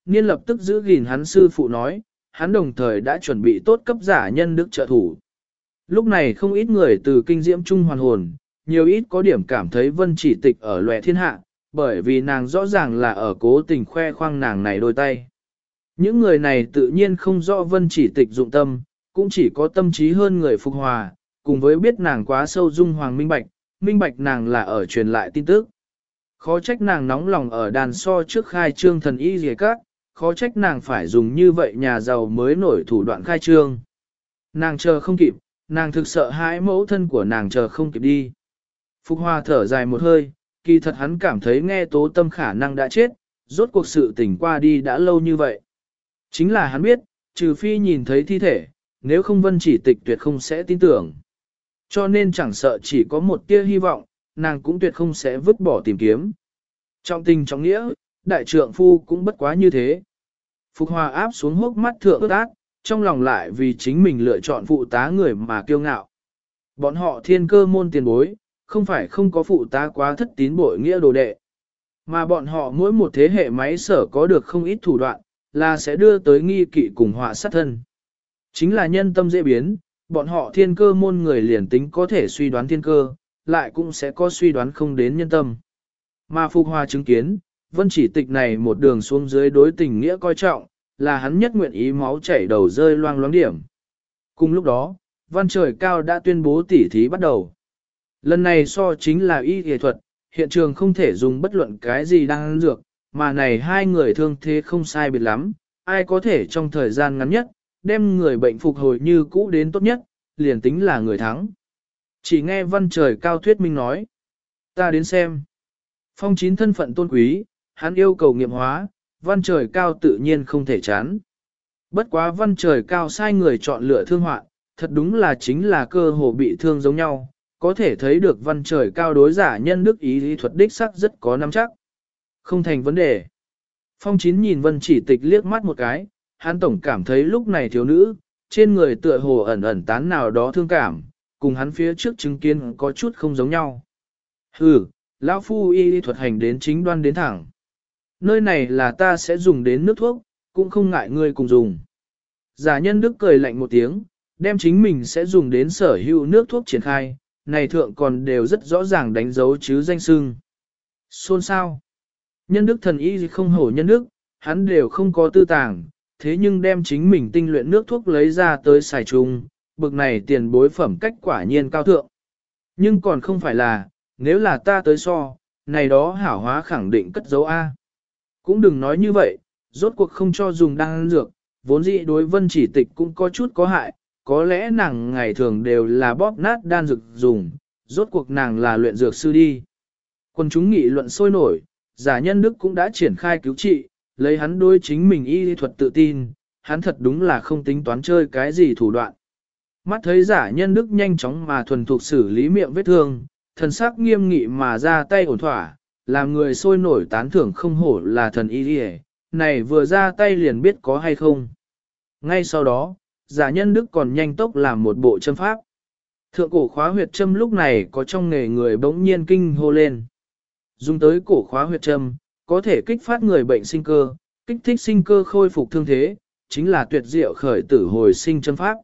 Niên lập tức giữ gìn hắn sư phụ nói, hắn đồng thời đã chuẩn bị tốt cấp giả nhân đức trợ thủ. Lúc này không ít người từ kinh diễm trung hoàn hồn, nhiều ít có điểm cảm thấy Vân Chỉ Tịch ở lòe thiên hạ, bởi vì nàng rõ ràng là ở cố tình khoe khoang nàng này đôi tay. Những người này tự nhiên không rõ Vân Chỉ Tịch dụng tâm, cũng chỉ có tâm trí hơn người Phục Hòa, cùng với biết nàng quá sâu dung hoàng minh bạch nàng là ở truyền lại tin tức. Khó trách nàng nóng lòng ở đàn so trước khai trương thần y dề các, khó trách nàng phải dùng như vậy nhà giàu mới nổi thủ đoạn khai trương. Nàng chờ không kịp, nàng thực sợ hãi mẫu thân của nàng chờ không kịp đi. Phục Hòa thở dài một hơi, kỳ thật hắn cảm thấy nghe Tố Tâm khả năng đã chết, rốt cuộc sự tỉnh qua đi đã lâu như vậy. Chính là hắn biết, trừ phi nhìn thấy thi thể, nếu không Vân Chỉ Tịch tuyệt không sẽ tin tưởng. Cho nên chẳng sợ chỉ có một tia hy vọng, nàng cũng tuyệt không sẽ vứt bỏ tìm kiếm. Trọng tình trọng nghĩa, đại trượng phu cũng bất quá như thế. Phục Hòa áp xuống hốc mắt thượng ướt át, trong lòng lại vì chính mình lựa chọn phụ tá người mà kiêu ngạo. Bọn họ thiên cơ môn tiền bối, không phải không có phụ tá quá thất tín bội nghĩa đồ đệ. Mà bọn họ mỗi một thế hệ máy sở có được không ít thủ đoạn, là sẽ đưa tới nghi kỵ cùng họa sát thân. Chính là nhân tâm dễ biến, bọn họ thiên cơ môn người liền tính có thể suy đoán thiên cơ, lại cũng sẽ có suy đoán không đến nhân tâm. Mà Phục Hòa chứng kiến, Vân Chỉ Tịch này một đường xuống dưới đối tình nghĩa coi trọng, là hắn nhất nguyện ý máu chảy đầu rơi loang loáng điểm. Cùng lúc đó, Văn Trời Cao đã tuyên bố tỉ thí bắt đầu. Lần này so chính là y y thuật, hiện trường không thể dùng bất luận cái gì đang ăn dược, mà này hai người thương thế không sai biệt lắm, ai có thể trong thời gian ngắn nhất, đem người bệnh phục hồi như cũ đến tốt nhất, liền tính là người thắng. Chỉ nghe Văn Trời Cao thuyết minh nói, ta đến xem. Phong Chín thân phận tôn quý, hắn yêu cầu nghiệm hóa, Văn Trời Cao tự nhiên không thể chán. Bất quá Văn Trời Cao sai người chọn lựa thương hoạn, thật đúng là chính là cơ hồ bị thương giống nhau, có thể thấy được Văn Trời Cao đối giả nhân đức ý lý thuật đích sắc rất có nắm chắc. Không thành vấn đề. Phong Chín nhìn Vân Chỉ Tịch liếc mắt một cái, hắn tổng cảm thấy lúc này thiếu nữ, trên người tựa hồ ẩn ẩn tán nào đó thương cảm, cùng hắn phía trước chứng kiến có chút không giống nhau. Hừ, lão phu y lý thuật hành đến chính đoan đến thẳng. Nơi này là ta sẽ dùng đến nước thuốc, cũng không ngại ngươi cùng dùng. Giả nhân đức cười lạnh một tiếng, đem chính mình sẽ dùng đến sở hữu nước thuốc triển khai, này thượng còn đều rất rõ ràng đánh dấu chứ danh xưng. Xôn sao? Nhân đức thần y không hổ nhân đức, hắn đều không có tư tàng, thế nhưng đem chính mình tinh luyện nước thuốc lấy ra tới xài chung, bực này tiền bối phẩm cách quả nhiên cao thượng. Nhưng còn không phải là, nếu là ta tới so, này đó hảo hóa khẳng định cất dấu A. Cũng đừng nói như vậy, rốt cuộc không cho dùng đan dược, vốn dĩ đối Vân Chỉ Tịch cũng có chút có hại, có lẽ nàng ngày thường đều là bóp nát đan dược dùng, rốt cuộc nàng là luyện dược sư đi. Quân chúng nghị luận sôi nổi, giả nhân đức cũng đã triển khai cứu trị, lấy hắn đối chính mình y lý thuật tự tin, hắn thật đúng là không tính toán chơi cái gì thủ đoạn. Mắt thấy giả nhân đức nhanh chóng mà thuần thục xử lý miệng vết thương, thần sắc nghiêm nghị mà ra tay ổn thỏa, làm người sôi nổi tán thưởng không hổ là thần y lý, này vừa ra tay liền biết có hay không. Ngay sau đó, giả nhân đức còn nhanh tốc làm một bộ châm pháp. Thượng cổ khóa huyệt châm lúc này có trong nghề người bỗng nhiên kinh hô lên. Dùng tới cổ khóa huyệt châm, có thể kích phát người bệnh sinh cơ, kích thích sinh cơ khôi phục thương thế, chính là tuyệt diệu khởi tử hồi sinh châm pháp.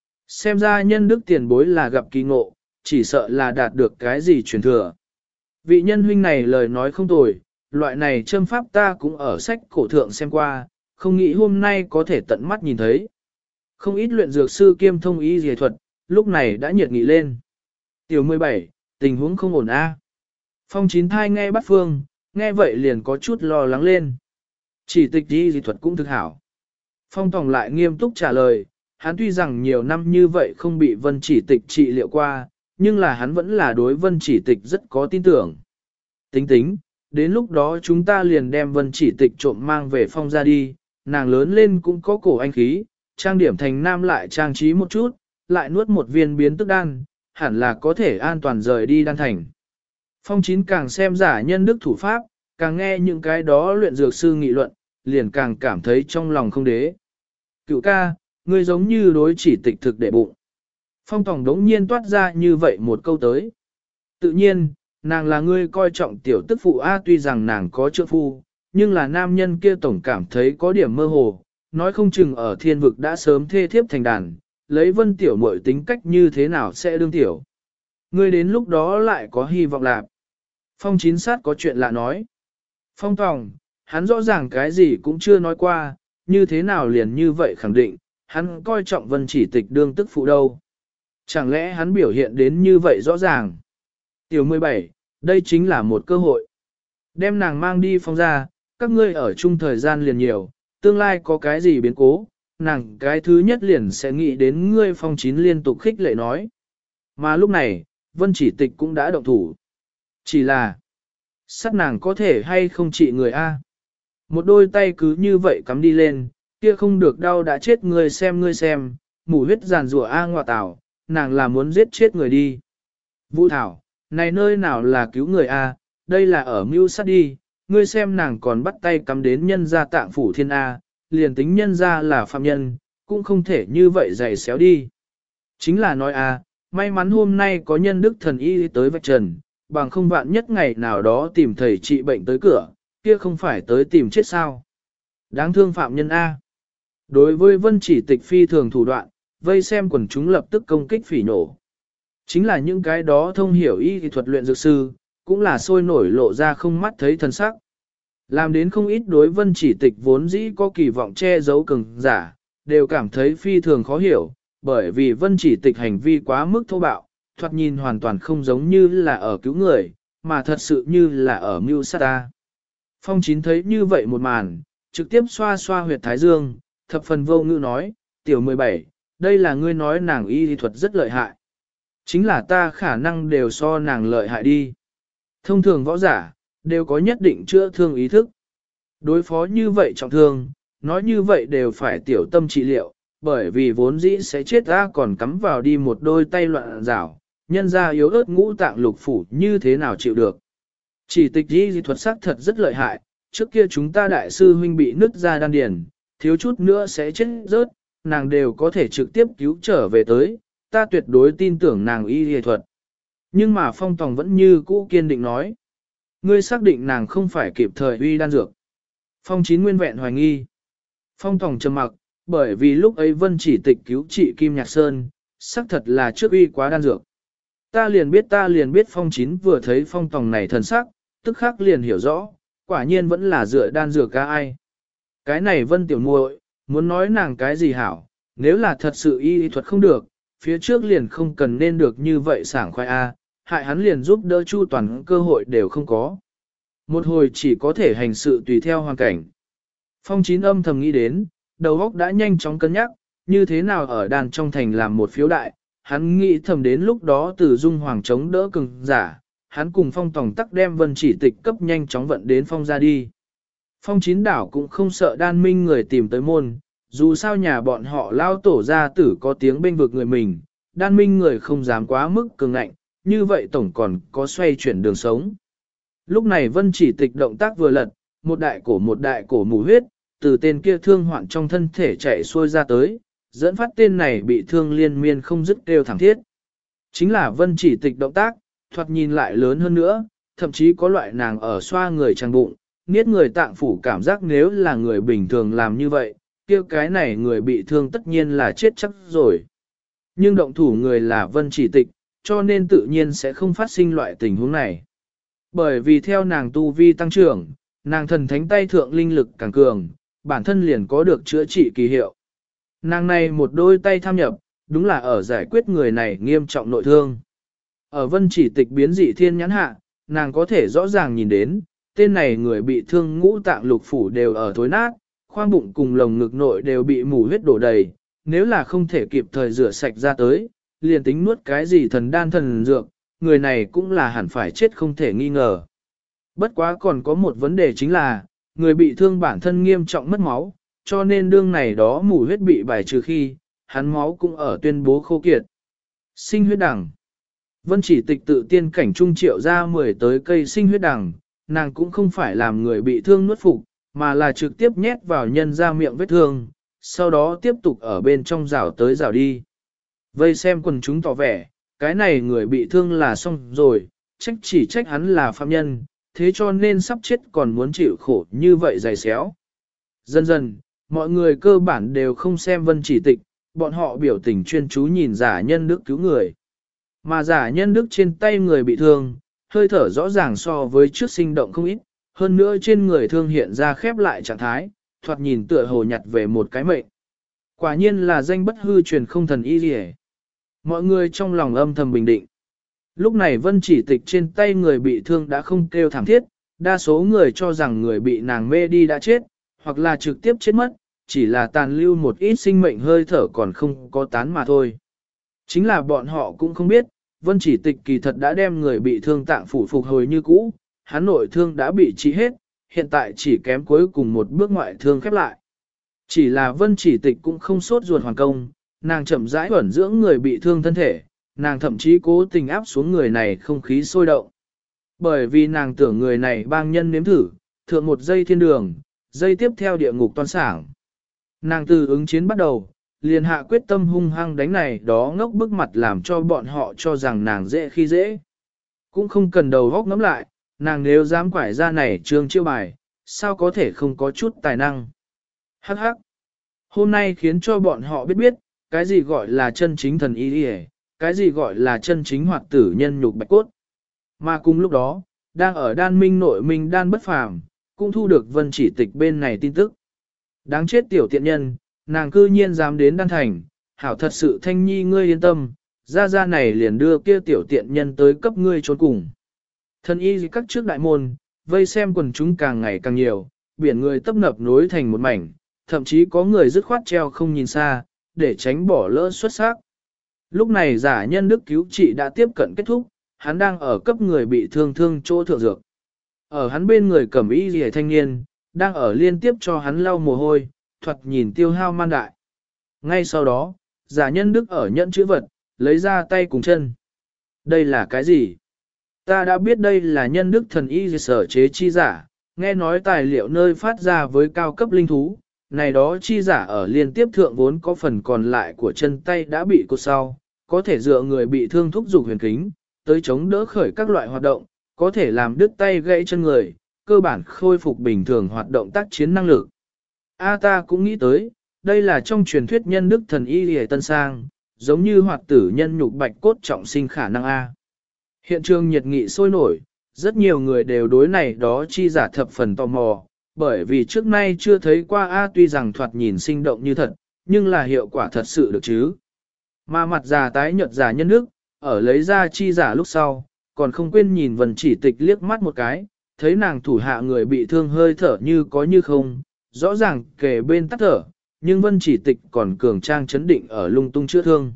Xem ra nhân đức tiền bối là gặp kỳ ngộ, chỉ sợ là đạt được cái gì truyền thừa. Vị nhân huynh này lời nói không tồi, loại này châm pháp ta cũng ở sách cổ thượng xem qua, không nghĩ hôm nay có thể tận mắt nhìn thấy. Không ít luyện dược sư kiêm thông y dề thuật, lúc này đã nhiệt nghị lên. Tiểu 17, tình huống không ổn a. Phong Chín thai nghe bắt phương, nghe vậy liền có chút lo lắng lên. Chỉ tịch y dề thuật cũng thực hảo. Phong Tòng lại nghiêm túc trả lời, hắn tuy rằng nhiều năm như vậy không bị Vân Chỉ Tịch trị liệu qua, nhưng là hắn vẫn là đối Vân Chỉ Tịch rất có tin tưởng. Tính, đến lúc đó chúng ta liền đem Vân Chỉ Tịch trộm mang về Phong ra đi, nàng lớn lên cũng có cổ anh khí, trang điểm thành nam lại trang trí một chút, lại nuốt một viên biến tức đan, hẳn là có thể an toàn rời đi đan thành. Phong Chín càng xem giả nhân đức thủ pháp, càng nghe những cái đó luyện dược sư nghị luận, liền càng cảm thấy trong lòng không đế. Cựu ca, ngươi giống như đối Chỉ Tịch thực để bụng. Phong Tòng đống nhiên toát ra như vậy một câu tới. Tự nhiên, nàng là ngươi coi trọng tiểu tức phụ A, tuy rằng nàng có trượng phu, nhưng là nam nhân kia tổng cảm thấy có điểm mơ hồ, nói không chừng ở thiên vực đã sớm thê thiếp thành đàn, lấy Vân Tiểu Muội tính cách như thế nào sẽ đương tiểu. Ngươi đến lúc đó lại có hy vọng lạc. Phong Chín Sát có chuyện lạ nói. Phong Tòng, hắn rõ ràng cái gì cũng chưa nói qua, như thế nào liền như vậy khẳng định, hắn coi trọng Vân Chỉ Tịch đương tức phụ đâu. Chẳng lẽ hắn biểu hiện đến như vậy rõ ràng? Tiểu 17, đây chính là một cơ hội. Đem nàng mang đi phong ra, các ngươi ở chung thời gian liền nhiều, tương lai có cái gì biến cố, nàng cái thứ nhất liền sẽ nghĩ đến ngươi. Phong Chín liên tục khích lệ nói. Mà lúc này, Vân Chỉ Tịch cũng đã động thủ. Chỉ là, sát nàng có thể hay không trị người A. Một đôi tay cứ như vậy cắm đi lên, kia không được đau đã chết ngươi xem, mù huyết giàn rủa A ngọa tảo, nàng là muốn giết chết người đi. Vũ Thảo, này nơi nào là cứu người A, đây là ở mưu sát đi, ngươi xem nàng còn bắt tay cắm đến nhân gia tạng phủ thiên A, liền tính nhân gia là phạm nhân, cũng không thể như vậy dày xéo đi. Chính là nói A, may mắn hôm nay có nhân đức thần y tới vạch trần, bằng không vạn nhất ngày nào đó tìm thầy trị bệnh tới cửa, kia không phải tới tìm chết sao. Đáng thương phạm nhân A. Đối với Vân Chỉ Tịch phi thường thủ đoạn, vây xem quần chúng lập tức công kích phỉ nổ. Chính là những cái đó thông hiểu y thuật luyện dược sư, cũng là sôi nổi lộ ra không mắt thấy thân sắc. Làm đến không ít đối Vân Chỉ Tịch vốn dĩ có kỳ vọng che giấu cường giả, đều cảm thấy phi thường khó hiểu, bởi vì Vân Chỉ Tịch hành vi quá mức thô bạo, thoạt nhìn hoàn toàn không giống như là ở cứu người, mà thật sự như là ở mưu sát ta. Phong Chín thấy như vậy một màn, trực tiếp xoa xoa huyệt thái dương, thập phần vô ngữ nói, tiểu 17, đây là ngươi nói nàng y thuật rất lợi hại. Chính là ta khả năng đều so nàng lợi hại đi. Thông thường võ giả, đều có nhất định chữa thương ý thức. Đối phó như vậy trọng thương, nói như vậy đều phải tiểu tâm trị liệu, bởi vì vốn dĩ sẽ chết ra còn cắm vào đi một đôi tay loạn rảo, nhân ra yếu ớt ngũ tạng lục phủ như thế nào chịu được. Chỉ Tịch y thuật sắc thật rất lợi hại, trước kia chúng ta đại sư huynh bị nứt ra đan điền, thiếu chút nữa sẽ chết rớt, nàng đều có thể trực tiếp cứu trở về tới, ta tuyệt đối tin tưởng nàng y thuật. Nhưng mà Phong Tòng vẫn như cũ kiên định nói. Ngươi xác định nàng không phải kịp thời uy đan dược. Phong Chín nguyên vẹn hoài nghi. Phong Tòng trầm mặc, bởi vì lúc ấy Vân Chỉ Tịch cứu trị Kim Nhạc Sơn, xác thật là trước uy quá đan dược. Ta liền biết Phong Chín vừa thấy Phong Tòng này thần sắc, tức khắc liền hiểu rõ, quả nhiên vẫn là dựa đan dược ca ai. Cái này Vân tiểu muội, muốn nói nàng cái gì hảo, nếu là thật sự y thuật không được, phía trước liền không cần nên được như vậy sảng khoai a, hại hắn liền giúp đỡ chu toàn cơ hội đều không có. Một hồi chỉ có thể hành sự tùy theo hoàn cảnh. Phong Chín âm thầm nghĩ đến, đầu óc đã nhanh chóng cân nhắc, như thế nào ở đàn trong thành làm một phiếu đại, hắn nghĩ thầm đến lúc đó từ Dung Hoàng chống đỡ cường giả, hắn cùng Phong Tòng tắc đem Vân Chỉ Tịch cấp nhanh chóng vận đến Phong ra đi. Phong Chín đảo cũng không sợ đan minh người tìm tới môn, dù sao nhà bọn họ lao tổ gia tử có tiếng bênh vực người mình, đan minh người không dám quá mức cường ngạnh, như vậy tổng còn có xoay chuyển đường sống. Lúc này Vân Chỉ Tịch động tác vừa lật, một đại cổ mù huyết, từ tên kia thương hoạn trong thân thể chạy xuôi ra tới, dẫn phát tên này bị thương liên miên không dứt kêu thẳng thiết. Chính là Vân Chỉ Tịch động tác, thoạt nhìn lại lớn hơn nữa, thậm chí có loại nàng ở xoa người trang bụng, niết người tạng phủ cảm giác nếu là người bình thường làm như vậy, kia cái này người bị thương tất nhiên là chết chắc rồi. Nhưng động thủ người là Vân Chỉ Tịch, cho nên tự nhiên sẽ không phát sinh loại tình huống này. Bởi vì theo nàng tu vi tăng trưởng, nàng thần thánh tay thượng linh lực càng cường, bản thân liền có được chữa trị kỳ hiệu. Nàng này một đôi tay tham nhập, đúng là ở giải quyết người này nghiêm trọng nội thương. Ở Vân Chỉ Tịch biến dị thiên nhãn hạ, nàng có thể rõ ràng nhìn đến, tên này người bị thương ngũ tạng lục phủ đều ở thối nát, khoang bụng cùng lồng ngực nội đều bị mù huyết đổ đầy, nếu là không thể kịp thời rửa sạch ra tới, liền tính nuốt cái gì thần đan thần dược, người này cũng là hẳn phải chết không thể nghi ngờ. Bất quá còn có một vấn đề chính là, người bị thương bản thân nghiêm trọng mất máu, cho nên đương này đó mù huyết bị bài trừ khi, hắn máu cũng ở tuyên bố khô kiệt. Sinh huyết đằng. Vân Chỉ Tịch tự tiên cảnh trung triệu ra 10 tới cây sinh huyết đằng, nàng cũng không phải làm người bị thương nuốt phục, mà là trực tiếp nhét vào nhân ra miệng vết thương, sau đó tiếp tục ở bên trong rào tới rào đi. Vây xem quần chúng tỏ vẻ, cái này người bị thương là xong rồi, trách hắn là phạm nhân, thế cho nên sắp chết còn muốn chịu khổ như vậy dày xéo. Dần dần, mọi người cơ bản đều không xem Vân Chỉ Tịch, bọn họ biểu tình chuyên chú nhìn giả nhân đức cứu người. Mà giả nhân đức trên tay người bị thương, hơi thở rõ ràng so với trước sinh động không ít, hơn nữa trên người thương hiện ra khép lại trạng thái, thoạt nhìn tựa hồ nhặt về một cái mệnh. Quả nhiên là danh bất hư truyền không thần y gì hết. Mọi người trong lòng âm thầm bình định. Lúc này Vân Chỉ Tịch trên tay người bị thương đã không kêu thảm thiết, đa số người cho rằng người bị nàng mê đi đã chết, hoặc là trực tiếp chết mất, chỉ là tàn lưu một ít sinh mệnh hơi thở còn không có tán mà thôi. Chính là bọn họ cũng không biết, Vân Chỉ Tịch kỳ thật đã đem người bị thương tạng phủ phục hồi như cũ, hắn nội thương đã bị trị hết, hiện tại chỉ kém cuối cùng một bước ngoại thương khép lại. Chỉ là Vân Chỉ Tịch cũng không sốt ruột hoàn công, nàng chậm rãi ẩn dưỡng người bị thương thân thể, nàng thậm chí cố tình áp xuống người này không khí sôi động. Bởi vì nàng tưởng người này bang nhân nếm thử, thượng một giây thiên đường, giây tiếp theo địa ngục toan sảng. Nàng từ ứng chiến bắt đầu, liền hạ quyết tâm hung hăng đánh này đó ngốc bức mặt làm cho bọn họ cho rằng nàng dễ khi dễ. Cũng không cần đầu góc ngắm lại, nàng nếu dám quải ra này trương chiêu bài, sao có thể không có chút tài năng. Hắc hắc. Hôm nay khiến cho bọn họ biết, cái gì gọi là chân chính thần y đi, cái gì gọi là chân chính hoạt tử nhân nhục bạch cốt. Mà cùng lúc đó, đang ở đan minh nội minh đan bất phàm, cũng thu được Vân Chỉ Tịch bên này tin tức. Đáng chết tiểu tiện nhân, nàng cư nhiên dám đến đan thành, hảo thật sự thanh nhi ngươi yên tâm, ra này liền đưa kia tiểu tiện nhân tới cấp ngươi trốn cùng. Thần y các trước đại môn, vây xem quần chúng càng ngày càng nhiều, biển người tấp nập nối thành một mảnh, thậm chí có người dứt khoát treo không nhìn xa, để tránh bỏ lỡ xuất sắc. Lúc này giả nhân đức cứu trị đã tiếp cận kết thúc, hắn đang ở cấp người bị thương chỗ thượng dược. Ở hắn bên người cẩm y rìa thanh niên, đang ở liên tiếp cho hắn lau mồ hôi, thoạt nhìn tiêu hao man đại. Ngay sau đó, giả nhân đức ở nhẫn chữ vật, lấy ra tay cùng chân. Đây là cái gì? Ta đã biết đây là nhân đức thần y sở chế chi giả, nghe nói tài liệu nơi phát ra với cao cấp linh thú, này đó chi giả ở liên tiếp thượng vốn có phần còn lại của chân tay đã bị cột sau, có thể dựa người bị thương thúc dục huyền kính, tới chống đỡ khởi các loại hoạt động, có thể làm đứt tay gãy chân người, cơ bản khôi phục bình thường hoạt động tác chiến năng lực. Ta cũng nghĩ tới, đây là trong truyền thuyết nhân đức thần y lìa tân sang, giống như hoạt tử nhân nhục bạch cốt trọng sinh khả năng A. Hiện trường nhiệt nghị sôi nổi, rất nhiều người đều đối này đó chi giả thập phần tò mò, bởi vì trước nay chưa thấy qua A tuy rằng thoạt nhìn sinh động như thật, nhưng là hiệu quả thật sự được chứ. Mà mặt già tái nhợt giả nhân đức, ở lấy ra chi giả lúc sau, còn không quên nhìn Vân Chỉ Tịch liếc mắt một cái, thấy nàng thủ hạ người bị thương hơi thở như có như không, rõ ràng kề bên tắt thở, nhưng Vân Chỉ Tịch còn cường trang chấn định ở lung tung chữa thương.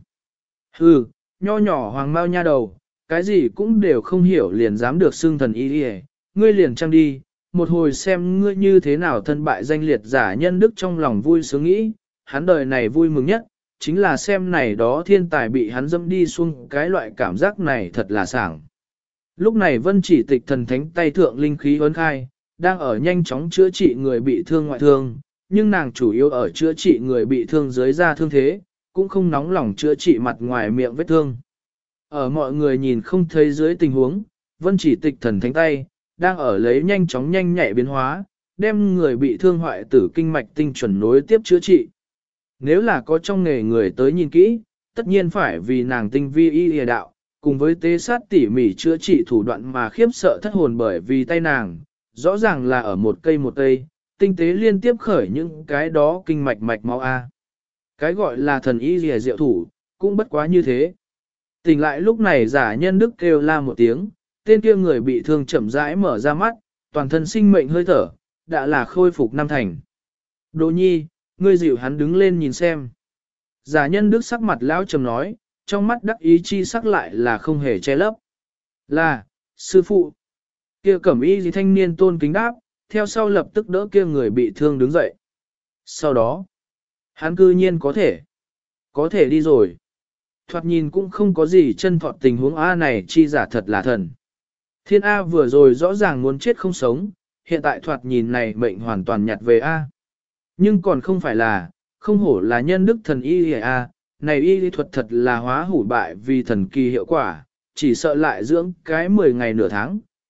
Hừ, nho nhỏ hoàng mao nha đầu, cái gì cũng đều không hiểu liền dám được xưng thần y đi, ngươi liền trang đi, một hồi xem ngươi như thế nào thân bại danh liệt. Giả nhân đức trong lòng vui sướng nghĩ, hắn đời này vui mừng nhất, chính là xem này đó thiên tài bị hắn dâm đi xuống, cái loại cảm giác này thật là sảng. Lúc này Vân Chỉ Tịch thần thánh tay thượng linh khí ấn khai, đang ở nhanh chóng chữa trị người bị thương ngoại thương, nhưng nàng chủ yếu ở chữa trị người bị thương dưới da thương thế, cũng không nóng lòng chữa trị mặt ngoài miệng vết thương. Ở mọi người nhìn không thấy dưới tình huống, Vân Chỉ Tịch thần thánh tay, đang ở lấy nhanh chóng nhanh nhạy biến hóa, đem người bị thương hoại tử kinh mạch tinh chuẩn nối tiếp chữa trị. Nếu là có trong nghề người tới nhìn kỹ, tất nhiên phải vì nàng tinh vi y lìa đạo, cùng với tế sát tỉ mỉ chữa trị thủ đoạn mà khiếp sợ thất hồn, bởi vì tay nàng, rõ ràng là ở một cây, tinh tế liên tiếp khởi những cái đó kinh mạch mạch máu A. Cái gọi là thần y lìa diệu thủ, cũng bất quá như thế. Tỉnh lại lúc này giả nhân đức kêu la một tiếng, tên kia người bị thương chậm rãi mở ra mắt, toàn thân sinh mệnh hơi thở, đã là khôi phục năm thành. Đỗ nhi, ngươi dịu hắn đứng lên nhìn xem. Giả nhân đức sắc mặt lão trầm nói, trong mắt đắc ý chi sắc lại là không hề che lấp. Là, sư phụ. Kia cẩm y gì thanh niên tôn kính đáp, theo sau lập tức đỡ kia người bị thương đứng dậy. Sau đó, hắn cư nhiên có thể đi rồi. Thoạt nhìn cũng không có gì chân thọt, tình huống A này chi giả thật là thần. Thiên A vừa rồi rõ ràng muốn chết không sống, hiện tại thoạt nhìn này mệnh hoàn toàn nhặt về A. Nhưng còn không phải là, không hổ là nhân đức thần y A, này y lý thuật thật là hóa hủ bại vì thần kỳ hiệu quả, chỉ sợ lại dưỡng cái 10 ngày nửa tháng,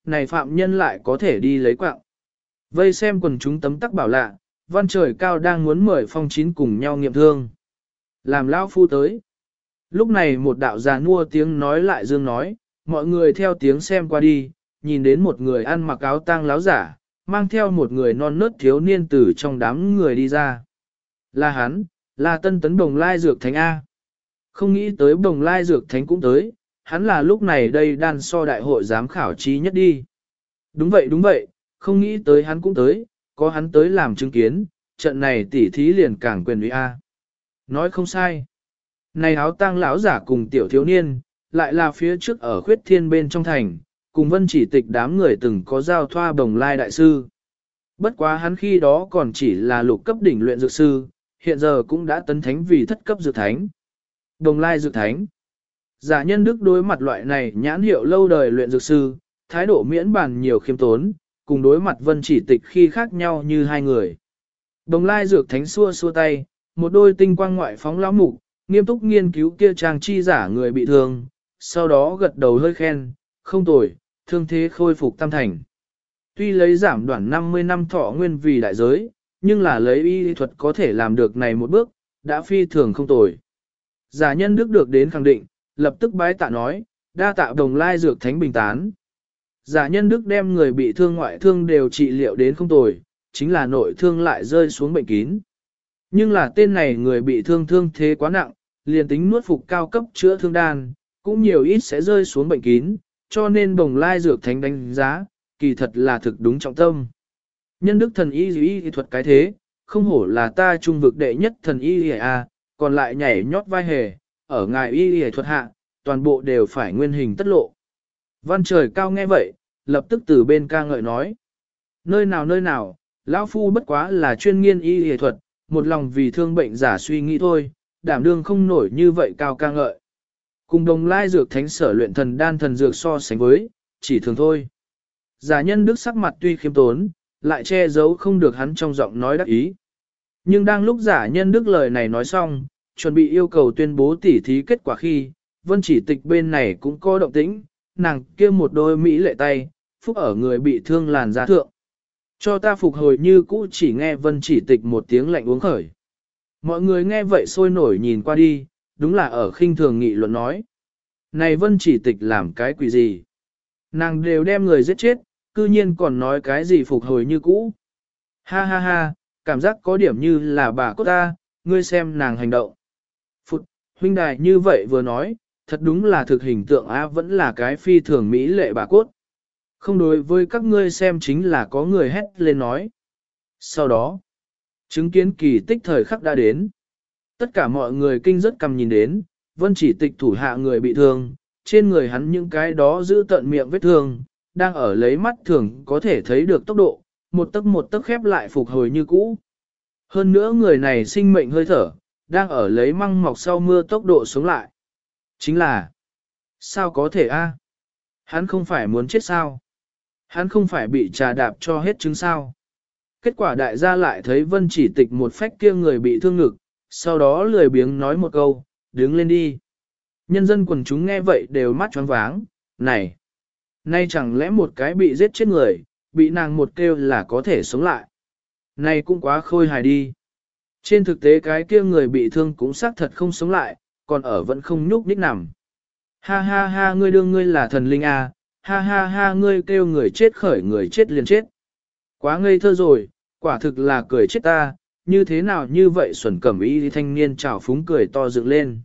này phạm nhân lại có thể đi lấy quạng. Vây xem quần chúng tấm tắc bảo lạ, Văn Trời Cao đang muốn mời Phong Chín cùng nhau nghiệm thương. Làm lão phu tới. Lúc này một đạo già nua tiếng nói lại dương nói, mọi người theo tiếng xem qua đi, nhìn đến một người ăn mặc áo tang láo giả, mang theo một người non nớt thiếu niên từ trong đám người đi ra. Là hắn, là Tân Tấn Bồng Lai Dược Thánh A. Không nghĩ tới Bồng Lai Dược Thánh cũng tới, hắn là lúc này đây đan so đại hội giám khảo trí nhất đi. Đúng vậy, không nghĩ tới hắn cũng tới, có hắn tới làm chứng kiến, trận này tỉ thí liền càng quyền uy A. Nói không sai. Này áo tang lão giả cùng tiểu thiếu niên, lại là phía trước ở khuyết thiên bên trong thành, cùng Vân Chỉ Tịch đám người từng có giao thoa Bồng Lai đại sư. Bất quá hắn khi đó còn chỉ là lục cấp đỉnh luyện dược sư, hiện giờ cũng đã tấn thánh vì thất cấp dược thánh. Bồng Lai dược thánh. Giả nhân đức đối mặt loại này nhãn hiệu lâu đời luyện dược sư, thái độ miễn bàn nhiều khiêm tốn, cùng đối mặt Vân Chỉ Tịch khi khác nhau như hai người. Bồng Lai dược thánh xua xua tay, một đôi tinh quang ngoại phóng lão mục, nghiêm túc nghiên cứu kia trang chi giả người bị thương, sau đó gật đầu hơi khen, không tồi, thương thế khôi phục tam thành. Tuy lấy giảm đoạn 50 năm thọ nguyên vì đại giới, nhưng là lấy y thuật có thể làm được này một bước, đã phi thường không tồi. Giả nhân đức được đến khẳng định, lập tức bái tạ nói, đa tạ Bồng Lai dược thánh bình tán. Giả nhân đức đem người bị thương ngoại thương đều trị liệu đến không tồi, chính là nội thương lại rơi xuống bệnh kín. Nhưng là tên này người bị thương thương thế quá nặng, liền tính nuốt phục cao cấp chữa thương đan, cũng nhiều ít sẽ rơi xuống bệnh kín, cho nên Bồng Lai dược thánh đánh giá, kỳ thật là thực đúng trọng tâm. Nhân đức thần y thuật cái thế, không hổ là ta trung vực đệ nhất thần y a, còn lại nhảy nhót vai hề, ở ngài y thuật hạ, toàn bộ đều phải nguyên hình tất lộ. Văn Trời Cao nghe vậy, lập tức từ bên ca ngợi nói. Nơi nào, lão phu bất quá là chuyên nghiên y thuật, một lòng vì thương bệnh giả suy nghĩ thôi, đảm đương không nổi như vậy cao ca ngợi. Cùng Đồng Lai dược thánh sở luyện thần đan thần dược so sánh với, chỉ thường thôi. Giả nhân đức sắc mặt tuy khiêm tốn, lại che giấu không được hắn trong giọng nói đắc ý. Nhưng đang lúc giả nhân đức lời này nói xong, chuẩn bị yêu cầu tuyên bố tỉ thí kết quả khi, Vân Chỉ Tịch bên này cũng có động tĩnh, nàng kia một đôi mỹ lệ tay, phúc ở người bị thương làn da thượng. Cho ta phục hồi như cũ, chỉ nghe Vân Chỉ Tịch một tiếng lạnh uống khởi. Mọi người nghe vậy sôi nổi nhìn qua đi, đúng là ở khinh thường nghị luận nói. Này Vân Chỉ Tịch làm cái quỷ gì? Nàng đều đem người giết chết, cư nhiên còn nói cái gì phục hồi như cũ. Ha ha ha, cảm giác có điểm như là bà cốt ta, ngươi xem nàng hành động. Phụt, huynh đài như vậy vừa nói, thật đúng là thực hình tượng á, vẫn là cái phi thường mỹ lệ bà cốt. Không đối với các ngươi xem chính là có người hét lên nói. Sau đó, chứng kiến kỳ tích thời khắc đã đến. Tất cả mọi người kinh rất cầm nhìn đến, Vân Chỉ Tịch thủ hạ người bị thương, trên người hắn những cái đó giữ tận miệng vết thương, đang ở lấy mắt thường có thể thấy được tốc độ, một tấc khép lại phục hồi như cũ. Hơn nữa người này sinh mệnh hơi thở, đang ở lấy măng mọc sau mưa tốc độ sống lại. Chính là, sao có thể a? Hắn không phải muốn chết sao? Hắn không phải bị trà đạp cho hết trứng sao? Kết quả đại gia lại thấy Vân Chỉ Tịch một phách kia người bị thương ngực, sau đó lười biếng nói một câu, đứng lên đi. Nhân dân quần chúng nghe vậy đều mắt choáng váng, này, nay chẳng lẽ một cái bị giết chết người, bị nàng một kêu là có thể sống lại. Này cũng quá khôi hài đi. Trên thực tế cái kia người bị thương cũng xác thật không sống lại, còn ở vẫn không nhúc nhích nằm. Ha ha ha, ngươi đương ngươi là thần linh à, ha ha ha, ngươi kêu người chết khởi người chết liền chết. Quá ngây thơ rồi, quả thực là cười chết ta, như thế nào như vậy xuẩn cẩm y thanh niên trào phúng cười to dựng lên.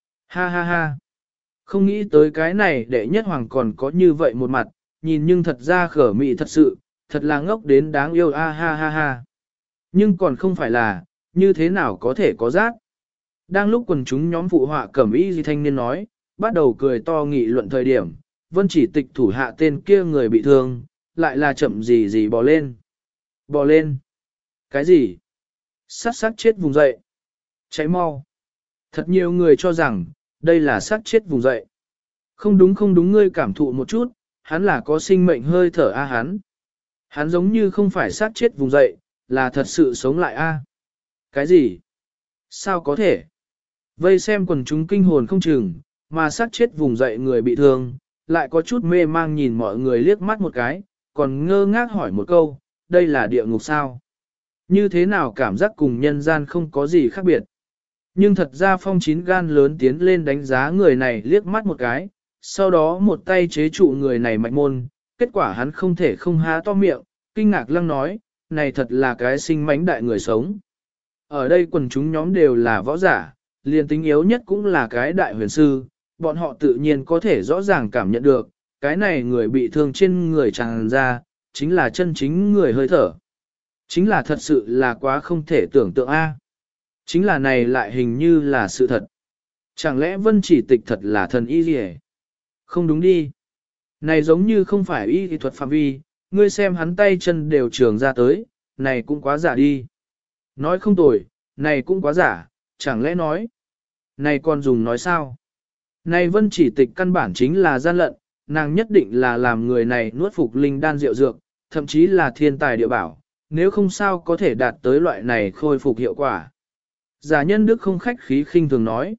Ha ha ha, không nghĩ tới cái này đệ nhất hoàng còn có như vậy một mặt, nhìn nhưng thật ra khở mị thật sự, thật là ngốc đến đáng yêu a ha ha ha. Nhưng còn không phải là, như thế nào có thể có rác. Đang lúc quần chúng nhóm phụ họa cẩm y thanh niên nói, bắt đầu cười to nghị luận thời điểm, Vân Chỉ Tịch thủ hạ tên kia người bị thương, lại là chậm gì bò lên. Bò lên. Cái gì? Sát chết vùng dậy. Cháy mau. Thật nhiều người cho rằng, đây là sát chết vùng dậy. Không đúng ngươi cảm thụ một chút, hắn là có sinh mệnh hơi thở a hắn. Hắn giống như không phải sát chết vùng dậy, là thật sự sống lại a. Cái gì? Sao có thể? Vây xem quần chúng kinh hồn không chừng, mà sát chết vùng dậy người bị thương, lại có chút mê mang nhìn mọi người liếc mắt một cái, còn ngơ ngác hỏi một câu, đây là địa ngục sao? Như thế nào cảm giác cùng nhân gian không có gì khác biệt? Nhưng thật ra Phong Chín gan lớn tiến lên đánh giá người này liếc mắt một cái, sau đó một tay chế trụ người này mạch môn, kết quả hắn không thể không há to miệng, kinh ngạc lăng nói, này thật là cái sinh mánh đại người sống. Ở đây quần chúng nhóm đều là võ giả, liền tính yếu nhất cũng là cái đại huyền sư, bọn họ tự nhiên có thể rõ ràng cảm nhận được, cái này người bị thương trên người tràn ra, chính là chân chính người hơi thở. Chính là thật sự là quá không thể tưởng tượng a. Chính là này lại hình như là sự thật. Chẳng lẽ Vân Chỉ Tịch thật là thần y gì hết? Không đúng đi. Này giống như không phải y thuật phạm vi, ngươi xem hắn tay chân đều trường ra tới, này cũng quá giả đi. Nói không tồi, này cũng quá giả, chẳng lẽ nói. Này còn dùng nói sao? Này Vân Chỉ Tịch căn bản chính là gian lận, nàng nhất định là làm người này nuốt phục linh đan rượu dược, thậm chí là thiên tài địa bảo, nếu không sao có thể đạt tới loại này khôi phục hiệu quả. Giả nhân đức không khách khí khinh thường nói.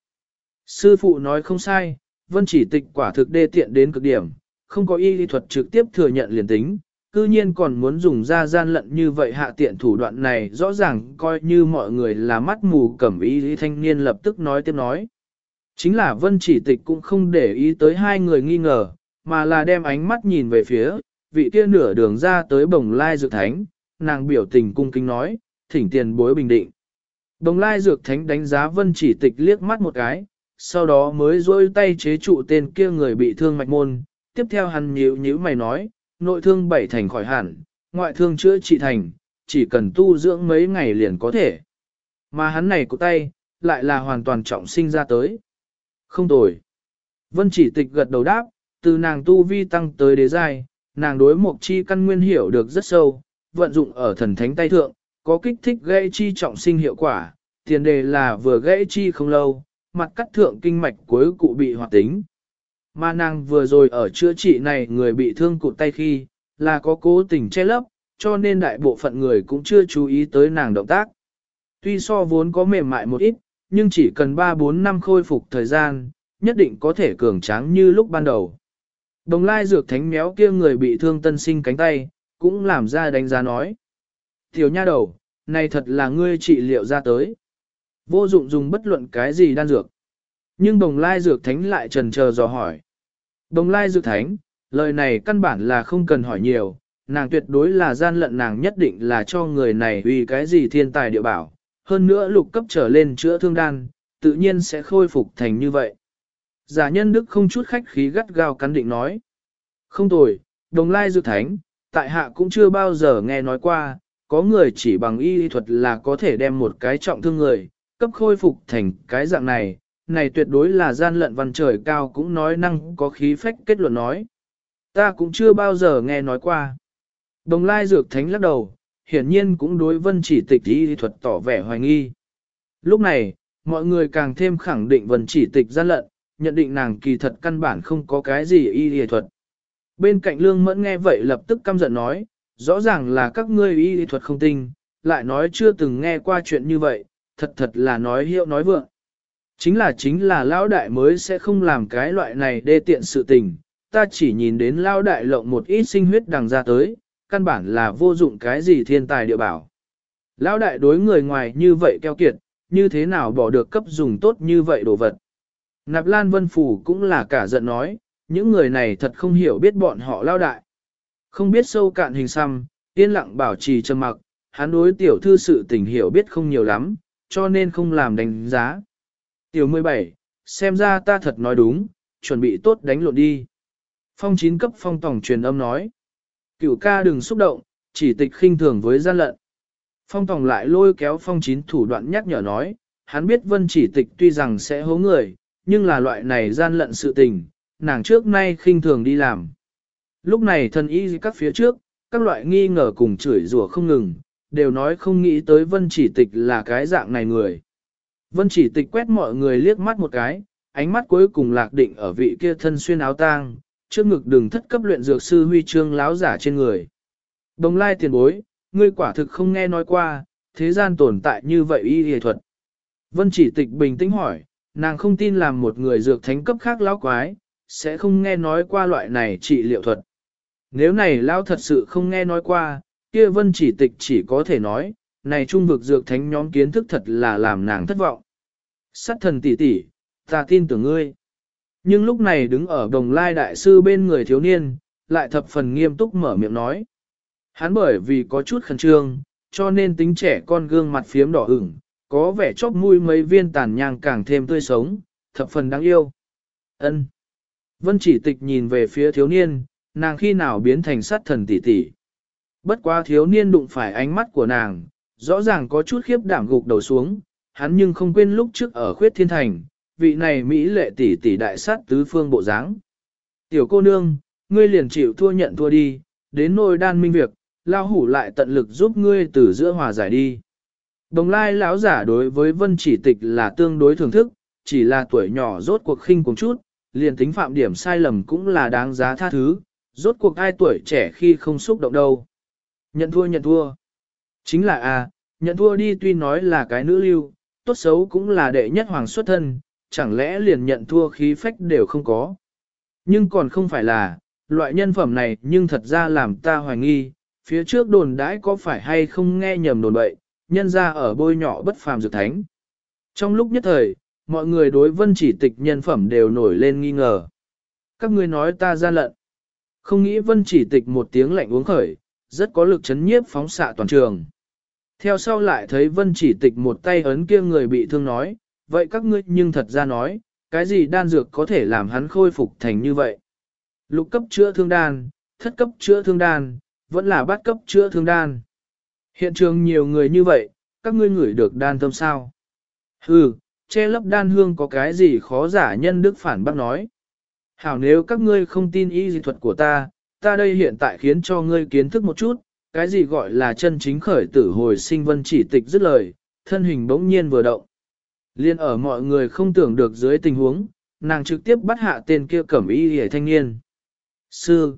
Sư phụ nói không sai, Vân Chỉ Tịch quả thực đê tiện đến cực điểm, không có y lý thuật trực tiếp thừa nhận liền tính, cư nhiên còn muốn dùng ra gian lận như vậy hạ tiện thủ đoạn này rõ ràng coi như mọi người là mắt mù cẩm y lý thanh niên lập tức nói tiếp nói. Chính là Vân Chỉ Tịch cũng không để ý tới hai người nghi ngờ, mà là đem ánh mắt nhìn về phía, vị kia nửa đường ra tới Bồng Lai Dược Thánh, nàng biểu tình cung kính nói, thỉnh tiền bối bình định. Bồng Lai Dược Thánh đánh giá Vân Chỉ Tịch liếc mắt một cái, sau đó mới rôi tay chế trụ tên kia người bị thương mạch môn, tiếp theo hắn nhíu mày nói, nội thương 7 thành khỏi hẳn, ngoại thương chữa trị thành, chỉ cần tu dưỡng mấy ngày liền có thể. Mà hắn này của tay, lại là hoàn toàn trọng sinh ra tới. Không tồi. Vân Chỉ Tịch gật đầu đáp, từ nàng tu vi tăng tới đế giai, nàng đối mộc chi căn nguyên hiểu được rất sâu, vận dụng ở thần thánh tay thượng, có kích thích gãy chi trọng sinh hiệu quả, tiền đề là vừa gãy chi không lâu, mặt cắt thượng kinh mạch cuối cụ bị hoạt tính. Mà nàng vừa rồi ở chữa trị này người bị thương cụt tay khi, là có cố tình che lấp, cho nên đại bộ phận người cũng chưa chú ý tới nàng động tác. Tuy so vốn có mềm mại một ít, nhưng chỉ cần 3-4 năm khôi phục thời gian, nhất định có thể cường tráng như lúc ban đầu. Đồng Lai Dược Thánh méo kia người bị thương tân sinh cánh tay, cũng làm ra đánh giá nói. Tiểu nha đầu, này thật là ngươi trị liệu ra tới. Vô dụng dùng bất luận cái gì đan dược. Nhưng Đồng Lai Dược Thánh lại trần chờ dò hỏi. Đồng Lai Dược Thánh, lời này căn bản là không cần hỏi nhiều, nàng tuyệt đối là gian lận, nàng nhất định là cho người này vì cái gì thiên tài địa bảo. Hơn nữa lục cấp trở lên chữa thương đan, tự nhiên sẽ khôi phục thành như vậy. Giả nhân đức không chút khách khí gắt gao cắn định nói. Không tồi, Đồng Lai Dược Thánh, tại hạ cũng chưa bao giờ nghe nói qua, có người chỉ bằng y thuật là có thể đem một cái trọng thương người, cấp khôi phục thành cái dạng này, này tuyệt đối là gian lận văn trời cao cũng nói năng có khí phách kết luận nói. Ta cũng chưa bao giờ nghe nói qua. Đồng Lai Dược Thánh lắc đầu, hiển nhiên cũng đối Vân Chỉ Tịch y thuật tỏ vẻ hoài nghi. Lúc này, mọi người càng thêm khẳng định Vân Chỉ Tịch gian lận, nhận định nàng kỳ thật căn bản không có cái gì y thuật. Bên cạnh Lương Mẫn nghe vậy lập tức căm giận nói, rõ ràng là các ngươi y thuật không tinh, lại nói chưa từng nghe qua chuyện như vậy, thật là nói hiệu nói vượng. Chính là lão đại mới sẽ không làm cái loại này đê tiện sự tình, ta chỉ nhìn đến lão đại lộng một ít sinh huyết đằng ra tới, căn bản là vô dụng cái gì thiên tài địa bảo. Lão đại đối người ngoài như vậy keo kiệt, như thế nào bỏ được cấp dùng tốt như vậy đồ vật. Nạp Lan Vân Phủ cũng là cả giận nói, những người này thật không hiểu biết bọn họ lão đại. Không biết sâu cạn hình xăm, yên lặng bảo trì trầm mặc, hắn đối tiểu thư sự tình hiểu biết không nhiều lắm, cho nên không làm đánh giá. Tiểu 17, xem ra ta thật nói đúng, chuẩn bị tốt đánh lộn đi. Phong 9 cấp phong tổng truyền âm nói. Cửu ca đừng xúc động, chỉ tịch khinh thường với gian lận. Phong tổng lại lôi kéo phong 9 thủ đoạn nhắc nhở nói, hắn biết Vân Chỉ Tịch tuy rằng sẽ hố người, nhưng là loại này gian lận sự tình, nàng trước nay khinh thường đi làm. Lúc này thần y các phía trước, các loại nghi ngờ cùng chửi rủa không ngừng, đều nói không nghĩ tới Vân Chỉ Tịch là cái dạng này người. Vân Chỉ Tịch quét mọi người liếc mắt một cái, ánh mắt cuối cùng lạc định ở vị kia thân xuyên áo tang, trước ngực đường thất cấp luyện dược sư huy chương láo giả trên người. Đồng Lai tiền bối, ngươi quả thực không nghe nói qua, thế gian tồn tại như vậy y y thuật. Vân Chỉ Tịch bình tĩnh hỏi, nàng không tin làm một người dược thánh cấp khác lão quái, sẽ không nghe nói qua loại này trị liệu thuật. Nếu này lão thật sự không nghe nói qua, kia Vân Chỉ Tịch chỉ có thể nói, này trung vực dược thánh nhóm kiến thức thật là làm nàng thất vọng. Sát thần tỷ tỷ, ta tin tưởng ngươi. Nhưng lúc này đứng ở Đồng Lai đại sư bên người thiếu niên, lại thập phần nghiêm túc mở miệng nói. Hắn bởi vì có chút khẩn trương, cho nên tính trẻ con gương mặt phiếm đỏ ửng, có vẻ chóp mũi mấy viên tàn nhang càng thêm tươi sống, thập phần đáng yêu. Ân. Vân Chỉ Tịch nhìn về phía thiếu niên, nàng khi nào biến thành sát thần tỷ tỷ. Bất quá thiếu niên đụng phải ánh mắt của nàng, rõ ràng có chút khiếp đảm gục đầu xuống, hắn nhưng không quên lúc trước ở Khuyết Thiên Thành, vị này Mỹ lệ tỷ tỷ đại sát tứ phương bộ dáng. Tiểu cô nương, ngươi liền chịu thua nhận thua đi, đến nôi đan minh việc, lao hủ lại tận lực giúp ngươi từ giữa hòa giải đi. Đồng Lai lão giả đối với Vân Chỉ Tịch là tương đối thưởng thức, chỉ là tuổi nhỏ rốt cuộc khinh cùng chút, liền tính phạm điểm sai lầm cũng là đáng giá tha thứ, rốt cuộc ai tuổi trẻ khi không xúc động đâu. Nhận thua. Chính là nhận thua đi, tuy nói là cái nữ lưu, tốt xấu cũng là đệ nhất hoàng xuất thân, chẳng lẽ liền nhận thua khí phách đều không có. Nhưng còn không phải là, loại nhân phẩm này nhưng thật ra làm ta hoài nghi, phía trước đồn đãi có phải hay không nghe nhầm đồn bậy, nhân ra ở bôi nhỏ bất phàm dược thánh. Trong lúc nhất thời, mọi người đối Vân Chỉ Tịch nhân phẩm đều nổi lên nghi ngờ. Các ngươi nói ta gian lận. Không nghĩ Vân Chỉ Tịch một tiếng lạnh uống khởi, rất có lực chấn nhiếp phóng xạ toàn trường. Theo sau lại thấy Vân Chỉ Tịch một tay ấn kia người bị thương nói, vậy các ngươi nhưng thật ra nói, cái gì đan dược có thể làm hắn khôi phục thành như vậy? Lục cấp chữa thương đan, thất cấp chữa thương đan, vẫn là bát cấp chữa thương đan. Hiện trường nhiều người như vậy, các ngươi ngửi được đan thơm sao? Hừ, che lấp đan hương có cái gì khó giả, nhân đức phản bác nói. Hảo, nếu các ngươi không tin y dị thuật của ta đây hiện tại khiến cho ngươi kiến thức một chút, cái gì gọi là chân chính khởi tử hồi sinh. Vân Chỉ Tịch dứt lời, thân hình bỗng nhiên vừa động. Liên ở mọi người không tưởng được dưới tình huống, nàng trực tiếp bắt hạ tên kia cẩm y hề thanh niên. Sư,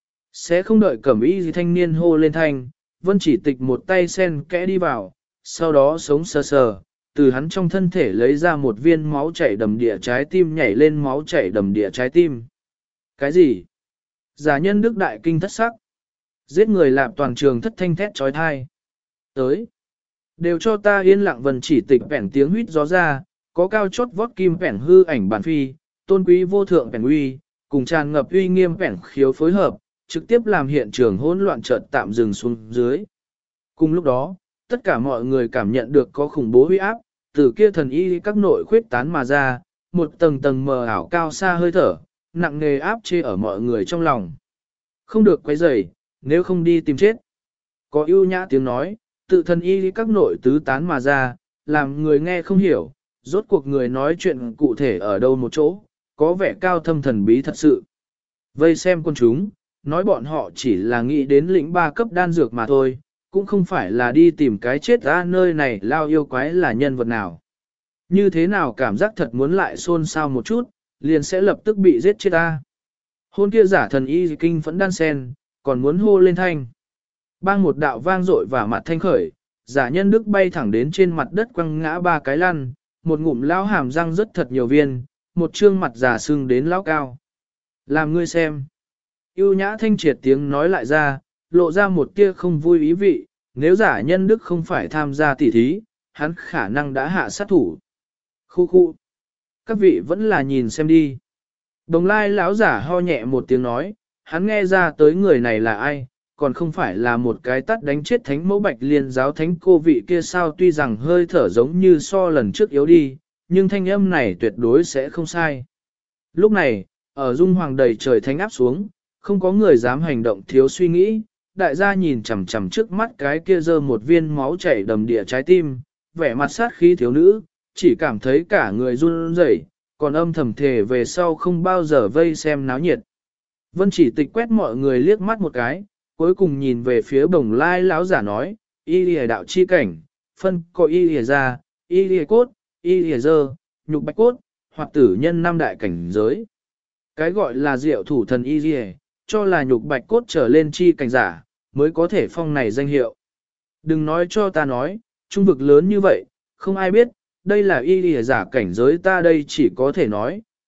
sẽ không đợi cẩm y gì thanh niên hô lên thanh, Vân Chỉ Tịch một tay sen kẽ đi vào, sau đó sống sờ sờ, từ hắn trong thân thể lấy ra một viên máu chảy đầm địa trái tim, nhảy lên máu chảy đầm địa trái tim. Cái gì? Giả nhân đức đại kinh thất sắc. Giết người làm toàn trường thất thanh thét trói thai. Tới. Đều cho ta yên lặng. Vân Chỉ Tịch vẻn tiếng huýt gió ra, có cao chót vót kim vẻn hư ảnh bản phi, tôn quý vô thượng vẻn uy, cùng tràn ngập uy nghiêm vẻn khiếu phối hợp, trực tiếp làm hiện trường hỗn loạn chợt tạm dừng xuống dưới. Cùng lúc đó, tất cả mọi người cảm nhận được có khủng bố huy áp, từ kia thần y các nội khuyết tán mà ra, một tầng tầng mờ ảo cao xa hơi thở, nặng nề áp chế ở mọi người trong lòng. Không được quấy rầy, nếu không đi tìm chết. Có ưu nhã tiếng nói, tự thần y các nội tứ tán mà ra, làm người nghe không hiểu, rốt cuộc người nói chuyện cụ thể ở đâu một chỗ, có vẻ cao thâm thần bí thật sự. Vây xem quân chúng, nói bọn họ chỉ là nghĩ đến lĩnh 3 cấp đan dược mà thôi, cũng không phải là đi tìm cái chết ra. Nơi này lao yêu quái là nhân vật nào. Như thế nào cảm giác thật muốn lại xôn xao một chút, liền sẽ lập tức bị giết chết ta. Hôn kia giả thần y kinh phẫn đan sen, còn muốn hô lên thanh. Bang một đạo vang dội và mặt thanh khởi, giả nhân đức bay thẳng đến trên mặt đất quăng ngã 3 cái lăn, một ngụm lao hàm răng rất thật nhiều viên, một trương mặt giả sưng đến lão cao. Làm ngươi xem. Ưu nhã thanh triệt tiếng nói lại ra, lộ ra một tia không vui ý vị, nếu giả nhân đức không phải tham gia tỉ thí, hắn khả năng đã hạ sát thủ. Khu khu. Các vị vẫn là nhìn xem đi. Đồng Lai lão giả ho nhẹ một tiếng nói, hắn nghe ra tới người này là ai, còn không phải là một cái tắt đánh chết thánh mẫu Bạch Liên giáo thánh cô vị kia sao. Tuy rằng hơi thở giống như so lần trước yếu đi, nhưng thanh âm này tuyệt đối sẽ không sai. Lúc này, ở dung hoàng đầy trời thánh áp xuống, không có người dám hành động thiếu suy nghĩ, đại gia nhìn chằm chằm trước mắt cái kia giơ một viên máu chảy đầm địa trái tim, vẻ mặt sát khí thiếu nữ, chỉ cảm thấy cả người run rẩy, còn âm thầm thề về sau không bao giờ vây xem náo nhiệt. Vân Chỉ Tịch quét mọi người liếc mắt một cái, cuối cùng nhìn về phía Bồng Lai lão giả nói, y lìa đạo chi cảnh, phân có y lìa da, y lìa cốt, y lìa dơ, nhục bạch cốt, hoặc tử nhân 5 đại cảnh giới. Cái gọi là diệu thủ thần y lìa, cho là nhục bạch cốt trở lên chi cảnh giả, mới có thể phong này danh hiệu. Đừng nói cho ta nói, trung vực lớn như vậy, không ai biết, đây là y lìa giả cảnh giới. Ta đây chỉ có thể nói,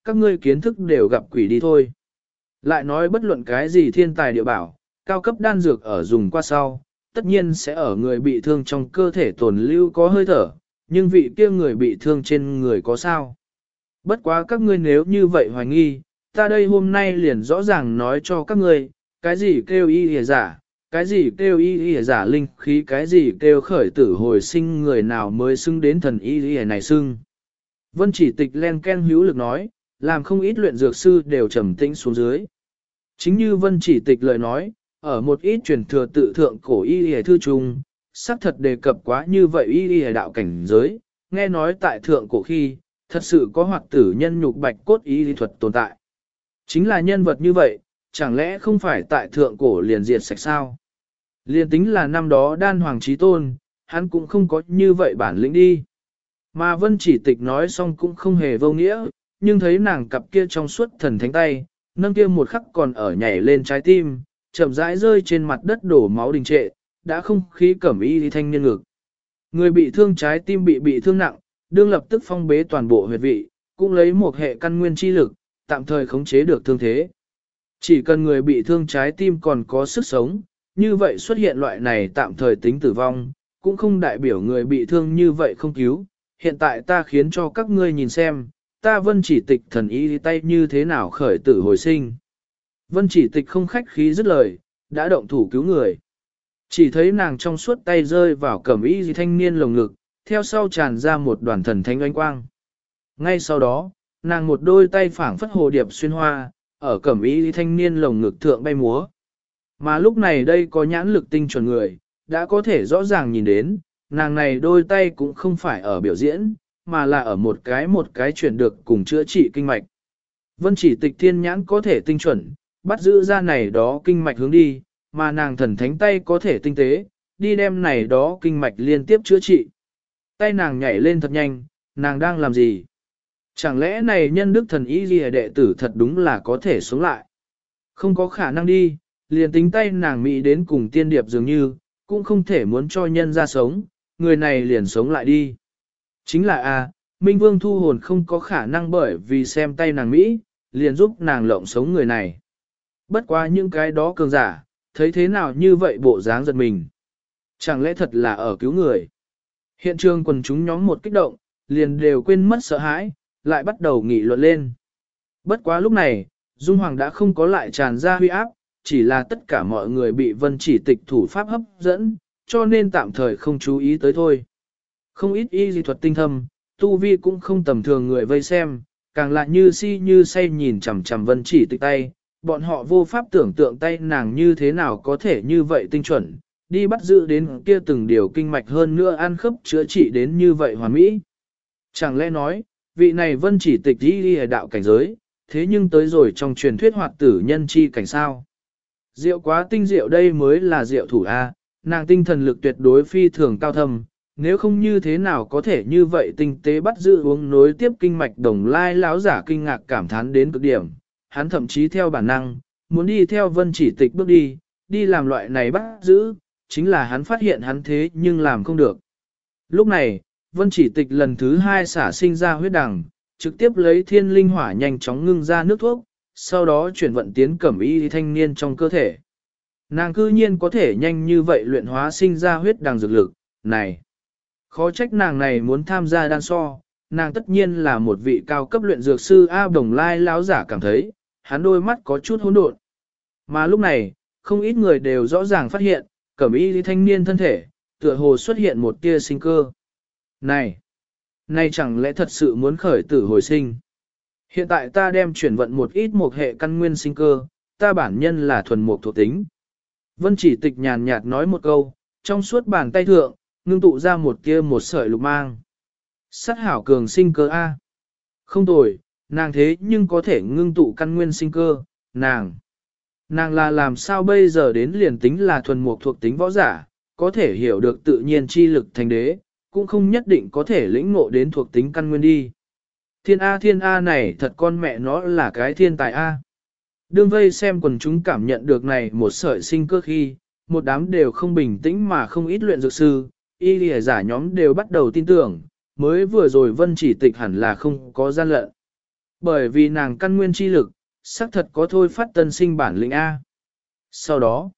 các ngươi kiến thức đều gặp quỷ đi thôi. Lại nói bất luận cái gì thiên tài địa bảo, cao cấp đan dược ở dùng qua sau, tất nhiên sẽ ở người bị thương trong cơ thể tồn lưu có hơi thở, nhưng vị kia người bị thương trên người có sao. Bất quá các ngươi nếu như vậy hoài nghi, ta đây hôm nay liền rõ ràng nói cho các ngươi, cái gì kêu y hề giả, cái gì kêu y hề giả linh khí, cái gì kêu khởi tử hồi sinh, người nào mới xưng đến thần y hề này xưng. Vân Chỉ Tịch len ken hữu lực nói, làm không ít luyện dược sư đều trầm tĩnh xuống dưới. Chính như Vân Chỉ Tịch lời nói, ở một ít truyền thừa tự thượng cổ y hề thư trung, xác thật đề cập quá như vậy y hề đạo cảnh giới, nghe nói tại thượng cổ khi, thật sự có hoạt tử nhân nhục bạch cốt y lý thuật tồn tại. Chính là nhân vật như vậy, chẳng lẽ không phải tại thượng cổ liền diệt sạch sao? Liền tính là năm đó đan hoàng chí tôn, hắn cũng không có như vậy bản lĩnh đi. Mà Vân Chỉ Tịch nói xong cũng không hề vô nghĩa, nhưng thấy nàng cặp kia trong suốt thần thánh tay, nâng kia một khắc còn ở nhảy lên trái tim, chậm rãi rơi trên mặt đất đổ máu đình trệ, đã không khí cẩm y đi thanh niên ngực. Người bị thương trái tim bị thương nặng, đương lập tức phong bế toàn bộ huyệt vị, cũng lấy một hệ căn nguyên chi lực, tạm thời khống chế được thương thế. Chỉ cần người bị thương trái tim còn có sức sống, như vậy xuất hiện loại này tạm thời tính tử vong, cũng không đại biểu người bị thương như vậy không cứu. Hiện tại ta khiến cho các ngươi nhìn xem, ta Vân Chỉ Tịch thần y tay như thế nào khởi tử hồi sinh. Vân Chỉ Tịch không khách khí dứt lời, đã động thủ cứu người. Chỉ thấy nàng trong suốt tay rơi vào cẩm y thanh niên lồng ngực, theo sau tràn ra một đoàn thần thánh ánh quang. Ngay sau đó, nàng một đôi tay phảng phất hồ điệp xuyên hoa, ở cẩm y thanh niên lồng ngực thượng bay múa. Mà lúc này đây có nhãn lực tinh chuẩn người, đã có thể rõ ràng nhìn đến, nàng này đôi tay cũng không phải ở biểu diễn, mà là ở một cái chuyển được cùng chữa trị kinh mạch. Vân Chỉ Tịch thiên nhãn có thể tinh chuẩn, bắt giữ ra này đó kinh mạch hướng đi, mà nàng thần thánh tay có thể tinh tế, đi đem này đó kinh mạch liên tiếp chữa trị. Tay nàng nhảy lên thật nhanh, nàng đang làm gì? Chẳng lẽ này nhân đức thần y ghi đệ tử thật đúng là có thể sống lại? Không có khả năng đi, liền tính tay nàng mỹ đến cùng tiên điệp dường như, cũng không thể muốn cho nhân ra sống, người này liền sống lại đi. Chính là Minh Vương thu hồn không có khả năng bởi vì xem tay nàng mỹ, liền giúp nàng lộng sống người này. Bất quá những cái đó cường giả, thấy thế nào như vậy bộ dáng giật mình. Chẳng lẽ thật là ở cứu người? Hiện trường quần chúng nhóm một kích động, liền đều quên mất sợ hãi, lại bắt đầu nghị luận lên. Bất quá lúc này, Dung Hoàng đã không có lại tràn ra huy áp, chỉ là tất cả mọi người bị Vân Chỉ Tịch thủ pháp hấp dẫn, cho nên tạm thời không chú ý tới thôi. Không ít y dị thuật tinh thâm, tu vi cũng không tầm thường người vây xem, càng lại như si như say nhìn chằm chằm Vân Chỉ Tịch tay, bọn họ vô pháp tưởng tượng tay nàng như thế nào có thể như vậy tinh chuẩn, đi bắt giữ đến kia từng điều kinh mạch hơn nữa ăn khớp chữa trị đến như vậy hoàn mỹ. Chẳng lẽ nói, vị này Vân Chỉ Tịch đi đạo cảnh giới, thế nhưng tới rồi trong truyền thuyết hoạt tử nhân chi cảnh sao. Diệu quá tinh diệu đây mới là diệu thủ A, nàng tinh thần lực tuyệt đối phi thường cao thâm, nếu không như thế nào có thể như vậy tinh tế bắt giữ uống nối tiếp kinh mạch đồng lai lão giả kinh ngạc cảm thán đến cực điểm, hắn thậm chí theo bản năng, muốn đi theo Vân Chỉ Tịch bước đi làm loại này bắt giữ, chính là hắn phát hiện hắn thế nhưng làm không được. Lúc này, Vân Chỉ Tịch lần thứ 2 xả sinh ra huyết đằng, trực tiếp lấy thiên linh hỏa nhanh chóng ngưng ra nước thuốc, sau đó chuyển vận tiến cẩm y thanh niên trong cơ thể. Nàng cư nhiên có thể nhanh như vậy luyện hóa sinh ra huyết đằng dược lực, này. Khó trách nàng này muốn tham gia đan so, nàng tất nhiên là một vị cao cấp luyện dược sư A Đồng Lai lão giả cảm thấy, hắn đôi mắt có chút hỗn độn. Mà lúc này, không ít người đều rõ ràng phát hiện, cẩm y thanh niên thân thể, tựa hồ xuất hiện một tia sinh cơ. Này chẳng lẽ thật sự muốn khởi tử hồi sinh? Hiện tại ta đem chuyển vận một ít một hệ căn nguyên sinh cơ, ta bản nhân là thuần mục thuộc tính. Vân Chỉ Tịch nhàn nhạt nói một câu, trong suốt bàn tay thượng, ngưng tụ ra một sợi lục mang. Sát hảo cường sinh cơ A. Không tồi, nàng thế nhưng có thể ngưng tụ căn nguyên sinh cơ, nàng là làm sao bây giờ đến liền tính là thuần mục thuộc tính võ giả, có thể hiểu được tự nhiên chi lực thành đế, cũng không nhất định có thể lĩnh ngộ đến thuộc tính căn nguyên đi. Thiên A này thật con mẹ nó là cái thiên tài A. Đương vây xem quần chúng cảm nhận được này một sợi sinh cơ khi, một đám đều không bình tĩnh mà không ít luyện dược sư, y lìa giả nhóm đều bắt đầu tin tưởng, mới vừa rồi Vân Chỉ Tịch hẳn là không có gian lận. Bởi vì nàng căn nguyên chi lực, xác thật có thôi phát tân sinh bản lĩnh A. Sau đó,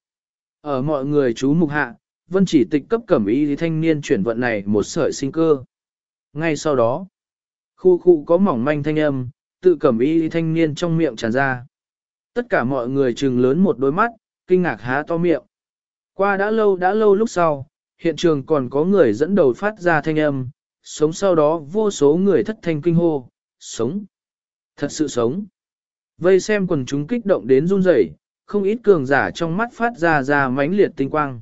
ở mọi người chú mục hạ, Vân Chỉ Tịch cấp cẩm y thanh niên chuyển vận này một sợi sinh cơ. Ngay sau đó, khu khu có mỏng manh thanh âm, tự cẩm y thanh niên trong miệng tràn ra. Tất cả mọi người trừng lớn một đôi mắt, kinh ngạc há to miệng. Qua đã lâu lúc sau, hiện trường còn có người dẫn đầu phát ra thanh âm, sống sau đó vô số người thất thanh kinh hô, sống, thật sự sống. Vây xem quần chúng kích động đến run rẩy, không ít cường giả trong mắt phát ra mãnh liệt tinh quang.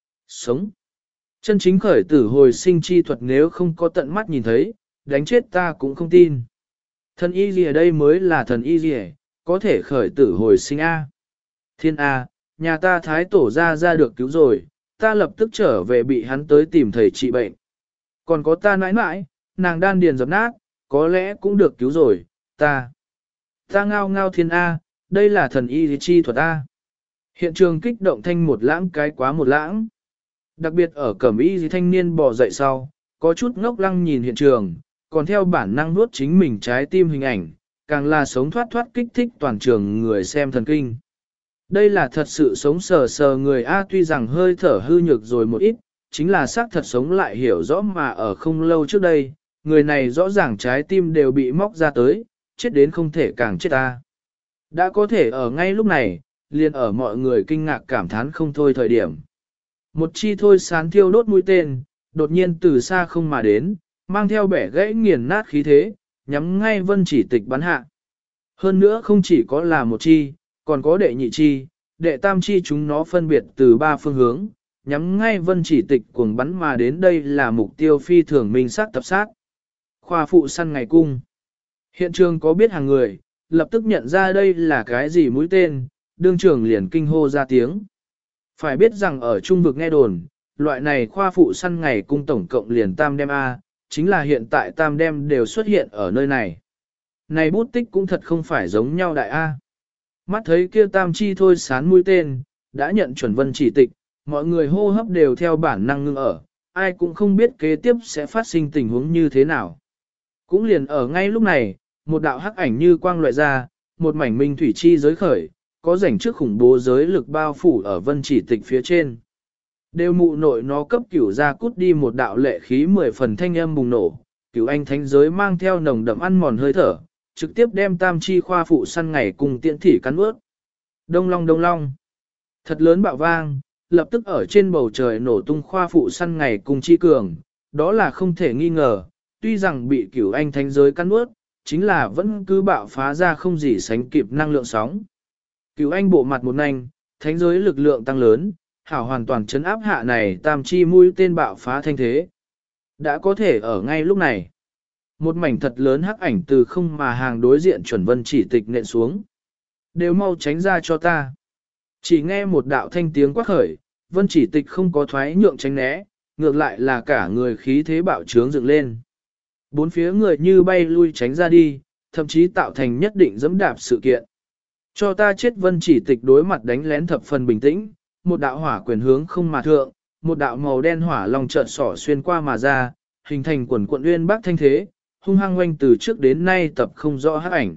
Sống. Chân chính khởi tử hồi sinh chi thuật nếu không có tận mắt nhìn thấy, đánh chết ta cũng không tin. Thần y gì ở đây mới là thần y gì, có thể khởi tử hồi sinh A. Thiên A, nhà ta thái tổ ra được cứu rồi, ta lập tức trở về bị hắn tới tìm thầy trị bệnh. Còn có ta nãi nãi, nàng đan điền dập nát, có lẽ cũng được cứu rồi, ta ngao ngao thiên A, đây là thần y chi thuật A. Hiện trường kích động thanh một lãng cái quá một lãng. Đặc biệt ở cẩm y thanh niên bò dậy sau, có chút ngốc lăng nhìn hiện trường, còn theo bản năng nuốt chính mình trái tim hình ảnh, càng là sống thoát kích thích toàn trường người xem thần kinh. Đây là thật sự sống sờ người A, tuy rằng hơi thở hư nhược rồi một ít, chính là xác thật sống lại hiểu rõ mà ở không lâu trước đây, người này rõ ràng trái tim đều bị móc ra tới, chết đến không thể càng chết ta. Đã có thể ở ngay lúc này, liền ở mọi người kinh ngạc cảm thán không thôi thời điểm. Một chi thôi sán thiêu đốt mũi tên, đột nhiên từ xa không mà đến, mang theo bẻ gãy nghiền nát khí thế, nhắm ngay Vân Chỉ Tịch bắn hạ. Hơn nữa không chỉ có là một chi, còn có đệ nhị chi, đệ tam chi, chúng nó phân biệt từ ba phương hướng, nhắm ngay Vân Chỉ Tịch cuồng bắn mà đến. Đây là mục tiêu phi thường minh sát tập sát. Khoa phụ săn ngày cung. Hiện trường có biết hàng người, lập tức nhận ra đây là cái gì mũi tên, đương trường liền kinh hô ra tiếng. Phải biết rằng ở trung vực nghe đồn, loại này khoa phụ săn ngày cung tổng cộng liền tam đem A, chính là hiện tại tam đem đều xuất hiện ở nơi này. Này bút tích cũng thật không phải giống nhau đại A. Mắt thấy kia tam chi thôi sán mũi tên, đã nhận chuẩn Vân Chỉ Tịch, mọi người hô hấp đều theo bản năng ngưng ở, ai cũng không biết kế tiếp sẽ phát sinh tình huống như thế nào. Cũng liền ở ngay lúc này, một đạo hắc ảnh như quang loại ra, một mảnh minh thủy chi giới khởi, có rảnh trước khủng bố giới lực bao phủ ở Vân Chỉ Tịch phía trên. Đều mụ nội nó cấp cửu ra cút đi, một đạo lệ khí 10 phần thanh âm bùng nổ, cửu anh thánh giới mang theo nồng đậm ăn mòn hơi thở, trực tiếp đem tam chi khoa phụ săn ngày cùng tiện thỉ cắn ướt. Đông long. Thật lớn bạo vang, lập tức ở trên bầu trời nổ tung khoa phụ săn ngày cùng chi cường, đó là không thể nghi ngờ, tuy rằng bị cửu anh thánh giới cắn ướt, chính là vẫn cứ bạo phá ra không gì sánh kịp năng lượng sóng. Cửu anh bộ mặt một nanh, thánh giới lực lượng tăng lớn, hảo hoàn toàn chấn áp hạ này tam chi mũi tên bạo phá thanh thế. Đã có thể ở ngay lúc này. Một mảnh thật lớn hắc ảnh từ không mà hàng đối diện chuẩn Vân Chỉ Tịch nện xuống. Đều mau tránh ra cho ta. Chỉ nghe một đạo thanh tiếng quát khởi, Vân Chỉ Tịch không có thoái nhượng tránh né, ngược lại là cả người khí thế bạo trướng dựng lên. Bốn phía người như bay lui tránh ra đi, thậm chí tạo thành nhất định dẫm đạp sự kiện. Cho ta chết. Vân Chỉ Tịch đối mặt đánh lén thập phần bình tĩnh, một đạo hỏa quyền hướng không mà thượng, một đạo màu đen hỏa long chợt xỏ xuyên qua mà ra, hình thành quần cuộn uyên bác thanh thế, hung hăng oanh từ trước đến nay tập không rõ hắc ảnh.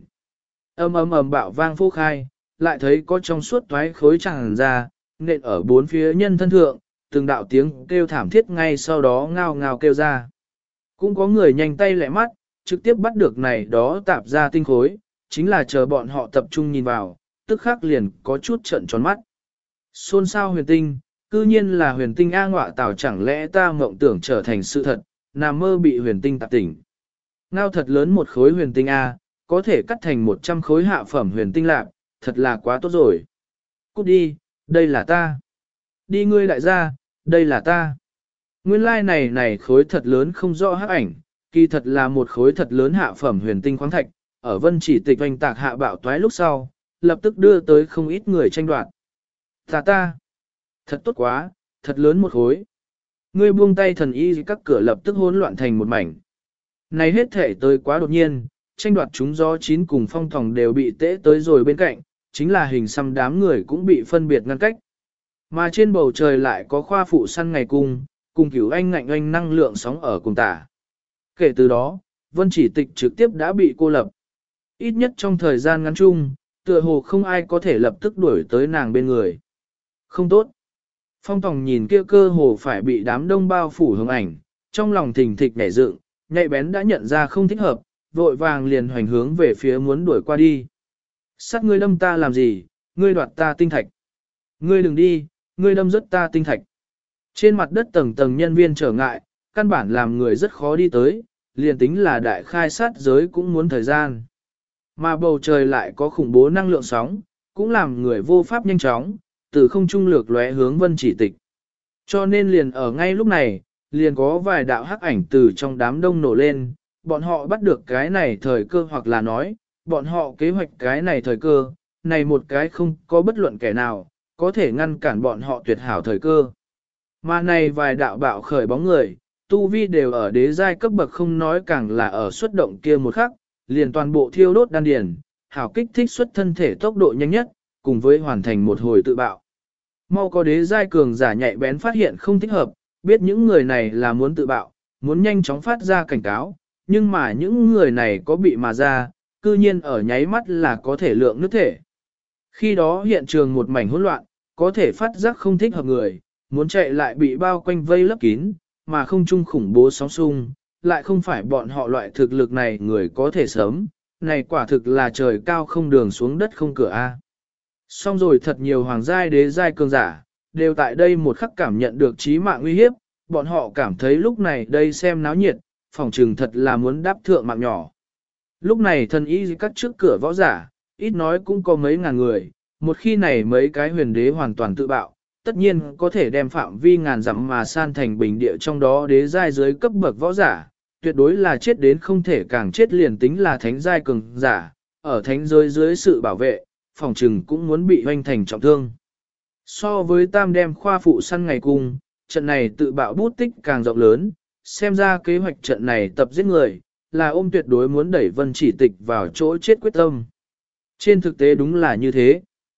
Ầm bạo vang phô khai, lại thấy có trong suốt toái khối tràn ra, nện ở bốn phía nhân thân thượng, từng đạo tiếng kêu thảm thiết ngay sau đó ngao ngao kêu ra. Cũng có người nhanh tay lẹ mắt, trực tiếp bắt được này đó tạp ra tinh khối, chính là chờ bọn họ tập trung nhìn vào, tức khắc liền có chút trợn tròn mắt. Xôn xao huyền tinh, cư nhiên là huyền tinh A ngọa tảo, chẳng lẽ ta mộng tưởng trở thành sự thật, nằm mơ bị huyền tinh tạp tỉnh. Ngao thật lớn một khối huyền tinh A, có thể cắt thành 100 khối hạ phẩm huyền tinh lạc, thật là quá tốt rồi. Cút đi, đây là ta. Đi ngươi đại gia, đây là ta. Nguyên lai này khối thật lớn không rõ hắc ảnh, kỳ thật là một khối thật lớn hạ phẩm huyền tinh khoáng thạch, ở Vân Chỉ Tịch oanh tạc hạ bạo toái lúc sau, lập tức đưa tới không ít người tranh đoạt. Ta, thật tốt quá, thật lớn một khối. Ngươi buông tay, thần y các cửa lập tức hỗn loạn thành một mảnh. Này hết thể tới quá đột nhiên, tranh đoạt chúng gió chín cùng phong thòng đều bị tễ tới rồi bên cạnh, chính là hình xăm đám người cũng bị phân biệt ngăn cách. Mà trên bầu trời lại có khoa phụ săn ngày cung, cùng cửu anh ngạnh anh năng lượng sóng ở cùng tả. Kể từ đó, Vân Chỉ Tịch trực tiếp đã bị cô lập. Ít nhất trong thời gian ngắn chung, tựa hồ không ai có thể lập tức đuổi tới nàng bên người. Không tốt. Phong Tòng nhìn kia cơ hồ phải bị đám đông bao phủ hướng ảnh, trong lòng thình thịch nhảy dựng, nhạy bén đã nhận ra không thích hợp, vội vàng liền hoành hướng về phía muốn đuổi qua đi. Sát ngươi đâm ta làm gì, ngươi đoạt ta tinh thạch. Ngươi đừng đi, ngươi đâm rất ta tinh thạch. Trên mặt đất tầng tầng nhân viên trở ngại, căn bản làm người rất khó đi tới, liền tính là đại khai sát giới cũng muốn thời gian. Mà bầu trời lại có khủng bố năng lượng sóng, cũng làm người vô pháp nhanh chóng, từ không trung lược lóe hướng Vân Chỉ Tịch. Cho nên liền ở ngay lúc này, liền có vài đạo hắc ảnh từ trong đám đông nổ lên, bọn họ bắt được cái này thời cơ hoặc là nói, bọn họ kế hoạch cái này thời cơ, này một cái không có bất luận kẻ nào, có thể ngăn cản bọn họ tuyệt hảo thời cơ. Mà này vài đạo bạo khởi bóng người, tu vi đều ở đế giai cấp bậc không nói càng là ở xuất động kia một khắc, liền toàn bộ thiêu đốt đan điền, hảo kích thích xuất thân thể tốc độ nhanh nhất, cùng với hoàn thành một hồi tự bạo. Mau có đế giai cường giả nhạy bén phát hiện không thích hợp, biết những người này là muốn tự bạo, muốn nhanh chóng phát ra cảnh cáo, nhưng mà những người này có bị mà ra, cư nhiên ở nháy mắt là có thể lượng nước thể. Khi đó hiện trường một mảnh hỗn loạn, có thể phát giác không thích hợp người, muốn chạy lại bị bao quanh vây lấp kín, mà không chung khủng bố sóng sung, lại không phải bọn họ loại thực lực này người có thể sớm, này quả thực là trời cao không đường xuống đất không cửa A. Xong rồi thật nhiều hoàng giai đế giai cường giả, đều tại đây một khắc cảm nhận được chí mạng nguy hiếp, bọn họ cảm thấy lúc này đây xem náo nhiệt, phòng trừng thật là muốn đáp thượng mạng nhỏ. Lúc này thần y cắt trước cửa võ giả, ít nói cũng có mấy ngàn người, một khi này mấy cái huyền đế hoàn toàn tự bạo, tất nhiên có thể đem phạm vi ngàn dặm mà san thành bình địa trong đó đế giai dưới cấp bậc võ giả, tuyệt đối là chết đến không thể càng chết liền tính là thánh giai cường giả, ở thánh giới dưới sự bảo vệ, phòng trừng cũng muốn bị hoanh thành trọng thương. So với tam đem khoa phụ săn ngày cùng, trận này tự bạo bút tích càng rộng lớn, xem ra kế hoạch trận này tập giết người, là ôm tuyệt đối muốn đẩy Vân Chỉ Tịch vào chỗ chết quyết tâm. Trên thực tế đúng là như thế.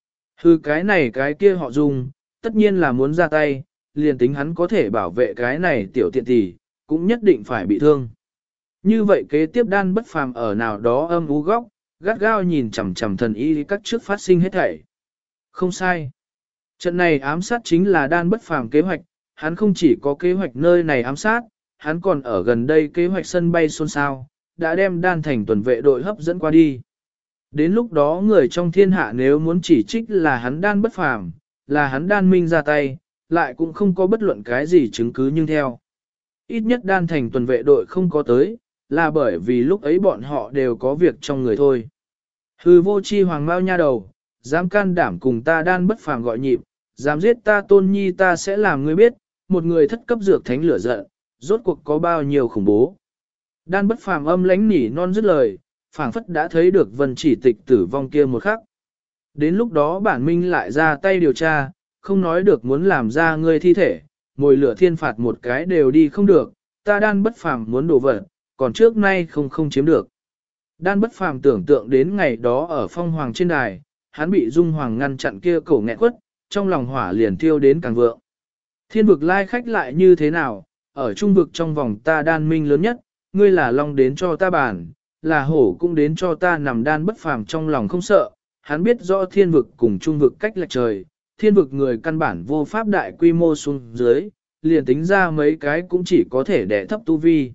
Hư cái này cái kia họ dùng, tất nhiên là muốn ra tay, liền tính hắn có thể bảo vệ cái này tiểu tiện tỷ, cũng nhất định phải bị thương. Như vậy kế tiếp đan bất phàm ở nào đó âm u góc, gắt gao nhìn chằm chằm thần y các trước phát sinh hết thảy. Không sai. Trận này ám sát chính là đan bất phàm kế hoạch, hắn không chỉ có kế hoạch nơi này ám sát, hắn còn ở gần đây kế hoạch sân bay xôn xao, đã đem đan thành tuần vệ đội hấp dẫn qua đi. Đến lúc đó người trong thiên hạ nếu muốn chỉ trích là hắn đan bất phàm, là hắn đan minh ra tay, lại cũng không có bất luận cái gì chứng cứ nhưng theo. Ít nhất đan thành tuần vệ đội không có tới, là bởi vì lúc ấy bọn họ đều có việc trong người thôi. Hư vô chi hoàng mao nha đầu, dám can đảm cùng ta đan bất phàm gọi nhịp, dám giết ta tôn nhi ta sẽ làm ngươi biết, một người thất cấp dược thánh lửa giận, rốt cuộc có bao nhiêu khủng bố. Đan bất phàm âm lãnh nỉ non dứt lời, phảng phất đã thấy được Vân Chỉ Tịch tử vong kia một khắc. Đến lúc đó bản minh lại ra tay điều tra, không nói được muốn làm ra ngươi thi thể, ngồi lửa thiên phạt một cái đều đi không được, ta đan bất phàm muốn đổ vật, còn trước nay không chiếm được. Đan bất phàm tưởng tượng đến ngày đó ở phong hoàng trên đài, hắn bị dung hoàng ngăn chặn kia cổ nghẹn quất, trong lòng hỏa liền thiêu đến càng vượng. Thiên vực lai khách lại như thế nào, ở trung vực trong vòng ta đan minh lớn nhất, ngươi là long đến cho ta bản, là hổ cũng đến cho ta nằm đan bất phàm trong lòng không sợ, hắn biết rõ thiên vực cùng trung vực cách lệch trời, thiên vực người căn bản vô pháp đại quy mô xuống dưới, liền tính ra mấy cái cũng chỉ có thể đẻ thấp tu vi.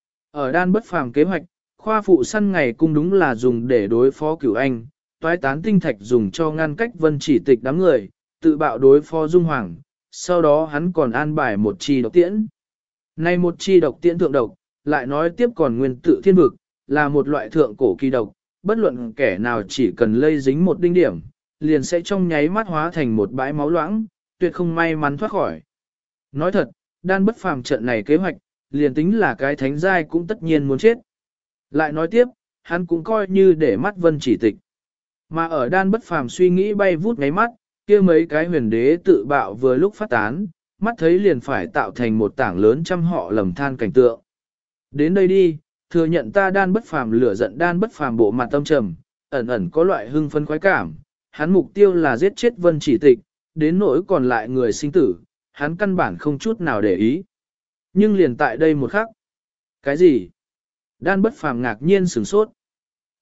Ở đan bất phàm kế hoạch, khoa phụ săn ngày cung đúng là dùng để đối phó cửu anh, toái tán tinh thạch dùng cho ngăn cách Vân Chỉ Tịch đám người, tự bạo đối phó dung hoàng, sau đó hắn còn an bài một chi độc tiễn. Nay một chi độc tiễn thượng độc, lại nói tiếp còn nguyên tự thiên vực, là một loại thượng cổ kỳ độc, bất luận kẻ nào chỉ cần lây dính một đinh điểm, liền sẽ trong nháy mắt hóa thành một bãi máu loãng, tuyệt không may mắn thoát khỏi. Nói thật, đan bất phàm trận này kế hoạch, liền tính là cái thánh giai cũng tất nhiên muốn chết. Lại nói tiếp, hắn cũng coi như để mắt Vân Chỉ Tịch. Mà ở đan bất phàm suy nghĩ bay vút ngáy mắt, kia mấy cái huyền đế tự bạo vừa lúc phát tán, mắt thấy liền phải tạo thành một tảng lớn trăm họ lầm than cảnh tượng. Đến đây đi, thừa nhận ta đan bất phàm lửa giận đan bất phàm bộ mặt tâm trầm, ẩn ẩn có loại hưng phấn khoái cảm, hắn mục tiêu là giết chết Vân Chỉ Tịch, đến nỗi còn lại người sinh tử, hắn căn bản không chút nào để ý. Nhưng liền tại đây một khắc. Cái gì? Đan bất phàm ngạc nhiên sửng sốt.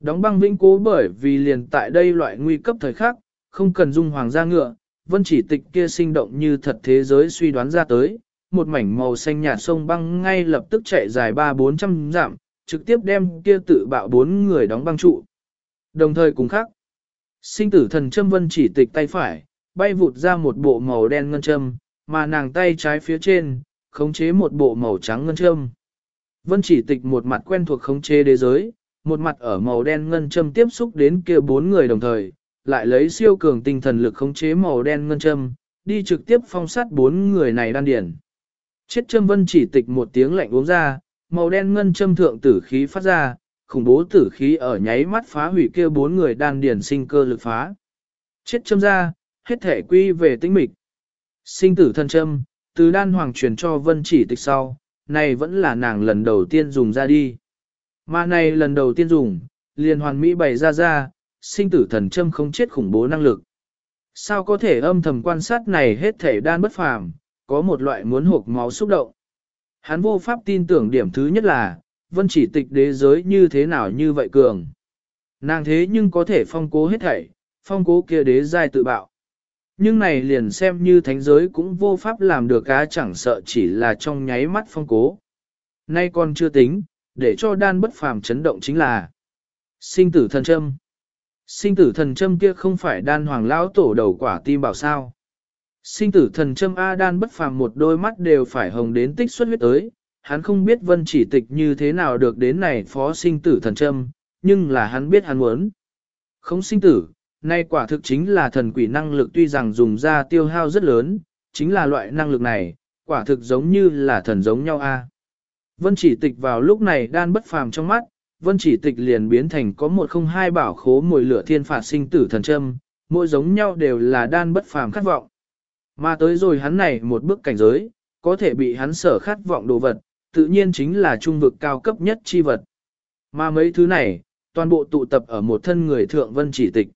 Đóng băng vĩnh cố bởi vì liền tại đây loại nguy cấp thời khắc, không cần dung hoàng ra ngựa, vân chỉ tịch kia sinh động như thật thế giới suy đoán ra tới, một mảnh màu xanh nhạt sông băng ngay lập tức chạy dài 300-400 dặm, trực tiếp đem kia tự bạo 4 người đóng băng trụ. Đồng thời cùng khác, sinh tử thần châm vân chỉ tịch tay phải, bay vụt ra một bộ màu đen ngân châm, mà nàng tay trái phía trên, khống chế một bộ màu trắng ngân châm. Vân chỉ tịch một mặt quen thuộc khống chế đế giới, một mặt ở màu đen ngân châm tiếp xúc đến kia 4 người đồng thời, lại lấy siêu cường tinh thần lực khống chế màu đen ngân châm, đi trực tiếp phong sát 4 người này đan điển. Chết châm vân chỉ tịch một tiếng lạnh uống ra, màu đen ngân châm thượng tử khí phát ra, khủng bố tử khí ở nháy mắt phá hủy kia 4 người đan điển sinh cơ lực phá. Chết châm ra, hết thể quy về tĩnh mịch. Sinh tử thần châm, từ đan hoàng truyền cho vân chỉ tịch sau, này vẫn là nàng lần đầu tiên dùng ra đi. Mà này lần đầu tiên dùng, liền hoàn mỹ bày ra, sinh tử thần châm không chết khủng bố năng lực. Sao có thể âm thầm quan sát này hết thể đan bất phàm, có một loại muốn hộp máu xúc động. Hắn vô pháp tin tưởng điểm thứ nhất là, vân chỉ tịch đế giới như thế nào như vậy cường. Nàng thế nhưng có thể phong cố hết thảy, phong cố kia đế giai tự bạo. Nhưng này liền xem như thánh giới cũng vô pháp làm được cá chẳng sợ chỉ là trong nháy mắt phong cố. Nay còn chưa tính, để cho đan bất phàm chấn động chính là sinh tử thần châm. Sinh tử thần châm kia không phải đan hoàng lão tổ đầu quả tim bảo sao. Sinh tử thần châm A đan bất phàm một đôi mắt đều phải hồng đến tích xuất huyết tới, hắn không biết vân chỉ tịch như thế nào được đến này phó sinh tử thần châm, nhưng là hắn biết hắn muốn. Không sinh tử, nay quả thực chính là thần quỷ năng lực tuy rằng dùng ra tiêu hao rất lớn, chính là loại năng lực này, quả thực giống như là thần giống nhau A. Vân chỉ tịch vào lúc này đan bất phàm trong mắt, vân chỉ tịch liền biến thành có 102 bảo khố mồi lửa thiên phạt sinh tử thần châm, mỗi giống nhau đều là đan bất phàm khát vọng. Mà tới rồi hắn này một bước cảnh giới, có thể bị hắn sở khát vọng đồ vật, tự nhiên chính là trung vực cao cấp nhất chi vật. Mà mấy thứ này, toàn bộ tụ tập ở một thân người thượng vân chỉ tịch.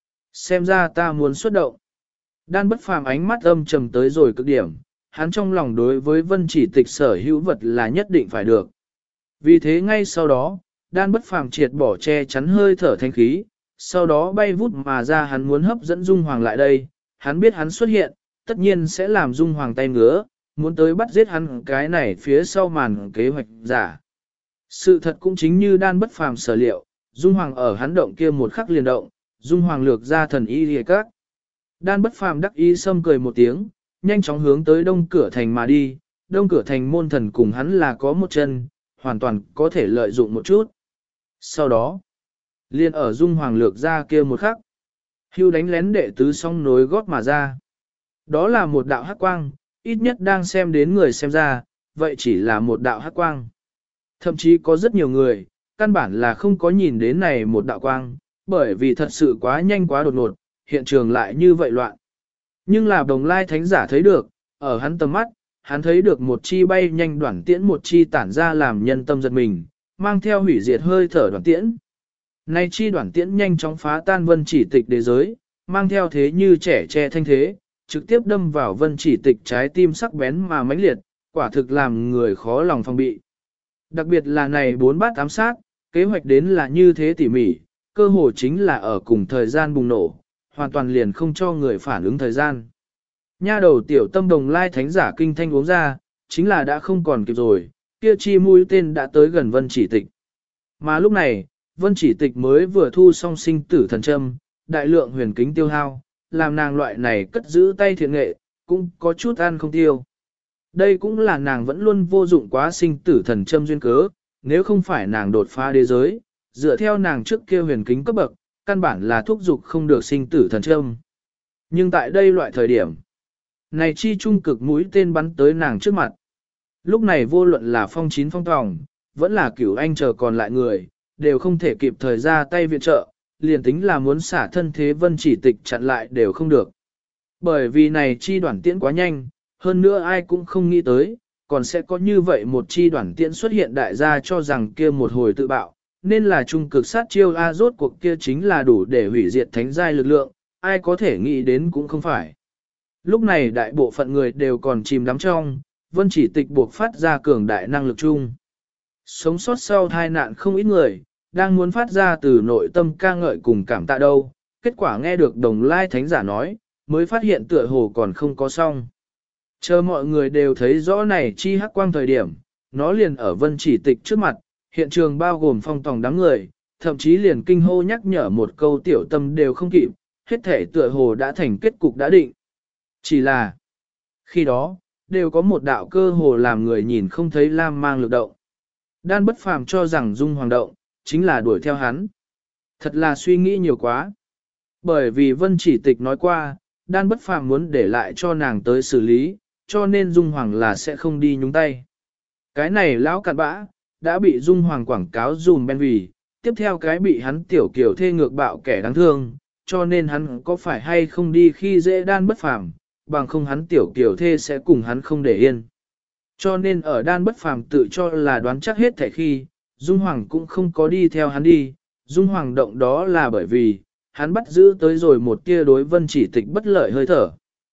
Xem ra ta muốn xuất động. Đan bất phàm ánh mắt âm trầm tới rồi cực điểm, hắn trong lòng đối với vân chỉ tịch sở hữu vật là nhất định phải được. Vì thế ngay sau đó, đan bất phàm triệt bỏ che chắn hơi thở thanh khí, sau đó bay vút mà ra hắn muốn hấp dẫn Dung Hoàng lại đây, hắn biết hắn xuất hiện, tất nhiên sẽ làm Dung Hoàng tay ngứa, muốn tới bắt giết hắn cái này phía sau màn kế hoạch giả. Sự thật cũng chính như đan bất phàm sở liệu, Dung Hoàng ở hắn động kia một khắc liền động, Dung Hoàng lược ra thần y lìa các. Đan bất phàm đắc ý sâm cười một tiếng, nhanh chóng hướng tới đông cửa thành mà đi, đông cửa thành môn thần cùng hắn là có một chân, hoàn toàn có thể lợi dụng một chút. Sau đó, liền ở Dung Hoàng lược ra kia một khắc, hưu đánh lén đệ tứ song nối gót mà ra. Đó là một đạo hắc quang, ít nhất đang xem đến người xem ra, vậy chỉ là một đạo hắc quang. Thậm chí có rất nhiều người, căn bản là không có nhìn đến này một đạo quang, bởi vì thật sự quá nhanh quá đột ngột, hiện trường lại như vậy loạn. Nhưng là Đồng Lai Thánh Giả thấy được, ở hắn tầm mắt, hắn thấy được một chi bay nhanh đoản tiễn một chi tản ra làm nhân tâm giật mình, mang theo hủy diệt hơi thở đoản tiễn. Nay chi đoản tiễn nhanh chóng phá tan vân chỉ tịch đế giới, mang theo thế như trẻ che thanh thế, trực tiếp đâm vào vân chỉ tịch trái tim sắc bén mà mãnh liệt, quả thực làm người khó lòng phòng bị. Đặc biệt là này 4 bát ám sát, kế hoạch đến là như thế tỉ mỉ, cơ hồ chính là ở cùng thời gian bùng nổ, hoàn toàn liền không cho người phản ứng thời gian. Nha đầu tiểu tâm Đồng Lai Thánh Giả kinh thanh uống ra, chính là đã không còn kịp rồi, kia chi mũi tên đã tới gần vân chỉ tịch. Mà lúc này, vân chỉ tịch mới vừa thu xong sinh tử thần châm, đại lượng huyền kính tiêu hao, làm nàng loại này cất giữ tay thiện nghệ, cũng có chút ăn không tiêu. Đây cũng là nàng vẫn luôn vô dụng quá sinh tử thần châm duyên cớ, nếu không phải nàng đột phá đế giới, dựa theo nàng trước kia huyền kính cấp bậc, căn bản là thúc dục không được sinh tử thần châm. Nhưng tại đây loại thời điểm, này chi trung cực mũi tên bắn tới nàng trước mặt. Lúc này vô luận là phong chín phong tòng, vẫn là cửu anh chờ còn lại người, đều không thể kịp thời ra tay viện trợ, liền tính là muốn xả thân thế vân chỉ tịch chặn lại đều không được. Bởi vì này chi đoản tiễn quá nhanh, hơn nữa ai cũng không nghĩ tới, còn sẽ có như vậy một chi đoản tiễn xuất hiện đại gia cho rằng kia một hồi tự bạo, nên là trung cực sát chiêu A rốt cuộc kia chính là đủ để hủy diệt thánh giai lực lượng, ai có thể nghĩ đến cũng không phải. Lúc này đại bộ phận người đều còn chìm đắm trong, vân chỉ tịch buộc phát ra cường đại năng lực chung. Sống sót sau tai nạn không ít người, đang muốn phát ra từ nội tâm ca ngợi cùng cảm tạ đâu, kết quả nghe được Đồng Lai Thánh giả nói, mới phát hiện tựa hồ còn không có xong. Chờ mọi người đều thấy rõ này chi hắc quang thời điểm, nó liền ở Vân Chỉ Tịch trước mặt, hiện trường bao gồm phong tòng đám người, thậm chí liền kinh hô nhắc nhở một câu tiểu tâm đều không kịp, hết thể tựa hồ đã thành kết cục đã định. Chỉ là, khi đó, đều có một đạo cơ hồ làm người nhìn không thấy lam mang lực động. Đan Bất Phàm cho rằng Dung Hoàng động, chính là đuổi theo hắn. Thật là suy nghĩ nhiều quá. Bởi vì Vân Chỉ Tịch nói qua, Đan Bất Phàm muốn để lại cho nàng tới xử lý, cho nên Dung Hoàng là sẽ không đi nhúng tay. Cái này lão cặn bã, đã bị Dung Hoàng quảng cáo dùm bên vì, tiếp theo cái bị hắn tiểu kiểu thê ngược bạo kẻ đáng thương, cho nên hắn có phải hay không đi khi dễ Đan Bất Phàm, bằng không hắn tiểu kiểu thê sẽ cùng hắn không để yên. Cho nên ở Đan Bất Phàm tự cho là đoán chắc hết thảy khi, Dung Hoàng cũng không có đi theo hắn đi, Dung Hoàng động đó là bởi vì, hắn bắt giữ tới rồi một tia đối Vân Chỉ Tịch bất lợi hơi thở.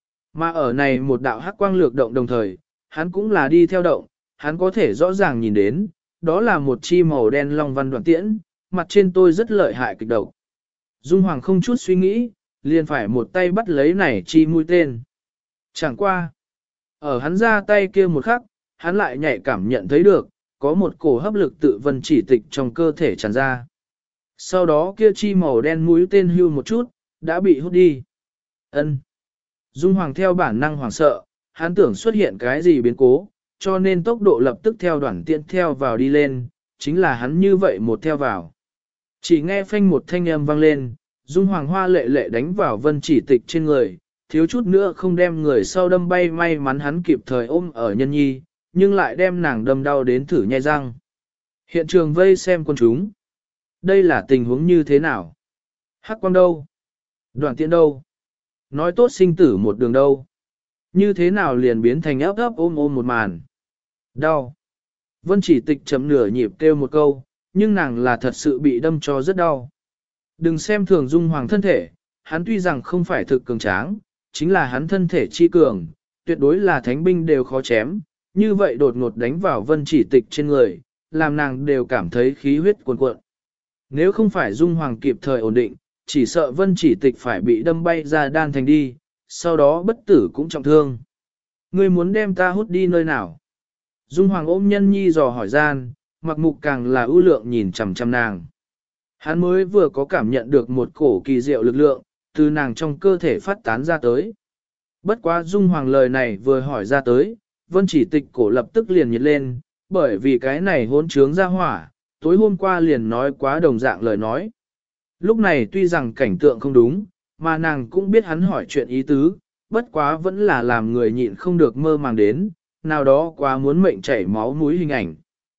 Mà ở này một đạo hắc quang lược động đồng thời, hắn cũng là đi theo động, hắn có thể rõ ràng nhìn đến, đó là một chi màu đen long văn đoạn tiễn, mặt trên tôi rất lợi hại kịch độc. Dung Hoàng không chút suy nghĩ, liền phải một tay bắt lấy này chi mũi tên. Chẳng qua, ở hắn ra tay kia một khắc, hắn lại nhạy cảm nhận thấy được, có một cổ hấp lực tự Vân Chỉ Tịch trong cơ thể tràn ra. Sau đó kia chi màu đen mũi tên hưu một chút, đã bị hút đi. Ân. Dung Hoàng theo bản năng hoảng sợ, hắn tưởng xuất hiện cái gì biến cố, cho nên tốc độ lập tức theo đoạn tiễn theo vào đi lên, chính là hắn như vậy một theo vào. Chỉ nghe phanh một thanh âm vang lên, Dung Hoàng hoa lệ lệ đánh vào Vân Chỉ Tịch trên người, thiếu chút nữa không đem người sau đâm bay, may mắn hắn kịp thời ôm ở nhân nhi, nhưng lại đem nàng đâm đau đến thử nhai răng. Hiện trường vây xem con chúng. Đây là tình huống như thế nào? Hắc quang đâu? Đoạn tiễn đâu? Nói tốt sinh tử một đường đâu? Như thế nào liền biến thành ấp ấp ôm ôm một màn? Đau. Vân Chỉ Tịch chấm nửa nhịp kêu một câu, nhưng nàng là thật sự bị đâm cho rất đau. Đừng xem thường Dung Hoàng thân thể, hắn tuy rằng không phải thực cường tráng, chính là hắn thân thể chi cường, tuyệt đối là thánh binh đều khó chém, như vậy đột ngột đánh vào Vân Chỉ Tịch trên người, làm nàng đều cảm thấy khí huyết cuồn cuộn. Nếu không phải Dung Hoàng kịp thời ổn định, chỉ sợ Vân Chỉ Tịch phải bị đâm bay ra đan thành đi, sau đó bất tử cũng trọng thương. Ngươi muốn đem ta hút đi nơi nào? Dung Hoàng ôm nhân nhi dò hỏi gian, mặc mục càng là ưu lượng nhìn chằm chằm nàng. Hắn mới vừa có cảm nhận được một cổ kỳ diệu lực lượng, từ nàng trong cơ thể phát tán ra tới. Bất quá Dung Hoàng lời này vừa hỏi ra tới, Vân Chỉ Tịch cổ lập tức liền nhiệt lên, bởi vì cái này hỗn trướng ra hỏa, tối hôm qua liền nói quá đồng dạng lời nói. Lúc này tuy rằng cảnh tượng không đúng, mà nàng cũng biết hắn hỏi chuyện ý tứ, bất quá vẫn là làm người nhịn không được mơ màng đến, nào đó quá muốn mệnh chảy máu mũi hình ảnh.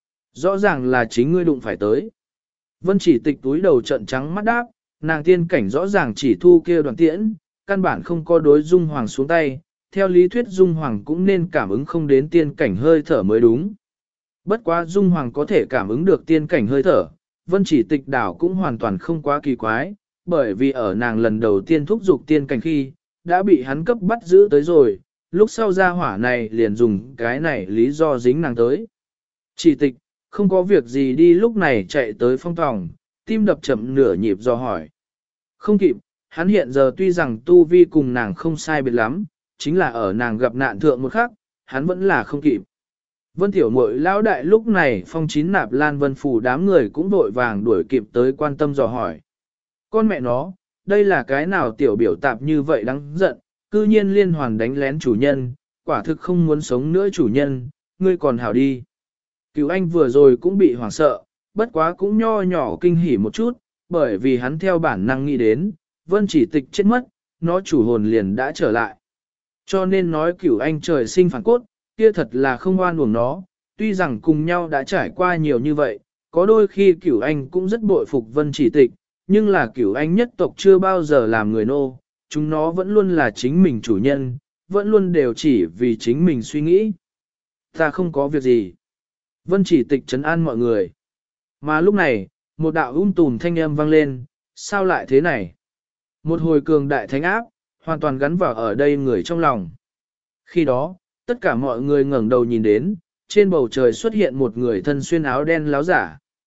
Rõ ràng là chính ngươi đụng phải tới. Vân Chỉ Tịch túi đầu trận trắng mắt đáp, nàng tiên cảnh rõ ràng chỉ thu kia đoàn tiễn, căn bản không có đối Dung Hoàng xuống tay, theo lý thuyết Dung Hoàng cũng nên cảm ứng không đến tiên cảnh hơi thở mới đúng. Bất quá Dung Hoàng có thể cảm ứng được tiên cảnh hơi thở, Vân Chỉ Tịch đảo cũng hoàn toàn không quá kỳ quái, bởi vì ở nàng lần đầu tiên thúc dục tiên cảnh khi, đã bị hắn cấp bắt giữ tới rồi, lúc sau ra hỏa này liền dùng cái này lý do dính nàng tới. Chỉ Tịch, không có việc gì đi lúc này chạy tới phong phòng, tim đập chậm nửa nhịp do hỏi. Không kịp, hắn hiện giờ tuy rằng tu vi cùng nàng không sai biệt lắm, chính là ở nàng gặp nạn thượng một khắc, hắn vẫn là không kịp. Vân Tiểu Muội lão đại lúc này phong chín nạp lan vân phủ đám người cũng vội vàng đuổi kịp tới quan tâm dò hỏi. Con mẹ nó, đây là cái nào tiểu biểu tạp như vậy đáng giận, cư nhiên liên hoàn đánh lén chủ nhân, quả thực không muốn sống nữa chủ nhân, ngươi còn hảo đi. Cửu Anh vừa rồi cũng bị hoảng sợ, bất quá cũng nho nhỏ kinh hỉ một chút, bởi vì hắn theo bản năng nghĩ đến, Vân Chỉ Tịch chết mất, nó chủ hồn liền đã trở lại. Cho nên nói Cửu Anh trời sinh phản cốt, kia thật là không oan uổng nó, tuy rằng cùng nhau đã trải qua nhiều như vậy, có đôi khi Cửu Anh cũng rất bội phục Vân Chỉ Tịch, nhưng là Cửu Anh nhất tộc chưa bao giờ làm người nô, chúng nó vẫn luôn là chính mình chủ nhân, vẫn luôn đều chỉ vì chính mình suy nghĩ. Ta không có việc gì. Vân Chỉ Tịch trấn an mọi người. Mà lúc này, một đạo tùm thanh âm vang lên, sao lại thế này? Một hồi cường đại thánh áp, hoàn toàn gắn vào ở đây người trong lòng. Khi đó, tất cả mọi người ngẩng đầu nhìn đến, trên bầu trời xuất hiện một người thân xuyên áo đen láo giả.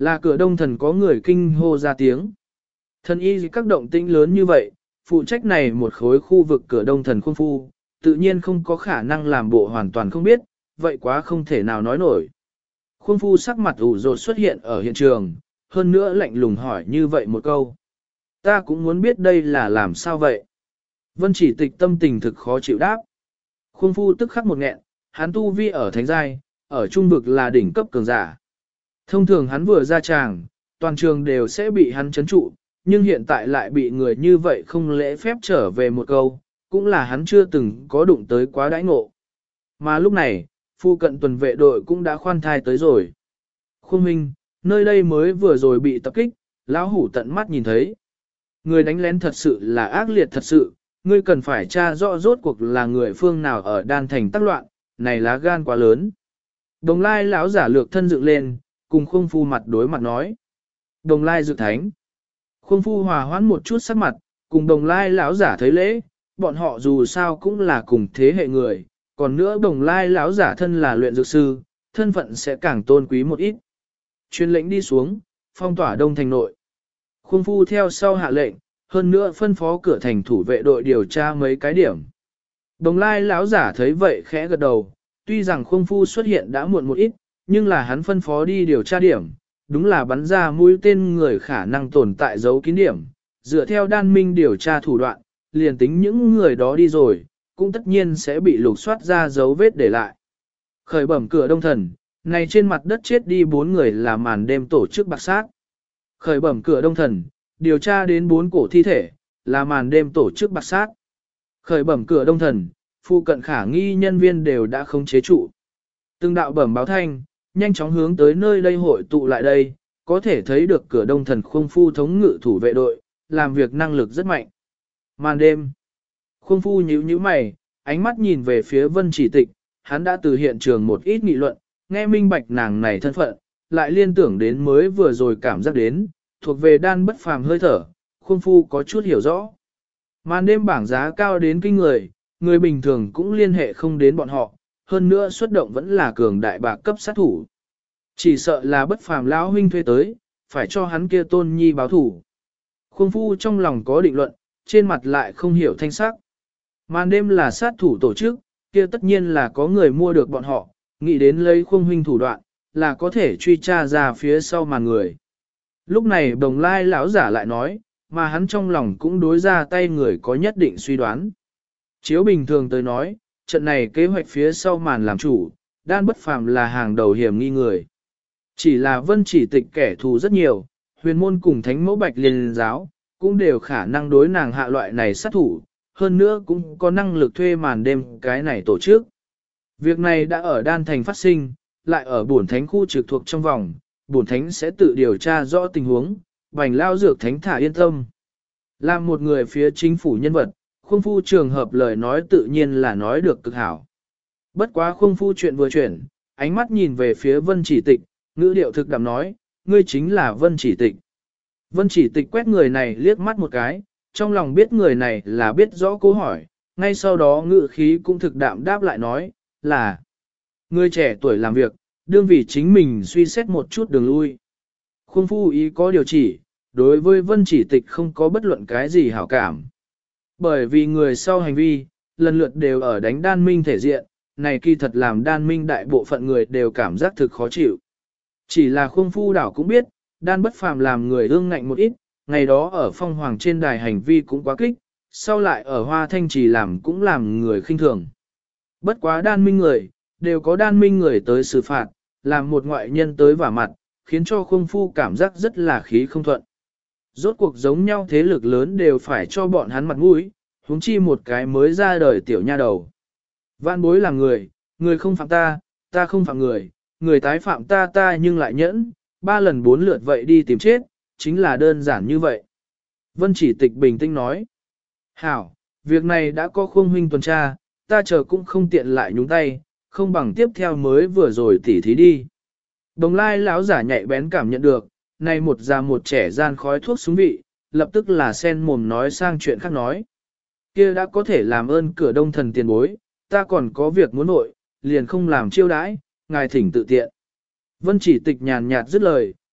Là cửa đông thần có người kinh hô ra tiếng. Thần y các động tĩnh lớn như vậy, phụ trách này một khối khu vực cửa đông thần khuôn phu, tự nhiên không có khả năng làm bộ hoàn toàn không biết, vậy quá không thể nào nói nổi. Khuôn phu sắc mặt ủ rột xuất hiện ở hiện trường, hơn nữa lạnh lùng hỏi như vậy một câu. Ta cũng muốn biết đây là làm sao vậy. Vân Chỉ Tịch tâm tình thực khó chịu đáp. Khuôn phu tức khắc một nghẹn, hắn tu vi ở thánh giai, ở trung vực là đỉnh cấp cường giả. Thông thường hắn vừa ra tràng, toàn trường đều sẽ bị hắn chấn trụ, nhưng hiện tại lại bị người như vậy không lễ phép trở về một câu, cũng là hắn chưa từng có đụng tới quá đãi ngộ. Mà lúc này, phu cận tuần vệ đội cũng đã khoan thai tới rồi. Khuôn minh, nơi đây mới vừa rồi bị tập kích, lão hủ tận mắt nhìn thấy. Người đánh lén thật sự là ác liệt thật sự, ngươi cần phải tra rõ rốt cuộc là người phương nào ở đan thành tác loạn, này lá gan quá lớn. Đồng lai lão giả lược thân dựng lên, cùng Khung Phu mặt đối mặt nói. Đồng lai dự thánh. Khung Phu hòa hoãn một chút sắc mặt, cùng đồng lai lão giả thấy lễ, bọn họ dù sao cũng là cùng thế hệ người, còn nữa đồng lai lão giả thân là luyện dược sư, thân phận sẽ càng tôn quý một ít. Truyền lệnh đi xuống, phong tỏa đông thành nội. Khung Phu theo sau hạ lệnh, hơn nữa phân phó cửa thành thủ vệ đội điều tra mấy cái điểm. Đồng lai lão giả thấy vậy khẽ gật đầu, tuy rằng Khung Phu xuất hiện đã muộn một ít, nhưng là hắn phân phó đi điều tra điểm, đúng là bắn ra mũi tên người khả năng tồn tại dấu kín điểm, dựa theo đan minh điều tra thủ đoạn, liền tính những người đó đi rồi, cũng tất nhiên sẽ bị lục soát ra dấu vết để lại. Khởi bẩm cửa đông thần, này trên mặt đất chết đi 4 người là màn đêm tổ chức bạc sát. Khởi bẩm cửa đông thần, điều tra đến 4 cổ thi thể, là màn đêm tổ chức bạc sát. Khởi bẩm cửa đông thần, phụ cận khả nghi nhân viên đều đã không chế trụ. Từng đạo bẩm báo thanh, nhanh chóng hướng tới nơi đây hội tụ lại đây, có thể thấy được cửa đông thần Khung Phu thống ngự thủ vệ đội, làm việc năng lực rất mạnh. Màn đêm, Khung Phu nhíu nhíu mày, ánh mắt nhìn về phía Vân Chỉ Tịch, hắn đã từ hiện trường một ít nghị luận, nghe minh bạch nàng này thân phận, lại liên tưởng đến mới vừa rồi cảm giác đến, thuộc về đan bất phàm hơi thở, Khung Phu có chút hiểu rõ. Màn đêm bảng giá cao đến kinh người, người bình thường cũng liên hệ không đến bọn họ, hơn nữa xuất động vẫn là cường đại bạc cấp sát thủ. Chỉ sợ là bất phàm lão huynh thuê tới, phải cho hắn kia tôn nhi báo thủ. Khung Phu trong lòng có định luận, trên mặt lại không hiểu thanh sắc. Màn đêm là sát thủ tổ chức, kia tất nhiên là có người mua được bọn họ, nghĩ đến lấy Khung huynh thủ đoạn, là có thể truy tra ra phía sau màn người. Lúc này Đồng Lai lão giả lại nói, mà hắn trong lòng cũng đối ra tay người có nhất định suy đoán. Chiếu bình thường tới nói, trận này kế hoạch phía sau màn làm chủ, đan bất phàm là hàng đầu hiểm nghi người. Chỉ là Vân Chỉ Tịch kẻ thù rất nhiều, huyền môn cùng thánh mẫu bạch liên giáo, cũng đều khả năng đối nàng hạ loại này sát thủ, hơn nữa cũng có năng lực thuê màn đêm cái này tổ chức. Việc này đã ở đan thành phát sinh, lại ở bổn thánh khu trực thuộc trong vòng, bổn thánh sẽ tự điều tra rõ tình huống, bành lao dược thánh thả yên tâm. Làm một người phía chính phủ nhân vật, Khung Phu trường hợp lời nói tự nhiên là nói được cực hảo. Bất quá Khung Phu chuyện vừa chuyển, ánh mắt nhìn về phía Vân Chỉ Tịch, ngữ điệu thực đạm nói, ngươi chính là Vân Chỉ Tịch. Vân Chỉ Tịch quét người này liếc mắt một cái, trong lòng biết người này là biết rõ câu hỏi, ngay sau đó ngữ khí cũng thực đạm đáp lại nói, là người trẻ tuổi làm việc, đương vì chính mình suy xét một chút đường lui. Khung Phu ý có điều chỉ, đối với Vân Chỉ Tịch không có bất luận cái gì hảo cảm. Bởi vì người sau hành vi, lần lượt đều ở đánh đan minh thể diện, này kỳ thật làm đan minh đại bộ phận người đều cảm giác thực khó chịu. Chỉ là Khung Phu đảo cũng biết, đan bất phàm làm người ương ngạnh một ít, ngày đó ở phong hoàng trên đài hành vi cũng quá kích, sau lại ở hoa thanh trì làm cũng làm người khinh thường. Bất quá đan minh người, đều có đan minh người tới xử phạt, làm một ngoại nhân tới vả mặt, khiến cho Khung Phu cảm giác rất là khí không thuận. Rốt cuộc giống nhau thế lực lớn đều phải cho bọn hắn mặt mũi, huống chi một cái mới ra đời tiểu nha đầu. Vạn bối là người, người không phạm ta, ta không phạm người, người tái phạm ta ta nhưng lại nhẫn, 3 lần 4 lượt vậy đi tìm chết, chính là đơn giản như vậy. Vân Chỉ Tịch bình tĩnh nói. Hảo, việc này đã có Khung huynh tuần tra, ta chờ cũng không tiện lại nhúng tay, không bằng tiếp theo mới vừa rồi tỉ thí đi. Đồng Lai lão giả nhạy bén cảm nhận được, này một già một trẻ gian khói thuốc súng vị, lập tức là sen mồm nói sang chuyện khác nói. Kia đã có thể làm ơn cửa đông thần tiền bối, ta còn có việc muốn nội, liền không làm chiêu đãi, ngài thỉnh tự tiện. Vân Chỉ Tịch nhàn nhạt dứt lời,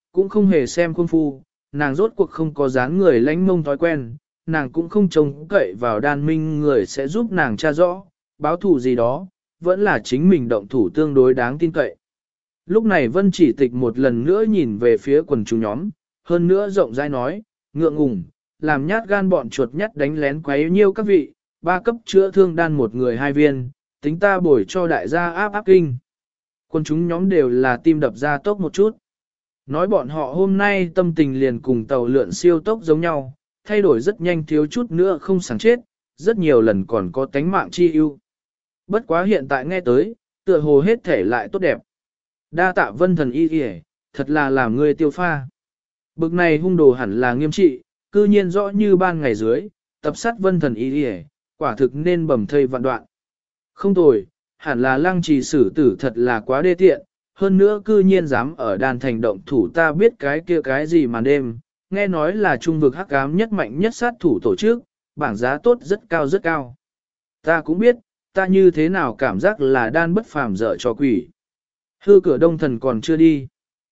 cũng không hề xem khuôn phu, nàng rốt cuộc không có dáng người lánh mông thói quen, nàng cũng không trông cậy vào đan minh người sẽ giúp nàng tra rõ, báo thù gì đó, vẫn là chính mình động thủ tương đối đáng tin cậy. Lúc này Vân Chỉ Tịch một lần nữa nhìn về phía quần chúng nhóm, hơn nữa rộng rãi nói, ngượng ngùng, làm nhát gan bọn chuột nhắt đánh lén quấy nhiêu các vị, 3 cấp chữa thương đan một người 2 viên, tính ta bồi cho đại gia áp áp kinh. Quần chúng nhóm đều là tim đập ra tốc một chút. Nói bọn họ hôm nay tâm tình liền cùng tàu lượn siêu tốc giống nhau, thay đổi rất nhanh thiếu chút nữa không sáng chết, rất nhiều lần còn có tánh mạng chi ưu. Bất quá hiện tại nghe tới, tựa hồ hết thể lại tốt đẹp. Đa tạ Vân thần y kìa, thật là làm người tiêu pha. Bực này hung đồ hẳn là nghiêm trị, cư nhiên rõ như ban ngày dưới, tập sát Vân thần y kìa, quả thực nên bầm thây vạn đoạn. Không tồi, hẳn là lăng trì xử tử thật là quá đê tiện, hơn nữa cư nhiên dám ở đàn thành động thủ ta biết cái kia cái gì mà đêm, nghe nói là trung vực hắc ám nhất mạnh nhất sát thủ tổ chức, bảng giá tốt rất cao rất cao. Ta cũng biết, ta như thế nào cảm giác là đan bất phàm dở cho quỷ. Hư cửa đông thần còn chưa đi.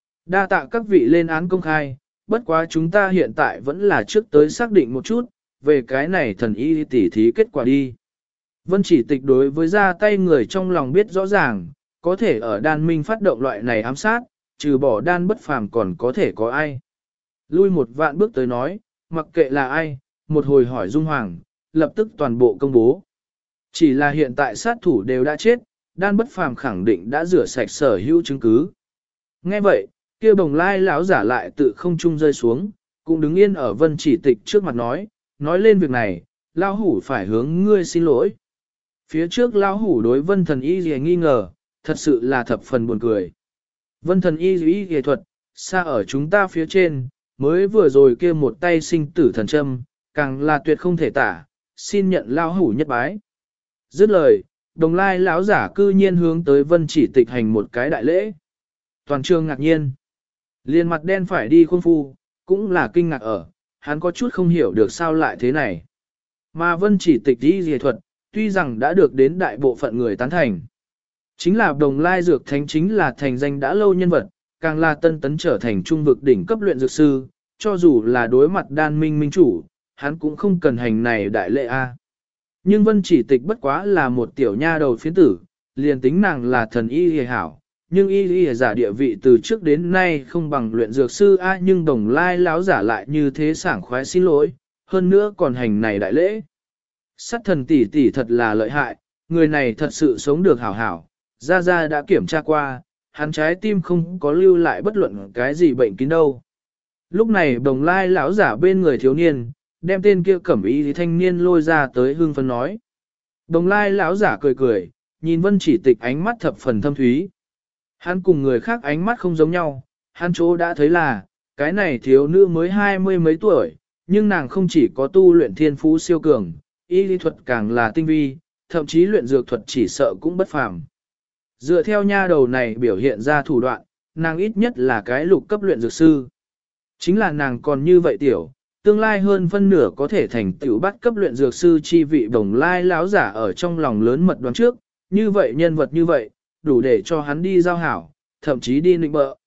Đa tạ các vị lên án công khai, bất quá chúng ta hiện tại vẫn là trước tới xác định một chút, về cái này thần y tỉ thí kết quả đi. Vân Chỉ Tịch đối với ra tay người trong lòng biết rõ ràng, có thể ở đan minh phát động loại này ám sát, trừ bỏ đan bất phàm còn có thể có ai. Lui một vạn bước tới nói, mặc kệ là ai, một hồi hỏi Dung Hoàng, lập tức toàn bộ công bố. Chỉ là hiện tại sát thủ đều đã chết, đan bất phàm khẳng định đã rửa sạch sở hữu chứng cứ. Nghe vậy, kia bồng lai lão giả lại tự không trung rơi xuống, cũng đứng yên ở Vân Chỉ Tịch trước mặt nói lên việc này, lão hủ phải hướng ngươi xin lỗi. Phía trước lão hủ đối Vân thần y gì nghi ngờ, thật sự là thập phần buồn cười. Vân thần y y thuật, xa ở chúng ta phía trên, mới vừa rồi kia một tay sinh tử thần châm, càng là tuyệt không thể tả, xin nhận lão hủ nhất bái. Dứt lời, đồng lai lão giả cư nhiên hướng tới Vân Chỉ Tịch hành một cái đại lễ. Toàn trường ngạc nhiên. Liền mặt đen phải đi khuôn phu, cũng là kinh ngạc ở, hắn có chút không hiểu được sao lại thế này. Mà Vân Chỉ Tịch y thuật, tuy rằng đã được đến đại bộ phận người tán thành. Chính là đồng lai dược thánh chính là thành danh đã lâu nhân vật, càng là tân tấn trở thành trung vực đỉnh cấp luyện dược sư, cho dù là đối mặt đan minh minh chủ, hắn cũng không cần hành này đại lệ A. Nhưng Vân Chỉ Tịch bất quá là một tiểu nha đầu phiến tử, liền tính nàng là thần y hề hảo, nhưng y hề giả địa vị từ trước đến nay không bằng luyện dược sư A, nhưng đồng lai láo giả lại như thế sảng khoái xin lỗi, hơn nữa còn hành này đại lễ. Sát thần tỷ tỷ thật là lợi hại, người này thật sự sống được hảo hảo, Gia Gia đã kiểm tra qua, hắn trái tim không có lưu lại bất luận cái gì bệnh kín đâu. Lúc này đồng lai lão giả bên người thiếu niên, đem tên kia cẩm y thanh niên lôi ra tới hương phấn nói. Đồng lai lão giả cười cười, nhìn Vân Chỉ Tịch ánh mắt thập phần thâm thúy. Hắn cùng người khác ánh mắt không giống nhau, hắn chỗ đã thấy là, cái này thiếu nữ mới 20 mấy tuổi, nhưng nàng không chỉ có tu luyện thiên phú siêu cường, y lý thuật càng là tinh vi, thậm chí luyện dược thuật chỉ sợ cũng bất phàm. Dựa theo nha đầu này biểu hiện ra thủ đoạn, nàng ít nhất là cái lục cấp luyện dược sư. Chính là nàng còn như vậy tiểu, tương lai hơn phân nửa có thể thành tiểu bắt cấp luyện dược sư chi vị đồng lai láo giả ở trong lòng lớn mật đoán trước, như vậy nhân vật như vậy, đủ để cho hắn đi giao hảo, thậm chí đi nịnh bợ.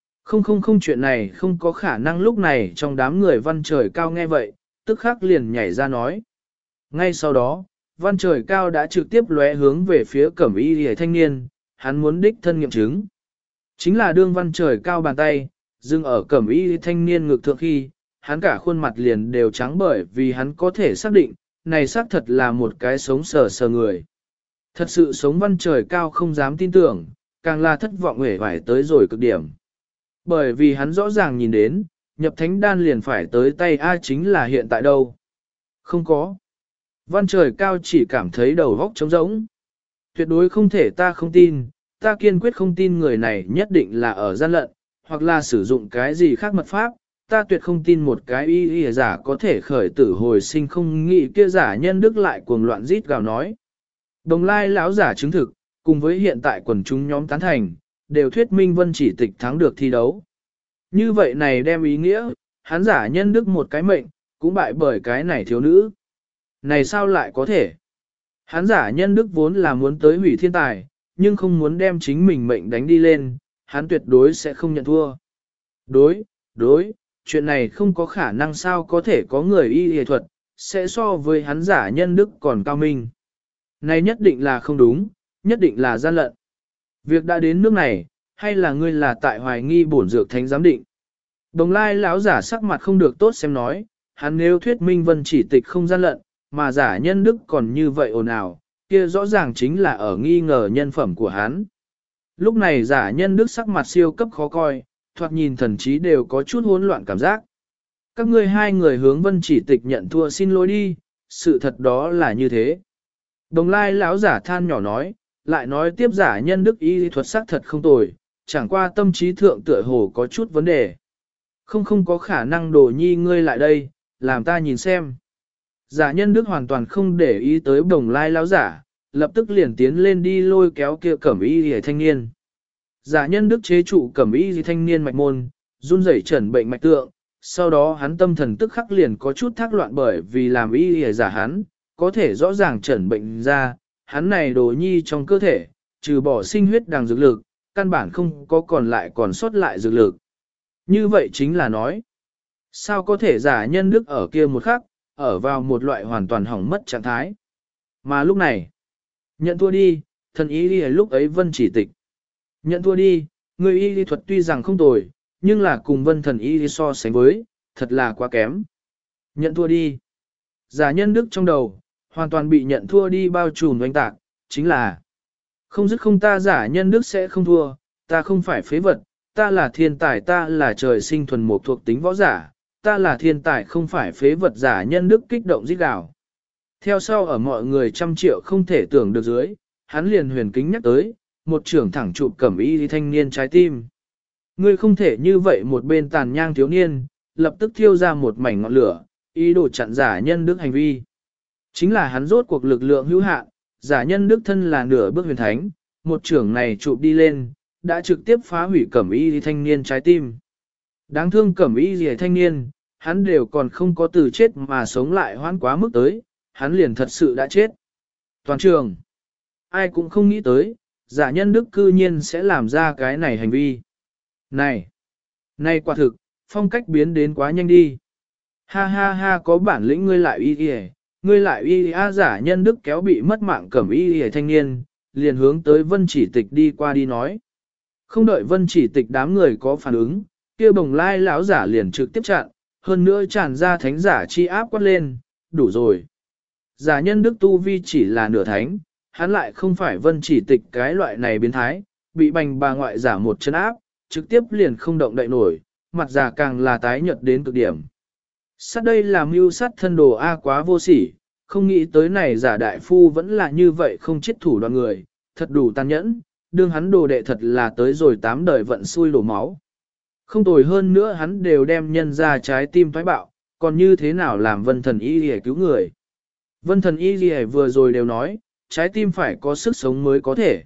Không chuyện này không có khả năng lúc này trong đám người văn trời cao nghe vậy, tức khắc liền nhảy ra nói. Ngay sau đó, văn trời cao đã trực tiếp lóe hướng về phía cẩm y hề thanh niên, hắn muốn đích thân nghiệm chứng. Chính là đương văn trời cao bàn tay, dừng ở cẩm y thanh niên ngực thượng khi, hắn cả khuôn mặt liền đều trắng bởi vì hắn có thể xác định, này xác thật là một cái sống sờ sờ người. Thật sự sống văn trời cao không dám tin tưởng, càng là thất vọng hể vải tới rồi cực điểm. Bởi vì hắn rõ ràng nhìn đến, nhập thánh đan liền phải tới tay A chính là hiện tại đâu. Không có. Văn trời cao chỉ cảm thấy đầu góc trống rỗng. Tuyệt đối không thể ta không tin, ta kiên quyết không tin người này nhất định là ở gian lận, hoặc là sử dụng cái gì khác mật pháp, ta tuyệt không tin một cái y giả có thể khởi tử hồi sinh không nghĩ kia giả nhân đức lại cuồng loạn rít gào nói. Đồng lai lão giả chứng thực, cùng với hiện tại quần chúng nhóm tán thành, đều thuyết minh Vân Chỉ Tịch thắng được thi đấu. Như vậy này đem ý nghĩa, hắn giả nhân đức một cái mệnh, cũng bại bởi cái này thiếu nữ. Này sao lại có thể? Hắn giả nhân đức vốn là muốn tới hủy thiên tài, nhưng không muốn đem chính mình mệnh đánh đi lên, hắn tuyệt đối sẽ không nhận thua. Đối, chuyện này không có khả năng sao có thể có người y y thuật, sẽ so với hắn giả nhân đức còn cao minh. Này nhất định là không đúng, nhất định là gian lận. Việc đã đến nước này, hay là ngươi là tại hoài nghi bổn dược thánh giám định. Đồng lai lão giả sắc mặt không được tốt xem nói, hắn nếu thuyết minh Vân Chỉ Tịch không gian lận, mà giả nhân đức còn như vậy ồn ào, kia rõ ràng chính là ở nghi ngờ nhân phẩm của hắn. Lúc này giả nhân đức sắc mặt siêu cấp khó coi, thoạt nhìn thần trí đều có chút hỗn loạn cảm giác. Các ngươi hai người hướng Vân Chỉ Tịch nhận thua xin lỗi đi, sự thật đó là như thế. Đồng lai lão giả than nhỏ nói, lại nói tiếp giả nhân đức y thuật sắc thật không tồi, chẳng qua tâm trí thượng tựa hồ có chút vấn đề. Không có khả năng đồ nhi ngươi lại đây, làm ta nhìn xem. Giả nhân đức hoàn toàn không để ý tới đồng lai lão giả, lập tức liền tiến lên đi lôi kéo kia cẩm y hề thanh niên. Giả nhân đức chế trụ cẩm y thanh niên mạch môn, run rẩy trần bệnh mạch tượng, sau đó hắn tâm thần tức khắc liền có chút thác loạn bởi vì làm y hề giả hắn, có thể rõ ràng trần bệnh ra, hắn này đồ nhi trong cơ thể, trừ bỏ sinh huyết đằng dược lực, căn bản không có còn sót lại dược lực. Như vậy chính là nói, sao có thể giả nhân đức ở kia một khắc, ở vào một loại hoàn toàn hỏng mất trạng thái. Mà lúc này, nhận thua đi, thần y đi lúc ấy Vân Chỉ Tịch. Nhận thua đi, người y lý thuật tuy rằng không tồi, nhưng là cùng Vân thần y lý so sánh với, thật là quá kém. Nhận thua đi. Giả nhân đức trong đầu, hoàn toàn bị nhận thua đi bao trùm oanh tạc, chính là không dứt không ta giả nhân đức sẽ không thua, ta không phải phế vật, ta là thiên tài, ta là trời sinh thuần một thuộc tính võ giả, ta là thiên tài không phải phế vật giả nhân đức kích động rít gào. Theo sau ở mọi người trăm triệu không thể tưởng được dưới, hắn liền huyền kính nhắc tới, một trưởng thẳng chụp cẩm y thanh niên trái tim. Ngươi không thể như vậy một bên tàn nhang thiếu niên, lập tức thiêu ra một mảnh ngọn lửa, ý đồ chặn giả nhân đức hành vi. Chính là hắn rốt cuộc lực lượng hữu hạn, giả nhân đức thân là nửa bước huyền thánh, một trưởng này chụp đi lên, đã trực tiếp phá hủy cẩm y thanh niên trái tim. Đáng thương cẩm y gì thanh niên, hắn đều còn không có từ chết mà sống lại hoãn quá mức tới, hắn liền thật sự đã chết. Toàn trường, ai cũng không nghĩ tới, giả nhân đức cư nhiên sẽ làm ra cái này hành vi. Này quả thực, phong cách biến đến quá nhanh đi. Ha ha ha có bản lĩnh ngươi lại y y, ngươi lại y a giả nhân đức kéo bị mất mạng cẩm y y thanh niên, liền hướng tới Vân Chỉ Tịch đi qua đi nói. Không đợi Vân Chỉ Tịch đám người có phản ứng, kia bồng lai lão giả liền trực tiếp chặn, hơn nữa tràn ra thánh giả chi áp quát lên, đủ rồi. Giả nhân đức tu vi chỉ là nửa thánh, hắn lại không phải Vân Chỉ Tịch cái loại này biến thái, bị bành bà ngoại giả một chân áp, trực tiếp liền không động đậy nổi, mặt giả càng là tái nhợt đến cực điểm. Sát đây là mưu sát thân đồ A quá vô sỉ, không nghĩ tới này giả đại phu vẫn là như vậy không chết thủ đoàn người, thật đủ tàn nhẫn, đương hắn đồ đệ thật là tới rồi 8 đời vận xui đổ máu. Không tồi hơn nữa hắn đều đem nhân ra trái tim thoái bạo, còn như thế nào làm vân thần y để cứu người. Vân thần y vừa rồi đều nói, trái tim phải có sức sống mới có thể.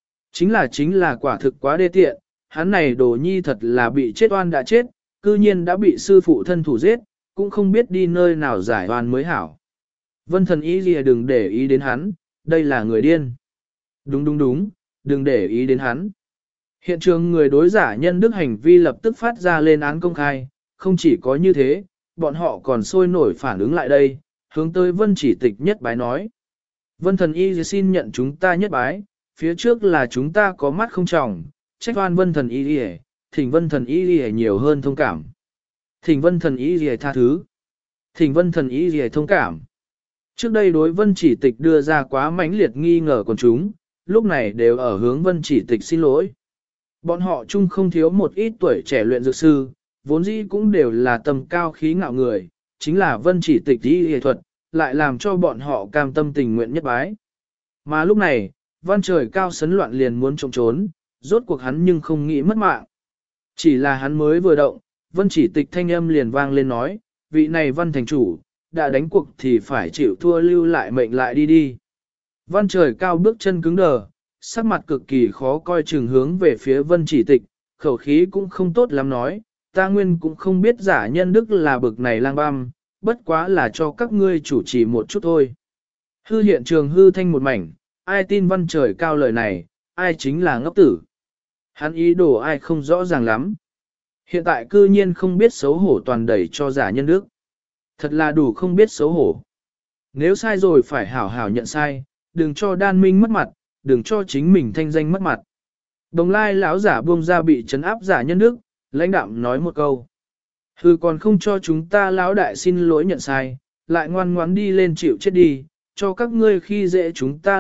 Chính là quả thực quá đê tiện, hắn này đồ nhi thật là bị chết oan đã chết, cư nhiên đã bị sư phụ thân thủ giết, cũng không biết đi nơi nào giải oan mới hảo. Vân thần y đừng để ý đến hắn, đây là người điên. Đúng, đừng để ý đến hắn. Hiện trường người đối giả nhân đức hành vi lập tức phát ra lên án công khai, không chỉ có như thế, bọn họ còn sôi nổi phản ứng lại đây, hướng tới Vân Chỉ Tịch nhất bái nói. Vân thần y xin nhận chúng ta nhất bái, phía trước là chúng ta có mắt không tròng, trách oan Vân thần y thỉnh Vân thần y nhiều hơn thông cảm. Thỉnh Vân thần y tha thứ. Thỉnh Vân thần y thông cảm. Trước đây đối Vân Chỉ Tịch đưa ra quá mãnh liệt nghi ngờ của chúng, lúc này đều ở hướng Vân Chỉ Tịch xin lỗi. Bọn họ chung không thiếu một ít tuổi trẻ luyện dược sư, vốn dĩ cũng đều là tầm cao khí ngạo người, chính là Vân Chỉ Tịch y y thuật, lại làm cho bọn họ cam tâm tình nguyện nhất bái. Mà lúc này, Văn Trời Cao sấn loạn liền muốn trốn trốn, rốt cuộc hắn nhưng không nghĩ mất mạng. Chỉ là hắn mới vừa động, Vân Chỉ Tịch thanh âm liền vang lên nói, vị này Văn thành chủ, đã đánh cuộc thì phải chịu thua lưu lại mệnh lại đi đi. Văn Trời Cao bước chân cứng đờ, sắc mặt cực kỳ khó coi chừng hướng về phía Vân Chỉ Tịch, khẩu khí cũng không tốt lắm nói, ta nguyên cũng không biết giả nhân đức là bực này lang băm, bất quá là cho các ngươi chủ trì một chút thôi. Hư hiện trường hư thanh một mảnh, ai tin Văn Trời Cao lời này, ai chính là ngốc tử. Hắn ý đồ ai không rõ ràng lắm. Hiện tại cư nhiên không biết xấu hổ toàn đẩy cho giả nhân đức. Thật là đủ không biết xấu hổ. Nếu sai rồi phải hảo hảo nhận sai, đừng cho đan minh mất mặt, đừng cho chính mình thanh danh mất mặt. Đồng lai lão giả buông ra bị trấn áp giả nhân đức, lãnh đạm nói một câu. Hừ, còn không cho chúng ta lão đại xin lỗi nhận sai, lại ngoan ngoãn đi lên chịu chết đi, cho các ngươi khi dễ chúng ta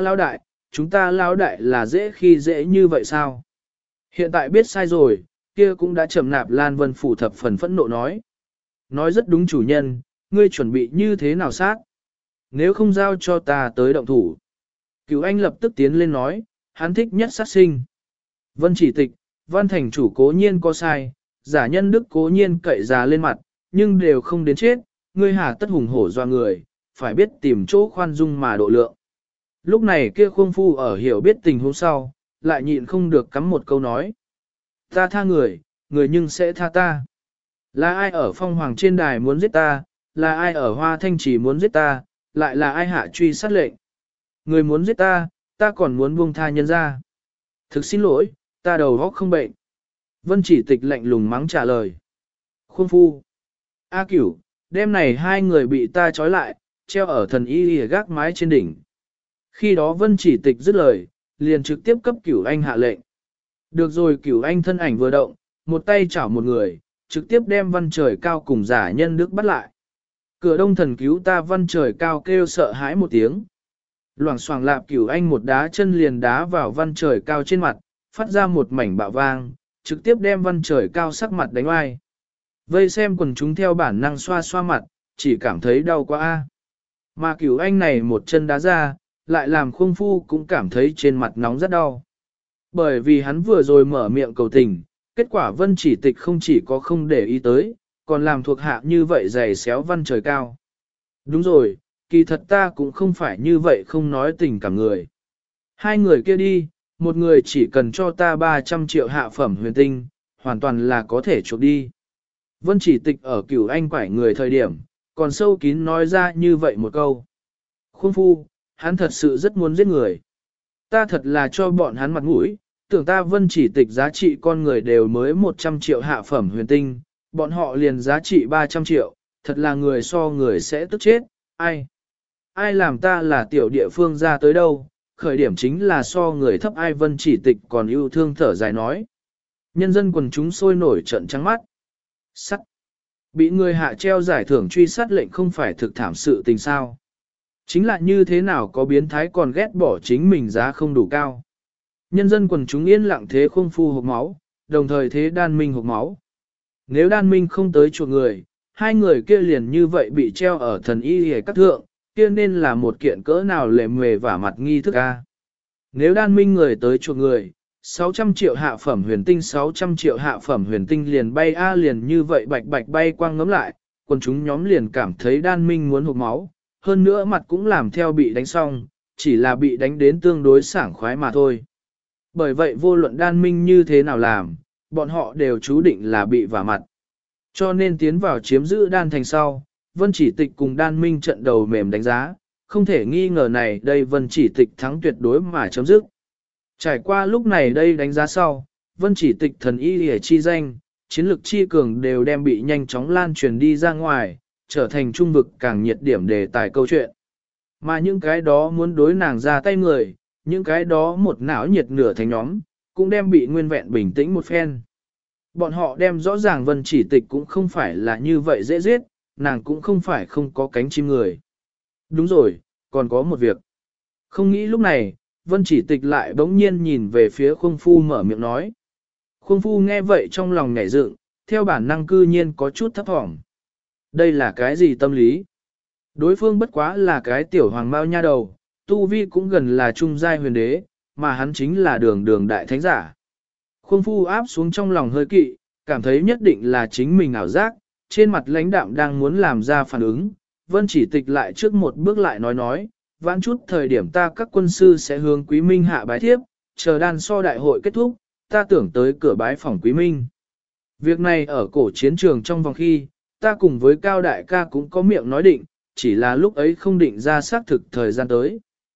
lão đại là dễ khi dễ như vậy sao? Hiện tại biết sai rồi, kia cũng đã trầm nạp Lan Vân Phủ thập phần phẫn nộ nói. Nói rất đúng chủ nhân, ngươi chuẩn bị như thế nào sát? Nếu không giao cho ta tới động thủ. Cửu Anh lập tức tiến lên nói, hắn thích nhất sát sinh. Vân chỉ tịch, Văn thành chủ cố nhiên có sai, giả nhân đức cố nhiên cậy già lên mặt, nhưng đều không đến chết, ngươi hà tất hùng hổ doa người, phải biết tìm chỗ khoan dung mà độ lượng. Lúc này kia khuông phu ở hiểu biết tình huống sau, lại nhịn không được cắm một câu nói. Ta tha người, người nhưng sẽ tha ta. Là ai ở phong hoàng trên đài muốn giết ta, là ai ở hoa thanh chỉ muốn giết ta, lại là ai hạ truy sát lệnh. Người muốn giết ta, ta còn muốn buông tha nhân ra. Thực xin lỗi, ta đầu óc không bệnh. Vân chỉ tịch lạnh lùng mắng trả lời. Khuôn phu. A cửu, đêm này hai người bị ta trói lại, treo ở thần y gác mái trên đỉnh. Khi đó Vân chỉ tịch dứt lời, liền trực tiếp cấp Cửu Anh hạ lệnh. Được rồi, Cửu Anh thân ảnh vừa động, một tay chảo một người, trực tiếp đem Văn Trời Cao cùng giả nhân đức bắt lại. Cửa đông thần cứu ta, Văn Trời Cao kêu sợ hãi một tiếng. Loảng xoảng lạp, Cửu Anh một đá chân liền đá vào Văn Trời Cao trên mặt, phát ra một mảnh bạo vang, trực tiếp đem Văn Trời Cao sắc mặt đánh oai. Vây xem quần chúng theo bản năng xoa xoa mặt, chỉ cảm thấy đau quá a. Mà Cửu Anh này một chân đá ra, lại làm Khuông Phu cũng cảm thấy trên mặt nóng rất đau. Bởi vì hắn vừa rồi mở miệng cầu tình, kết quả Vân chỉ tịch không chỉ có không để ý tới, còn làm thuộc hạ như vậy giày xéo Văn Trời Cao. Đúng rồi, kỳ thật ta cũng không phải như vậy không nói tình cảm người. Hai người kia đi, một người chỉ cần cho ta 300 triệu hạ phẩm huyền tinh, hoàn toàn là có thể chuộc đi. Vân chỉ tịch ở Cửu Anh quải người thời điểm, còn sâu kín nói ra như vậy một câu. Khuông phu, hắn thật sự rất muốn giết người. Ta thật là cho bọn hắn mặt mũi, tưởng ta Vân chỉ tịch giá trị con người đều mới 100 triệu hạ phẩm huyền tinh, bọn họ liền giá trị 300 triệu, thật là người so người sẽ tức chết, ai? Ai làm ta là tiểu địa phương ra tới đâu, khởi điểm chính là so người thấp, ai? Vân chỉ tịch còn yêu thương thở dài nói. Nhân dân quần chúng sôi nổi trận trắng mắt. Sắt. Bị người hạ treo giải thưởng truy sát lệnh không phải thực thảm sự tình sao. Chính là như thế nào có biến thái còn ghét bỏ chính mình giá không đủ cao. Nhân dân quần chúng yên lặng thế Khuông Phu hộc máu, đồng thời thế Đan Minh hộc máu. Nếu Đan Minh không tới chuộc người, hai người kia liền như vậy bị treo ở thần y hề các thượng, kia nên là một kiện cỡ nào lệ mề vả mặt nghi thức a. Nếu Đan Minh người tới chuộc người, 600 triệu hạ phẩm huyền tinh, 600 triệu hạ phẩm huyền tinh liền bay a, liền như vậy bạch bạch bay quang ngấm lại, quần chúng nhóm liền cảm thấy Đan Minh muốn hộc máu, hơn nữa mặt cũng làm theo bị đánh xong, chỉ là bị đánh đến tương đối sảng khoái mà thôi. Bởi vậy vô luận Đan Minh như thế nào làm, bọn họ đều chú định là bị vả mặt. Cho nên tiến vào chiếm giữ Đan Thành sau, Vân chỉ tịch cùng Đan Minh trận đầu mềm đánh giá, không thể nghi ngờ này đây Vân chỉ tịch thắng tuyệt đối mà chấm dứt. Trải qua lúc này đây đánh giá sau, Vân chỉ tịch thần y hề chi danh, chiến lực chi cường đều đem bị nhanh chóng lan truyền đi ra ngoài, trở thành trung vực càng nhiệt điểm đề tài câu chuyện. Mà những cái đó muốn đối nàng ra tay người, những cái đó một não nhiệt nửa thành nhóm, cũng đem bị nguyên vẹn bình tĩnh một phen. Bọn họ đem rõ ràng Vân chỉ tịch cũng không phải là như vậy dễ giết, nàng cũng không phải không có cánh chim người. Đúng rồi, còn có một việc. Không nghĩ lúc này, Vân chỉ tịch lại bỗng nhiên nhìn về phía Khuông Phu mở miệng nói. Khuông Phu nghe vậy trong lòng nhảy dựng, theo bản năng cư nhiên có chút thấp thỏm. Đây là cái gì tâm lý? Đối phương bất quá là cái tiểu hoàng mao nha đầu, tu vi cũng gần là trung giai huyền đế, mà hắn chính là đường đại thánh giả. Khuông Phu áp xuống trong lòng hơi kỵ, cảm thấy nhất định là chính mình ảo giác, trên mặt lãnh đạm đang muốn làm ra phản ứng. Vân chỉ tịch lại trước một bước lại nói, vãn chút thời điểm ta các quân sư sẽ hướng Quý Minh hạ bái thiếp, chờ đan so đại hội kết thúc, ta tưởng tới cửa bái phòng Quý Minh. Việc này ở cổ chiến trường trong vòng khi, ta cùng với Cao Đại ca cũng có miệng nói định, chỉ là lúc ấy không định ra xác thực thời gian tới.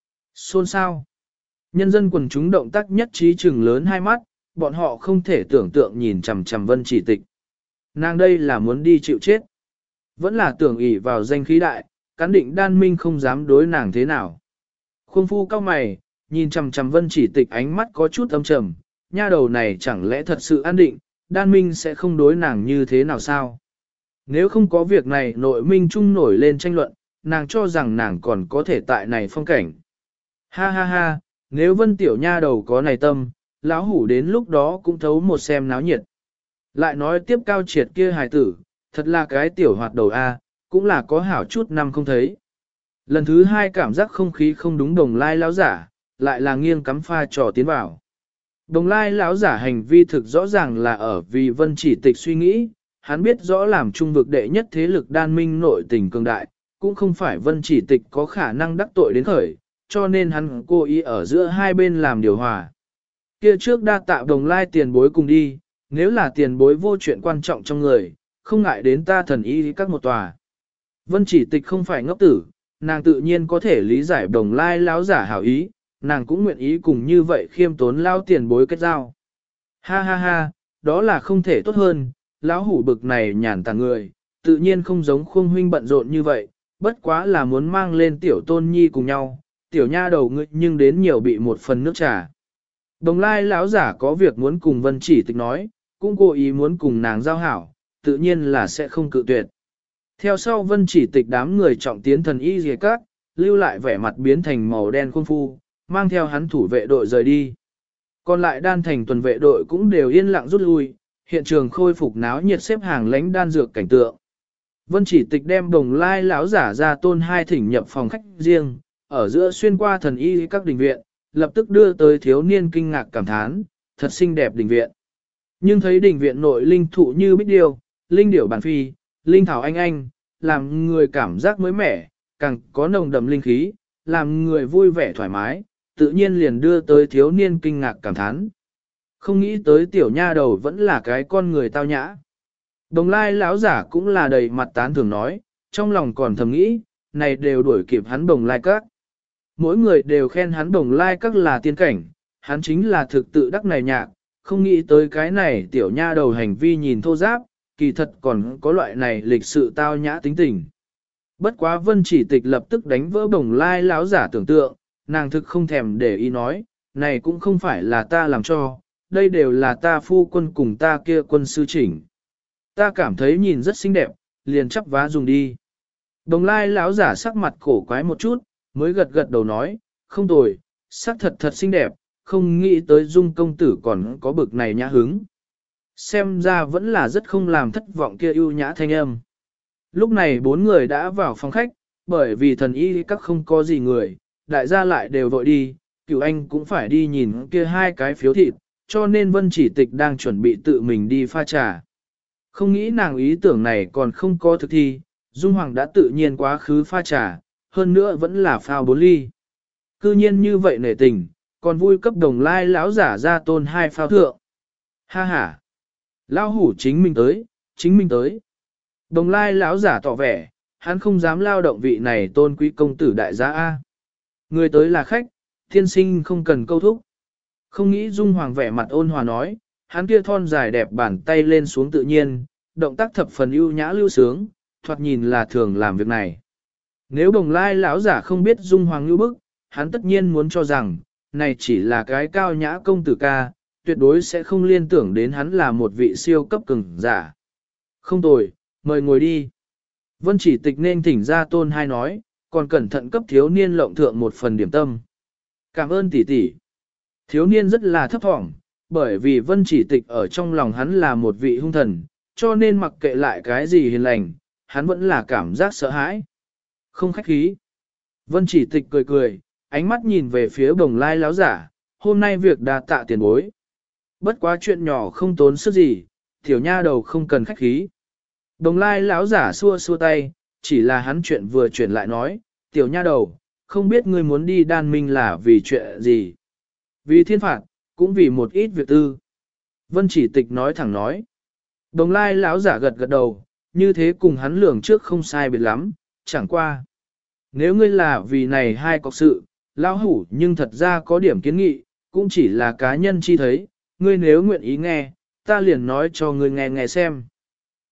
Xôn xao. Nhân dân quần chúng động tác nhất trí chừng lớn hai mắt, bọn họ không thể tưởng tượng nhìn chằm chằm Vân chỉ tịch. Nàng đây là muốn đi chịu chết. Vẫn là tưởng ỷ vào danh khí đại, cán định đan minh không dám đối nàng thế nào. Khuôn phu cao mày, nhìn chằm chằm Vân Chỉ Tịch ánh mắt có chút âm trầm, nha đầu này chẳng lẽ thật sự an định, đan minh sẽ không đối nàng như thế nào sao? Nếu không có việc này nội minh chung nổi lên tranh luận, nàng cho rằng nàng còn có thể tại này phong cảnh. Ha ha ha, nếu Vân tiểu nha đầu có này tâm, lão hủ đến lúc đó cũng thấu một xem náo nhiệt. Lại nói tiếp Cao Triệt kia hài tử, thật là cái tiểu hoạt đầu A, cũng là có hảo chút năm không thấy. Lần thứ hai cảm giác không khí không đúng Đồng Lai lão giả, lại là nghiêng cắm pha trò tiến vào. Đồng Lai lão giả hành vi thực rõ ràng là ở vì Vân Chỉ Tịch suy nghĩ, hắn biết rõ làm trung vực đệ nhất thế lực đan minh nội tình cường đại, cũng không phải Vân Chỉ Tịch có khả năng đắc tội đến khởi, cho nên hắn cố ý ở giữa hai bên làm điều hòa. Kia trước đa tạ Đồng Lai tiền bối cùng đi, nếu là tiền bối vô chuyện quan trọng trong người, không ngại đến ta thần y các một tòa. Vân Chỉ Tịch không phải ngốc tử, nàng tự nhiên có thể lý giải Đồng Lai lão giả hảo ý, nàng cũng nguyện ý cùng như vậy khiêm tốn lao tiền bối kết giao. Ha ha ha, đó là không thể tốt hơn, lão hủ bực này nhàn tàng người, tự nhiên không giống Khuông huynh bận rộn như vậy, bất quá là muốn mang lên tiểu tôn nhi cùng nhau, tiểu nha đầu ngươi nhưng đến nhiều bị một phần nước trà. Đồng Lai lão giả có việc muốn cùng Vân Chỉ Tịch nói, cũng cố ý muốn cùng nàng giao hảo, tự nhiên là sẽ không cự tuyệt. Theo sau Vân Chỉ Tịch đám người trọng tiến thần y dìa các, lưu lại vẻ mặt biến thành màu đen khuôn phu, mang theo hắn thủ vệ đội rời đi. Còn lại đan thành tuần vệ đội cũng đều yên lặng rút lui, hiện trường khôi phục náo nhiệt xếp hàng lãnh đan dược cảnh tượng. Vân Chỉ Tịch đem Đồng Lai lão giả ra tôn hai thỉnh nhập phòng khách riêng, ở giữa xuyên qua thần y các đình viện, lập tức đưa tới thiếu niên kinh ngạc cảm thán, thật xinh đẹp đình viện. Nhưng thấy đình viện nội linh thụ như bích điêu, linh điểu bản phi, linh thảo anh, làm người cảm giác mới mẻ, càng có nồng đậm linh khí, làm người vui vẻ thoải mái, tự nhiên liền đưa tới thiếu niên kinh ngạc cảm thán. Không nghĩ tới tiểu nha đầu vẫn là cái con người tao nhã. Đồng Lai lão giả cũng là đầy mặt tán thường nói, trong lòng còn thầm nghĩ, này đều đuổi kịp hắn Đồng Lai các. Mỗi người đều khen hắn Đồng Lai các là tiên cảnh, hắn chính là thực tự đắc này nhạc, không nghĩ tới cái này tiểu nha đầu hành vi nhìn thô giáp, kỳ thật còn có loại này lịch sự tao nhã tính tình. Bất quá Vân Chỉ Tịch lập tức đánh vỡ Đồng Lai lão giả tưởng tượng, nàng thực không thèm để ý nói, này cũng không phải là ta làm cho, đây đều là ta phu quân cùng ta kia quân sư chỉnh. Ta cảm thấy nhìn rất xinh đẹp, liền chắp vá dùng đi. Đồng Lai lão giả sắc mặt cổ quái một chút, mới gật gật đầu nói, không tồi, sắc thật thật xinh đẹp, không nghĩ tới Dung công tử còn có bực này nhã hứng. Xem ra vẫn là rất không làm thất vọng kia ưu nhã thanh âm. Lúc này bốn người đã vào phòng khách, bởi vì thần y các không có gì người, đại gia lại đều vội đi, Cửu Anh cũng phải đi nhìn kia hai cái phiếu thịt, cho nên Vân Chỉ Tịch đang chuẩn bị tự mình đi pha trà. Không nghĩ nàng ý tưởng này còn không có thực thi, Dung Hoàng đã tự nhiên quá khứ pha trà, hơn nữa vẫn là phao 4 ly. Cư nhiên như vậy nể tình, còn vui cấp Đồng Lai lão giả ra tôn hai phao thượng. Ha ha! Lão hủ chính mình tới, chính mình tới. Đồng Lai lão giả tỏ vẻ, hắn không dám lao động vị này tôn quý công tử đại gia A. Người tới là khách, thiên sinh không cần câu thúc. Không nghĩ Dung Hoàng vẻ mặt ôn hòa nói, hắn kia thon dài đẹp bàn tay lên xuống tự nhiên, động tác thập phần ưu nhã lưu sướng, thoạt nhìn là thường làm việc này. Nếu Đồng Lai lão giả không biết Dung Hoàng lưu bức, hắn tất nhiên muốn cho rằng, này chỉ là cái cao nhã công tử ca, tuyệt đối sẽ không liên tưởng đến hắn là một vị siêu cấp cường giả. Không tồi, mời ngồi đi. Vân Chỉ Tịch nên thỉnh ra tôn hai nói, còn cẩn thận cấp thiếu niên lộng thượng một phần điểm tâm. Cảm ơn tỷ tỷ. Thiếu niên rất là thấp thỏm, bởi vì Vân Chỉ Tịch ở trong lòng hắn là một vị hung thần, cho nên mặc kệ lại cái gì hiền lành, hắn vẫn là cảm giác sợ hãi. Không khách khí. Vân Chỉ Tịch cười cười, ánh mắt nhìn về phía Đồng Lai lão giả, hôm nay việc đa tạ tiền bối. Bất quá chuyện nhỏ không tốn sức gì, tiểu nha đầu không cần khách khí. Đồng Lai lão giả xua xua tay, chỉ là hắn chuyện vừa chuyển lại nói, tiểu nha đầu, không biết ngươi muốn đi đan minh là vì chuyện gì. Vì thiên phạt, cũng vì một ít việc tư. Vân Chỉ Tịch nói thẳng nói. Đồng Lai lão giả gật gật đầu, như thế cùng hắn lường trước không sai biệt lắm, chẳng qua. Nếu ngươi là vì này hai cọc sự, lão hủ nhưng thật ra có điểm kiến nghị, cũng chỉ là cá nhân chi thấy, ngươi nếu nguyện ý nghe, ta liền nói cho ngươi nghe nghe xem.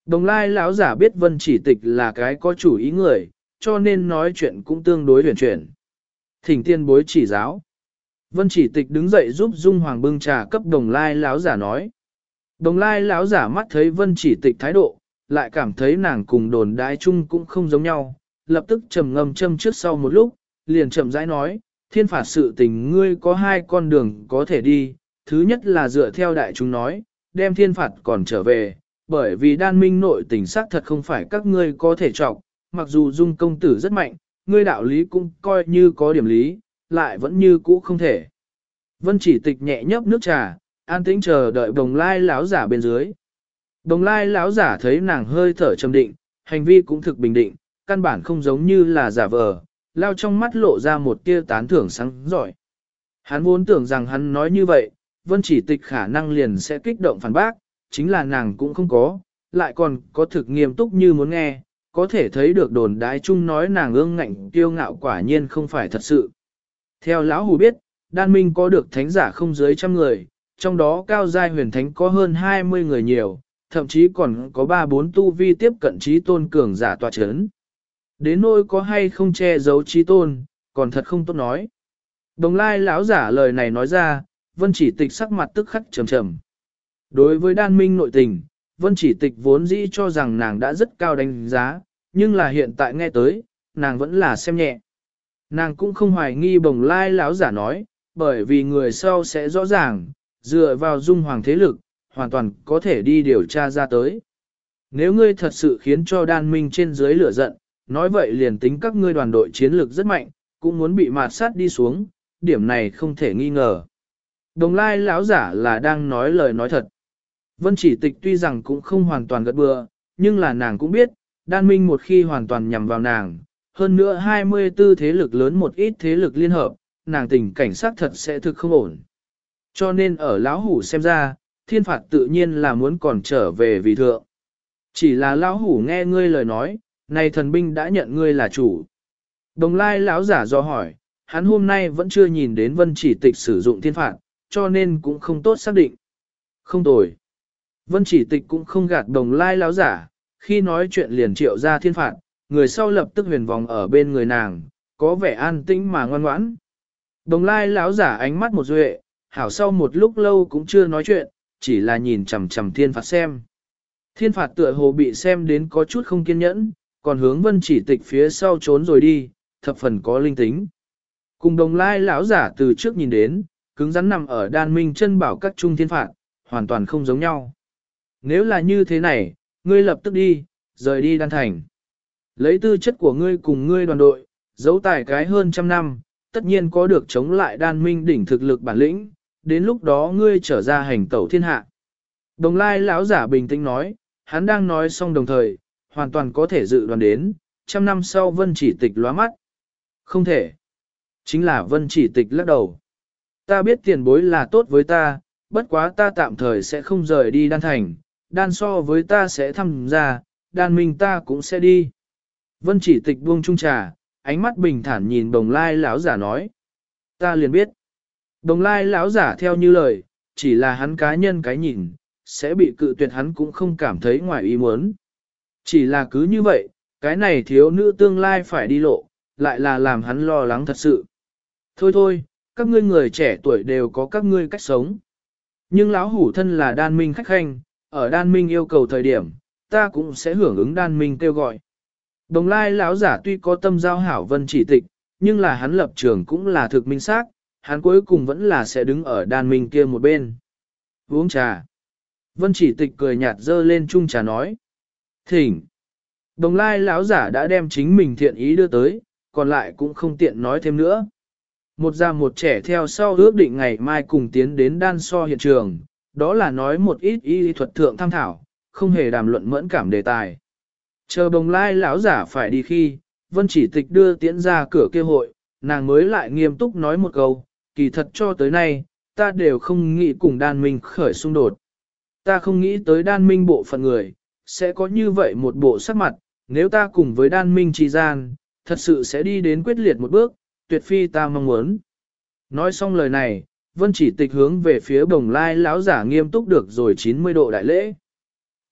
Đồng lai lão giả biết Vân Chỉ Tịch là cái có chủ ý người, cho nên nói chuyện cũng tương đối huyền chuyển. Thỉnh tiên bối chỉ giáo. Vân Chỉ Tịch đứng dậy giúp Dung Hoàng bưng trà cấp đồng lai lão giả nói. Đồng lai lão giả mắt thấy Vân Chỉ Tịch thái độ, lại cảm thấy nàng cùng đồn đái chung cũng không giống nhau, lập tức trầm ngâm châm trước sau một lúc, liền chậm rãi nói, thiên phạt sự tình ngươi có hai con đường có thể đi, thứ nhất là dựa theo đại chúng nói, đem thiên phạt còn trở về, bởi vì đan minh nội tình xác thật không phải các ngươi có thể trọng, mặc dù Dung công tử rất mạnh, ngươi đạo lý cũng coi như có điểm lý, lại vẫn như cũ không thể. Vân Chỉ Tịch nhẹ nhấp nước trà, an tĩnh chờ đợi đồng lai lão giả bên dưới. Đồng lai lão giả thấy nàng hơi thở trầm định, hành vi cũng thực bình định, căn bản không giống như là giả vờ, lao trong mắt lộ ra một tia tán thưởng sáng giỏi. Hắn vốn tưởng rằng hắn nói như vậy, Vân Chỉ Tịch khả năng liền sẽ kích động phản bác, chính là nàng cũng không có, lại còn có thực nghiêm túc như muốn nghe, có thể thấy được đồn đái chung nói nàng ương ngạnh kiêu ngạo quả nhiên không phải thật sự. Theo lão hủ biết, đan minh có được thánh giả không dưới 100 người, trong đó cao giai huyền thánh có hơn 20 người nhiều, thậm chí còn có 3-4 tu vi tiếp cận trí tôn cường giả tọa chấn. Đến nỗi có hay không che giấu trí tôn, còn thật không tốt nói. Đồng lai lão giả lời này nói ra, Vân Chỉ Tịch sắc mặt tức khắc trầm trầm. Đối với đan minh nội tình, Vân Chỉ Tịch vốn dĩ cho rằng nàng đã rất cao đánh giá, nhưng là hiện tại nghe tới, nàng vẫn là xem nhẹ. Nàng cũng không hoài nghi bồng lai lão giả nói, bởi vì người sau sẽ rõ ràng, dựa vào Dung Hoàng thế lực, hoàn toàn có thể đi điều tra ra tới. Nếu ngươi thật sự khiến cho đan minh trên dưới lửa giận, nói vậy liền tính các ngươi đoàn đội chiến lược rất mạnh, cũng muốn bị mạt sát đi xuống, điểm này không thể nghi ngờ. Đồng lai lão giả là đang nói lời nói thật. Vân Chỉ Tịch tuy rằng cũng không hoàn toàn gật bừa, nhưng là nàng cũng biết, đan minh một khi hoàn toàn nhằm vào nàng, hơn nữa 24 thế lực lớn một ít thế lực liên hợp, nàng tình cảnh sát thật sẽ thực không ổn. Cho nên ở lão hủ xem ra, thiên phạt tự nhiên là muốn còn trở về vì thượng. Chỉ là lão hủ nghe ngươi lời nói, này thần binh đã nhận ngươi là chủ. Đồng lai lão giả do hỏi, hắn hôm nay vẫn chưa nhìn đến Vân Chỉ Tịch sử dụng thiên phạt, cho nên cũng không tốt xác định. Không tồi. Vân Chỉ Tịch cũng không gạt đồng lai lão giả, khi nói chuyện liền triệu ra thiên phạt, người sau lập tức huyền vòng ở bên người nàng, có vẻ an tĩnh mà ngoan ngoãn. Đồng lai lão giả ánh mắt một duệ, hảo sau một lúc lâu cũng chưa nói chuyện, chỉ là nhìn chằm chằm thiên phạt xem. Thiên phạt tựa hồ bị xem đến có chút không kiên nhẫn, còn hướng Vân Chỉ Tịch phía sau trốn rồi đi, thập phần có linh tính. Cùng đồng lai lão giả từ trước nhìn đến, cứng rắn nằm ở đan minh chân bảo các trung thiên phạt, hoàn toàn không giống nhau. Nếu là như thế này, ngươi lập tức đi, rời đi đan thành. Lấy tư chất của ngươi cùng ngươi đoàn đội, giấu tài cái hơn 100 năm, tất nhiên có được chống lại đan minh đỉnh thực lực bản lĩnh, đến lúc đó ngươi trở ra hành tẩu thiên hạ. Đồng lai lão giả bình tĩnh nói, hắn đang nói xong đồng thời, hoàn toàn có thể dự đoán đến, 100 năm sau Vân Chỉ Tịch lóa mắt. Không thể. Chính là Vân Chỉ Tịch lắc đầu. Ta biết tiền bối là tốt với ta, bất quá ta tạm thời sẽ không rời đi đan thành, đan so với ta sẽ tham gia, đan minh ta cũng sẽ đi. Vân Chỉ Tịch buông chung trà, ánh mắt bình thản nhìn đồng lai lão giả nói. Ta liền biết. Đồng lai lão giả theo như lời, chỉ là hắn cá nhân cái nhìn, sẽ bị cự tuyệt hắn cũng không cảm thấy ngoài ý muốn. Chỉ là cứ như vậy, cái này thiếu nữ tương lai phải đi lộ, lại là làm hắn lo lắng thật sự. Thôi thôi, các ngươi người trẻ tuổi đều có các ngươi cách sống. Nhưng lão hủ thân là đan minh khách khanh, ở đan minh yêu cầu thời điểm, ta cũng sẽ hưởng ứng đan minh kêu gọi. Đồng lai lão giả tuy có tâm giao hảo Vân Chỉ Tịch, nhưng là hắn lập trường cũng là thực minh xác, hắn cuối cùng vẫn là sẽ đứng ở đan minh kia một bên. Uống trà. Vân Chỉ Tịch cười nhạt dơ lên chung trà nói. Thỉnh. Đồng lai lão giả đã đem chính mình thiện ý đưa tới, còn lại cũng không tiện nói thêm nữa. Một già một trẻ theo sau ước định ngày mai cùng tiến đến đan so hiện trường, đó là nói một ít y thuật thượng tham thảo, không hề đàm luận mẫn cảm đề tài. Chờ đồng lai lão giả phải đi khi, Vân Chỉ Tịch đưa tiễn ra cửa kia hội, nàng mới lại nghiêm túc nói một câu, kỳ thật cho tới nay, ta đều không nghĩ cùng đan minh khởi xung đột. Ta không nghĩ tới đan minh bộ phận người, sẽ có như vậy một bộ sắc mặt, nếu ta cùng với đan minh trì gian, thật sự sẽ đi đến quyết liệt một bước, tuyệt phi ta mong muốn. Nói xong lời này, Vân Chỉ Tịch hướng về phía đồng lai lão giả nghiêm túc được rồi 90 độ đại lễ.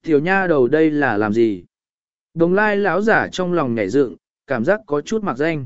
Tiểu nha đầu đây là làm gì? Đồng lai lão giả trong lòng nhảy dựng, cảm giác có chút mặc danh.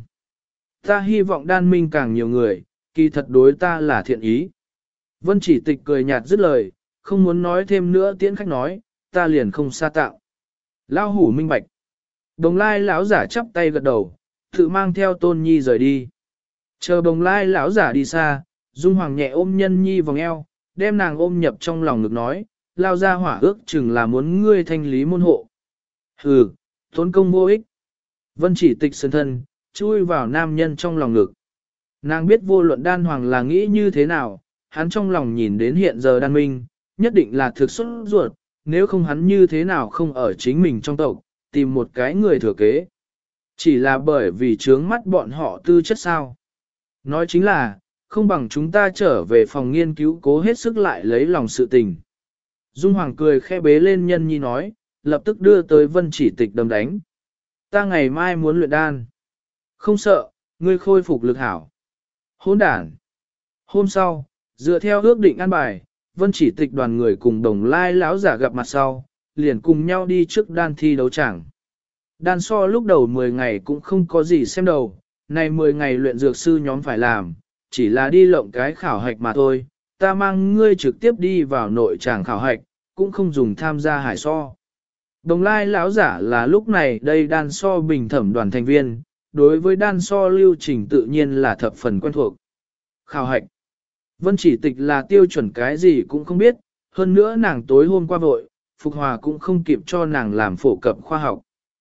Ta hy vọng đan minh càng nhiều người, kỳ thật đối ta là thiện ý. Vân chỉ tịch cười nhạt dứt lời, không muốn nói thêm nữa tiễn khách nói, ta liền không xa tạo. Lão hủ minh bạch. Đồng lai lão giả chắp tay gật đầu, tự mang theo tôn nhi rời đi. Chờ đồng lai lão giả đi xa, Dung Hoàng nhẹ ôm nhân nhi vòng eo, đem nàng ôm nhập trong lòng ngực nói, lao ra hỏa ước chừng là muốn ngươi thanh lý môn hộ. Hừ, tốn công vô ích. Vân chỉ tịch sơn thân, chui vào nam nhân trong lòng ngực. Nàng biết vô luận đan hoàng là nghĩ như thế nào, hắn trong lòng nhìn đến hiện giờ đan minh, nhất định là thực xuất ruột, nếu không hắn như thế nào không ở chính mình trong tộc, tìm một cái người thừa kế. Chỉ là bởi vì trướng mắt bọn họ tư chất sao. Nói chính là, không bằng chúng ta trở về phòng nghiên cứu cố hết sức lại lấy lòng sự tình. Dung Hoàng cười khẽ bế lên nhân nhi nói, lập tức đưa tới Vân chỉ tịch đấm đánh. Ta ngày mai muốn luyện đan. Không sợ, ngươi khôi phục lực hảo. Hỗn đản. Hôm sau, dựa theo ước định an bài, Vân chỉ tịch đoàn người cùng đồng lai lão giả gặp mặt sau, liền cùng nhau đi trước đan thi đấu chẳng. Đan so lúc đầu 10 ngày cũng không có gì xem đầu, này 10 ngày luyện dược sư nhóm phải làm, chỉ là đi lộng cái khảo hạch mà thôi, ta mang ngươi trực tiếp đi vào nội tràng khảo hạch, cũng không dùng tham gia hải so. Đồng lai lão giả là lúc này đây đan so bình thẩm đoàn thành viên, đối với đan so lưu trình tự nhiên là thập phần quen thuộc. Khảo hạch. Vân chỉ tịch là tiêu chuẩn cái gì cũng không biết, hơn nữa nàng tối hôm qua vội, Phục Hòa cũng không kịp cho nàng làm phổ cập khoa học.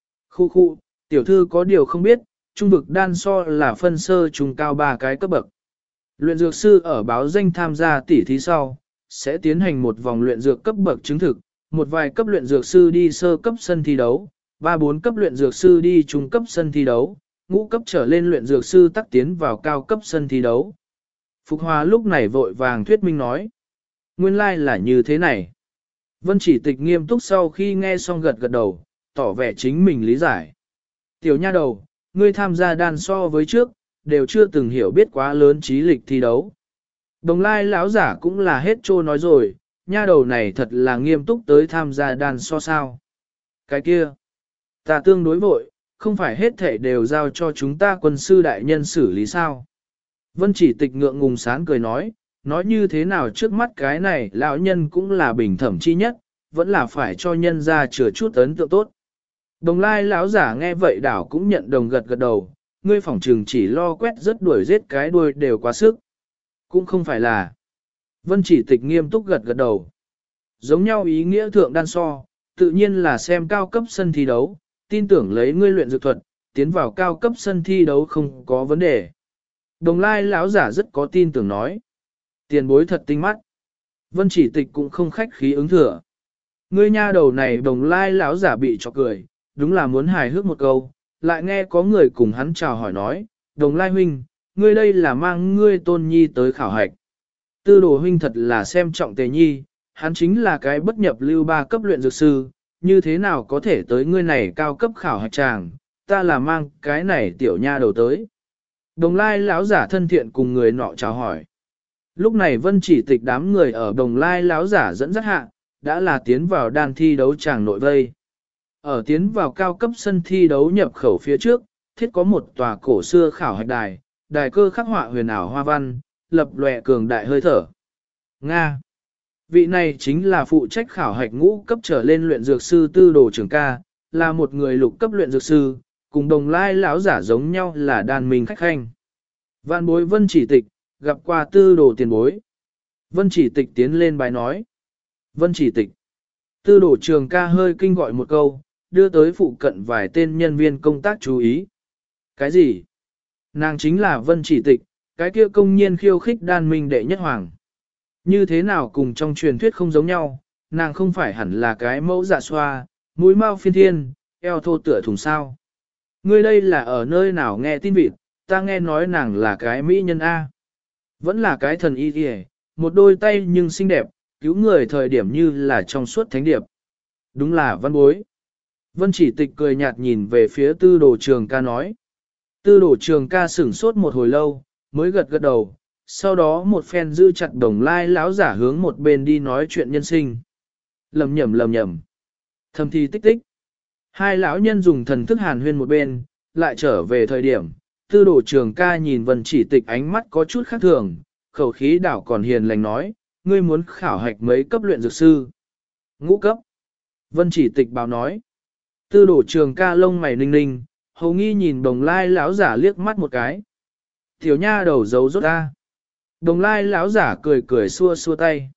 Khu, tiểu thư có điều không biết, trung vực đan so là phân sơ trung cao 3 cái cấp bậc. Luyện dược sư ở báo danh tham gia tỉ thí sau, sẽ tiến hành một vòng luyện dược cấp bậc chứng thực, một vài cấp luyện dược sư đi sơ cấp sân thi đấu, 3-4 cấp luyện dược sư đi trung cấp sân thi đấu, ngũ cấp trở lên luyện dược sư tắc tiến vào cao cấp sân thi đấu. Phục Hòa lúc này vội vàng thuyết minh nói. Nguyên lai là như thế này. Vân chỉ tịch nghiêm túc sau khi nghe xong gật gật đầu, tỏ vẻ chính mình lý giải. Tiểu nha đầu, ngươi tham gia đan so với trước, đều chưa từng hiểu biết quá lớn trí lịch thi đấu. Đồng lai lão giả cũng là hết trô nói rồi, nha đầu này thật là nghiêm túc tới tham gia đan so sao. Cái kia, ta tương đối vội, không phải hết thể đều giao cho chúng ta quân sư đại nhân xử lý sao. Vân chỉ tịch ngượng ngùng sán cười nói như thế nào trước mắt cái này lão nhân cũng là bình thẩm chi nhất, vẫn là phải cho nhân ra chừa chút ấn tượng tốt. Đồng lai lão giả nghe vậy đảo cũng nhận đồng gật gật đầu, ngươi phỏng trừng chỉ lo quét rất đuổi giết cái đuôi đều quá sức. Cũng không phải là. Vân chỉ tịch nghiêm túc gật gật đầu. Giống nhau ý nghĩa thượng đan so, tự nhiên là xem cao cấp sân thi đấu, tin tưởng lấy ngươi luyện dược thuật, tiến vào cao cấp sân thi đấu không có vấn đề. Đồng lai lão giả rất có tin tưởng nói. Tiền bối thật tinh mắt. Vân chỉ tịch cũng không khách khí ứng thừa. Ngươi nha đầu này đồng lai lão giả bị cho cười, đúng là muốn hài hước một câu, lại nghe có người cùng hắn chào hỏi nói, đồng lai huynh, ngươi đây là mang ngươi tôn nhi tới khảo hạch. Tư đồ huynh thật là xem trọng tề nhi, hắn chính là cái bất nhập lưu 3 cấp luyện dược sư, như thế nào có thể tới ngươi này cao cấp khảo hạch chàng, ta là mang cái này tiểu nha đầu tới. Đồng lai lão giả thân thiện cùng người nọ chào hỏi. Lúc này Vân chỉ tịch đám người ở đồng lai lão giả dẫn dắt hạ, đã là tiến vào đan thi đấu tràng nội vây. Ở tiến vào cao cấp sân thi đấu nhập khẩu phía trước, thiết có một tòa cổ xưa khảo hạch đài, đài cơ khắc họa huyền ảo hoa văn, lập lòe cường đại hơi thở. Nga. Vị này chính là phụ trách khảo hạch ngũ cấp trở lên luyện dược sư Tư Đồ Trường Ca, là một người lục cấp luyện dược sư, cùng đồng lai lão giả giống nhau là đàn minh khách khanh. Vạn bối Vân chỉ tịch, gặp qua Tư Đồ tiền bối. Vân chỉ tịch tiến lên bài nói. Vân chỉ tịch. Tư Đồ Trường Ca hơi kinh gọi một câu, đưa tới phụ cận vài tên nhân viên công tác chú ý. Cái gì? Nàng chính là Vân chỉ tịch, cái kia công nhiên khiêu khích đan minh đệ nhất hoàng. Như thế nào cùng trong truyền thuyết không giống nhau, nàng không phải hẳn là cái mẫu dạ xoa, mũi mau phiên thiên, eo thô tựa thùng sao. Ngươi đây là ở nơi nào nghe tin vịt, ta nghe nói nàng là cái mỹ nhân A. Vẫn là cái thần y kìa, một đôi tay nhưng xinh đẹp, cứu người thời điểm như là trong suốt thánh điệp. Đúng là văn bối. Vân chỉ tịch cười nhạt nhìn về phía Tư Đồ Trường Ca nói. Tư Đồ Trường Ca sửng sốt một hồi lâu, mới gật gật đầu, sau đó một phen giữ chặt đồng lai lão giả hướng một bên đi nói chuyện nhân sinh. Lầm nhầm. Thầm thì tích tích. Hai lão nhân dùng thần thức hàn huyên một bên, lại trở về thời điểm, tư đồ trường ca nhìn Vân Chỉ Tịch ánh mắt có chút khác thường, khẩu khí đảo còn hiền lành nói, ngươi muốn khảo hạch mấy cấp luyện dược sư? Ngũ cấp. Vân Chỉ Tịch báo nói. Tư đồ trường ca lông mày ninh ninh, hầu nghi nhìn Đồng Lai lão giả liếc mắt một cái. Tiểu nha đầu giấu rốt ra. Đồng Lai lão giả cười cười xua xua tay.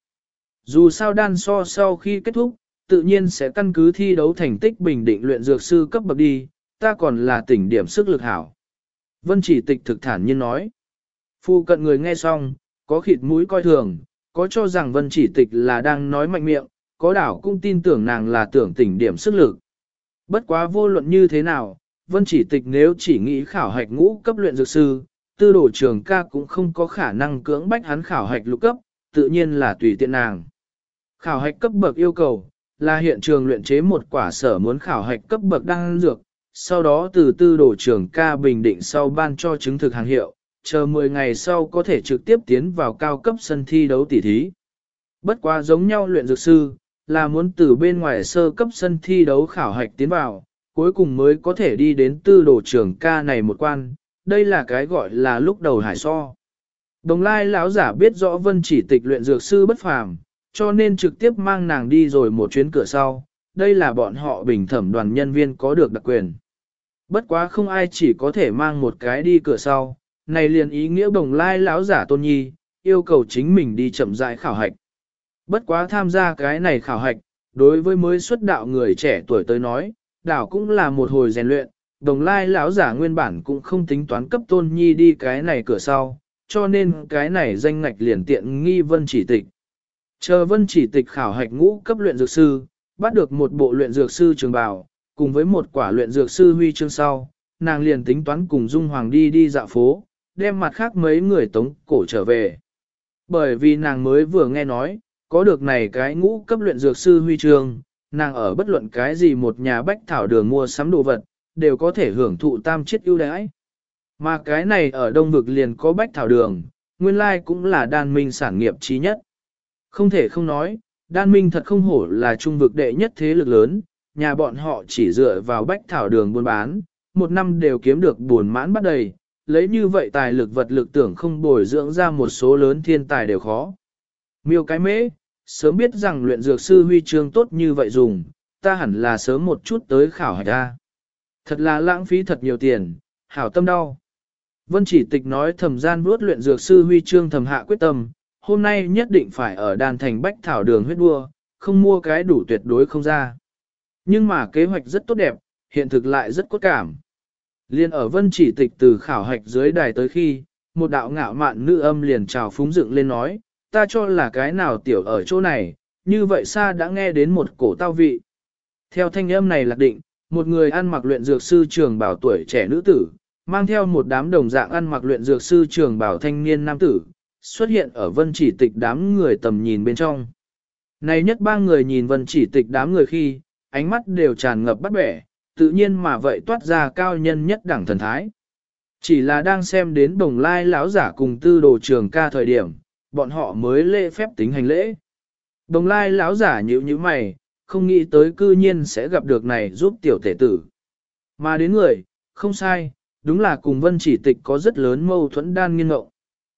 Dù sao đan so sau khi kết thúc, tự nhiên sẽ căn cứ thi đấu thành tích bình định luyện dược sư cấp bậc đi, ta còn là tỉnh điểm sức lực hảo. Vân Chỉ Tịch thực thản nhiên nói. Phu cận người nghe xong, có khịt mũi coi thường, có cho rằng Vân Chỉ Tịch là đang nói mạnh miệng, có đảo cũng tin tưởng nàng là tưởng tỉnh điểm sức lực. Bất quá vô luận như thế nào, Vân Chỉ Tịch nếu chỉ nghĩ khảo hạch ngũ cấp luyện dược sư, tư đồ trường ca cũng không có khả năng cưỡng bách hắn khảo hạch lục cấp, tự nhiên là tùy tiện nàng. Khảo hạch cấp bậc yêu cầu là hiện trường luyện chế một quả sở muốn khảo hạch cấp bậc đan dược, sau đó từ tư đồ trường ca bình định sau ban cho chứng thực hàng hiệu, chờ 10 ngày sau có thể trực tiếp tiến vào cao cấp sân thi đấu tỉ thí. Bất quá giống nhau luyện dược sư, là muốn từ bên ngoài sơ cấp sân thi đấu khảo hạch tiến vào, cuối cùng mới có thể đi đến tư đồ trường ca này một quan, đây là cái gọi là lúc đầu hải so. Đồng Lai lão giả biết rõ Vân Chỉ Tịch luyện dược sư bất phàm, cho nên trực tiếp mang nàng đi rồi một chuyến cửa sau, đây là bọn họ bình thẩm đoàn nhân viên có được đặc quyền. Bất quá không ai chỉ có thể mang một cái đi cửa sau, này liền ý nghĩa Đồng Lai lão giả tôn nhi, yêu cầu chính mình đi chậm rãi khảo hạch. Bất quá tham gia cái này khảo hạch, đối với mới xuất đạo người trẻ tuổi tới nói, đảo cũng là một hồi rèn luyện, Đồng Lai lão giả nguyên bản cũng không tính toán cấp tôn nhi đi cái này cửa sau, cho nên cái này danh ngạch liền tiện nghi Vân Chỉ Tịch. Chờ Vân Chỉ Tịch khảo hạch ngũ cấp luyện dược sư, bắt được một bộ luyện dược sư trường bào, cùng với một quả luyện dược sư huy chương sau, nàng liền tính toán cùng Dung Hoàng đi dạo phố, đem mặt khác mấy người tống cổ trở về. Bởi vì nàng mới vừa nghe nói, có được này cái ngũ cấp luyện dược sư huy chương, nàng ở bất luận cái gì một nhà bách thảo đường mua sắm đồ vật, đều có thể hưởng thụ tam chiết ưu đãi. Mà cái này ở Đông Vực liền có bách thảo đường, nguyên lai cũng là đan minh sản nghiệp trí nhất. Không thể không nói, đan minh thật không hổ là trung vực đệ nhất thế lực lớn, nhà bọn họ chỉ dựa vào bách thảo đường buôn bán, một năm đều kiếm được buồn mãn bắt đầy, lấy như vậy tài lực vật lực tưởng không bồi dưỡng ra một số lớn thiên tài đều khó. Miêu cái mễ, sớm biết rằng luyện dược sư huy chương tốt như vậy dùng, ta hẳn là sớm một chút tới khảo hạch ra. Thật là lãng phí thật nhiều tiền, hảo tâm đau. Vân Chỉ Tịch nói thầm gian vuốt luyện dược sư huy chương thầm hạ quyết tâm, hôm nay nhất định phải ở đàn thành bách thảo đường huyết đua, không mua cái đủ tuyệt đối không ra. Nhưng mà kế hoạch rất tốt đẹp, hiện thực lại rất cốt cảm. Liên ở Vân Chỉ Tịch từ khảo hạch dưới đài tới khi, một đạo ngạo mạn nữ âm liền trào phúng dựng lên nói, ta cho là cái nào tiểu ở chỗ này, như vậy xa đã nghe đến một cổ tao vị. Theo thanh âm này lạc định, một người ăn mặc luyện dược sư trường bảo tuổi trẻ nữ tử, mang theo một đám đồng dạng ăn mặc luyện dược sư trường bảo thanh niên nam tử, xuất hiện ở Vân Chỉ Tịch đám người tầm nhìn bên trong. Này nhất ba người nhìn Vân Chỉ Tịch đám người khi, ánh mắt đều tràn ngập bắt bẻ, tự nhiên mà vậy toát ra cao nhân nhất đẳng thần thái. Chỉ là đang xem đến Đồng Lai lão giả cùng tư đồ trường ca thời điểm, bọn họ mới lễ phép tính hành lễ. Đồng Lai lão giả nhíu nhíu mày, không nghĩ tới cư nhiên sẽ gặp được này giúp tiểu tể tử. Mà đến người, không sai, đúng là cùng Vân Chỉ Tịch có rất lớn mâu thuẫn Đan Nghiên Ngộng.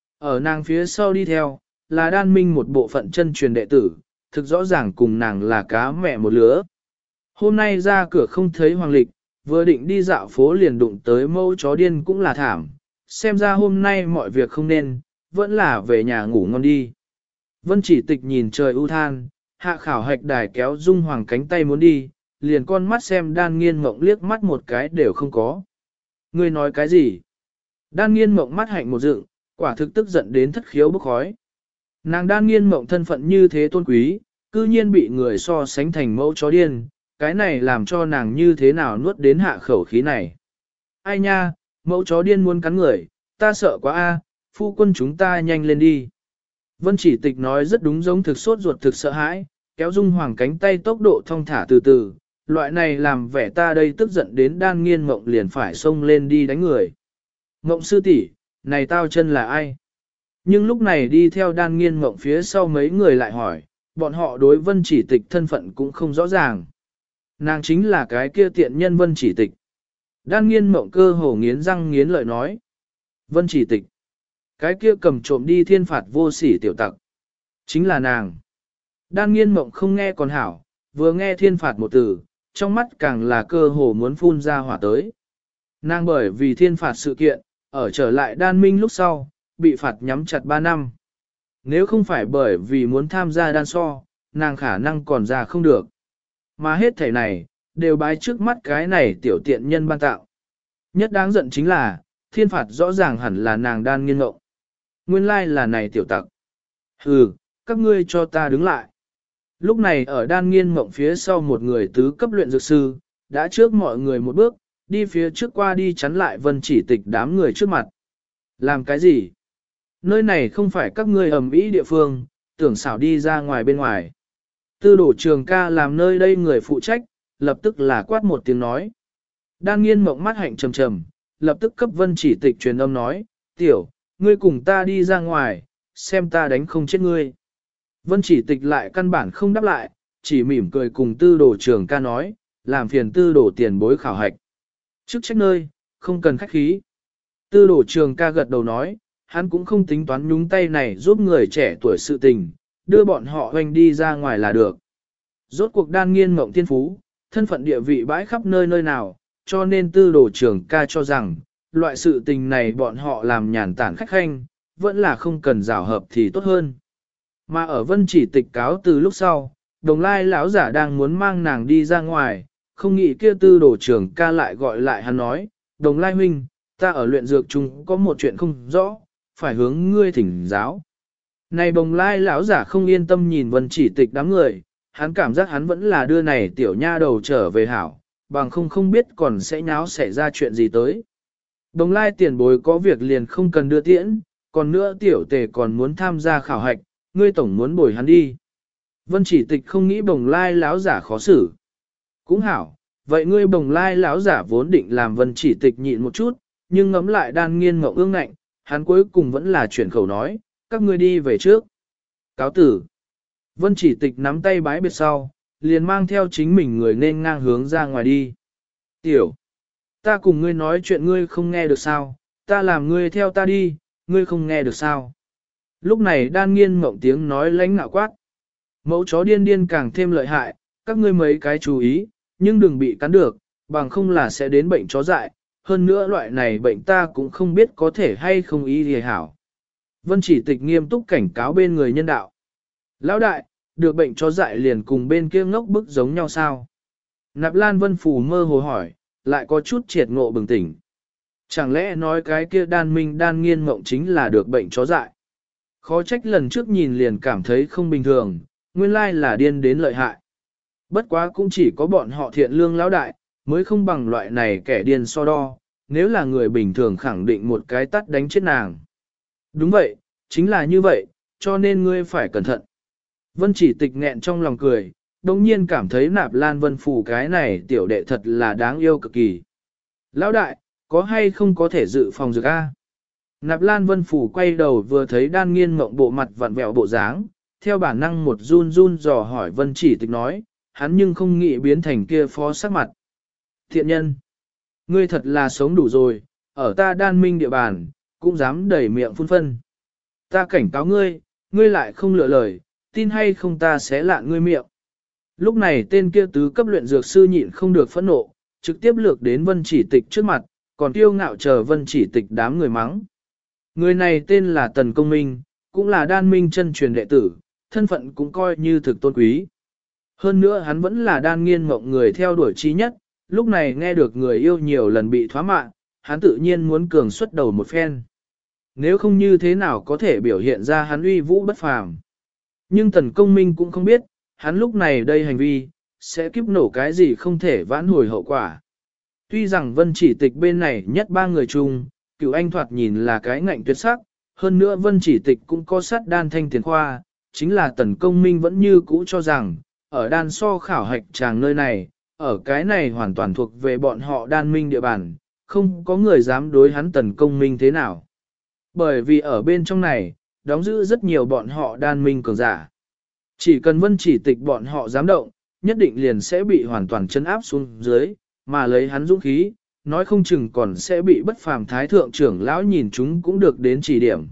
Ở nàng phía sau đi theo, là Đan Minh một bộ phận chân truyền đệ tử, thực rõ ràng cùng nàng là cá mẹ một lứa. Hôm nay ra cửa không thấy Hoàng Lịch, vừa định đi dạo phố liền đụng tới mâu chó điên cũng là thảm, xem ra hôm nay mọi việc không nên, vẫn là về nhà ngủ ngon đi. Vân Chỉ Tịch nhìn trời u than, hạ khảo hạch đài kéo Dung Hoàng cánh tay muốn đi, liền con mắt xem Đan Nghiên Mộng liếc mắt một cái đều không có. Ngươi nói cái gì? Đan Nghiên Mộng mắt hạnh một dựng, quả thực tức giận đến thất khiếu bốc khói. Nàng Đan Nghiên Mộng thân phận như thế tôn quý, cư nhiên bị người so sánh thành mẫu chó điên, cái này làm cho nàng như thế nào nuốt đến hạ khẩu khí này. Ai nha, mẫu chó điên muốn cắn người, ta sợ quá a, phu quân chúng ta nhanh lên đi. Vân Chỉ Tịch nói rất đúng, giống thực sốt ruột thực sợ hãi, kéo Dung Hoàng cánh tay tốc độ thong thả từ từ, loại này làm vẻ ta đây tức giận đến Đan Nghiên Mộng liền phải xông lên đi đánh người. Mộng sư tỷ, này tao chân là ai? Nhưng lúc này đi theo Đan Nghiên Mộng phía sau mấy người lại hỏi, bọn họ đối Vân Chỉ Tịch thân phận cũng không rõ ràng. Nàng chính là cái kia tiện nhân Vân Chỉ Tịch. Đan Nghiên Mộng cơ hồ nghiến răng nghiến lợi nói. Vân Chỉ Tịch. Cái kia cầm trộm đi thiên phạt vô sỉ tiểu tặc. Chính là nàng. Đan Nghiên Mộng không nghe còn hảo, vừa nghe thiên phạt một từ, trong mắt càng là cơ hồ muốn phun ra hỏa tới. Nàng bởi vì thiên phạt sự kiện, ở trở lại đan minh lúc sau, bị phạt nhắm chặt 3 năm. Nếu không phải bởi vì muốn tham gia đan so, nàng khả năng còn ra không được. Mà hết thảy này, đều bái trước mắt cái này tiểu tiện nhân ban tạo. Nhất đáng giận chính là, thiên phạt rõ ràng hẳn là nàng Đan Nghiên Mộng. Nguyên lai là này tiểu tặc. Hừ, các ngươi cho ta đứng lại. Lúc này ở Đan Nghiên Mộng phía sau một người tứ cấp luyện dược sư, đã trước mọi người một bước, đi phía trước qua đi chắn lại Vân Chỉ Tịch đám người trước mặt. Làm cái gì? Nơi này không phải các ngươi ầm ĩ địa phương, tưởng xảo đi ra ngoài bên ngoài. Tư đổ trường ca làm nơi đây người phụ trách, lập tức là quát một tiếng nói. Đan Nghiên Mộng mắt hạnh trầm trầm, lập tức cấp Vân Chỉ Tịch truyền âm nói, tiểu, ngươi cùng ta đi ra ngoài, xem ta đánh không chết ngươi. Vân Chỉ Tịch lại căn bản không đáp lại, chỉ mỉm cười cùng tư đồ trường ca nói, làm phiền tư đồ tiền bối khảo hạch. Chức trách nơi, không cần khách khí. Tư đồ trường ca gật đầu nói, hắn cũng không tính toán nhúng tay này giúp người trẻ tuổi sự tình, đưa bọn họ hoành đi ra ngoài là được. Rốt cuộc Đan Nghiên Mộng thiên phú, thân phận địa vị bãi khắp nơi nơi nào, cho nên tư đồ trường ca cho rằng, loại sự tình này bọn họ làm nhàn tản khách khanh, vẫn là không cần rào hợp thì tốt hơn. Mà ở Vân Chỉ Tịch cáo từ lúc sau, Đồng Lai lão giả đang muốn mang nàng đi ra ngoài, không nghĩ kia tư đồ trường ca lại gọi lại hắn nói, Đồng Lai huynh, ta ở luyện dược chung có một chuyện không rõ, phải hướng ngươi thỉnh giáo. Này Đồng Lai lão giả không yên tâm nhìn Vân Chỉ Tịch đám người, hắn cảm giác hắn vẫn là đưa này tiểu nha đầu trở về hảo, bằng không biết còn sẽ nháo xảy ra chuyện gì tới. Đồng Lai tiền bối có việc liền không cần đưa tiễn, còn nữa tiểu tề còn muốn tham gia khảo hạch, ngươi tổng muốn bồi hắn đi. Vân Chỉ Tịch không nghĩ Bồng Lai lão giả khó xử. Cũng hảo, vậy ngươi Bồng Lai lão giả vốn định làm Vân Chỉ Tịch nhịn một chút, nhưng ngẫm lại Đan Nghiên Mộng ương ngạnh, hắn cuối cùng vẫn là chuyển khẩu nói, các ngươi đi về trước. Cáo tử. Vân Chỉ Tịch nắm tay bái biệt sau, liền mang theo chính mình người nên ngang hướng ra ngoài đi. Tiểu, ta cùng ngươi nói chuyện ngươi không nghe được sao, ta làm ngươi theo ta đi, ngươi không nghe được sao. Lúc này Đan Nghiên Mộng tiếng nói lãnh ngạo quát. Mẫu chó điên điên càng thêm lợi hại, các ngươi mấy cái chú ý, nhưng đừng bị cắn được, bằng không là sẽ đến bệnh chó dại, hơn nữa loại này bệnh ta cũng không biết có thể hay không ý gì hảo. Vân Chỉ Tịch nghiêm túc cảnh cáo bên người nhân đạo. Lão đại, được bệnh chó dại liền cùng bên kia ngốc bức giống nhau sao? Nạp Lan Vân Phù mơ hồ hỏi, lại có chút triệt ngộ bừng tỉnh. Chẳng lẽ nói cái kia Đan Minh Đan Nghiên Mộng chính là được bệnh chó dại? Khó trách lần trước nhìn liền cảm thấy không bình thường, nguyên lai là điên đến lợi hại. Bất quá cũng chỉ có bọn họ thiện lương lão đại, mới không bằng loại này kẻ điên so đo, nếu là người bình thường khẳng định một cái tắt đánh chết nàng. Đúng vậy, chính là như vậy, cho nên ngươi phải cẩn thận. Vân Chỉ Tịch nghẹn trong lòng cười, đồng nhiên cảm thấy Nạp Lan Vân Phù cái này tiểu đệ thật là đáng yêu cực kỳ. Lão đại, có hay không có thể dự phòng dược A? Nạp Lan Vân Phù quay đầu vừa thấy Đan Nghiên Mộng bộ mặt vặn vẹo bộ dáng, theo bản năng một run run dò hỏi Vân Chỉ Tịch nói, hắn nhưng không nghĩ biến thành kia phó sắc mặt. Thiện nhân, ngươi thật là sống đủ rồi, ở ta Đan Minh địa bàn, cũng dám đẩy miệng phun phân. Ta cảnh cáo ngươi, ngươi lại không lựa lời, tin hay không ta sẽ lạn ngươi miệng. Lúc này tên kia tứ cấp luyện dược sư nhịn không được phẫn nộ, trực tiếp lược đến Vân Chỉ Tịch trước mặt, còn kiêu ngạo chờ Vân Chỉ Tịch đám người mắng. Người này tên là Tần Công Minh, cũng là Đan Minh chân truyền đệ tử, thân phận cũng coi như thực tôn quý. Hơn nữa hắn vẫn là Đan Nghiên Mộng người theo đuổi chí nhất, lúc này nghe được người yêu nhiều lần bị thoá mạ, hắn tự nhiên muốn cường xuất đầu một phen. Nếu không như thế nào có thể biểu hiện ra hắn uy vũ bất phàm. Nhưng Tần Công Minh cũng không biết, hắn lúc này đây hành vi, sẽ kiếp nổ cái gì không thể vãn hồi hậu quả. Tuy rằng Vân Chỉ Tịch bên này nhất ba người chung, Cửu Anh thoạt nhìn là cái ngạnh tuyệt sắc, hơn nữa Vân Chỉ Tịch cũng có sát đan thanh tiền khoa, chính là Tần Công Minh vẫn như cũ cho rằng, ở đan so khảo hạch tràng nơi này, ở cái này hoàn toàn thuộc về bọn họ Đan Minh địa bàn, không có người dám đối hắn Tần Công Minh thế nào. Bởi vì ở bên trong này, đóng giữ rất nhiều bọn họ Đan Minh cường giả. Chỉ cần Vân Chỉ Tịch bọn họ dám động, nhất định liền sẽ bị hoàn toàn chấn áp xuống dưới, mà lấy hắn dũng khí, nói không chừng còn sẽ bị bất phàm thái thượng trưởng lão nhìn chúng cũng được đến chỉ điểm.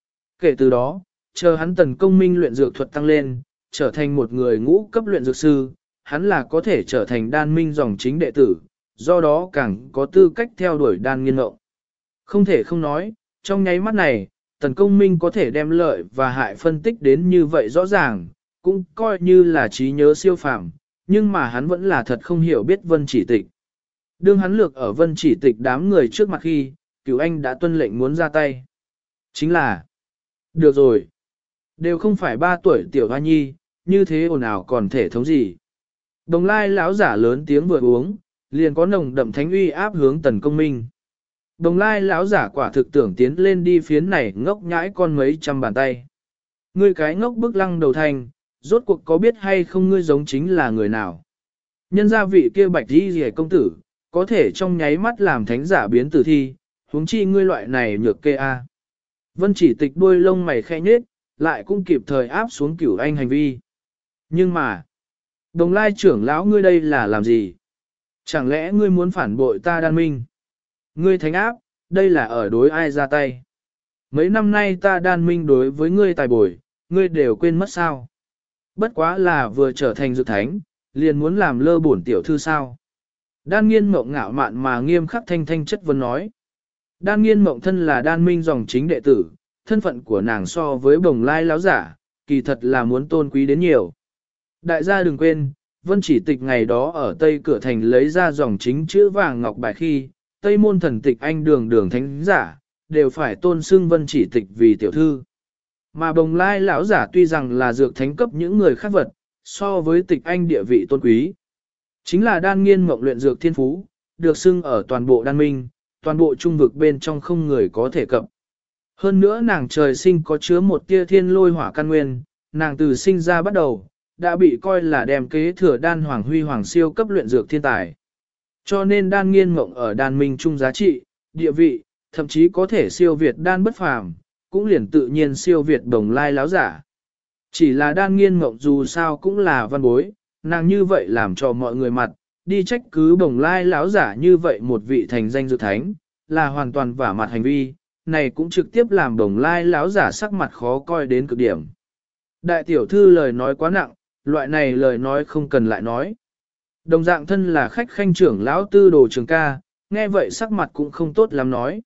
Kể từ đó, chờ hắn tần công minh luyện dược thuật tăng lên, trở thành một người ngũ cấp luyện dược sư, hắn là có thể trở thành đan minh dòng chính đệ tử, do đó càng có tư cách theo đuổi đan nghiên mộng. Không thể không nói, trong nháy mắt này, tần công minh có thể đem lợi và hại phân tích đến như vậy rõ ràng, cũng coi như là trí nhớ siêu phàm, nhưng mà hắn vẫn là thật không hiểu biết Vân Chỉ Tịch. Đương hắn lược ở Vân Chỉ Tịch đám người trước mặt khi, Cửu Anh đã tuân lệnh muốn ra tay. Chính là, được rồi, đều không phải 3 tuổi tiểu hoa nhi, như thế ồn ào còn thể thống gì. Đồng lai lão giả lớn tiếng vừa uống, liền có nồng đậm thánh uy áp hướng tần công minh. Đồng lai lão giả quả thực tưởng tiến lên đi phiến này ngốc nhãi con mấy trăm bàn tay. Ngươi cái ngốc bức lăng đầu thành, rốt cuộc có biết hay không ngươi giống chính là người nào. Nhân gia vị kia bạch đi rìa công tử, có thể trong nháy mắt làm thánh giả biến tử thi, huống chi ngươi loại này nhược kê a. Vân Chỉ Tịch đuôi lông mày khẽ nhếch, lại cũng kịp thời áp xuống Cửu Anh hành vi. Nhưng mà, Đồng lai trưởng lão ngươi đây là làm gì? Chẳng lẽ ngươi muốn phản bội ta đan minh? Ngươi thánh áp, đây là ở đối ai ra tay? Mấy năm nay ta đan minh đối với ngươi tài bồi, ngươi đều quên mất sao? Bất quá là vừa trở thành dược thánh, liền muốn làm lơ bổn tiểu thư sao? Đan nghiên mộng ngạo mạn mà nghiêm khắc thanh thanh chất vấn nói. Đan nghiên mộng thân là đan minh dòng chính đệ tử, thân phận của nàng so với bồng lai láo giả, kỳ thật là muốn tôn quý đến nhiều. Đại gia đừng quên, Vân Chỉ Tịch ngày đó ở Tây Cửa Thành lấy ra dòng chính chữ vàng ngọc bài khi, Tây môn thần tịch anh đường đường thánh giả, đều phải tôn xưng Vân Chỉ Tịch vì tiểu thư. Mà bồng lai lão giả tuy rằng là dược thánh cấp những người khác vật, so với tịch anh địa vị tôn quý. Chính là đan nghiên mộng luyện dược thiên phú, được xưng ở toàn bộ đan minh, toàn bộ trung vực bên trong không người có thể cập. Hơn nữa nàng trời sinh có chứa một tia thiên lôi hỏa căn nguyên, nàng từ sinh ra bắt đầu, đã bị coi là đem kế thừa đan hoàng huy hoàng siêu cấp luyện dược thiên tài. Cho nên đan nghiên mộng ở đan minh trung giá trị, địa vị, thậm chí có thể siêu việt đan bất phàm, cũng liền tự nhiên siêu việt đồng lai láo giả. Chỉ là đan nghiên mộng dù sao cũng là văn bối, nàng như vậy làm cho mọi người mặt, đi trách cứ đồng lai láo giả như vậy một vị thành danh dược thánh, là hoàn toàn vả mặt hành vi, này cũng trực tiếp làm đồng lai láo giả sắc mặt khó coi đến cực điểm. Đại tiểu thư lời nói quá nặng, loại này lời nói không cần lại nói. Đồng dạng thân là khách khanh trưởng lão tư đồ trường ca, nghe vậy sắc mặt cũng không tốt lắm nói.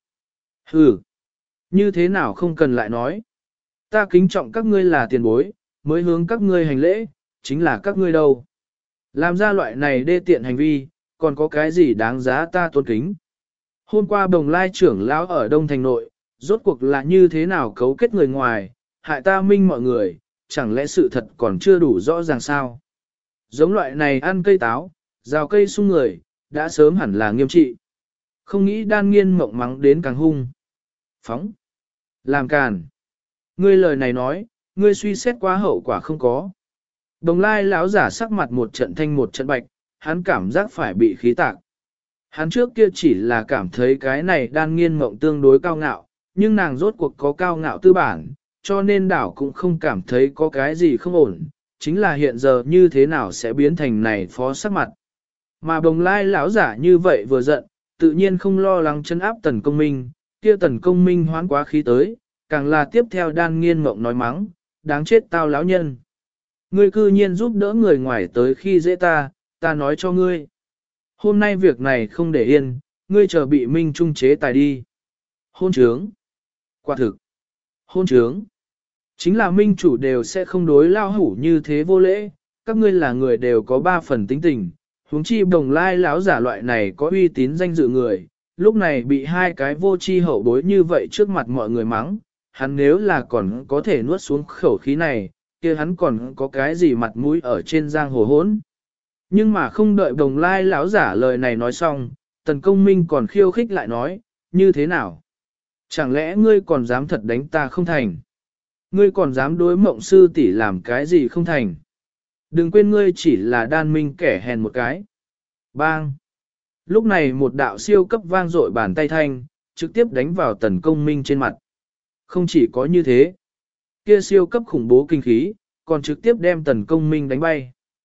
Hừ, như thế nào không cần lại nói. Ta kính trọng các ngươi là tiền bối, mới hướng các ngươi hành lễ, chính là các ngươi đâu. Làm ra loại này đê tiện hành vi, còn có cái gì đáng giá ta tôn kính. Hôm qua bồng lai trưởng lão ở Đông Thành Nội, rốt cuộc là như thế nào cấu kết người ngoài, hại ta minh mọi người, chẳng lẽ sự thật còn chưa đủ rõ ràng sao? Giống loại này ăn cây táo, rào cây sung người, đã sớm hẳn là nghiêm trị. Không nghĩ đan nghiên mộng mắng đến càng hung. Phóng. Làm càn. Ngươi lời này nói, ngươi suy xét quá hậu quả không có. Đồng lai lão giả sắc mặt một trận thanh một trận bạch, hắn cảm giác phải bị khí tạc. Hắn trước kia chỉ là cảm thấy cái này đan nghiên mộng tương đối cao ngạo, nhưng nàng rốt cuộc có cao ngạo tư bản, cho nên đảo cũng không cảm thấy có cái gì không ổn, chính là hiện giờ như thế nào sẽ biến thành này phó sắc mặt. Mà đồng lai lão giả như vậy vừa giận, tự nhiên không lo lắng chân áp tần công minh, kia tần công minh hoán quá khí tới, càng là tiếp theo đan nghiên mộng nói mắng, đáng chết tao lão nhân. Ngươi cư nhiên giúp đỡ người ngoài tới khi dễ ta, ta nói cho ngươi. Hôm nay việc này không để yên, ngươi chờ bị minh trung chế tài đi. Hôn trướng. Quả thực. Hôn trướng. Chính là minh chủ đều sẽ không đối lao hủ như thế vô lễ, các ngươi là người đều có 3 phần tính tình, huống chi đồng lai lão giả loại này có uy tín danh dự người, lúc này bị 2 cái vô chi hậu bối như vậy trước mặt mọi người mắng, hắn nếu là còn có thể nuốt xuống khẩu khí này, kia hắn còn có cái gì mặt mũi ở trên giang hồ hỗn. Nhưng mà không đợi đồng lai lão giả lời này nói xong, tần công minh còn khiêu khích lại nói, như thế nào? Chẳng lẽ ngươi còn dám thật đánh ta không thành? Ngươi còn dám đối mộng sư tỷ làm cái gì không thành? Đừng quên ngươi chỉ là đan minh kẻ hèn một cái. Bang! Lúc này một đạo siêu cấp vang dội bàn tay thanh, trực tiếp đánh vào tần công minh trên mặt. Không chỉ có như thế, kia siêu cấp khủng bố kinh khí, còn trực tiếp đem tần công minh đánh bay.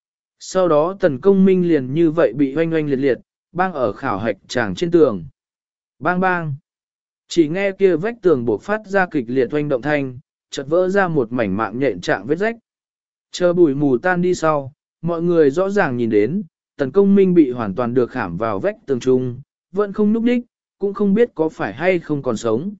Sau đó tần công minh liền như vậy bị oanh oanh liệt liệt, bang ở khảo hạch tràng trên tường. Bang bang. Chỉ nghe kia vách tường buộc phát ra kịch liệt oanh động thanh, chợt vỡ ra một mảnh mạng nhện trạng vết rách. Chờ bụi mù tan đi sau, mọi người rõ ràng nhìn đến, tần công minh bị hoàn toàn được khảm vào vách tường trung, vẫn không núp đích, cũng không biết có phải hay không còn sống.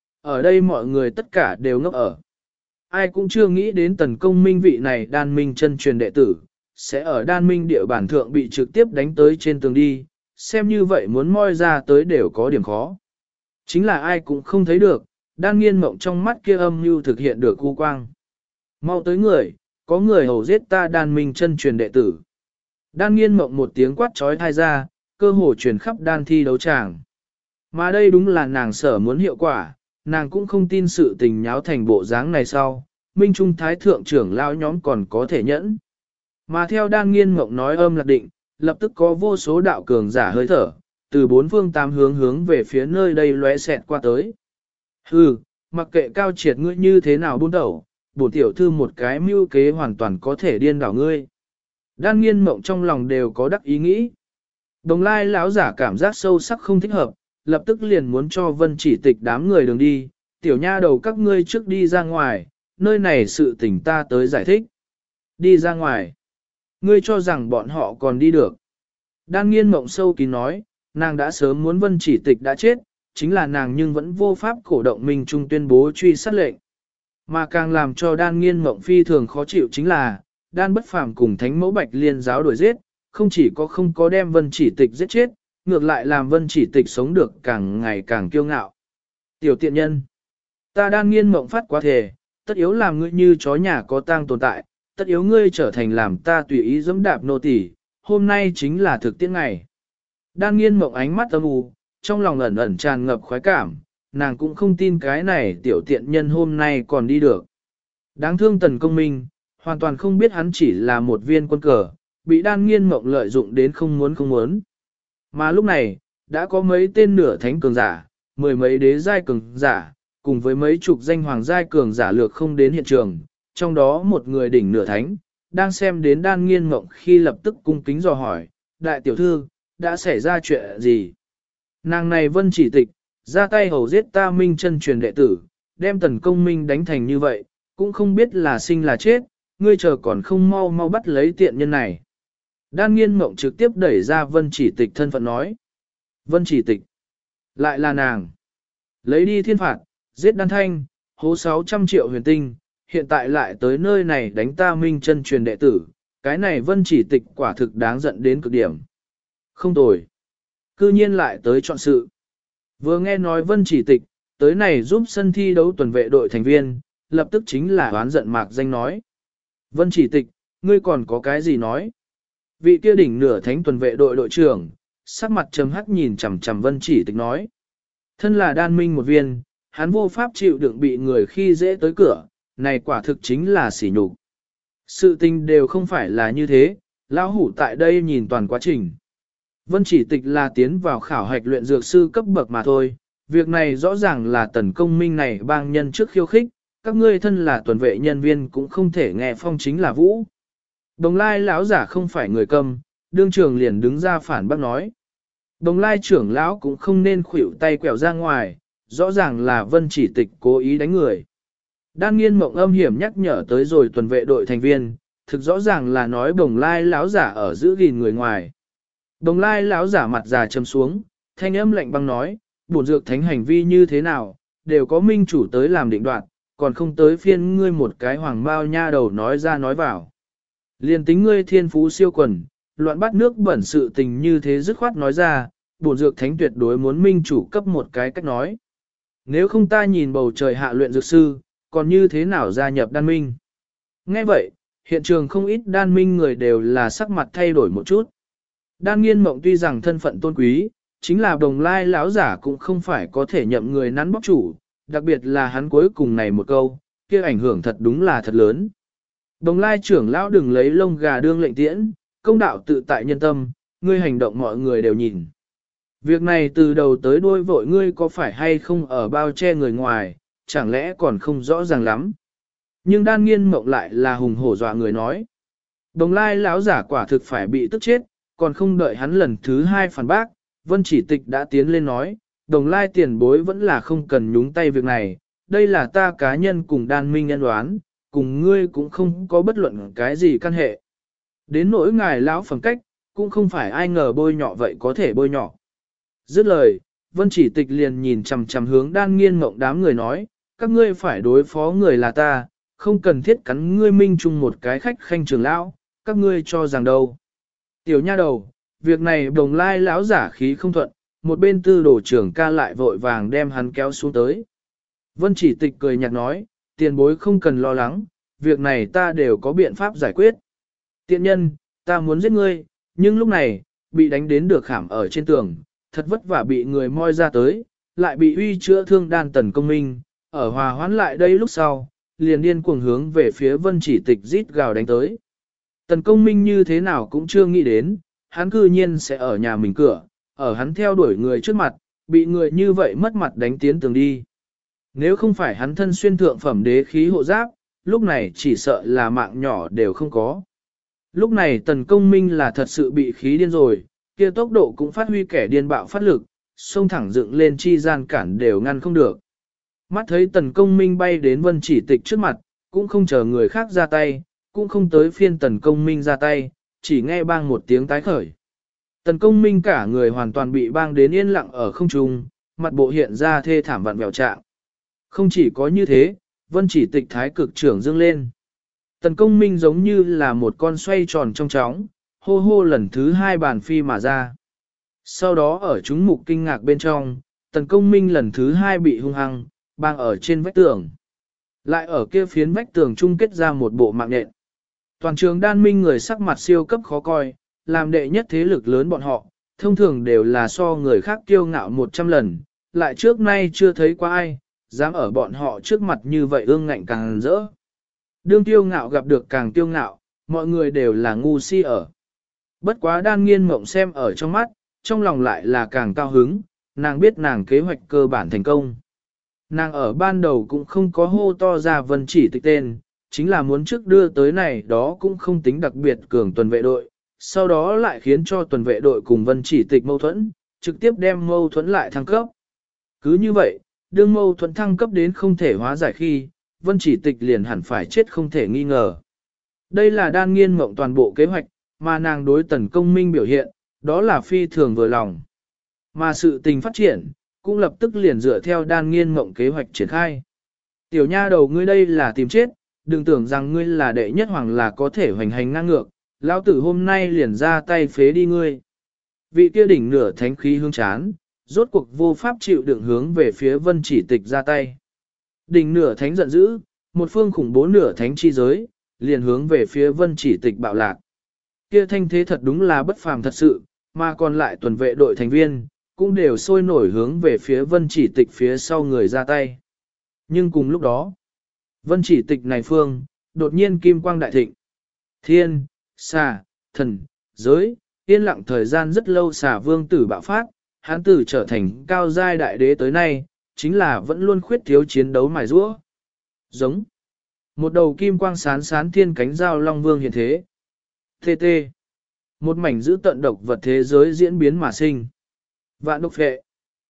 Ở đây mọi người tất cả đều ngốc ở. Ai cũng chưa nghĩ đến tần công minh vị này đan minh chân truyền đệ tử, sẽ ở đan minh địa bản thượng bị trực tiếp đánh tới trên tường đi, xem như vậy muốn moi ra tới đều có điểm khó. Chính là ai cũng không thấy được, đan nghiên mộng trong mắt kia âm mưu thực hiện được cu quang. Mau tới người, có người hầu giết ta đan minh chân truyền đệ tử. Đan nghiên mộng một tiếng quát trói thai ra, cơ hồ truyền khắp đan thi đấu tràng. Mà đây đúng là nàng sở muốn hiệu quả, nàng cũng không tin sự tình nháo thành bộ dáng này sau, minh trung thái thượng trưởng lao nhóm còn có thể nhẫn. Mà theo đan nghiên mộng nói âm lạc định, lập tức có vô số đạo cường giả hơi thở, từ bốn phương tám hướng hướng về phía nơi đây lóe xẹt qua tới. Hừ, mặc kệ cao triệt ngươi như thế nào buôn đầu, bổn tiểu thư một cái mưu kế hoàn toàn có thể điên đảo ngươi. Đan nghiên mộng trong lòng đều có đắc ý nghĩ. Đồng lai lão giả cảm giác sâu sắc không thích hợp, lập tức liền muốn cho vân chỉ tịch đám người đường đi, tiểu nha đầu các ngươi trước đi ra ngoài, nơi này sự tình ta tới giải thích. Đi ra ngoài. Ngươi cho rằng bọn họ còn đi được. Đan nghiên mộng sâu kín nói, nàng đã sớm muốn vân chỉ tịch đã chết, chính là nàng nhưng vẫn vô pháp cổ động mình trung tuyên bố truy sát lệnh. Mà càng làm cho đan nghiên mộng phi thường khó chịu chính là, đan bất phàm cùng thánh mẫu bạch liên giáo đuổi giết, không chỉ có không có đem vân chỉ tịch giết chết, ngược lại làm vân chỉ tịch sống được càng ngày càng kiêu ngạo. Tiểu tiện nhân, ta đan nghiên mộng phát quá thề, tất yếu làm ngươi như chó nhà có tang tồn tại, tất yếu ngươi trở thành làm ta tùy ý dẫm đạp nô tỳ. Hôm nay chính là thực tiễn ngày. Đan nghiên mộng ánh mắt âm u, trong lòng ẩn ẩn tràn ngập khoái cảm, nàng cũng không tin cái này tiểu tiện nhân hôm nay còn đi được. Đáng thương tần công minh, hoàn toàn không biết hắn chỉ là một viên quân cờ, bị đan nghiên mộng lợi dụng đến không muốn không muốn. Mà lúc này, đã có mấy tên nửa thánh cường giả, mười mấy đế giai cường giả, cùng với mấy chục danh hoàng giai cường giả lược không đến hiện trường, trong đó một người đỉnh nửa thánh, đang xem đến đan nghiên mộng khi lập tức cung kính dò hỏi, đại tiểu thư, đã xảy ra chuyện gì? Nàng này vân chỉ tịch, ra tay hầu giết ta minh chân truyền đệ tử, đem tần công minh đánh thành như vậy, cũng không biết là sinh là chết, ngươi chờ còn không mau mau bắt lấy tiện nhân này. Đan nghiên mộng trực tiếp đẩy ra vân chỉ tịch thân phận nói. Vân chỉ tịch, lại là nàng. Lấy đi thiên phạt, giết đan thanh, hố 600 triệu huyền tinh, hiện tại lại tới nơi này đánh ta minh chân truyền đệ tử, cái này vân chỉ tịch quả thực đáng giận đến cực điểm. Không tồi. Cư nhiên lại tới chọn sự. Vừa nghe nói vân chỉ tịch, tới này giúp sân thi đấu tuần vệ đội thành viên, lập tức chính là oán giận mạc danh nói. Vân chỉ tịch, ngươi còn có cái gì nói? Vị kia đỉnh nửa thánh tuần vệ đội đội trưởng, sắc mặt trầm hắc nhìn chằm chằm vân chỉ tịch nói. Thân là đan minh một viên, hắn vô pháp chịu đựng bị người khi dễ tới cửa, này quả thực chính là sỉ nhục. Sự tình đều không phải là như thế, lão hủ tại đây nhìn toàn quá trình. Vân chỉ tịch là tiến vào khảo hạch luyện dược sư cấp bậc mà thôi, việc này rõ ràng là tần công minh này bang nhân trước khiêu khích, các ngươi thân là tuần vệ nhân viên cũng không thể nghe phong chính là vũ. Đồng lai lão giả không phải người câm, đương trường liền đứng ra phản bác nói. Đồng lai trưởng lão cũng không nên khuỷu tay quẹo ra ngoài, rõ ràng là vân chỉ tịch cố ý đánh người. Đan nghiên mộng âm hiểm nhắc nhở tới rồi tuần vệ đội thành viên, thực rõ ràng là nói đồng lai lão giả ở giữ gìn người ngoài. Đồng lai lão giả mặt già trầm xuống, thanh âm lạnh băng nói, bổn dược thánh hành vi như thế nào, đều có minh chủ tới làm định đoạt, còn không tới phiên ngươi một cái hoàng bao nha đầu nói ra nói vào. Liên tính ngươi thiên phú siêu quần, loạn bắt nước bẩn sự tình như thế dứt khoát nói ra, bổn dược thánh tuyệt đối muốn minh chủ cấp một cái cách nói. Nếu không ta nhìn bầu trời hạ luyện dược sư, còn như thế nào gia nhập đan minh? Nghe vậy, hiện trường không ít đan minh người đều là sắc mặt thay đổi một chút. Đan nghiên mộng tuy rằng thân phận tôn quý, chính là đồng lai lão giả cũng không phải có thể nhậm người nắn bóc chủ, đặc biệt là hắn cuối cùng này một câu, kia ảnh hưởng thật đúng là thật lớn. Đồng lai trưởng lão đừng lấy lông gà đương lệnh tiễn, công đạo tự tại nhân tâm, ngươi hành động mọi người đều nhìn. Việc này từ đầu tới đuôi vội ngươi có phải hay không ở bao che người ngoài, chẳng lẽ còn không rõ ràng lắm. Nhưng đan nghiên mộng lại là hùng hổ dọa người nói. Đồng lai lão giả quả thực phải bị tức chết, còn không đợi hắn lần thứ hai phản bác, Vân Chỉ Tịch đã tiến lên nói, đồng lai tiền bối vẫn là không cần nhúng tay việc này, đây là ta cá nhân cùng đan minh nhân đoán, cùng ngươi cũng không có bất luận cái gì căn hệ. Đến nỗi ngài lão phẩm cách, cũng không phải ai ngờ bôi nhọ vậy có thể bôi nhọ. Dứt lời, Vân Chỉ Tịch liền nhìn chằm chằm hướng đan nghiên mộng đám người nói, các ngươi phải đối phó người là ta, không cần thiết cắn ngươi minh chung một cái khách khanh trường lão, các ngươi cho rằng đâu. Tiểu nha đầu, việc này đồng lai lão giả khí không thuận, một bên tư đổ trưởng ca lại vội vàng đem hắn kéo xuống tới. Vân Chỉ Tịch cười nhạt nói, tiền bối không cần lo lắng, việc này ta đều có biện pháp giải quyết. Tiện nhân, ta muốn giết ngươi, nhưng lúc này, bị đánh đến được khảm ở trên tường, thật vất vả bị người moi ra tới, lại bị uy chữa thương đan tần công minh, ở hòa hoãn lại đây lúc sau, liền điên cuồng hướng về phía Vân Chỉ Tịch rít gào đánh tới. Tần công minh như thế nào cũng chưa nghĩ đến, hắn cư nhiên sẽ ở nhà mình cửa, ở hắn theo đuổi người trước mặt, bị người như vậy mất mặt đánh tiến tường đi. Nếu không phải hắn thân xuyên thượng phẩm đế khí hộ giáp, lúc này chỉ sợ là mạng nhỏ đều không có. Lúc này tần công minh là thật sự bị khí điên rồi, kia tốc độ cũng phát huy kẻ điên bạo phát lực, xông thẳng dựng lên chi gian cản đều ngăn không được. Mắt thấy tần công minh bay đến Vân Chỉ Tịch trước mặt, cũng không chờ người khác ra tay, cũng không tới phiên tần công minh ra tay, chỉ nghe bang một tiếng tái khởi. Tần công minh cả người hoàn toàn bị bang đến yên lặng ở không trung, mặt bộ hiện ra thê thảm vặn vẹo trạng. Không chỉ có như thế, Vân Chỉ Tịch thái cực trưởng dương lên. Tần công minh giống như là một con xoay tròn trong chóng, hô hô lần thứ hai bàn phi mà ra. Sau đó ở chúng mục kinh ngạc bên trong, tần công minh lần thứ hai bị hung hăng, bang ở trên vách tường. Lại ở kia phiến vách tường chung kết ra một bộ mạng nện. Toàn trường đan minh người sắc mặt siêu cấp khó coi, làm đệ nhất thế lực lớn bọn họ, thông thường đều là so người khác kiêu ngạo 100 lần, lại trước nay chưa thấy qua ai, dám ở bọn họ trước mặt như vậy ương ngạnh càng rỡ. Đương kiêu ngạo gặp được càng kiêu ngạo, mọi người đều là ngu si ở. Bất quá đan nghiên mộng xem ở trong mắt, trong lòng lại là càng cao hứng, nàng biết nàng kế hoạch cơ bản thành công. Nàng ở ban đầu cũng không có hô to ra Vân Chỉ Tịch tên, chính là muốn trước đưa tới này đó cũng không tính đặc biệt cường tuần vệ đội, sau đó lại khiến cho tuần vệ đội cùng Vân Chỉ Tịch mâu thuẫn, trực tiếp đem mâu thuẫn lại thăng cấp. Cứ như vậy, đương mâu thuẫn thăng cấp đến không thể hóa giải khi, Vân Chỉ Tịch liền hẳn phải chết không thể nghi ngờ. Đây là đan nghiên mộng toàn bộ kế hoạch, mà nàng đối tần công minh biểu hiện, đó là phi thường vừa lòng. Mà sự tình phát triển, cũng lập tức liền dựa theo đan nghiên mộng kế hoạch triển khai. Tiểu nha đầu ngươi đây là tìm chết, đừng tưởng rằng ngươi là đệ nhất hoàng là có thể hoành hành ngang ngược, lão tử hôm nay liền ra tay phế đi ngươi. Vị kia đỉnh nửa thánh khí hương chán, rốt cuộc vô pháp chịu đựng hướng về phía Vân Chỉ Tịch ra tay. Đỉnh nửa thánh giận dữ, một phương khủng bố nửa thánh chi giới, liền hướng về phía Vân Chỉ Tịch bạo lạc. Kia thanh thế thật đúng là bất phàm thật sự, mà còn lại tuần vệ đội thành viên, cũng đều sôi nổi hướng về phía Vân Chỉ Tịch phía sau người ra tay. Nhưng cùng lúc đó, Vân Chỉ Tịch này phương, đột nhiên kim quang đại thịnh. Thiên, xà, thần, giới, yên lặng thời gian rất lâu xà vương tử bạo phát, hắn tử trở thành cao giai đại đế tới nay, chính là vẫn luôn khuyết thiếu chiến đấu mài giũa. Giống. Một đầu kim quang sán sán thiên cánh giao long vương hiện thế. TT. Một mảnh giữ tận độc vật thế giới diễn biến mà sinh. Vạn độc phệ.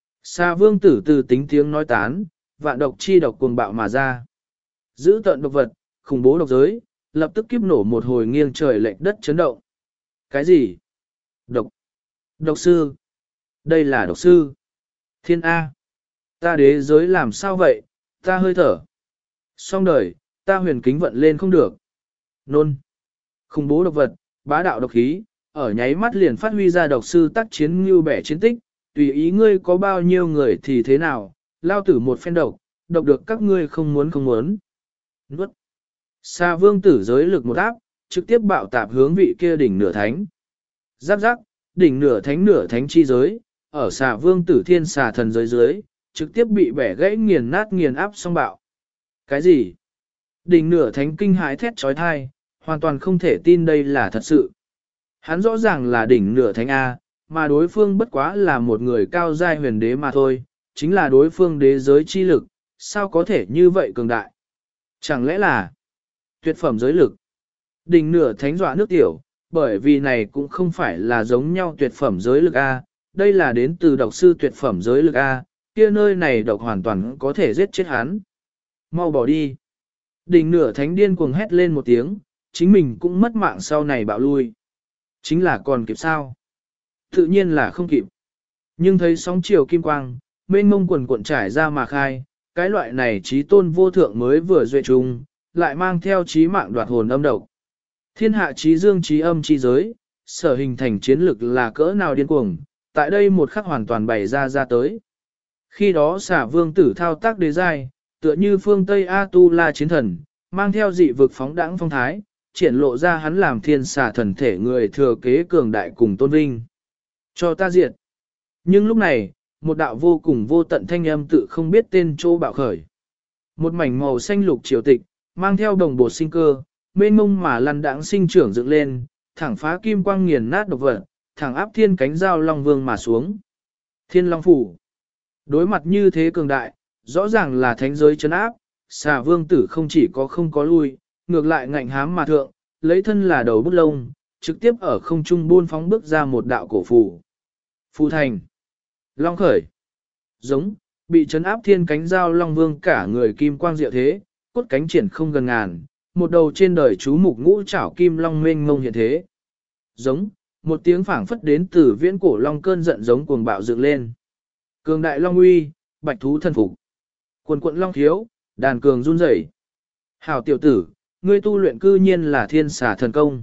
Xà vương tử từ tính tiếng nói tán, vạn độc chi độc cuồng bạo mà ra. Giữ tận độc vật, khủng bố độc giới, lập tức kiếp nổ một hồi nghiêng trời lệch đất chấn động. Cái gì? Độc. Độc sư. Đây là độc sư. Thiên A. Ta đế giới làm sao vậy? Ta hơi thở. Xong đời, ta huyền kính vận lên không được. Nôn. Khủng bố độc vật, bá đạo độc khí, ở nháy mắt liền phát huy ra độc sư tác chiến như bẻ chiến tích, tùy ý ngươi có bao nhiêu người thì thế nào, lao tử một phen độc, độc được các ngươi không muốn không muốn. Nuốt. Xà vương tử giới lực một áp, trực tiếp bạo tạp hướng vị kia đỉnh nửa thánh. Giáp giáp, đỉnh nửa thánh chi giới, ở xà vương tử thiên xà thần giới dưới, trực tiếp bị bẻ gãy nghiền nát nghiền áp xong bạo. Cái gì? Đỉnh nửa thánh kinh hãi thét trói thai, hoàn toàn không thể tin đây là thật sự. Hắn rõ ràng là đỉnh nửa thánh A, mà đối phương bất quá là một người cao giai huyền đế mà thôi, chính là đối phương đế giới chi lực, sao có thể như vậy cường đại? Chẳng lẽ là tuyệt phẩm giới lực? Đỉnh nửa thánh dọa nước tiểu, bởi vì này cũng không phải là giống nhau tuyệt phẩm giới lực A, đây là đến từ độc sư tuyệt phẩm giới lực A, kia nơi này độc hoàn toàn có thể giết chết hắn. Mau bỏ đi. Đỉnh nửa thánh điên cuồng hét lên một tiếng, chính mình cũng mất mạng sau này bạo lui. Chính là còn kịp sao? Tự nhiên là không kịp. Nhưng thấy sóng chiều kim quang, mênh mông quần cuộn trải ra mà khai, cái loại này trí tôn vô thượng mới vừa duệ trùng, lại mang theo trí mạng đoạt hồn âm độc. Thiên hạ trí dương trí âm trí giới, sở hình thành chiến lực là cỡ nào điên cuồng, tại đây một khắc hoàn toàn bày ra tới. Khi đó xả vương tử thao tác đế giai, tựa như phương Tây A-tu-la chiến thần, mang theo dị vực phóng đãng phong thái, triển lộ ra hắn làm thiên xả thần thể người thừa kế cường đại cùng tôn vinh. Cho ta diệt. Nhưng lúc này, một đạo vô cùng vô tận thanh âm tự không biết tên chỗ bạo khởi. Một mảnh màu xanh lục triều tịch, mang theo đồng bộ sinh cơ, mênh mông mà lăn đãng sinh trưởng dựng lên, thẳng phá kim quang nghiền nát độc vật, thẳng áp thiên cánh dao long vương mà xuống. Thiên long phủ. Đối mặt như thế cường đại, rõ ràng là thánh giới chấn áp, xà vương tử không chỉ có không có lui, ngược lại ngạnh hám mà thượng, lấy thân là đầu bút lông, trực tiếp ở không trung buôn phóng bước ra một đạo cổ phù. Phù thành. Long khởi. Giống, bị chấn áp thiên cánh dao long vương cả người kim quang diệu thế, cốt cánh triển không gần ngàn, một đầu trên đời chú mục ngũ trảo kim long mênh mông hiện thế. Giống, một tiếng phảng phất đến từ viễn cổ long cơn giận giống cuồng bạo dựng lên. Cường đại long uy, bạch thú thân phục. Quần quận long thiếu, đàn cường run rẩy. Hảo tiểu tử, ngươi tu luyện cư nhiên là thiên xà thần công.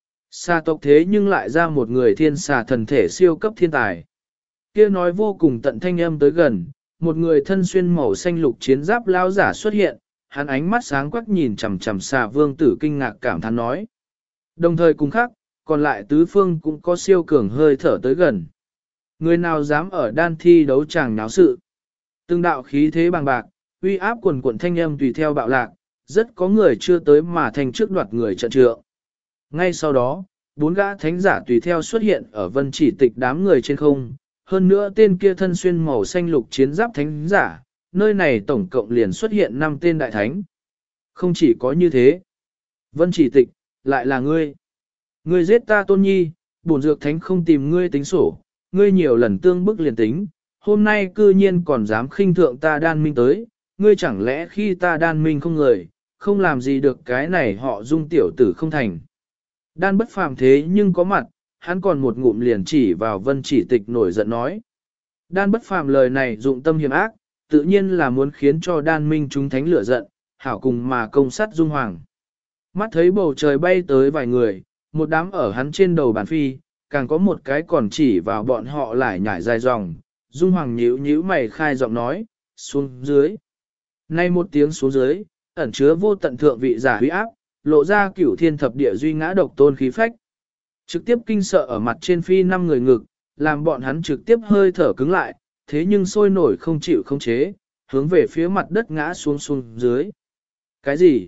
Xà tộc thế nhưng lại ra một người thiên xà thần thể siêu cấp thiên tài. Kia nói vô cùng tận thanh âm tới gần, một người thân xuyên màu xanh lục chiến giáp lao giả xuất hiện, hắn ánh mắt sáng quắc nhìn chằm chằm xà vương tử kinh ngạc cảm thán nói. Đồng thời cùng khác, còn lại tứ phương cũng có siêu cường hơi thở tới gần. Người nào dám ở đan thi đấu tràng náo sự. Từng đạo khí thế bằng bạc, uy áp quần quần thanh âm tùy theo bạo lạc, rất có người chưa tới mà thành trước đoạt người trận trượng. Ngay sau đó, bốn gã thánh giả tùy theo xuất hiện ở vân chỉ tịch đám người trên không, hơn nữa tên kia thân xuyên màu xanh lục chiến giáp thánh giả, nơi này tổng cộng liền xuất hiện 5 tên đại thánh. Không chỉ có như thế, vân chỉ tịch, lại là ngươi. Ngươi giết ta tôn nhi, bổn dược thánh không tìm ngươi tính sổ, ngươi nhiều lần tương bức liền tính, hôm nay cư nhiên còn dám khinh thượng ta đan minh tới, ngươi chẳng lẽ khi ta đan minh không người, không làm gì được cái này họ dung tiểu tử không thành. Đan bất phàm thế nhưng có mặt, hắn còn một ngụm liền chỉ vào vân chỉ tịch nổi giận nói. Đan bất phàm lời này dụng tâm hiểm ác, tự nhiên là muốn khiến cho đan minh chúng thánh lửa giận, hảo cùng mà công sát dung hoàng. Mắt thấy bầu trời bay tới vài người, một đám ở hắn trên đầu bàn phi, càng có một cái còn chỉ vào bọn họ lại nhảy dài dòng, dung hoàng nhíu nhíu mày khai giọng nói, xuống dưới. Nay một tiếng xuống dưới, ẩn chứa vô tận thượng vị giả huy áp, lộ ra cửu thiên thập địa duy ngã độc tôn khí phách. Trực tiếp kinh sợ ở mặt trên phi 5 người ngực, làm bọn hắn trực tiếp hơi thở cứng lại, thế nhưng sôi nổi không chịu không chế, hướng về phía mặt đất ngã xuống dưới. Cái gì?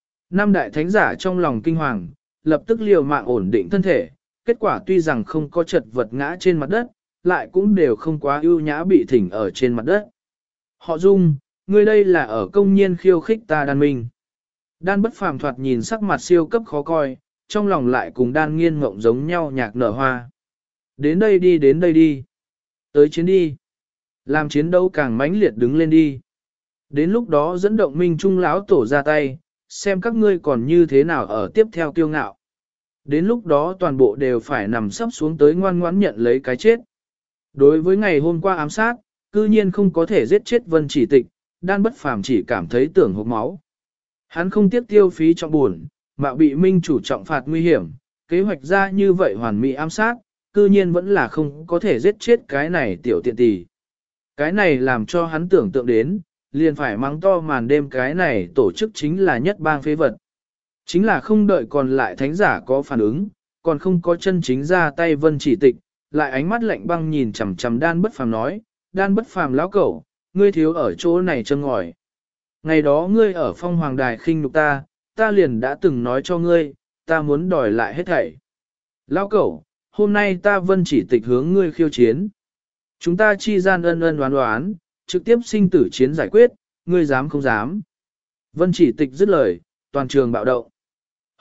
5 đại thánh giả trong lòng kinh hoàng, lập tức liều mạng ổn định thân thể, kết quả tuy rằng không có chật vật ngã trên mặt đất, lại cũng đều không quá ưu nhã bị thỉnh ở trên mặt đất. Họ Dung, ngươi đây là ở công nhiên khiêu khích ta đan minh. Đan bất phàm thoạt nhìn sắc mặt siêu cấp khó coi, trong lòng lại cùng đan nghiên mộng giống nhau nhạc nở hoa. Đến đây đi. Tới chiến đi. Làm chiến đấu càng mãnh liệt đứng lên đi. Đến lúc đó dẫn động minh trung lão tổ ra tay, xem các ngươi còn như thế nào ở tiếp theo kiêu ngạo. Đến lúc đó toàn bộ đều phải nằm sấp xuống tới ngoan ngoãn nhận lấy cái chết. Đối với ngày hôm qua ám sát, cư nhiên không có thể giết chết vân chỉ tịch, đan bất phàm chỉ cảm thấy tưởng hộc máu. Hắn không tiếc tiêu phí trọng buồn, mà bị minh chủ trọng phạt nguy hiểm, kế hoạch ra như vậy hoàn mỹ ám sát, cư nhiên vẫn là không có thể giết chết cái này tiểu tiện tỷ. Cái này làm cho hắn tưởng tượng đến, liền phải mắng to màn đêm cái này tổ chức chính là nhất bang phế vật. Chính là không đợi còn lại thánh giả có phản ứng, còn không có chân chính ra tay vân chỉ tịch, lại ánh mắt lạnh băng nhìn chằm chằm đan bất phàm nói, đan bất phàm lão cẩu, ngươi thiếu ở chỗ này châm ngòi. Ngày đó ngươi ở phong hoàng đài khinh nhục ta liền đã từng nói cho ngươi, ta muốn đòi lại hết thảy. Lão cẩu, hôm nay ta vân chỉ tịch hướng ngươi khiêu chiến. Chúng ta chi gian ân ân đoán đoán, trực tiếp sinh tử chiến giải quyết, ngươi dám không dám. Vân chỉ tịch dứt lời, toàn trường bạo động.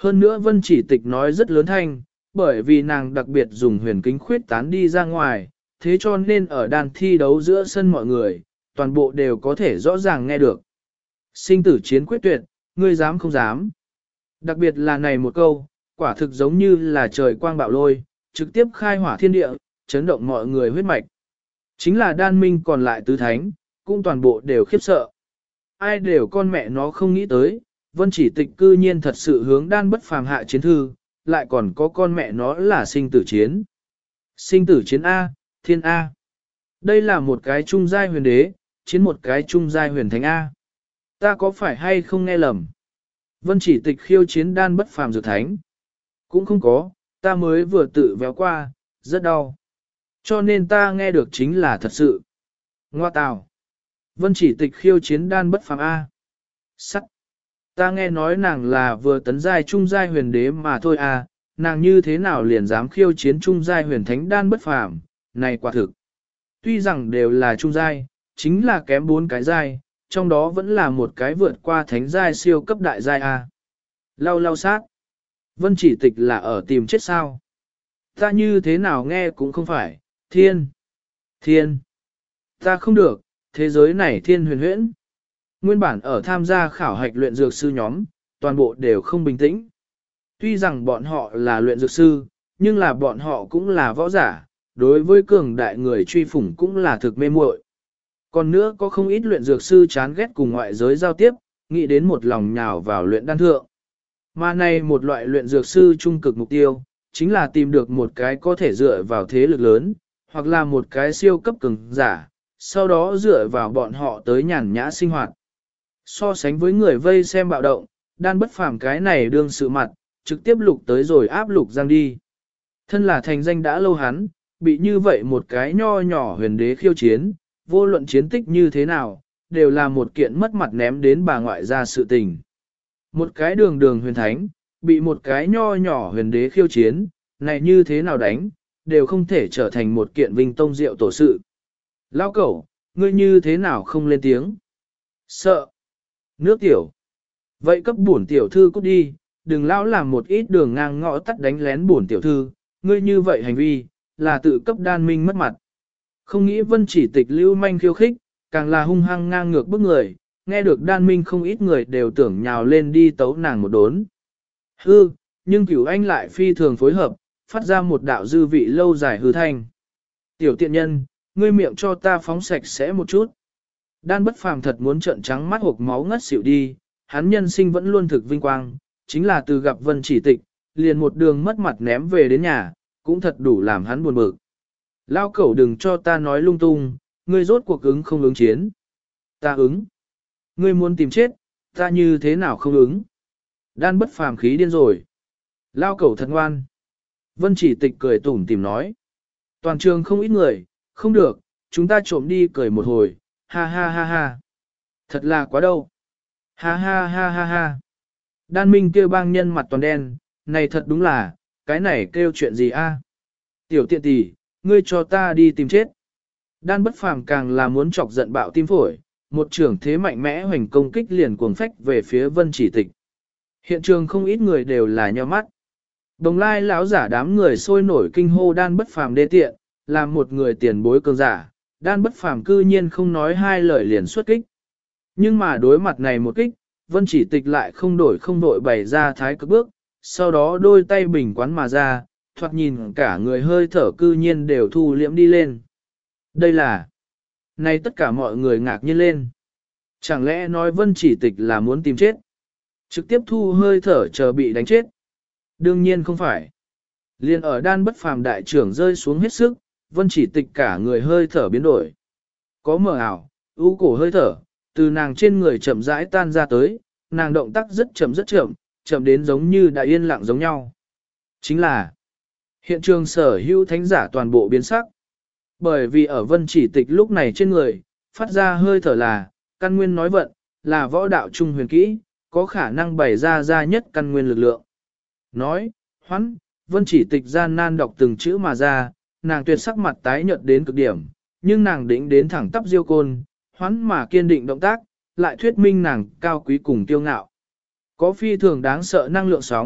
Hơn nữa Vân Chỉ Tịch nói rất lớn thanh, bởi vì nàng đặc biệt dùng huyền kính khuyết tán đi ra ngoài, thế cho nên ở đàn thi đấu giữa sân mọi người, toàn bộ đều có thể rõ ràng nghe được. Sinh tử chiến quyết tuyệt, ngươi dám không dám. Đặc biệt là này một câu, quả thực giống như là trời quang bạo lôi, trực tiếp khai hỏa thiên địa, chấn động mọi người huyết mạch. Chính là đan minh còn lại tứ thánh, cũng toàn bộ đều khiếp sợ. Ai đều con mẹ nó không nghĩ tới, Vân Chỉ Tịch cư nhiên thật sự hướng đan bất phàm hạ chiến thư, lại còn có con mẹ nó là sinh tử chiến. Sinh tử chiến A, thiên A. Đây là một cái trung giai huyền đế, chiến một cái trung giai huyền thánh A. Ta có phải hay không nghe lầm? Vân Chỉ Tịch khiêu chiến đan bất phàm dược thánh. Cũng không có, ta mới vừa tự véo qua, rất đau. Cho nên ta nghe được chính là thật sự. Ngoa tào. Vân Chỉ Tịch khiêu chiến đan bất phàm A. Sắt. Ta nghe nói nàng là vừa tấn giai trung giai huyền đế mà thôi à, nàng như thế nào liền dám khiêu chiến trung giai huyền thánh đan bất phàm, này quả thực. Tuy rằng đều là trung giai, chính là kém 4 cái giai, trong đó vẫn là một cái vượt qua thánh giai siêu cấp đại giai a. Lau lau sát. Vân Chỉ Tịch là ở tìm chết sao? Ta như thế nào nghe cũng không phải, thiên. Thiên. Ta không được, thế giới này thiên huyền huyễn. Nguyên bản ở tham gia khảo hạch luyện dược sư nhóm, toàn bộ đều không bình tĩnh. Tuy rằng bọn họ là luyện dược sư, nhưng là bọn họ cũng là võ giả, đối với cường đại người truy phủng cũng là thực mê muội. Còn nữa có không ít luyện dược sư chán ghét cùng ngoại giới giao tiếp, nghĩ đến một lòng nhào vào luyện đan thượng. Mà này một loại luyện dược sư trung cực mục tiêu, chính là tìm được một cái có thể dựa vào thế lực lớn, hoặc là một cái siêu cấp cường giả, sau đó dựa vào bọn họ tới nhàn nhã sinh hoạt. So sánh với người vây xem bạo động, đan bất phàm cái này đương sự mặt, trực tiếp lục tới rồi áp lục giang đi. Thân là thành danh đã lâu hắn, bị như vậy một cái nho nhỏ huyền đế khiêu chiến, vô luận chiến tích như thế nào, đều là một kiện mất mặt ném đến bà ngoại ra sự tình. Một cái đường đường huyền thánh, bị một cái nho nhỏ huyền đế khiêu chiến, này như thế nào đánh, đều không thể trở thành một kiện vinh tông diệu tổ sự. Lao cẩu, ngươi như thế nào không lên tiếng? Sợ. Nước tiểu. Vậy cấp bổn tiểu thư cút đi, đừng lão làm một ít đường ngang ngõ tắt đánh lén bổn tiểu thư, ngươi như vậy hành vi, là tự cấp đan minh mất mặt. Không nghĩ Vân Chỉ Tịch lưu manh khiêu khích, càng là hung hăng ngang ngược bức người, nghe được đan minh không ít người đều tưởng nhào lên đi tấu nàng một đốn. Hư, nhưng Cửu Anh lại phi thường phối hợp, phát ra một đạo dư vị lâu dài hư thanh. Tiểu tiện nhân, ngươi miệng cho ta phóng sạch sẽ một chút. Đan bất phàm thật muốn trợn trắng mắt hộc máu ngất xỉu đi, hắn nhân sinh vẫn luôn thực vinh quang, chính là từ gặp Vân Chỉ Tịch, liền một đường mất mặt ném về đến nhà, cũng thật đủ làm hắn buồn bực. Lao cẩu đừng cho ta nói lung tung, ngươi rốt cuộc ứng không ứng chiến. Ta ứng. Ngươi muốn tìm chết, ta như thế nào không ứng. Đan bất phàm khí điên rồi. Lao cẩu thật ngoan. Vân Chỉ Tịch cười tủm tìm nói. Toàn trường không ít người, không được, chúng ta trộm đi cười một hồi, ha ha ha ha. Thật là quá đâu. Ha ha ha ha ha. Đan Minh kêu bang nhân mặt toàn đen, này thật đúng là, cái này kêu chuyện gì a? Tiểu tiện tỷ, ngươi cho ta đi tìm chết. Đan bất phàm càng là muốn chọc giận bạo tim phổi, một trưởng thế mạnh mẽ hoành công kích liền cuồng phách về phía Vân Chỉ Tịch. Hiện trường không ít người đều là nhíu mắt. Đồng lai lão giả đám người sôi nổi kinh hô đan bất phàm đê tiện, làm một người tiền bối cường giả, đan bất phàm cư nhiên không nói hai lời liền xuất kích. Nhưng mà đối mặt này một kích, Vân Chỉ Tịch lại không đổi không đội bày ra thái cực bước, sau đó đôi tay bình quán mà ra, thoạt nhìn cả người hơi thở cư nhiên đều thu liễm đi lên. Đây là... Này tất cả mọi người ngạc nhiên lên. Chẳng lẽ nói Vân Chỉ Tịch là muốn tìm chết? Trực tiếp thu hơi thở chờ bị đánh chết? Đương nhiên không phải. Liên ở đan bất phàm đại trưởng rơi xuống hết sức, Vân Chỉ Tịch cả người hơi thở biến đổi. Có mờ ảo, ưu cổ hơi thở, từ nàng trên người chậm rãi tan ra tới, nàng động tác rất chậm, chậm đến giống như đã yên lặng giống nhau. Chính là hiện trường sở hữu thánh giả toàn bộ biến sắc. Bởi vì ở Vân Chỉ Tịch lúc này trên người, phát ra hơi thở là, căn nguyên nói vận, là võ đạo trung huyền kỹ, có khả năng bày ra nhất căn nguyên lực lượng. Nói, hoãn, Vân Chỉ Tịch gian nan đọc từng chữ mà ra, nàng tuyệt sắc mặt tái nhợt đến cực điểm, nhưng nàng định đến thẳng tắp diêu côn, hoãn mà kiên định động tác, lại thuyết minh nàng cao quý cùng tiêu ngạo. Có phi thường đáng sợ năng lượng sóng,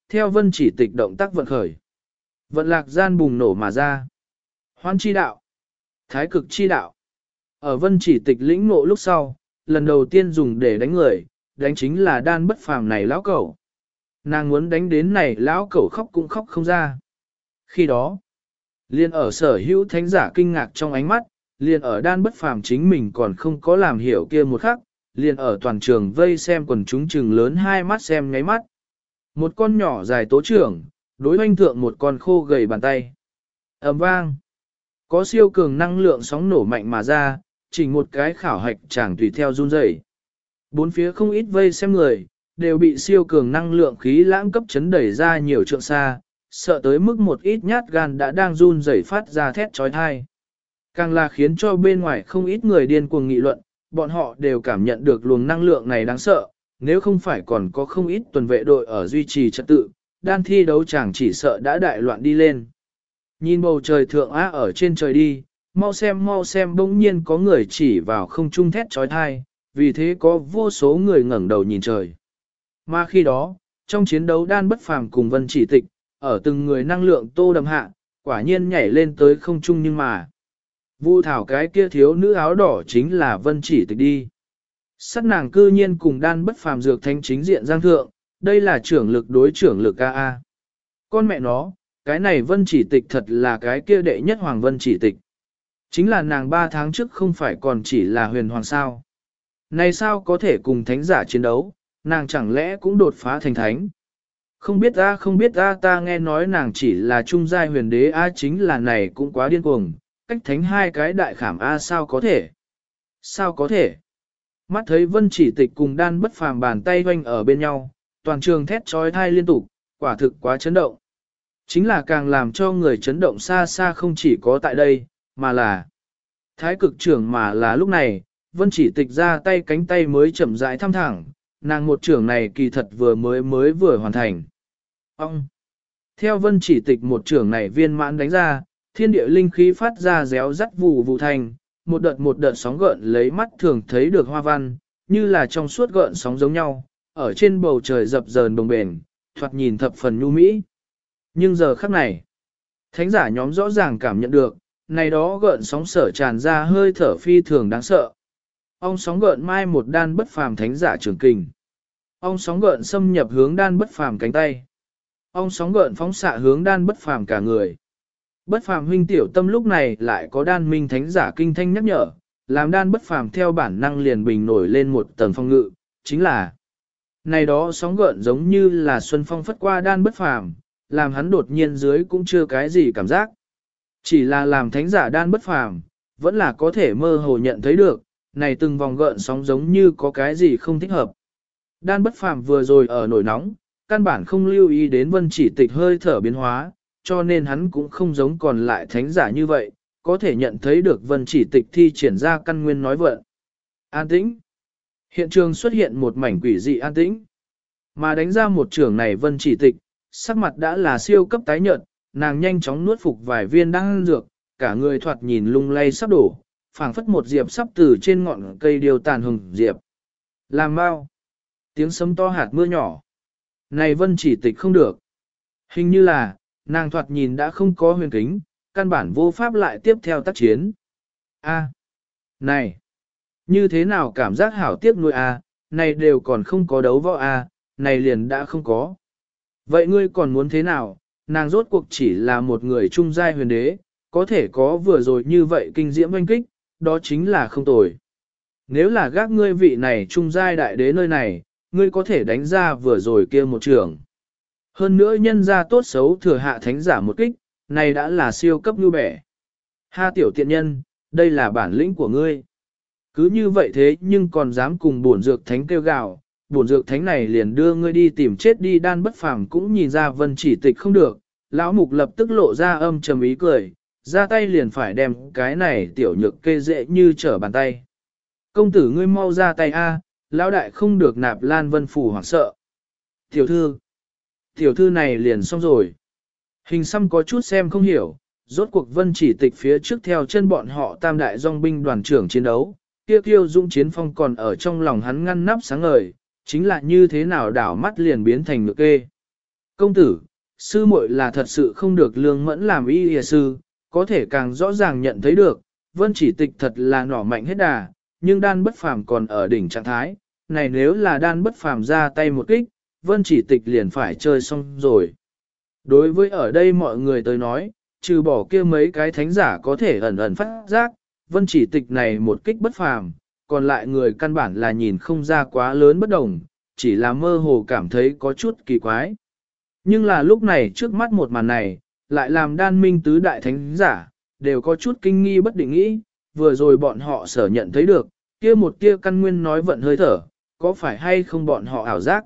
theo vân chỉ tịch động tác vận khởi. Vận lạc gian bùng nổ mà ra. Hoan chi đạo. Thái cực chi đạo. Ở vân chỉ tịch lĩnh ngộ lúc sau, lần đầu tiên dùng để đánh người, đánh chính là đan bất phàm này lão cẩu. Nàng muốn đánh đến này lão cẩu khóc cũng khóc không ra. Khi đó, liền ở sở hữu thánh giả kinh ngạc trong ánh mắt, liền ở đan bất phàm chính mình còn không có làm hiểu kia một khắc, liền ở toàn trường vây xem quần chúng chừng lớn hai mắt xem ngáy mắt. Một con nhỏ dài tố trưởng, đối hoanh thượng một con khô gầy bàn tay. Ầm vang. Có siêu cường năng lượng sóng nổ mạnh mà ra, chỉnh một cái khảo hạch chẳng tùy theo run rẩy. Bốn phía không ít vây xem người, đều bị siêu cường năng lượng khí lãng cấp chấn đẩy ra nhiều trượng xa, sợ tới mức một ít nhát gan đã đang run rẩy phát ra thét trói thai. Càng là khiến cho bên ngoài không ít người điên cuồng nghị luận, bọn họ đều cảm nhận được luồng năng lượng này đáng sợ, nếu không phải còn có không ít tuần vệ đội ở duy trì trật tự, đan thi đấu chẳng chỉ sợ đã đại loạn đi lên. Nhìn bầu trời thượng á ở trên trời đi, mau xem bỗng nhiên có người chỉ vào không trung thét trói thai, vì thế có vô số người ngẩng đầu nhìn trời. Mà khi đó, trong chiến đấu đan bất phàm cùng vân chỉ tịch, ở từng người năng lượng tô đậm hạ, quả nhiên nhảy lên tới không trung nhưng mà. Vu thảo cái kia thiếu nữ áo đỏ chính là vân chỉ tịch đi. Sát nàng cư nhiên cùng đan bất phàm dược thanh chính diện giang thượng, đây là trưởng lực đối trưởng lực AA. Con mẹ nó, cái này vân chỉ tịch thật là cái kia đệ nhất hoàng vân chỉ tịch. Chính là nàng 3 tháng trước không phải còn chỉ là huyền hoàng sao. Này sao có thể cùng thánh giả chiến đấu, nàng chẳng lẽ cũng đột phá thành thánh. Không biết ta nghe nói nàng chỉ là trung giai huyền đế chính là này cũng quá điên cuồng, cách thánh hai cái đại khảm sao có thể. Sao có thể. Mắt thấy vân chỉ tịch cùng đan bất phàm bàn tay hoanh ở bên nhau, toàn trường thét trói thai liên tục, quả thực quá chấn động. Chính là càng làm cho người chấn động xa xa không chỉ có tại đây, mà là thái cực trưởng mà là lúc này, vân chỉ tịch ra tay cánh tay mới chậm rãi thăm thẳng, nàng một trưởng này kỳ thật mới vừa hoàn thành. Ông! Theo vân chỉ tịch một trưởng này viên mãn đánh ra, thiên địa linh khí phát ra réo rắt vù vù thành, một đợt sóng gợn lấy mắt thường thấy được hoa văn, như là trong suốt gợn sóng giống nhau, ở trên bầu trời dập dờn đồng bền, thoạt nhìn thập phần nhu mỹ. Nhưng giờ khắc này, thánh giả nhóm rõ ràng cảm nhận được, này đó gợn sóng sở tràn ra hơi thở phi thường đáng sợ. Ông sóng gợn mai một đan bất phàm thánh giả trường kình. Ông sóng gợn xâm nhập hướng đan bất phàm cánh tay. Ông sóng gợn phóng xạ hướng đan bất phàm cả người. Bất phàm huynh tiểu tâm lúc này lại có đan minh thánh giả kinh thanh nhắc nhở, làm đan bất phàm theo bản năng liền bình nổi lên một tầng phong ngự, chính là này đó sóng gợn giống như là xuân phong phất qua đan bất phàm, làm hắn đột nhiên dưới cũng chưa cái gì cảm giác. Chỉ là làm thánh giả đan bất phàm, vẫn là có thể mơ hồ nhận thấy được, này từng vòng gợn sóng giống như có cái gì không thích hợp. Đan bất phàm vừa rồi ở nổi nóng, căn bản không lưu ý đến vân chỉ tịch hơi thở biến hóa, cho nên hắn cũng không giống còn lại thánh giả như vậy, có thể nhận thấy được vân chỉ tịch thi triển ra căn nguyên nói vận. An tĩnh. Hiện trường xuất hiện một mảnh quỷ dị an tĩnh. Mà đánh ra một trường này vân chỉ tịch, sắc mặt đã là siêu cấp tái nhợt, nàng nhanh chóng nuốt phục vài viên đan dược, cả người thoạt nhìn lung lay sắp đổ, phảng phất một diệp sắp từ trên ngọn cây điều tàn hồng diệp. Làm mau. Tiếng sấm to hạt mưa nhỏ. Này vân chỉ tịch không được. Hình như là, nàng thoạt nhìn đã không có huyền kính, căn bản vô pháp lại tiếp theo tác chiến. Này. Như thế nào cảm giác hảo tiếc nuôi này đều còn không có đấu võ này liền đã không có. Vậy ngươi còn muốn thế nào, nàng rốt cuộc chỉ là một người trung giai huyền đế, có thể có vừa rồi như vậy kinh diễm oanh kích, đó chính là không tồi. Nếu là gác ngươi vị này trung giai đại đế nơi này, ngươi có thể đánh ra vừa rồi kia một trường. Hơn nữa nhân ra tốt xấu thừa hạ thánh giả một kích, này đã là siêu cấp như bẻ. Ha tiểu tiện nhân, đây là bản lĩnh của ngươi. Cứ như vậy thế nhưng còn dám cùng bổn dược thánh kêu gào, bổn dược thánh này liền đưa ngươi đi tìm chết đi. Đan bất phàm cũng nhìn ra vân chỉ tịch không được, lão mục lập tức lộ ra âm trầm ý cười, ra tay liền phải đem cái này tiểu nhược kê dễ như trở bàn tay. Công tử ngươi mau ra tay lão đại không được nạp lan vân phủ hoảng sợ. Tiểu thư này liền xong rồi. Hình xăm có chút xem không hiểu, rốt cuộc vân chỉ tịch phía trước theo chân bọn họ tam đại dòng binh đoàn trưởng chiến đấu, kia kiêu dũng chiến phong còn ở trong lòng hắn ngăn nắp sáng ngời, chính là như thế nào đảo mắt liền biến thành ngược kê. Công tử, sư muội là thật sự không được lương mẫn làm y y sư, có thể càng rõ ràng nhận thấy được, vân chỉ tịch thật là nỏ mạnh hết đà, nhưng đan bất phàm còn ở đỉnh trạng thái, này nếu là đan bất phàm ra tay một kích, vân chỉ tịch liền phải chơi xong rồi. Đối với ở đây mọi người tới nói, trừ bỏ kia mấy cái thánh giả có thể ẩn ẩn phát giác, vân chỉ tịch này một kích bất phàm, còn lại người căn bản là nhìn không ra quá lớn bất đồng, chỉ là mơ hồ cảm thấy có chút kỳ quái. Nhưng là lúc này trước mắt một màn này, lại làm đan minh tứ đại thánh giả, đều có chút kinh nghi bất định nghĩ, vừa rồi bọn họ sở nhận thấy được, kia một tia căn nguyên nói vận hơi thở, có phải hay không bọn họ ảo giác?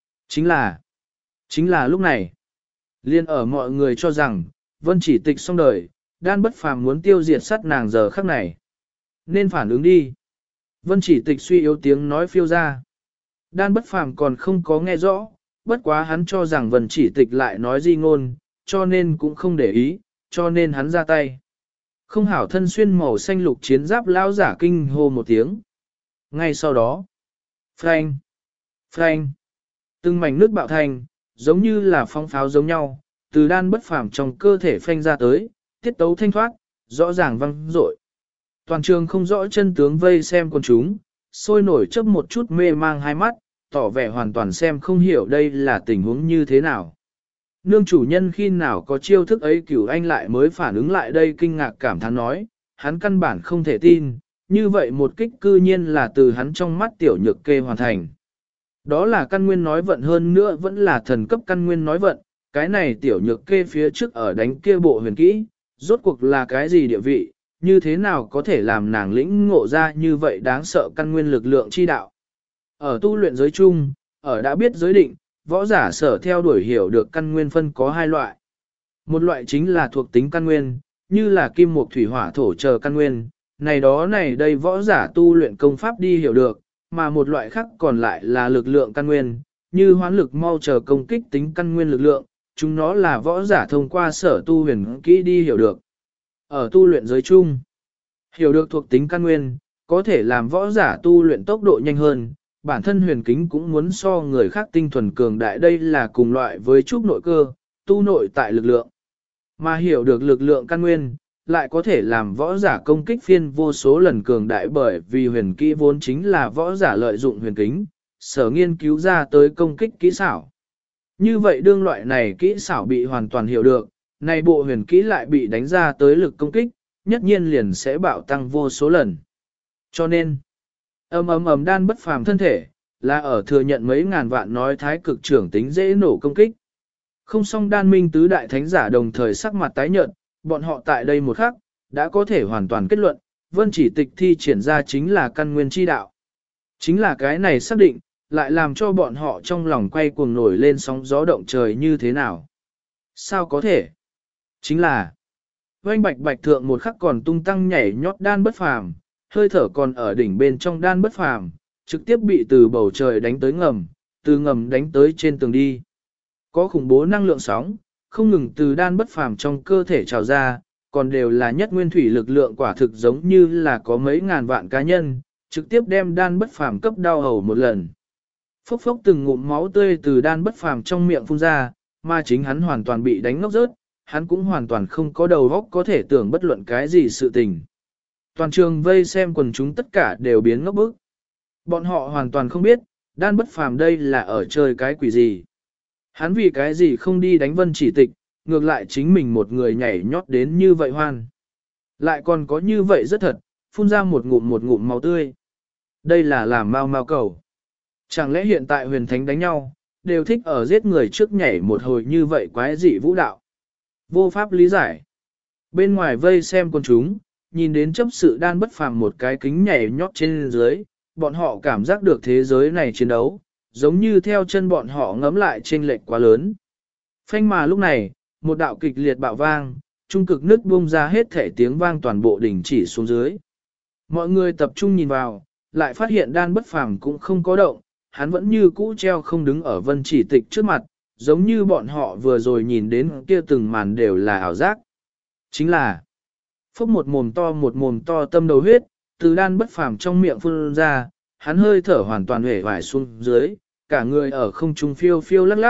Chính là lúc này, liên ở mọi người cho rằng, vân chỉ tịch xong đời, đan bất phàm muốn tiêu diệt sát nàng giờ khắc này. Nên phản ứng đi. Vân chỉ tịch suy yếu tiếng nói phiêu ra. Đan bất phàm còn không có nghe rõ, bất quá hắn cho rằng vân chỉ tịch lại nói di ngôn, cho nên cũng không để ý, cho nên hắn ra tay. Không hảo thân xuyên màu xanh lục chiến giáp lao giả kinh hô một tiếng. Ngay sau đó, phanh, phanh, từng mảnh nước bạo thành, giống như là phong pháo giống nhau, từ đan bất phàm trong cơ thể phanh ra tới, tiết tấu thanh thoát, rõ ràng vang dội. Toàn trường không rõ chân tướng vây xem con chúng, sôi nổi chớp một chút mê mang hai mắt, tỏ vẻ hoàn toàn xem không hiểu đây là tình huống như thế nào. Nương chủ nhân khi nào có chiêu thức ấy Cửu Anh lại mới phản ứng lại đây kinh ngạc cảm thán nói, hắn căn bản không thể tin, như vậy một kích cư nhiên là từ hắn trong mắt tiểu nhược kê hoàn thành. Đó là căn nguyên nói vận hơn nữa vẫn là thần cấp căn nguyên nói vận, cái này tiểu nhược kê phía trước ở đánh kia bộ huyền kỹ, rốt cuộc là cái gì địa vị, như thế nào có thể làm nàng lĩnh ngộ ra như vậy đáng sợ căn nguyên lực lượng chi đạo. Ở tu luyện giới chung, ở đã biết giới định, võ giả sở theo đuổi hiểu được căn nguyên phân có hai loại. Một loại chính là thuộc tính căn nguyên, như là kim mộc thủy hỏa thổ chờ căn nguyên, này đó này đây võ giả tu luyện công pháp đi hiểu được, mà một loại khác còn lại là lực lượng căn nguyên, như hoán lực mau chờ công kích tính căn nguyên lực lượng, chúng nó là võ giả thông qua sở tu huyền kỹ đi hiểu được. Ở tu luyện giới chung, hiểu được thuộc tính căn nguyên, có thể làm võ giả tu luyện tốc độ nhanh hơn, bản thân huyền kính cũng muốn so người khác tinh thuần cường đại, đây là cùng loại với trúc nội cơ, tu nội tại lực lượng. Mà hiểu được lực lượng căn nguyên, lại có thể làm võ giả công kích phiên vô số lần cường đại, bởi vì huyền kỹ vốn chính là võ giả lợi dụng huyền kính, sở nghiên cứu ra tới công kích kỹ xảo. Như vậy đương loại này kỹ xảo bị hoàn toàn hiểu được, này bộ huyền kỹ lại bị đánh ra tới lực công kích, nhất nhiên liền sẽ bạo tăng vô số lần. Cho nên, ầm đan bất phàm thân thể, là ở thừa nhận mấy ngàn vạn nói thái cực trưởng tính dễ nổ công kích. Không song đan minh tứ đại thánh giả đồng thời sắc mặt tái nhợt, bọn họ tại đây một khắc, đã có thể hoàn toàn kết luận, vân chỉ tịch thi triển ra chính là căn nguyên chi đạo. Chính là cái này xác định, lại làm cho bọn họ trong lòng quay cuồng nổi lên sóng gió động trời như thế nào. Sao có thể? Chính là, oanh bạch bạch thượng một khắc còn tung tăng nhảy nhót đan bất phàm, hơi thở còn ở đỉnh bên trong đan bất phàm, trực tiếp bị từ bầu trời đánh tới ngầm, từ ngầm đánh tới trên tường đi. Có khủng bố năng lượng sóng, không ngừng từ đan bất phàm trong cơ thể trào ra, còn đều là nhất nguyên thủy lực lượng, quả thực giống như là có mấy ngàn vạn cá nhân, trực tiếp đem đan bất phàm cấp đau hầu một lần. Phốc phốc từng ngụm máu tươi từ đan bất phàm trong miệng phun ra, mà chính hắn hoàn toàn bị đánh ngốc rớt, hắn cũng hoàn toàn không có đầu óc có thể tưởng bất luận cái gì sự tình. Toàn trường vây xem quần chúng tất cả đều biến ngốc bức. Bọn họ hoàn toàn không biết, đan bất phàm đây là ở chơi cái quỷ gì. Hắn vì cái gì không đi đánh vân chỉ tịch, ngược lại chính mình một người nhảy nhót đến như vậy hoan. Lại còn có như vậy rất thật, phun ra một ngụm máu tươi. Đây là làm mau mau cầu. Chẳng lẽ hiện tại huyền thánh đánh nhau, đều thích ở giết người trước nhảy một hồi như vậy quái dị vũ đạo. Vô pháp lý giải. Bên ngoài vây xem con chúng, nhìn đến chấp sự đan bất phàm một cái kính nhảy nhót trên dưới, bọn họ cảm giác được thế giới này chiến đấu, giống như theo chân bọn họ ngấm lại chênh lệch quá lớn. Phanh mà lúc này, một đạo kịch liệt bạo vang, trung cực nước bung ra hết thể tiếng vang toàn bộ đỉnh chỉ xuống dưới. Mọi người tập trung nhìn vào, lại phát hiện đan bất phàm cũng không có động, hắn vẫn như cũ treo không đứng ở vân chỉ tịch trước mặt, giống như bọn họ vừa rồi nhìn đến kia từng màn đều là ảo giác. Chính là, phốc một mồm to tâm đầu huyết, từ đan bất phàm trong miệng phun ra, hắn hơi thở hoàn toàn hể vải xuống dưới, cả người ở không trung phiêu phiêu lắc lắc,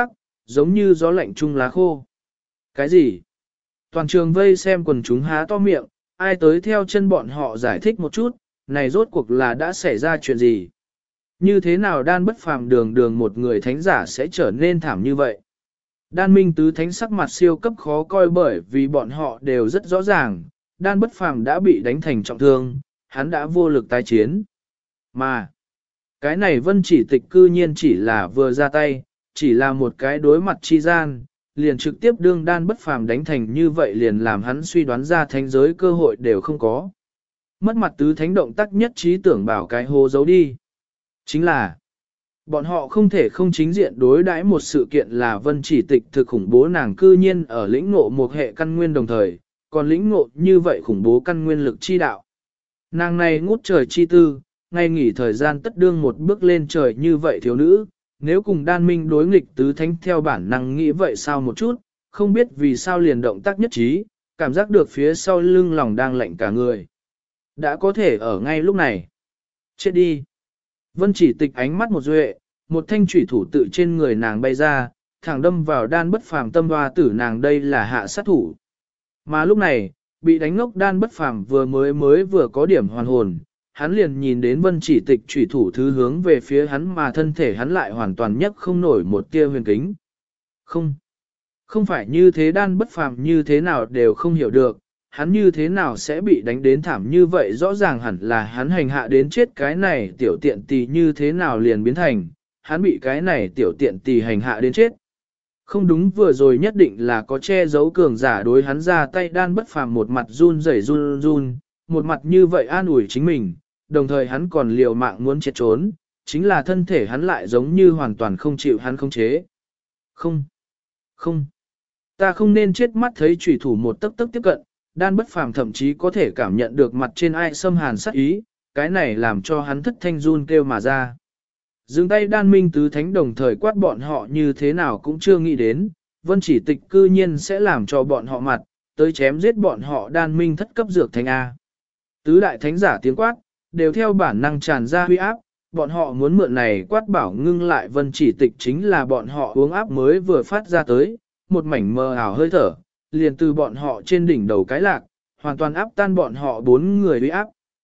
giống như gió lạnh chung lá khô. Cái gì? Toàn trường vây xem quần chúng há to miệng, ai tới theo chân bọn họ giải thích một chút, này rốt cuộc là đã xảy ra chuyện gì? Như thế nào đan bất phàm đường đường một người thánh giả sẽ trở nên thảm như vậy? Đan minh tứ thánh sắc mặt siêu cấp khó coi bởi vì bọn họ đều rất rõ ràng, đan bất phàm đã bị đánh thành trọng thương, hắn đã vô lực tái chiến. Mà, cái này vân chỉ tịch cư nhiên chỉ là vừa ra tay, chỉ là một cái đối mặt chi gian, liền trực tiếp đương đan bất phàm đánh thành như vậy liền làm hắn suy đoán ra thánh giới cơ hội đều không có. Mất mặt tứ thánh động tác nhất trí tưởng bảo cái hô giấu đi. Chính là, bọn họ không thể không chính diện đối đãi một sự kiện là vân chỉ tịch thực khủng bố nàng cư nhiên ở lĩnh ngộ một hệ căn nguyên đồng thời, còn lĩnh ngộ như vậy khủng bố căn nguyên lực chi đạo. Nàng này ngút trời chi tư, ngay nghỉ thời gian tất đương một bước lên trời như vậy thiếu nữ, nếu cùng đan minh đối nghịch tứ thánh theo bản năng nghĩ vậy sao một chút, không biết vì sao liền động tác nhất trí, cảm giác được phía sau lưng lòng đang lạnh cả người. Đã có thể ở ngay lúc này. Chết đi. Vân chỉ tịch ánh mắt một duệ, một thanh thủy thủ tự trên người nàng bay ra, thẳng đâm vào đan bất phàm tâm hoa tử nàng đây là hạ sát thủ. Mà lúc này, bị đánh ngốc đan bất phàm vừa có điểm hoàn hồn, hắn liền nhìn đến vân chỉ tịch thủy thủ thứ hướng về phía hắn mà thân thể hắn lại hoàn toàn nhất không nổi một tia huyền kính. Không phải như thế đan bất phàm như thế nào đều không hiểu được, hắn như thế nào sẽ bị đánh đến thảm như vậy rõ ràng hẳn là hắn hành hạ đến chết cái này tiểu tiện tỳ như thế nào liền biến thành, hắn bị cái này tiểu tiện tỳ hành hạ đến chết. Không đúng vừa rồi nhất định là có che giấu cường giả đối hắn ra tay đan bất phàm một mặt run rẩy run, một mặt như vậy an ủi chính mình, đồng thời hắn còn liều mạng muốn chết trốn, chính là thân thể hắn lại giống như hoàn toàn không chịu hắn khống chế. Không, ta không nên chết mắt thấy chủy thủ một tấc tấc tiếp cận, đan bất phàm thậm chí có thể cảm nhận được mặt trên ai xâm hàn sát ý, cái này làm cho hắn thất thanh run kêu mà ra. Dừng tay đan minh tứ thánh đồng thời quát bọn họ như thế nào cũng chưa nghĩ đến, vân chỉ tịch cư nhiên sẽ làm cho bọn họ mặt, tới chém giết bọn họ đan minh thất cấp dược thánh A. Tứ đại thánh giả tiếng quát, đều theo bản năng tràn ra huy áp, bọn họ muốn mượn này quát bảo ngưng lại vân chỉ tịch chính là bọn họ uống áp mới vừa phát ra tới, một mảnh mờ ảo hơi thở, liền từ bọn họ trên đỉnh đầu cái lạc, hoàn toàn áp tan bọn họ bốn người huy áp.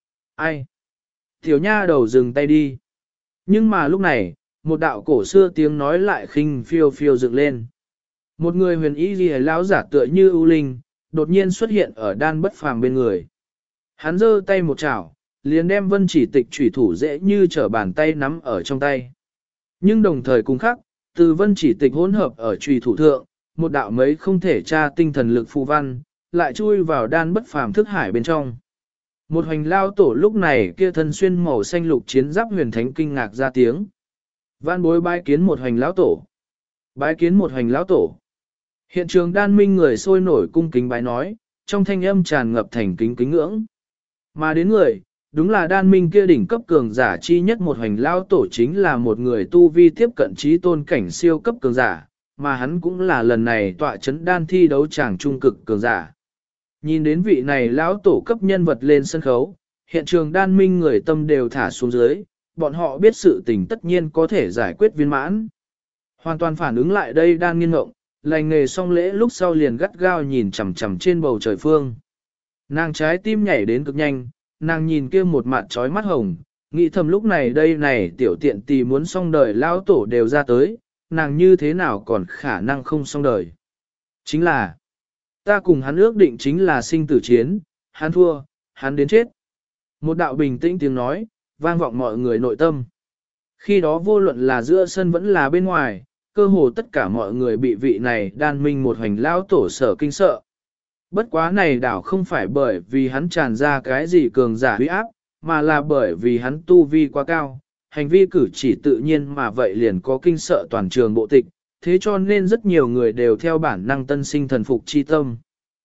Ai? Tiểu nha đầu dừng tay đi. Nhưng mà lúc này, một đạo cổ xưa tiếng nói lại khinh phiêu phiêu dựng lên. Một người huyền y ghi lão giả tựa như ưu linh, đột nhiên xuất hiện ở đan bất phàm bên người. Hắn giơ tay một chảo, liền đem vân chỉ tịch chủy thủ dễ như trở bàn tay nắm ở trong tay. Nhưng đồng thời cùng khác, từ vân chỉ tịch hỗn hợp ở chủy thủ thượng, một đạo mấy không thể tra tinh thần lực phù văn, lại chui vào đan bất phàm thức hải bên trong. Một hoành lao tổ lúc này kia thân xuyên màu xanh lục chiến giáp huyền thánh kinh ngạc ra tiếng. Vạn bối bái kiến một hoành lão tổ. Bái kiến một hoành lão tổ. Hiện trường đan minh người sôi nổi cung kính bái nói, trong thanh âm tràn ngập thành kính kính ngưỡng. Mà đến người, đúng là đan minh kia đỉnh cấp cường giả chi nhất một hoành lão tổ chính là một người tu vi tiếp cận trí tôn cảnh siêu cấp cường giả, mà hắn cũng là lần này tọa chấn đan thi đấu tràng trung cực cường giả. Nhìn đến vị này lão tổ cấp nhân vật lên sân khấu, hiện trường đan minh người tâm đều thả xuống dưới, bọn họ biết sự tình tất nhiên có thể giải quyết viên mãn. Hoàn toàn phản ứng lại đây đan nghiên ngộng, lành nghề xong lễ lúc sau liền gắt gao nhìn chằm chằm trên bầu trời phương. Nàng trái tim nhảy đến cực nhanh, nàng nhìn kia một mặt trói mắt hồng, nghĩ thầm lúc này đây này tiểu tiện tì muốn xong đời lão tổ đều ra tới, nàng như thế nào còn khả năng không xong đời. Chính là, ta cùng hắn ước định chính là sinh tử chiến, hắn thua, hắn đến chết. Một đạo bình tĩnh tiếng nói, vang vọng mọi người nội tâm. Khi đó vô luận là giữa sân vẫn là bên ngoài, cơ hồ tất cả mọi người bị vị này đan minh một hoành lão tổ sở kinh sợ. Bất quá này đảo không phải bởi vì hắn tràn ra cái gì cường giả huy áp, mà là bởi vì hắn tu vi quá cao, hành vi cử chỉ tự nhiên mà vậy liền có kinh sợ toàn trường bộ tịch, thế cho nên rất nhiều người đều theo bản năng tân sinh thần phục chi tâm.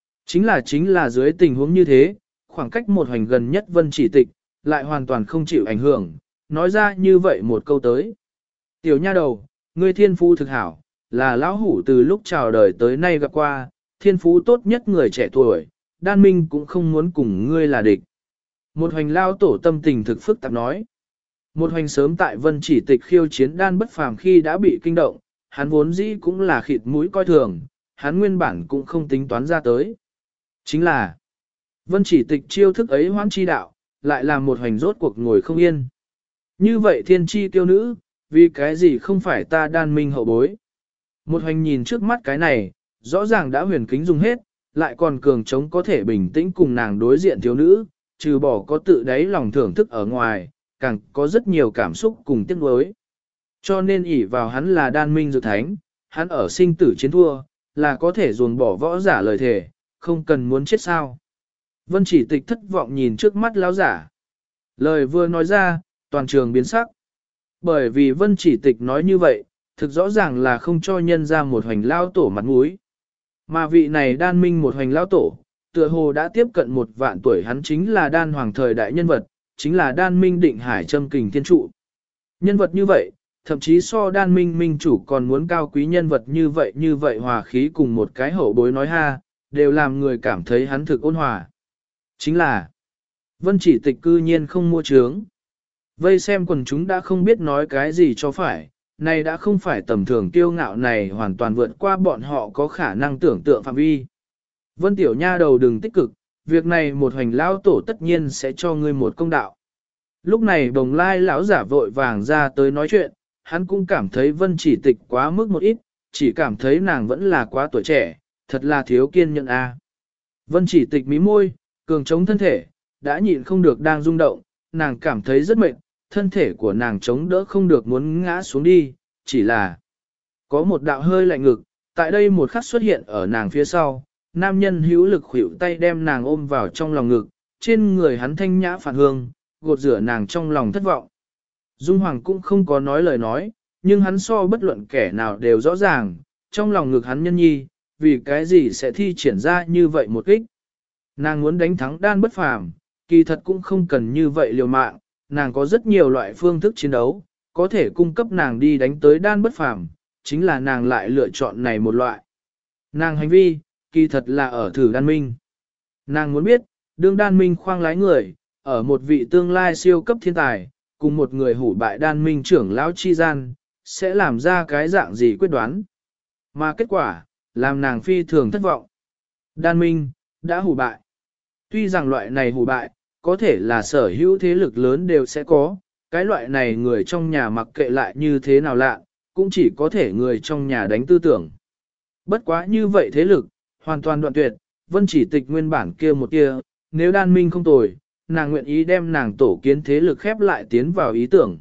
Chính là dưới tình huống như thế, khoảng cách một hoành gần nhất vân chỉ tịch, lại hoàn toàn không chịu ảnh hưởng, nói ra như vậy một câu tới. Tiểu nha đầu, ngươi thiên phú thực hảo, là lão hủ từ lúc chào đời tới nay gặp qua, thiên phú tốt nhất người trẻ tuổi, đan minh cũng không muốn cùng ngươi là địch. Một hoành lao tổ tâm tình thực phức tạp nói. Một hoành sớm tại vân chỉ tịch khiêu chiến đan bất phàm khi đã bị kinh động, hắn vốn dĩ cũng là khịt mũi coi thường, hắn nguyên bản cũng không tính toán ra tới. Chính là, Vân Chỉ Tịch chiêu thức ấy hoãn chi đạo, lại là một hành rốt cuộc ngồi không yên. Như vậy thiên chi tiêu nữ, vì cái gì không phải ta đan minh hậu bối. Một hành nhìn trước mắt cái này, rõ ràng đã huyền kính dùng hết, lại còn cường trống có thể bình tĩnh cùng nàng đối diện thiếu nữ, trừ bỏ có tự đáy lòng thưởng thức ở ngoài, càng có rất nhiều cảm xúc cùng tiếc nuối. Cho nên ỷ vào hắn là đan minh dược thánh, hắn ở sinh tử chiến thua, là có thể ruồn bỏ võ giả lời thề, không cần muốn chết sao. Vân Chỉ Tịch thất vọng nhìn trước mắt lão giả. Lời vừa nói ra, toàn trường biến sắc. Bởi vì Vân Chỉ Tịch nói như vậy, thực rõ ràng là không cho nhân ra một hoành lao tổ mặt mũi. Mà vị này đan minh một hoành lao tổ, tựa hồ đã tiếp cận 1.000 tuổi, hắn chính là đan hoàng thời đại nhân vật, chính là đan minh định hải châm kình thiên trụ. Nhân vật như vậy, thậm chí so đan minh minh chủ còn muốn cao quý nhân vật như vậy hòa khí cùng một cái hậu bối nói ha, đều làm người cảm thấy hắn thực ôn hòa. Chính là, Vân Chỉ Tịch cư nhiên không mua trướng. Vây xem quần chúng đã không biết nói cái gì cho phải, này đã không phải tầm thường kiêu ngạo này hoàn toàn vượt qua bọn họ có khả năng tưởng tượng phạm vi. Vân Tiểu Nha đầu đừng tích cực, việc này một hành lão tổ tất nhiên sẽ cho ngươi một công đạo. Lúc này Đồng Lai lão giả vội vàng ra tới nói chuyện, hắn cũng cảm thấy Vân Chỉ Tịch quá mức một ít, chỉ cảm thấy nàng vẫn là quá tuổi trẻ, thật là thiếu kiên nhẫn a. Vân Chỉ Tịch mí môi, cường chống thân thể, đã nhịn không được đang rung động, nàng cảm thấy rất mệt, thân thể của nàng chống đỡ không được muốn ngã xuống đi, chỉ là có một đạo hơi lạnh ngực, tại đây một khắc xuất hiện ở nàng phía sau, nam nhân hữu lực khuỷu tay đem nàng ôm vào trong lòng ngực, trên người hắn thanh nhã phản hương, gột rửa nàng trong lòng thất vọng. Dung Hoàng cũng không có nói lời nói, nhưng hắn so bất luận kẻ nào đều rõ ràng, trong lòng ngực hắn nhân nhi, vì cái gì sẽ thi triển ra như vậy một kích. Nàng muốn đánh thắng đan bất phàm, kỳ thật cũng không cần như vậy liều mạng, nàng có rất nhiều loại phương thức chiến đấu, có thể cung cấp nàng đi đánh tới đan bất phàm, chính là nàng lại lựa chọn này một loại. Nàng hành vi, kỳ thật là ở thử đan minh. Nàng muốn biết, đương đan minh khoang lái người, ở một vị tương lai siêu cấp thiên tài, cùng một người hủ bại đan minh trưởng lão chi gian, sẽ làm ra cái dạng gì quyết đoán. Mà kết quả, làm nàng phi thường thất vọng. Đan minh, đã hủ bại. Tuy rằng loại này hủ bại, có thể là sở hữu thế lực lớn đều sẽ có, cái loại này người trong nhà mặc kệ lại như thế nào lạ, cũng chỉ có thể người trong nhà đánh tư tưởng. Bất quá như vậy thế lực, hoàn toàn đoạn tuyệt, Vân Chỉ Tịch nguyên bản kia một kia, nếu đan minh không tồi, nàng nguyện ý đem nàng tổ kiến thế lực khép lại tiến vào ý tưởng.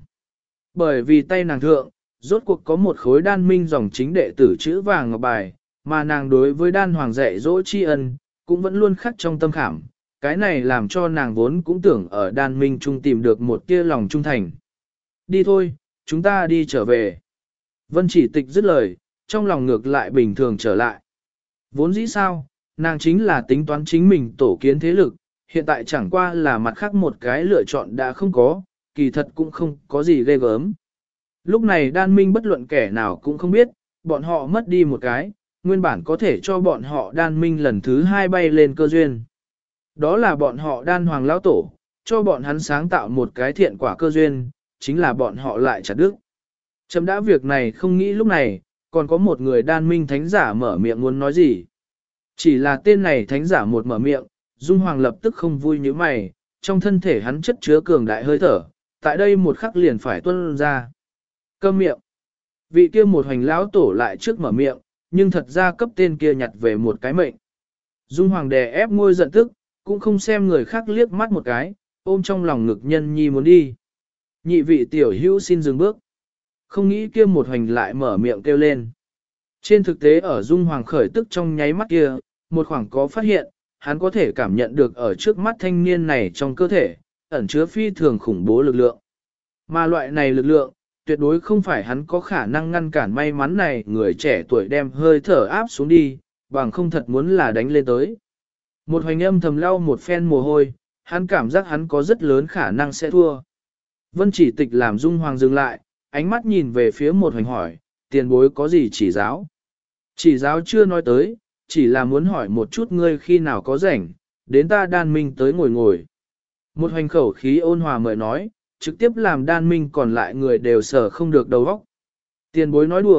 Bởi vì tay nàng thượng, rốt cuộc có một khối đan minh dòng chính đệ tử chữ vàng ngọc bài, mà nàng đối với đan hoàng dạy dỗ tri ân, cũng vẫn luôn khắc trong tâm khảm. Cái này làm cho nàng vốn cũng tưởng ở đan minh trung tìm được một tia lòng trung thành. Đi thôi, chúng ta đi trở về. Vân Chỉ Tịch dứt lời, trong lòng ngược lại bình thường trở lại. Vốn dĩ sao, nàng chính là tính toán chính mình tổ kiến thế lực, hiện tại chẳng qua là mặt khác một cái lựa chọn đã không có, kỳ thật cũng không có gì ghê gớm. Lúc này đan minh bất luận kẻ nào cũng không biết, bọn họ mất đi một cái, nguyên bản có thể cho bọn họ đan minh lần thứ 2 bay lên cơ duyên. Đó là bọn họ đan hoàng lão tổ, cho bọn hắn sáng tạo một cái thiện quả cơ duyên, chính là bọn họ lại chặt đứt. Chấm đã việc này không nghĩ lúc này, còn có một người đan minh thánh giả mở miệng muốn nói gì. Chỉ là tên này thánh giả một mở miệng, Dung Hoàng lập tức không vui như mày, trong thân thể hắn chất chứa cường đại hơi thở, tại đây một khắc liền phải tuôn ra. Câm miệng. Vị kia một hoành lão tổ lại trước mở miệng, nhưng thật ra cấp tên kia nhặt về một cái mệnh. Dung Hoàng đè ép môi giận tức, cũng không xem người khác liếc mắt một cái, ôm trong lòng ngực nhân nhi muốn đi. Nhị vị tiểu hữu xin dừng bước. Không nghĩ kia một hoành lại mở miệng kêu lên. Trên thực tế ở Dung Hoàng khởi tức trong nháy mắt kia, một khoảng có phát hiện, hắn có thể cảm nhận được ở trước mắt thanh niên này trong cơ thể, ẩn chứa phi thường khủng bố lực lượng. Mà loại này lực lượng, tuyệt đối không phải hắn có khả năng ngăn cản may mắn này người trẻ tuổi đem hơi thở áp xuống đi, bằng không thật muốn là đánh lên tới. Một hoành âm thầm lau một phen mồ hôi, hắn cảm giác hắn có rất lớn khả năng sẽ thua. Vân Chỉ Tịch làm Dung Hoàng dừng lại, ánh mắt nhìn về phía một hoành hỏi, tiền bối có gì chỉ giáo? Chỉ giáo chưa nói tới, chỉ là muốn hỏi một chút ngươi khi nào có rảnh, đến ta đan minh tới ngồi ngồi. Một hoành khẩu khí ôn hòa mời nói, trực tiếp làm đan minh còn lại người đều sở không được đầu óc. Tiền bối nói đùa,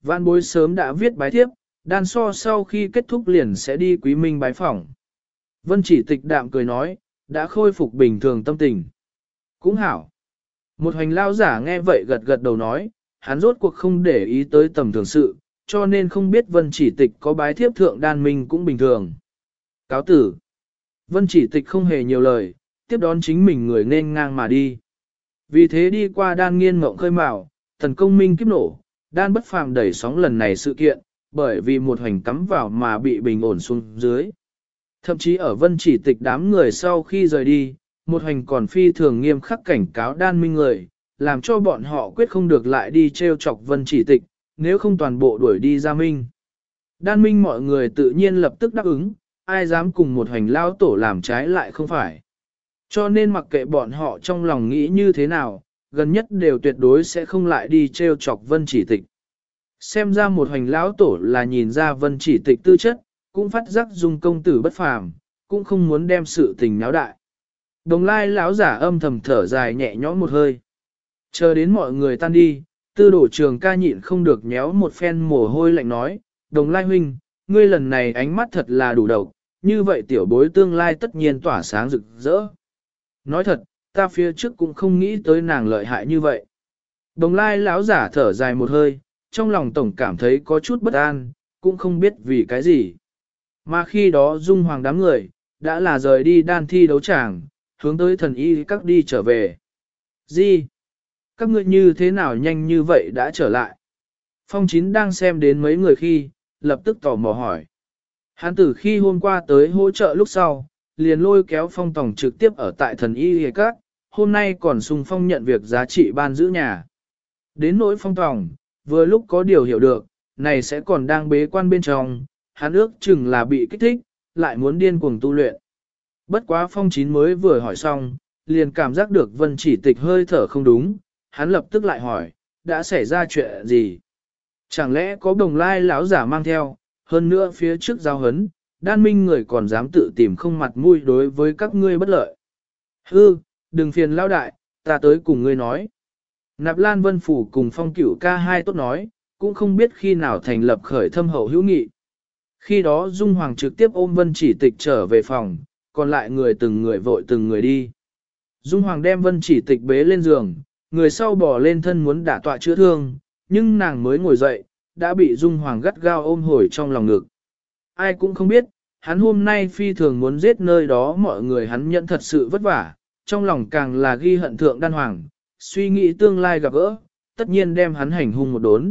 Vạn bối sớm đã viết bái thiếp, đan so sau khi kết thúc liền sẽ đi Quý Minh bái phỏng. Vân Chỉ Tịch đạm cười nói, đã khôi phục bình thường tâm tình. Cũng hảo. Một hành lao giả nghe vậy gật gật đầu nói, hắn rốt cuộc không để ý tới tầm thường sự, cho nên không biết Vân Chỉ Tịch có bái thiếp thượng đan minh cũng bình thường. Cáo tử. Vân Chỉ Tịch không hề nhiều lời, tiếp đón chính mình người nên ngang mà đi. Vì thế đi qua đan nghiên mộng khơi mào, thần công minh kiếp nổ, đan bất phàm đẩy sóng lần này sự kiện, bởi vì một hành cắm vào mà bị bình ổn xuống dưới. Thậm chí ở Vân Chỉ Tịch đám người sau khi rời đi, một hành còn phi thường nghiêm khắc cảnh cáo đan minh người, làm cho bọn họ quyết không được lại đi treo chọc Vân Chỉ Tịch, nếu không toàn bộ đuổi đi ra minh. Đan minh mọi người tự nhiên lập tức đáp ứng, ai dám cùng một hành lao tổ làm trái lại không phải. Cho nên mặc kệ bọn họ trong lòng nghĩ như thế nào, gần nhất đều tuyệt đối sẽ không lại đi treo chọc Vân Chỉ Tịch. Xem ra một hành lão tổ là nhìn ra Vân Chỉ Tịch tư chất, cũng phát giác Dung công tử bất phàm, cũng không muốn đem sự tình náo đại. Đồng Lai lão giả âm thầm thở dài nhẹ nhõm một hơi. Chờ đến mọi người tan đi, Tư Đổ Trường ca nhịn không được nhéo một phen mồ hôi lạnh nói, Đồng Lai huynh, ngươi lần này ánh mắt thật là đủ độc, như vậy tiểu bối tương lai tất nhiên tỏa sáng rực rỡ. Nói thật, ta phía trước cũng không nghĩ tới nàng lợi hại như vậy. Đồng Lai lão giả thở dài một hơi, trong lòng tổng cảm thấy có chút bất an, cũng không biết vì cái gì. Mà khi đó Dung Hoàng đám người, đã là rời đi đan thi đấu tràng, hướng tới thần y các đi trở về. Gì? Các ngươi như thế nào nhanh như vậy đã trở lại? Phong Chín đang xem đến mấy người khi, lập tức tò mò hỏi. Hắn từ khi hôm qua tới hỗ trợ lúc sau, liền lôi kéo Phong Tổng trực tiếp ở tại thần y các, hôm nay còn xung phong nhận việc giá trị ban giữ nhà. Đến nỗi Phong Tổng, vừa lúc có điều hiểu được, này sẽ còn đang bế quan bên trong, hắn ước chừng là bị kích thích, lại muốn điên cuồng tu luyện. Bất quá Phong Chín mới vừa hỏi xong, liền cảm giác được Vân Chỉ Tịch hơi thở không đúng, hắn lập tức lại hỏi, đã xảy ra chuyện gì? Chẳng lẽ có Đồng Lai lão giả mang theo, hơn nữa phía trước giao hấn, đan minh người còn dám tự tìm không mặt mũi đối với các ngươi bất lợi. Hư, đừng phiền lão đại, ta tới cùng ngươi nói. Nạp Lan Vân Phủ cùng Phong Cửu ca hai tốt nói, cũng không biết khi nào thành lập khởi thâm hậu hữu nghị. Khi đó Dung Hoàng trực tiếp ôm Vân Chỉ Tịch trở về phòng, còn lại người từng người vội từng người đi. Dung Hoàng đem Vân Chỉ Tịch bế lên giường, người sau bỏ lên thân muốn đả tọa chữa thương, nhưng nàng mới ngồi dậy, đã bị Dung Hoàng gắt gao ôm hồi trong lòng ngực. Ai cũng không biết, hắn hôm nay phi thường muốn giết nơi đó mọi người, hắn nhận thật sự vất vả, trong lòng càng là ghi hận thượng đan hoàng, suy nghĩ tương lai gặp gỡ, tất nhiên đem hắn hành hung một đốn.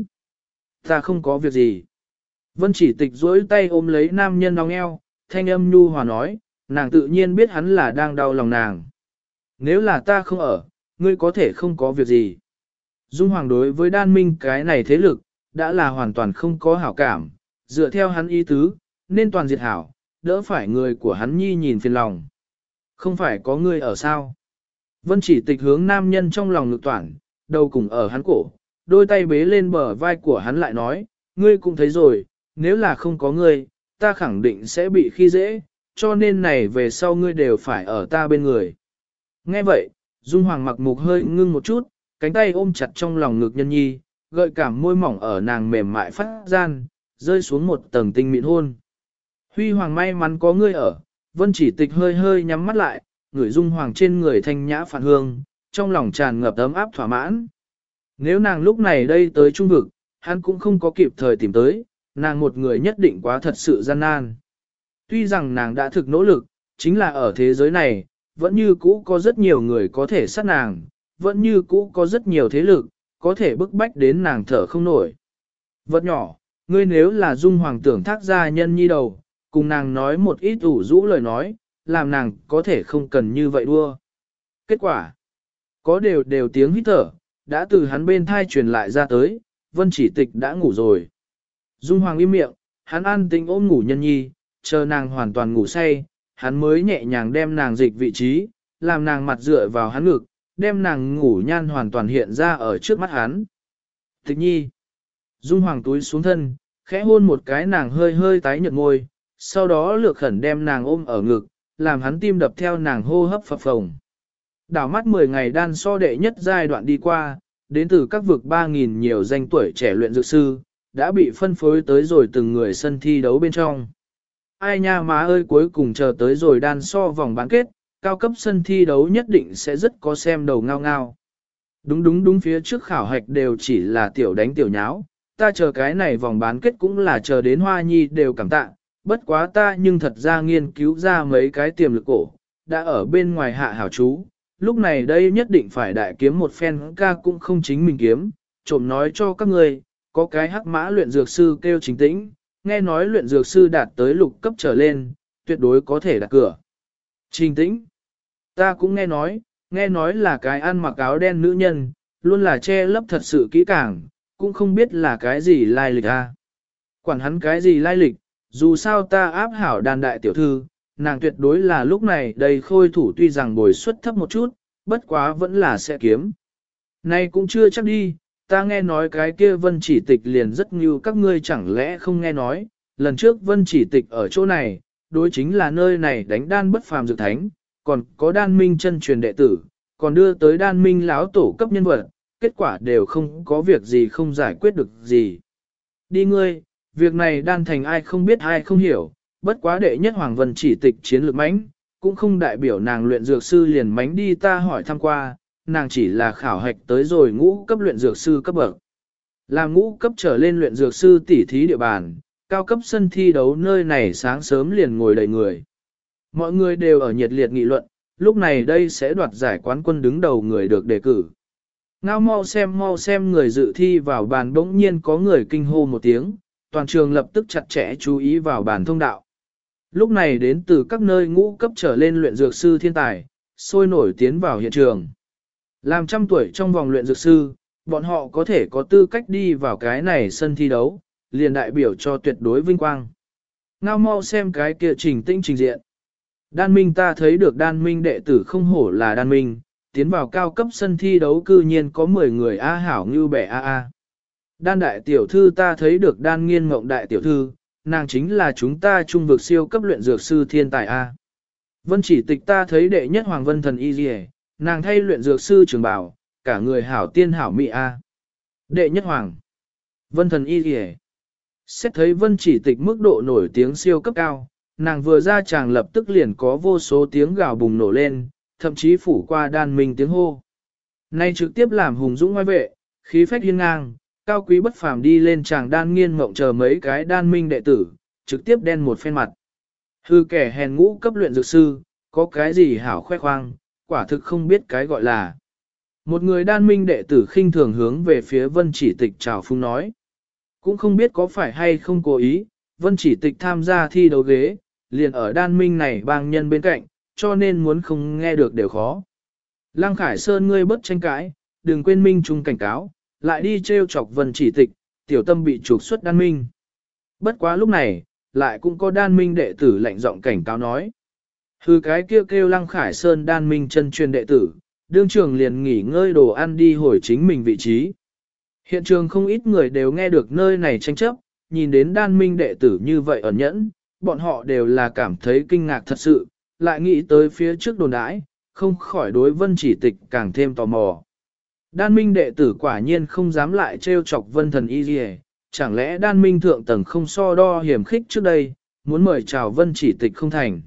Ta không có việc gì. Vân Chỉ Tịch duỗi tay ôm lấy nam nhân ong eo, thanh âm nhu hòa nói, nàng tự nhiên biết hắn là đang đau lòng nàng. Nếu là ta không ở, ngươi có thể không có việc gì. Dung Hoàng đối với đan minh cái này thế lực, đã là hoàn toàn không có hảo cảm, dựa theo hắn ý tứ, nên toàn diệt hảo, đỡ phải người của hắn nhi nhìn phiền lòng. Không phải có ngươi ở sao? Vân Chỉ Tịch hướng nam nhân trong lòng ngực toản, đầu cùng ở hắn cổ, đôi tay bế lên bờ vai của hắn lại nói, ngươi cũng thấy rồi, nếu là không có ngươi, ta khẳng định sẽ bị khi dễ, cho nên này về sau ngươi đều phải ở ta bên người. Nghe vậy, Dung Hoàng mặc mục hơi ngưng một chút, cánh tay ôm chặt trong lòng ngực nhân nhi, gợi cảm môi mỏng ở nàng mềm mại phát gian, rơi xuống một tầng tinh mịn hôn. Huy Hoàng may mắn có ngươi ở, Vân Chỉ Tịch hơi hơi nhắm mắt lại, ngửi Dung Hoàng trên người thanh nhã phản hương, trong lòng tràn ngập ấm áp thỏa mãn. Nếu nàng lúc này đây tới trung vực, hắn cũng không có kịp thời tìm tới, nàng một người nhất định quá thật sự gian nan. Tuy rằng nàng đã thực nỗ lực, chính là ở thế giới này, vẫn như cũ có rất nhiều người có thể sát nàng, vẫn như cũ có rất nhiều thế lực, có thể bức bách đến nàng thở không nổi. Vật nhỏ, ngươi nếu là Dung Hoàng tưởng thác gia nhân nhi đầu, cùng nàng nói một ít ủ rũ lời nói, làm nàng có thể không cần như vậy đua. Kết quả, có đều tiếng hít thở, đã từ hắn bên thai truyền lại ra tới, Vân Chỉ Tịch đã ngủ rồi. Dung Hoàng im miệng, hắn an tĩnh ôm ngủ nhân nhi, chờ nàng hoàn toàn ngủ say, hắn mới nhẹ nhàng đem nàng dịch vị trí, làm nàng mặt dựa vào hắn ngực, đem nàng ngủ nhan hoàn toàn hiện ra ở trước mắt hắn. Tịch nhi. Dung Hoàng túi xuống thân, khẽ hôn một cái nàng hơi hơi tái nhợt môi, sau đó lược khẩn đem nàng ôm ở ngực, làm hắn tim đập theo nàng hô hấp phập phồng. Đảo mắt 10 ngày đan so đệ nhất giai đoạn đi qua, đến từ các vực 3.000 nhiều danh tuổi trẻ luyện dược sư, đã bị phân phối tới rồi từng người sân thi đấu bên trong. Ai nha má ơi, cuối cùng chờ tới rồi đan so vòng bán kết, cao cấp sân thi đấu nhất định sẽ rất có xem đầu ngao ngao. Đúng, phía trước khảo hạch đều chỉ là tiểu đánh tiểu nháo, ta chờ cái này vòng bán kết cũng là chờ đến Hoa Nhi đều cảm tạ, bất quá ta nhưng thật ra nghiên cứu ra mấy cái tiềm lực cổ, đã ở bên ngoài hạ hảo chú, lúc này đây nhất định phải đại kiếm một phen ca cũng không chính mình kiếm, trộm nói cho các người, có cái hắc mã luyện dược sư kêu Trình Tĩnh, nghe nói luyện dược sư đạt tới lục cấp trở lên, tuyệt đối có thể đặt cửa. Trình Tĩnh, ta cũng nghe nói là cái ăn mặc áo đen nữ nhân, luôn là che lấp thật sự kỹ càng, cũng không biết là cái gì lai lịch a. Quản hắn cái gì lai lịch, dù sao ta áp hảo đàn đại tiểu thư, nàng tuyệt đối là lúc này đầy khôi thủ, tuy rằng bồi suất thấp một chút, bất quá vẫn là sẽ kiếm. Này cũng chưa chắc đi, ta nghe nói cái kia Vân Chỉ Tịch liền rất như các ngươi chẳng lẽ không nghe nói, lần trước Vân Chỉ Tịch ở chỗ này, đối chính là nơi này đánh đan bất phàm dược thánh, còn có đan minh chân truyền đệ tử, còn đưa tới đan minh lão tổ cấp nhân vật, kết quả đều không có việc gì không giải quyết được gì. Đi ngươi, việc này đan thành ai không biết ai không hiểu, bất quá đệ nhất Hoàng Vân Chỉ Tịch chiến lược mãnh, cũng không đại biểu nàng luyện dược sư liền mánh đi, ta hỏi thăm qua, nàng chỉ là khảo hạch tới rồi ngũ cấp luyện dược sư cấp bậc. Làm ngũ cấp trở lên luyện dược sư tỉ thí địa bàn, cao cấp sân thi đấu nơi này sáng sớm liền ngồi đầy người. Mọi người đều ở nhiệt liệt nghị luận, lúc này đây sẽ đoạt giải quán quân đứng đầu người được đề cử. Ngao mau xem người dự thi vào bàn, bỗng nhiên có người kinh hô một tiếng, toàn trường lập tức chặt chẽ chú ý vào bàn thông đạo. Lúc này đến từ các nơi ngũ cấp trở lên luyện dược sư thiên tài, sôi nổi tiến vào hiện trường. Làm trăm tuổi trong vòng luyện dược sư, bọn họ có thể có tư cách đi vào cái này sân thi đấu, liền đại biểu cho tuyệt đối vinh quang. Ngao mau xem cái kia Trình Tĩnh trình diện. Đan minh, ta thấy được đan minh đệ tử không hổ là đan minh, tiến vào cao cấp sân thi đấu cư nhiên có 10 người a hảo như bẻ a. Đan đại tiểu thư, ta thấy được đan nghiên mộng đại tiểu thư, nàng chính là chúng ta trung vực siêu cấp luyện dược sư thiên tài a. Vân Chỉ Tịch, ta thấy đệ nhất Hoàng Vân Thần Y Diệ, nàng thay luyện dược sư trường bảo, cả người hảo tiên hảo mỹ a. Đệ nhất Hoàng Vân Thần Y Diệ. Xét thấy Vân Chỉ Tịch mức độ nổi tiếng siêu cấp cao, nàng vừa ra tràng lập tức liền có vô số tiếng gào bùng nổ lên, thậm chí phủ qua đan minh tiếng hô. Nay trực tiếp làm hùng dũng ngoài vệ, khí phách hiên ngang, cao quý bất phàm đi lên tràng đan nghiên mộng chờ mấy cái đan minh đệ tử, trực tiếp đen một phen mặt. Hư kẻ hèn ngũ cấp luyện dược sư, có cái gì hảo khoe khoang, quả thực không biết cái gọi là. Một người đan minh đệ tử khinh thường hướng về phía Vân Chỉ Tịch chào phúng nói. Cũng không biết có phải hay không cố ý, Vân Chỉ Tịch tham gia thi đấu ghế, liền ở đan minh này bang nhân bên cạnh, cho nên muốn không nghe được đều khó. Lăng Khải Sơn, ngươi bất tranh cãi, đừng quên minh trung cảnh cáo, lại đi trêu chọc Vân Chỉ Tịch, tiểu tâm bị trục xuất đan minh. Bất quá lúc này, lại cũng có đan minh đệ tử lạnh giọng cảnh cáo nói. Hư cái kêu Lăng Khải Sơn đan minh chân truyền đệ tử, đương trường liền nghỉ ngơi đồ ăn đi hồi chính mình vị trí. Hiện trường không ít người đều nghe được nơi này tranh chấp, nhìn đến đan minh đệ tử như vậy ẩn nhẫn, bọn họ đều là cảm thấy kinh ngạc thật sự, lại nghĩ tới phía trước đồn đãi, không khỏi đối Vân Chỉ Tịch càng thêm tò mò. Đan minh đệ tử quả nhiên không dám lại trêu chọc Vân Thần Y Diệ, chẳng lẽ đan minh thượng tầng không so đo hiểm khích trước đây, muốn mời chào Vân Chỉ Tịch không thành.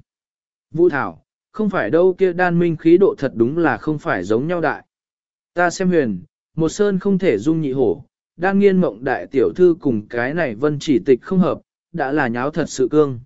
Vũ Thảo, không phải đâu, kia đan minh khí độ thật đúng là không phải giống nhau đại. Ta xem huyền, một sơn không thể dung nhị hổ, đan nghiên mộng đại tiểu thư cùng cái này Vân Chỉ Tịch không hợp, đã là nháo thật sự cương.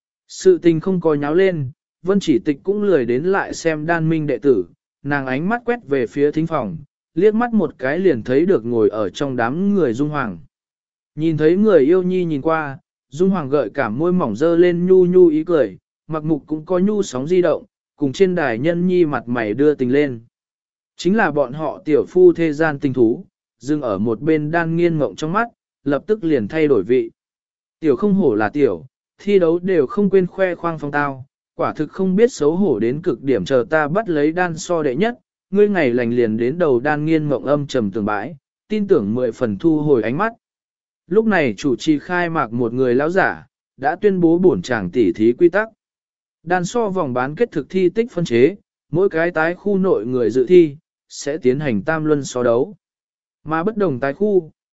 Sự tình không có nháo lên, Vân Chỉ Tịch cũng lười đến lại xem đan minh đệ tử, nàng ánh mắt quét về phía thính phòng, liếc mắt một cái liền thấy được ngồi ở trong đám người Dung Hoàng. Nhìn thấy người yêu nhi nhìn qua, Dung Hoàng gợi cảm môi mỏng dơ lên nhu nhu ý cười, mặc mục cũng có nhu sóng di động, cùng trên đài nhân nhi mặt mày đưa tình lên. Chính là bọn họ tiểu phu thế gian tình thú, dừng ở một bên đan nghiên mộng trong mắt, lập tức liền thay đổi vị. Tiểu không hổ là tiểu, thi đấu đều không quên khoe khoang phong tao, quả thực không biết xấu hổ đến cực điểm, chờ ta bắt lấy đan so đệ nhất, ngươi ngày lành liền đến đầu đan nghiên mộng âm trầm tường bãi, tin tưởng 10 phần thu hồi ánh mắt. Lúc này chủ trì khai mạc một người lão giả, đã tuyên bố bổn tràng tỉ thí quy tắc. Đan so vòng bán kết thực thi tích phân chế, mỗi cái tái khu nội người dự thi, sẽ tiến hành tam luân so đấu. Mà bất đồng tái khu,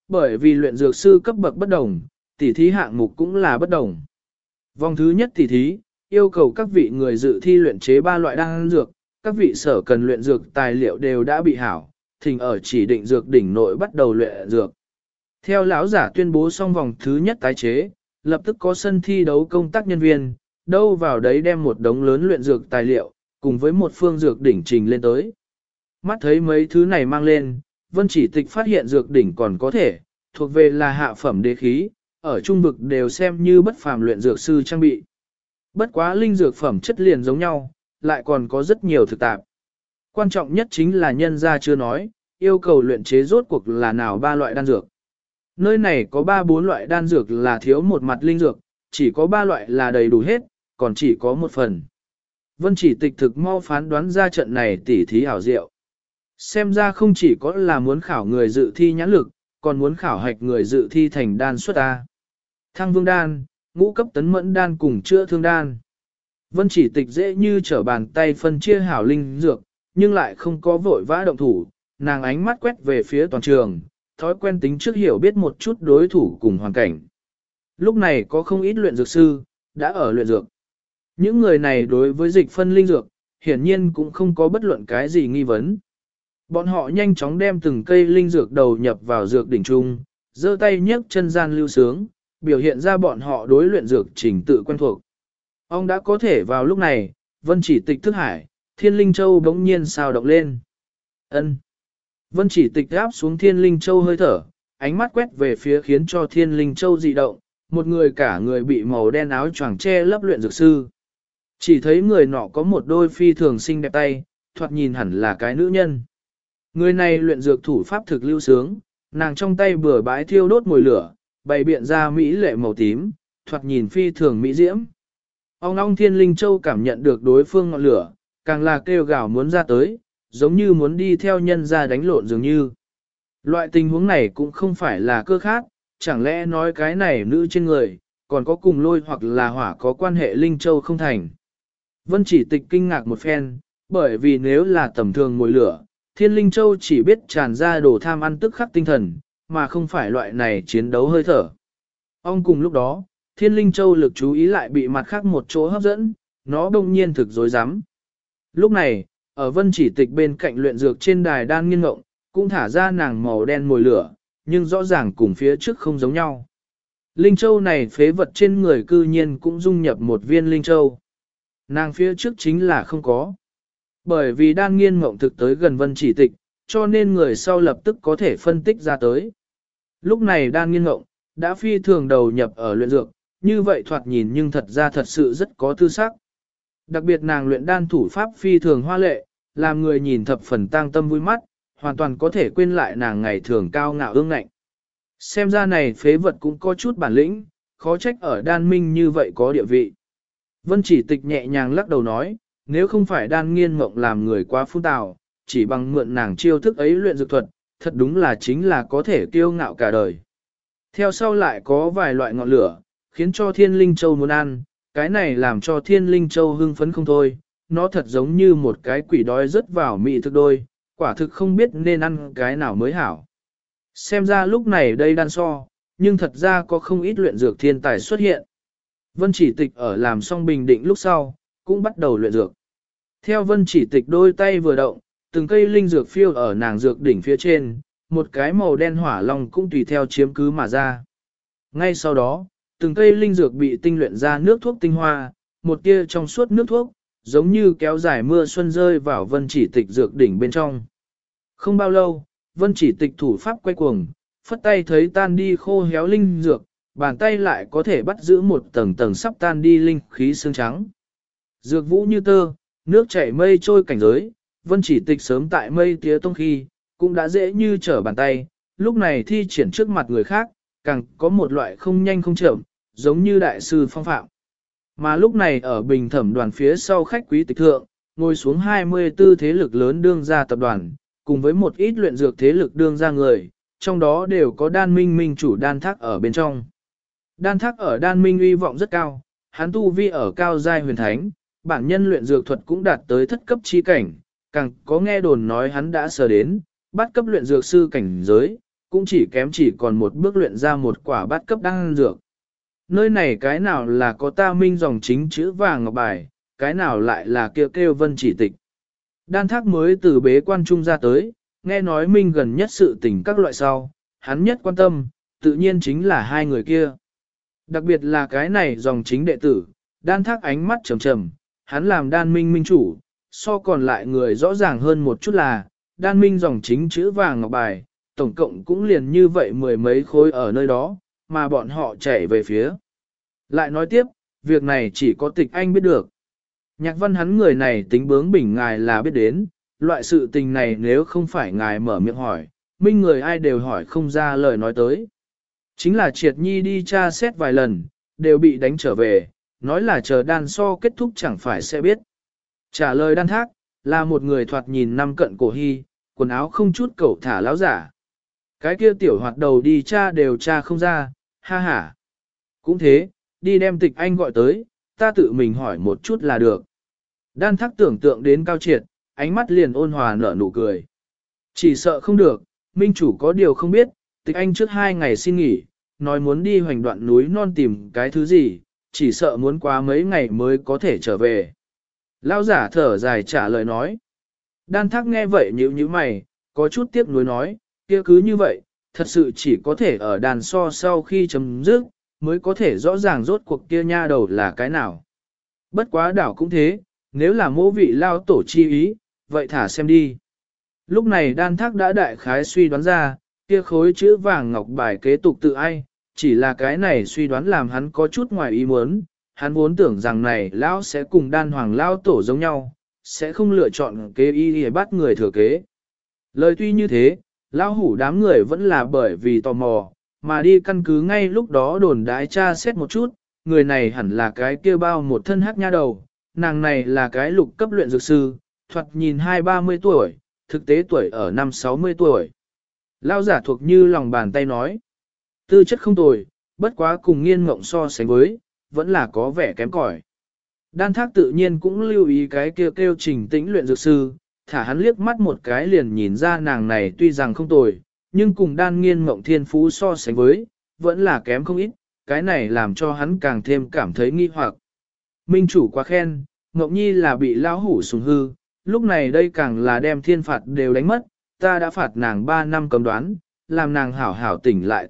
Bởi vì luyện dược sư cấp bậc bất đồng, tỉ thí hạng mục cũng là bất đồng. Vòng thứ nhất tỉ thí, yêu cầu các vị người dự thi luyện chế 3 loại đan dược, các vị sở cần luyện dược tài liệu đều đã bị hảo, thỉnh ở chỉ định dược đỉnh nội bắt đầu luyện dược. Theo lão giả tuyên bố xong vòng thứ nhất tái chế, lập tức có sân thi đấu công tác nhân viên, đâu vào đấy đem một đống lớn luyện dược tài liệu, cùng với một phương dược đỉnh trình lên tới. Mắt thấy mấy thứ này mang lên, Vân Chỉ Tịch phát hiện dược đỉnh còn có thể, thuộc về là hạ phẩm đế khí, ở trung vực đều xem như bất phàm luyện dược sư trang bị. Bất quá linh dược phẩm chất liền giống nhau, lại còn có rất nhiều thực tạp. Quan trọng nhất chính là nhân gia chưa nói, yêu cầu luyện chế rốt cuộc là nào 3 loại đan dược. Nơi này có 3-4 loại đan dược là thiếu một mặt linh dược, chỉ có 3 loại là đầy đủ hết, còn chỉ có một phần. Vân Chỉ Tịch thực mau phán đoán ra trận này tỉ thí ảo diệu. Xem ra không chỉ có là muốn khảo người dự thi nhãn lực, còn muốn khảo hạch người dự thi thành đan xuất A. Thăng vương đan, ngũ cấp tấn mẫn đan cùng chữa thương đan. Vân Chỉ Tịch dễ như trở bàn tay phân chia hảo linh dược, nhưng lại không có vội vã động thủ, nàng ánh mắt quét về phía toàn trường, thói quen tính trước hiểu biết một chút đối thủ cùng hoàn cảnh. Lúc này có không ít luyện dược sư, đã ở luyện dược. Những người này đối với dịch phân linh dược, hiển nhiên cũng không có bất luận cái gì nghi vấn. Bọn họ nhanh chóng đem từng cây linh dược đầu nhập vào dược đỉnh trung, giơ tay nhấc chân gian lưu sướng, biểu hiện ra bọn họ đối luyện dược trình tự quen thuộc. Ông đã có thể vào lúc này, Vân Chỉ Tịch thức hải, Thiên Linh Châu bỗng nhiên xào động lên. Ân. Vân Chỉ Tịch áp xuống Thiên Linh Châu hơi thở, ánh mắt quét về phía khiến cho Thiên Linh Châu dị động, một người cả người bị màu đen áo choàng che lấp luyện dược sư. Chỉ thấy người nọ có một đôi phi thường xinh đẹp tay, thoạt nhìn hẳn là cái nữ nhân. Người này luyện dược thủ pháp thực lưu sướng, nàng trong tay bừa bãi thiêu đốt mồi lửa, bày biện ra mỹ lệ màu tím, thoạt nhìn phi thường mỹ diễm. Ông Long Thiên Linh Châu cảm nhận được đối phương ngọn lửa, càng là kêu gào muốn ra tới, giống như muốn đi theo nhân ra đánh lộn dường như. Loại tình huống này cũng không phải là cơ khác, chẳng lẽ nói cái này nữ trên người, còn có cùng lôi hoặc là hỏa có quan hệ Linh Châu không thành. Vân Chỉ Tịch kinh ngạc một phen, bởi vì nếu là tầm thường mồi lửa, Thiên Linh Châu chỉ biết tràn ra đồ tham ăn tức khắc tinh thần, mà không phải loại này chiến đấu hơi thở. Ông cùng lúc đó, Thiên Linh Châu lực chú ý lại bị mặt khác một chỗ hấp dẫn, nó đông nhiên thực dối rắm. Lúc này, ở Vân Chỉ Tịch bên cạnh luyện dược trên đài đan nghiêng ngộng, cũng thả ra nàng màu đen mồi lửa, nhưng rõ ràng cùng phía trước không giống nhau. Linh Châu này phế vật trên người cư nhiên cũng dung nhập một viên Linh Châu. Nàng phía trước chính là không có. Bởi vì đan nghiên mộng thực tới gần Vân Chỉ Tịch, cho nên người sau lập tức có thể phân tích ra tới. Lúc này đan nghiên mộng, đã phi thường đầu nhập ở luyện dược, như vậy thoạt nhìn nhưng thật ra thật sự rất có tư sắc. Đặc biệt nàng luyện đan thủ pháp phi thường hoa lệ, làm người nhìn thập phần tang tâm vui mắt, hoàn toàn có thể quên lại nàng ngày thường cao ngạo ương ngạnh. Xem ra này phế vật cũng có chút bản lĩnh, khó trách ở đan minh như vậy có địa vị. Vân Chỉ Tịch nhẹ nhàng lắc đầu nói, nếu không phải đan nghiên mộng làm người quá phun tào, chỉ bằng mượn nàng chiêu thức ấy luyện dược thuật, thật đúng là chính là có thể kiêu ngạo cả đời. Theo sau lại có vài loại ngọn lửa, khiến cho Thiên Linh Châu muốn ăn, cái này làm cho Thiên Linh Châu hưng phấn không thôi, nó thật giống như một cái quỷ đói rớt vào mị thực đôi, quả thực không biết nên ăn cái nào mới hảo. Xem ra lúc này đây đan so, nhưng thật ra có không ít luyện dược thiên tài xuất hiện. Vân Chỉ Tịch ở làm xong bình định lúc sau, cũng bắt đầu luyện dược. Theo Vân Chỉ Tịch đôi tay vừa động, từng cây linh dược phiêu ở nàng dược đỉnh phía trên, một cái màu đen hỏa long cũng tùy theo chiếm cứ mà ra. Ngay sau đó, từng cây linh dược bị tinh luyện ra nước thuốc tinh hoa, một tia trong suốt nước thuốc, giống như kéo dài mưa xuân rơi vào Vân Chỉ Tịch dược đỉnh bên trong. Không bao lâu, Vân Chỉ Tịch thủ pháp quay cuồng, phất tay thấy tan đi khô héo linh dược, bàn tay lại có thể bắt giữ một tầng tầng sắp tan đi linh khí xương trắng. Dược vũ như tơ, nước chảy mây trôi cảnh giới, Vân Chỉ Tịch sớm tại mây tía tông khi, cũng đã dễ như trở bàn tay, lúc này thi triển trước mặt người khác, càng có một loại không nhanh không chậm, giống như đại sư phong phạm. Mà lúc này ở bình thẩm đoàn phía sau khách quý tịch thượng, ngồi xuống 24 thế lực lớn đương gia tập đoàn, cùng với một ít luyện dược thế lực đương gia người, trong đó đều có đan minh minh chủ đan thác ở bên trong. Đan thác ở đan minh uy vọng rất cao, hắn tu vi ở cao giai huyền thánh, bản nhân luyện dược thuật cũng đạt tới thất cấp chi cảnh, càng có nghe đồn nói hắn đã sờ đến, bắt cấp luyện dược sư cảnh giới, cũng chỉ còn một bước luyện ra một quả bát cấp đan dược. Nơi này cái nào là có ta minh dòng chính chữ vàng ngọc bài, cái nào lại là kêu Vân Chỉ Tịch. Đan Thác mới từ bế quan trung ra tới, nghe nói minh gần nhất sự tình các loại sau, hắn nhất quan tâm, tự nhiên chính là hai người kia. Đặc biệt là cái này dòng chính đệ tử, Đan Thác ánh mắt trầm trầm, hắn làm đan minh minh chủ, so còn lại người rõ ràng hơn một chút là, đan minh dòng chính chữ vàng ngọc bài, tổng cộng cũng liền như vậy mười mấy khối ở nơi đó, mà bọn họ chạy về phía. Lại nói tiếp, việc này chỉ có Tịch Anh biết được. Nhạc Văn hắn người này tính bướng bỉnh ngài là biết đến, loại sự tình này nếu không phải ngài mở miệng hỏi, minh người ai đều hỏi không ra lời nói tới. Chính là Triệt Nhi đi tra xét vài lần, đều bị đánh trở về, nói là chờ đan so kết thúc chẳng phải sẽ biết. Trả lời Đan Thác, là một người thoạt nhìn năm cận cổ hy, quần áo không chút cẩu thả láo giả. Cái kia tiểu hoạt đầu đi tra đều tra không ra, ha ha. Cũng thế, đi đem Tịch Anh gọi tới, ta tự mình hỏi một chút là được. Đan Thác tưởng tượng đến Cao Triệt, ánh mắt liền ôn hòa nở nụ cười. Chỉ sợ không được, minh chủ có điều không biết, Tịch Anh trước 2 ngày xin nghỉ, nói muốn đi hoành đoạn núi non tìm cái thứ gì, chỉ sợ muốn quá mấy ngày mới có thể trở về. Lão giả thở dài trả lời nói. Đan Thác nghe vậy nhíu mày, có chút tiếc nuối nói, kia cứ như vậy, thật sự chỉ có thể ở đàn so sau khi chấm dứt, mới có thể rõ ràng rốt cuộc kia nha đầu là cái nào. Bất quá đảo cũng thế, nếu là mô vị lao tổ chi ý, vậy thả xem đi. Lúc này Đan Thác đã đại khái suy đoán ra, kia khối chữ vàng ngọc bài kế tục tự ai, chỉ là cái này suy đoán làm hắn có chút ngoài ý muốn, hắn vốn tưởng rằng này lão sẽ cùng Đan Hoàng lao tổ giống nhau, sẽ không lựa chọn kế y để bắt người thừa kế. Lời tuy như thế, lão hủ đám người vẫn là bởi vì tò mò, mà đi căn cứ ngay lúc đó đồn đái tra xét một chút, người này hẳn là cái kia bao một thân hắc nha đầu, nàng này là cái lục cấp luyện dược sư, thoạt nhìn 2-30 tuổi, thực tế tuổi ở 5-60 tuổi. Lão giả thuộc như lòng bàn tay nói, tư chất không tồi, bất quá cùng Nghiên Mộng so sánh với, vẫn là có vẻ kém cỏi. Đan Thác tự nhiên cũng lưu ý cái kia kêu Trình Tĩnh luyện dược sư, thả hắn liếc mắt một cái liền nhìn ra nàng này tuy rằng không tồi, nhưng cùng Đan Nghiên Mộng thiên phú so sánh với, vẫn là kém không ít, cái này làm cho hắn càng thêm cảm thấy nghi hoặc. Minh chủ quá khen, Mộng Nhi là bị lão hủ sủng hư, lúc này đây càng là đem thiên phạt đều đánh mất, ta đã phạt nàng 3 năm cấm đoán, làm nàng hảo hảo tỉnh lại.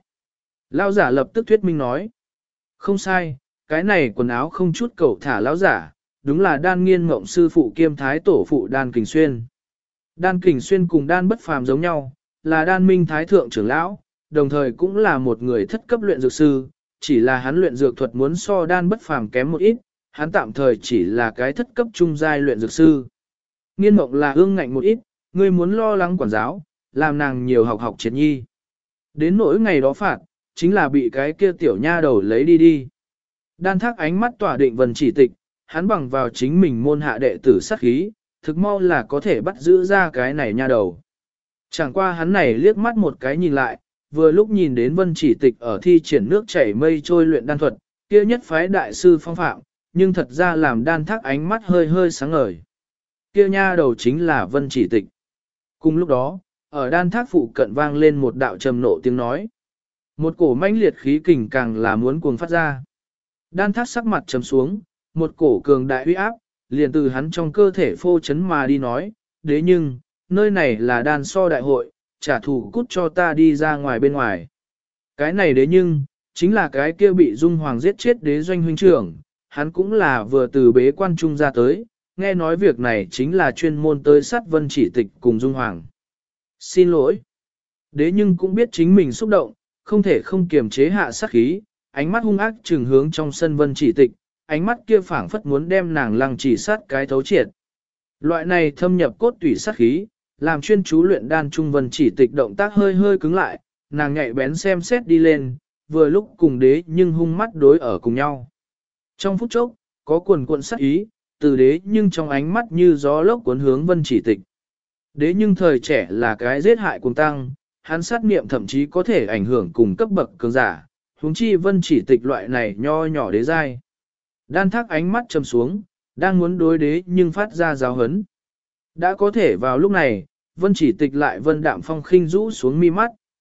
Lão giả lập tức thuyết minh nói, không sai, cái này quần áo không chút cẩu thả lão giả, đúng là Đan Nghiên Mộng sư phụ kiêm thái tổ phụ Đan Kình Xuyên. Đan Kình Xuyên cùng Đan Bất Phàm giống nhau, là Đan Minh thái thượng trưởng lão, đồng thời cũng là một người thất cấp luyện dược sư, chỉ là hắn luyện dược thuật muốn so Đan Bất Phàm kém một ít, hắn tạm thời chỉ là cái thất cấp trung giai luyện dược sư. Nghiên Mộng là ương ngạnh một ít, ngươi muốn lo lắng quản giáo, làm nàng nhiều học Triệt Nhi. Đến nỗi ngày đó phạt, chính là bị cái kia tiểu nha đầu lấy đi. Đan Thác ánh mắt tỏa định Vân Chỉ Tịch, hắn bằng vào chính mình môn hạ đệ tử sát khí, thực mau là có thể bắt giữ ra cái này nha đầu. Chẳng qua hắn này liếc mắt một cái nhìn lại, vừa lúc nhìn đến Vân Chỉ Tịch ở thi triển nước chảy mây trôi luyện đan thuật, kia nhất phái đại sư phong phạm, nhưng thật ra làm Đan Thác ánh mắt hơi sáng ngời. Kia nha đầu chính là Vân Chỉ Tịch. Cùng lúc đó, ở Đan Thác phụ cận vang lên một đạo trầm nộ tiếng nói. Một cổ mãnh liệt khí kình càng là muốn cuồng phát ra. Đan Thác sắc mặt trầm xuống, một cổ cường đại uy áp, liền từ hắn trong cơ thể phô chấn mà đi nói, đế nhưng, nơi này là đan so đại hội, trả thù cút cho ta đi ra ngoài bên ngoài. Cái này đế nhưng, chính là cái kia bị Dung Hoàng giết chết đế doanh huynh trưởng, hắn cũng là vừa từ bế quan trung ra tới, nghe nói việc này chính là chuyên môn tới sát Vân Chỉ Tịch cùng Dung Hoàng. Xin lỗi. Đế nhưng cũng biết chính mình xúc động, không thể không kiềm chế hạ sát khí, ánh mắt hung ác trừng hướng trong sân Vân Chỉ Tịch, ánh mắt kia phảng phất muốn đem nàng lăng chỉ sát cái thấu triệt. Loại này thâm nhập cốt tủy sát khí, làm chuyên chú luyện đan trung Vân Chỉ Tịch động tác hơi cứng lại, nàng nhạy bén xem xét đi lên, vừa lúc cùng đế nhưng hung mắt đối ở cùng nhau. Trong phút chốc, có cuồn cuộn sát ý, từ đế nhưng trong ánh mắt như gió lốc cuốn hướng Vân Chỉ Tịch. Đế nhưng thời trẻ là cái giết hại cuồng tăng, hắn sát niệm thậm chí có thể ảnh hưởng cùng cấp bậc cường giả, huống chi Vân Chỉ Tịch loại này nho nhỏ đế giai. Đan Thác ánh mắt trầm xuống, đang muốn đối đế nhưng phát ra giáo hấn. Đã có thể vào lúc này, Vân Chỉ Tịch lại Vân Đạm Phong khinh rũ xuống mi mắt,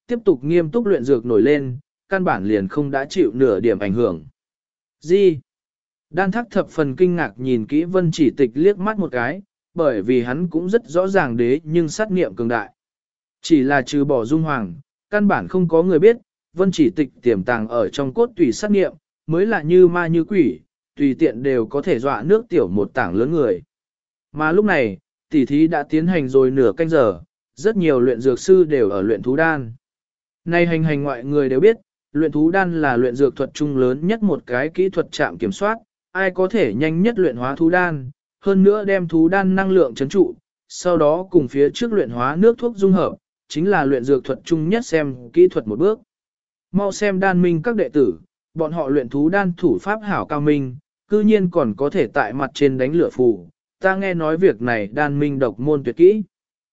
tiếp tục nghiêm túc luyện dược nổi lên, căn bản liền không đã chịu nửa điểm ảnh hưởng. Gì? Đan Thác thập phần kinh ngạc nhìn kỹ Vân Chỉ Tịch liếc mắt một cái, bởi vì hắn cũng rất rõ ràng đế nhưng sát niệm cường đại. Chỉ là trừ bỏ Dung Hoàng, căn bản không có người biết, Vân Chỉ Tịch tiềm tàng ở trong cốt tùy sát niệm, mới là như ma như quỷ, tùy tiện đều có thể dọa nước tiểu một tảng lớn người. Mà lúc này, tỉ thí đã tiến hành rồi nửa canh giờ, rất nhiều luyện dược sư đều ở luyện thú đan. Nay hành ngoại người đều biết, luyện thú đan là luyện dược thuật trung lớn nhất một cái kỹ thuật chạm kiểm soát, ai có thể nhanh nhất luyện hóa thú đan, hơn nữa đem thú đan năng lượng chấn trụ, sau đó cùng phía trước luyện hóa nước thuốc dung hợp, chính là luyện dược thuật trung nhất xem kỹ thuật một bước. Mau xem đan minh các đệ tử, bọn họ luyện thú đan thủ pháp hảo cao minh, cư nhiên còn có thể tại mặt trên đánh lửa phù, ta nghe nói việc này đan minh độc môn tuyệt kỹ.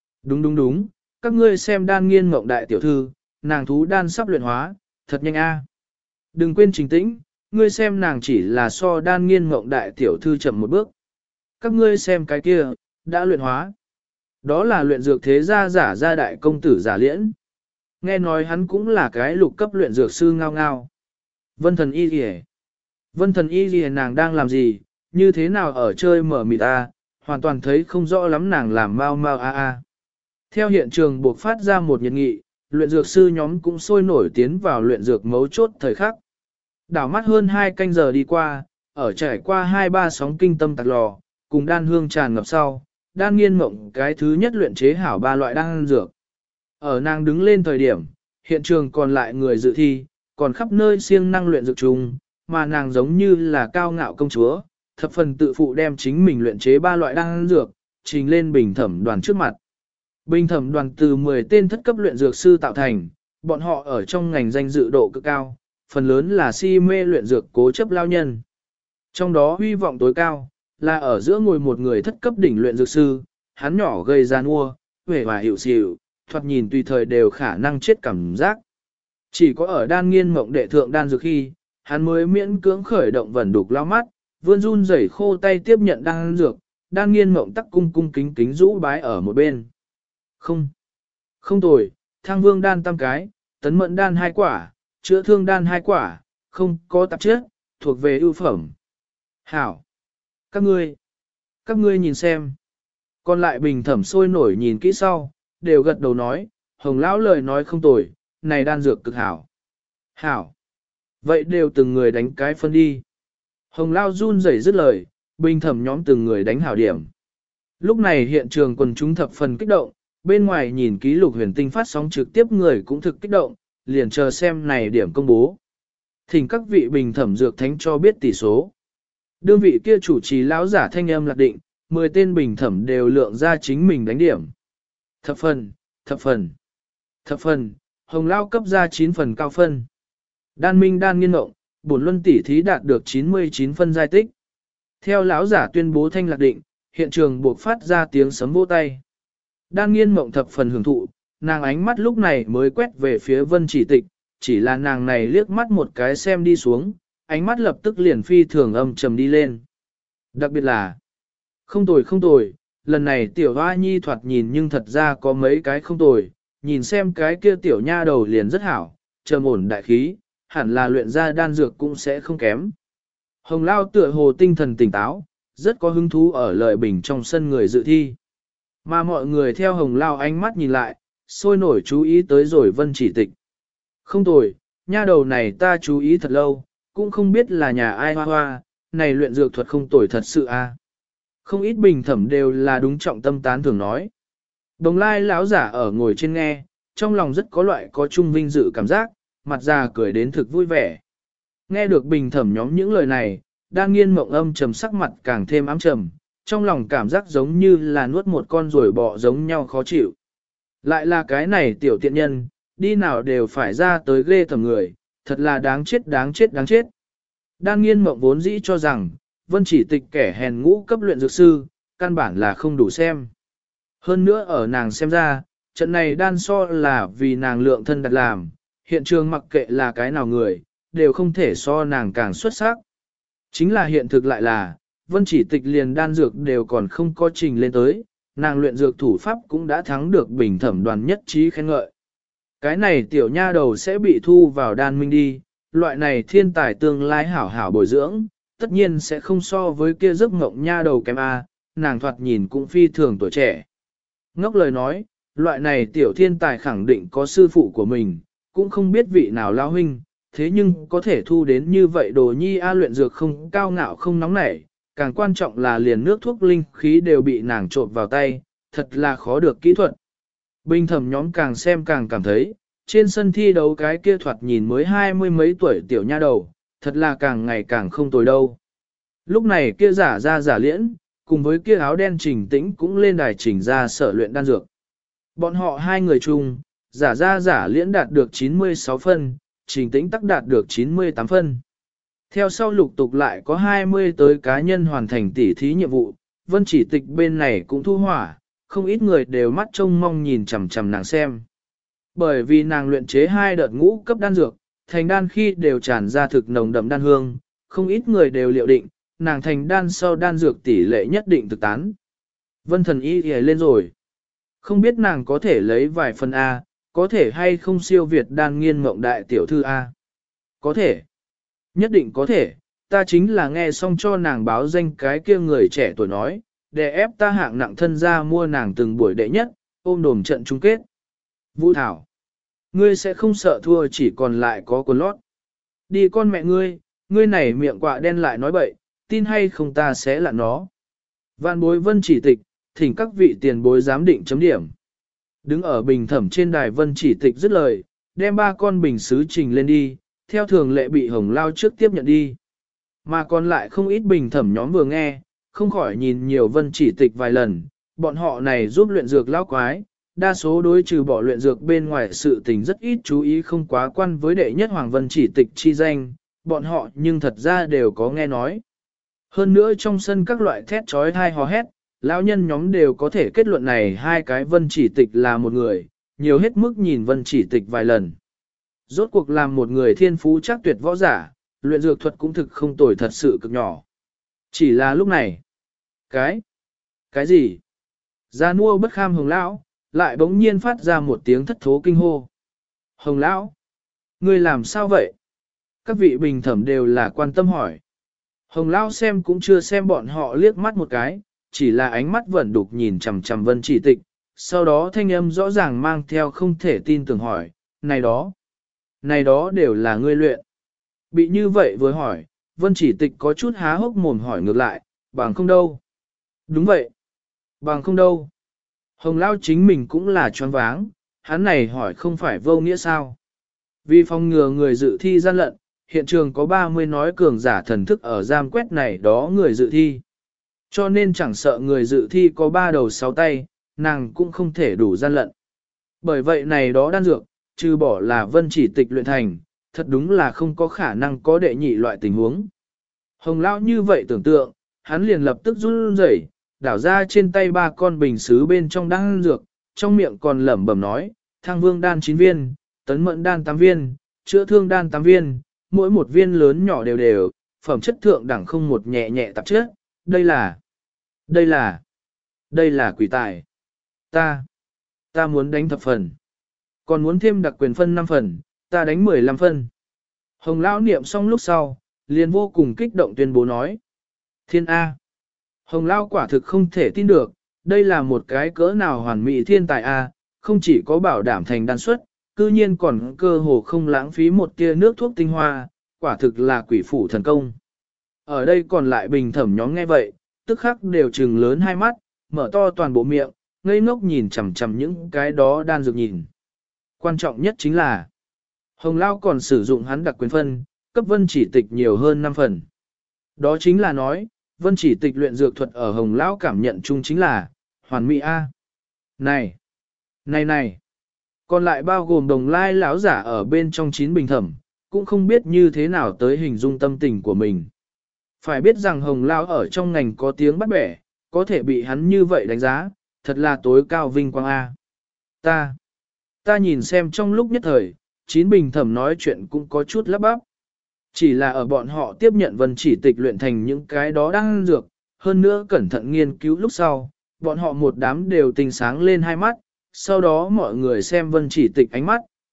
Đúng, các ngươi xem đan nghiên mộng đại tiểu thư, nàng thú đan sắp luyện hóa, thật nhanh a. Đừng quên Trình Tĩnh, ngươi xem nàng chỉ là so đan nghiên mộng đại tiểu thư chậm một bước. Các ngươi xem cái kia, đã luyện hóa. Đó là luyện dược thế gia giả gia đại công tử giả liễn. Nghe nói hắn cũng là cái lục cấp luyện dược sư ngao ngao. Vân thần y gì? Vân thần y gì nàng đang làm gì, như thế nào ở chơi mở mịt ta, hoàn toàn thấy không rõ lắm nàng làm mau a. Theo hiện trường buộc phát ra một nhiệt nghị, luyện dược sư nhóm cũng sôi nổi tiến vào luyện dược mấu chốt thời khắc. Đảo mắt hơn 2 canh giờ đi qua, ở trải qua 2-3 sóng kinh tâm tạc lò, cùng đan hương tràn ngập sau, đan nghiên mộng cái thứ nhất luyện chế hảo 3 loại đan dược. Ở nàng đứng lên thời điểm, hiện trường còn lại người dự thi, còn khắp nơi siêng năng luyện dược chung, mà nàng giống như là cao ngạo công chúa, thập phần tự phụ đem chính mình luyện chế 3 loại đan dược, trình lên bình thẩm đoàn trước mặt. Bình thẩm đoàn từ 10 tên thất cấp luyện dược sư tạo thành, bọn họ ở trong ngành danh dự độ cực cao, phần lớn là si mê luyện dược cố chấp lao nhân. Trong đó hy vọng tối cao, là ở giữa ngồi một người thất cấp đỉnh luyện dược sư, hắn nhỏ gây ra nua, vẻ và hiệu xỉu, thoạt nhìn tùy thời đều khả năng chết cảm giác. Chỉ có ở đan nghiên mộng đệ thượng đan dược khi, hắn mới miễn cưỡng khởi động vẩn đục lao mắt, vươn run rẩy khô tay tiếp nhận đan dược, đan nghiên mộng tắc cung cung kính kính rũ bái ở một bên. Không tồi, thang vương đan 5 cái, tấn mận đan 2 quả, chữa thương đan 2 quả, không có tạp chất, thuộc về ưu phẩm. Hảo! Các ngươi nhìn xem. Còn lại bình thẩm sôi nổi nhìn kỹ sau, đều gật đầu nói, Hồng lão lời nói không tồi, này đan dược cực hảo. Hảo! Vậy đều từng người đánh cái phân đi. Hồng lão run rẩy dứt lời, bình thẩm nhóm từng người đánh hảo điểm. Lúc này hiện trường quần chúng thập phần kích động, bên ngoài nhìn ký lục huyền tinh phát sóng trực tiếp người cũng thực kích động, liền chờ xem này điểm công bố. Thỉnh các vị bình thẩm dược thánh cho biết tỷ số. Đương vị kia chủ trì lão giả thanh âm lạc định, 10 tên bình thẩm đều lượng ra chính mình đánh điểm. Thập phần, Hồng lão cấp ra 9 phần cao phân. Đan minh đan nghiên mộng, bổn luân tỷ thí đạt được 99 phân giai tích. Theo lão giả tuyên bố thanh lạc định, hiện trường buộc phát ra tiếng sấm vỗ tay. Đan nghiên mộng thập phần hưởng thụ, nàng ánh mắt lúc này mới quét về phía Vân Chỉ Tịch, chỉ là nàng này liếc mắt một cái xem đi xuống, ánh mắt lập tức liền phi thường âm trầm đi lên. Đặc biệt là, không tồi, lần này tiểu hoa nhi thoạt nhìn nhưng thật ra có mấy cái không tồi, nhìn xem cái kia tiểu nha đầu liền rất hảo, trầm ổn đại khí, hẳn là luyện ra đan dược cũng sẽ không kém. Hồng Lao tựa hồ tinh thần tỉnh táo, rất có hứng thú ở lợi bình trong sân người dự thi. Mà mọi người theo Hồng Lao ánh mắt nhìn lại, sôi nổi chú ý tới rồi Vân Chỉ Tịch. Không tồi, nha đầu này ta chú ý thật lâu, cũng không biết là nhà ai hoa, này luyện dược thuật không tồi thật sự a. Không ít bình thẩm đều là đúng trọng tâm tán thường nói. Đồng lai lão giả ở ngồi trên nghe, trong lòng rất có loại có chung vinh dự cảm giác, mặt già cười đến thực vui vẻ. Nghe được bình thẩm nhóm những lời này, đan nghiên mộng âm trầm sắc mặt càng thêm ám trầm, trong lòng cảm giác giống như là nuốt một con ruồi bọ giống nhau khó chịu. Lại là cái này tiểu tiện nhân, đi nào đều phải ra tới ghê tầm người, thật là đáng chết. Đan nghiên mộng vốn dĩ cho rằng, Vân Chỉ Tịch kẻ hèn ngũ cấp luyện dược sư, căn bản là không đủ xem. Hơn nữa ở nàng xem ra, trận này đan so là vì nàng lượng thân đặt làm, hiện trường mặc kệ là cái nào người, đều không thể so nàng càng xuất sắc. Chính là hiện thực lại là, Vân Chỉ Tịch liền đan dược đều còn không có trình lên tới, nàng luyện dược thủ pháp cũng đã thắng được bình thẩm đoàn nhất trí khen ngợi. Cái này tiểu nha đầu sẽ bị thu vào đan minh đi, loại này thiên tài tương lai hảo hảo bồi dưỡng, tất nhiên sẽ không so với kia giấc ngộng nha đầu kém A, nàng thoạt nhìn cũng phi thường tuổi trẻ. Ngốc lời nói, loại này tiểu thiên tài khẳng định có sư phụ của mình, cũng không biết vị nào lao huynh, thế nhưng có thể thu đến như vậy đồ nhi A luyện dược không cao ngạo không nóng nảy, càng quan trọng là liền nước thuốc linh khí đều bị nàng trộn vào tay, thật là khó được kỹ thuật. Bình thẩm nhóm càng xem càng cảm thấy, trên sân thi đấu cái kia thoạt nhìn mới 20 mấy tuổi tiểu nha đầu, thật là càng ngày càng không tồi đâu. Lúc này kia giả ra giả liễn, cùng với kia áo đen Trình Tĩnh cũng lên đài chỉnh ra sở luyện đan dược. Bọn họ hai người chung, giả ra giả liễn đạt được 96 phân, Trình Tĩnh tắc đạt được 98 phân. Theo sau lục tục lại có 20 tới cá nhân hoàn thành tỉ thí nhiệm vụ, Vân Chỉ Tịch bên này cũng thu hỏa, không ít người đều mắt trông mong nhìn chằm chằm nàng xem. Bởi vì nàng luyện chế 2 đợt ngũ cấp đan dược, thành đan khi đều tràn ra thực nồng đậm đan hương, không ít người đều liệu định, nàng thành đan sau đan dược tỷ lệ nhất định thực tán. Vân Thần Y ghé lên rồi. Không biết nàng có thể lấy vài phần A, có thể hay không siêu việt đan nghiên mộng đại tiểu thư A. Có thể. Nhất định có thể, ta chính là nghe xong cho nàng báo danh cái kia người trẻ tuổi nói, để ép ta hạng nặng thân ra mua nàng từng buổi đệ nhất, ôm đồm trận chung kết. Vũ Thảo, ngươi sẽ không sợ thua chỉ còn lại có quần lót. Đi con mẹ ngươi này miệng quạ đen lại nói bậy, tin hay không ta sẽ là nó. Vạn bối Vân Chỉ Tịch, thỉnh các vị tiền bối giám định chấm điểm. Đứng ở bình thẩm trên đài Vân Chỉ Tịch dứt lời, đem 3 con bình sứ trình lên đi, theo thường lệ bị Hồng Lao trước tiếp nhận đi. Mà còn lại không ít bình thẩm nhóm vừa nghe, không khỏi nhìn nhiều Vân Chỉ Tịch vài lần, bọn họ này giúp luyện dược lao quái, đa số đối trừ bỏ luyện dược bên ngoài sự tình rất ít chú ý không quá quan với đệ nhất Hoàng Vân Chỉ Tịch chi danh, bọn họ nhưng thật ra đều có nghe nói. Hơn nữa trong sân các loại thét trói thai hò hét, lão nhân nhóm đều có thể kết luận này 2 cái Vân Chỉ Tịch là một người, nhiều hết mức nhìn Vân Chỉ Tịch vài lần. Rốt cuộc làm một người thiên phú chắc tuyệt võ giả, luyện dược thuật cũng thực không tồi thật sự cực nhỏ. Chỉ là lúc này. Cái gì? Gia nua bất kham Hồng Lão, lại bỗng nhiên phát ra một tiếng thất thố kinh hô. Hồng Lão, ngươi làm sao vậy? Các vị bình thẩm đều là quan tâm hỏi. Hồng Lão xem cũng chưa xem bọn họ liếc mắt một cái, chỉ là ánh mắt vẫn đục nhìn chằm chằm Vân Chỉ Tịch, sau đó thanh âm rõ ràng mang theo không thể tin tưởng hỏi, này đó đều là ngươi luyện. Bị như vậy vừa hỏi, Vân Chỉ Tịch có chút há hốc mồm hỏi ngược lại, bằng không đâu. Đúng vậy. Bằng không đâu. Hồng Lao chính mình cũng là choáng váng, hắn này hỏi không phải vô nghĩa sao. Vì phòng ngừa người dự thi gian lận, hiện trường có 30 nói cường giả thần thức ở giam quét này đó người dự thi. Cho nên chẳng sợ người dự thi có 3 đầu 6 tay, nàng cũng không thể đủ gian lận. Bởi vậy này đó đan dược, trừ bỏ là Vân Chỉ Tịch luyện thành, thật đúng là không có khả năng có đệ nhị loại tình huống. Hồng Lão như vậy tưởng tượng, hắn liền lập tức run rẩy, đảo ra trên tay 3 con bình sứ bên trong đan dược, trong miệng còn lẩm bẩm nói, Thăng Vương đan 9 viên, Tấn Mẫn đan 8 viên, Chữa Thương đan 8 viên, mỗi một viên lớn nhỏ đều đều, phẩm chất thượng đẳng không một nhẹ nhẹ tạp chất, đây là quỷ tài. Ta muốn đánh thập phần. Còn muốn thêm đặc quyền phân 5 phần, ta đánh 15 phân. Hồng Lão niệm xong lúc sau, liền vô cùng kích động tuyên bố nói. Thiên A. Hồng Lão quả thực không thể tin được, đây là một cái cỡ nào hoàn mỹ thiên tài A, không chỉ có bảo đảm thành đan suất, cư nhiên còn cơ hồ không lãng phí một tia nước thuốc tinh hoa, quả thực là quỷ phủ thần công. Ở đây còn lại bình thẩm nhóm nghe vậy, tức khắc đều trừng lớn hai mắt, mở to toàn bộ miệng, ngây ngốc nhìn chằm chằm những cái đó đan dược nhìn. Quan trọng nhất chính là, Hồng Lao còn sử dụng hắn đặc quyền phân, cấp Vân Chỉ Tịch nhiều hơn 5 phần. Đó chính là nói, Vân Chỉ Tịch luyện dược thuật ở Hồng Lao cảm nhận chung chính là, hoàn mỹ A. Này! Còn lại bao gồm đồng lai lão giả ở bên trong 9 bình thẩm, cũng không biết như thế nào tới hình dung tâm tình của mình. Phải biết rằng Hồng Lao ở trong ngành có tiếng bắt bẻ, có thể bị hắn như vậy đánh giá, thật là tối cao vinh quang A. Ta nhìn xem trong lúc nhất thời, 9 bình thẩm nói chuyện cũng có chút lắp bắp. Chỉ là ở bọn họ tiếp nhận Vân Chỉ Tịch luyện thành những cái đó đang dược, hơn nữa cẩn thận nghiên cứu lúc sau, bọn họ một đám đều tình sáng lên hai mắt, sau đó mọi người xem Vân Chỉ Tịch ánh mắt,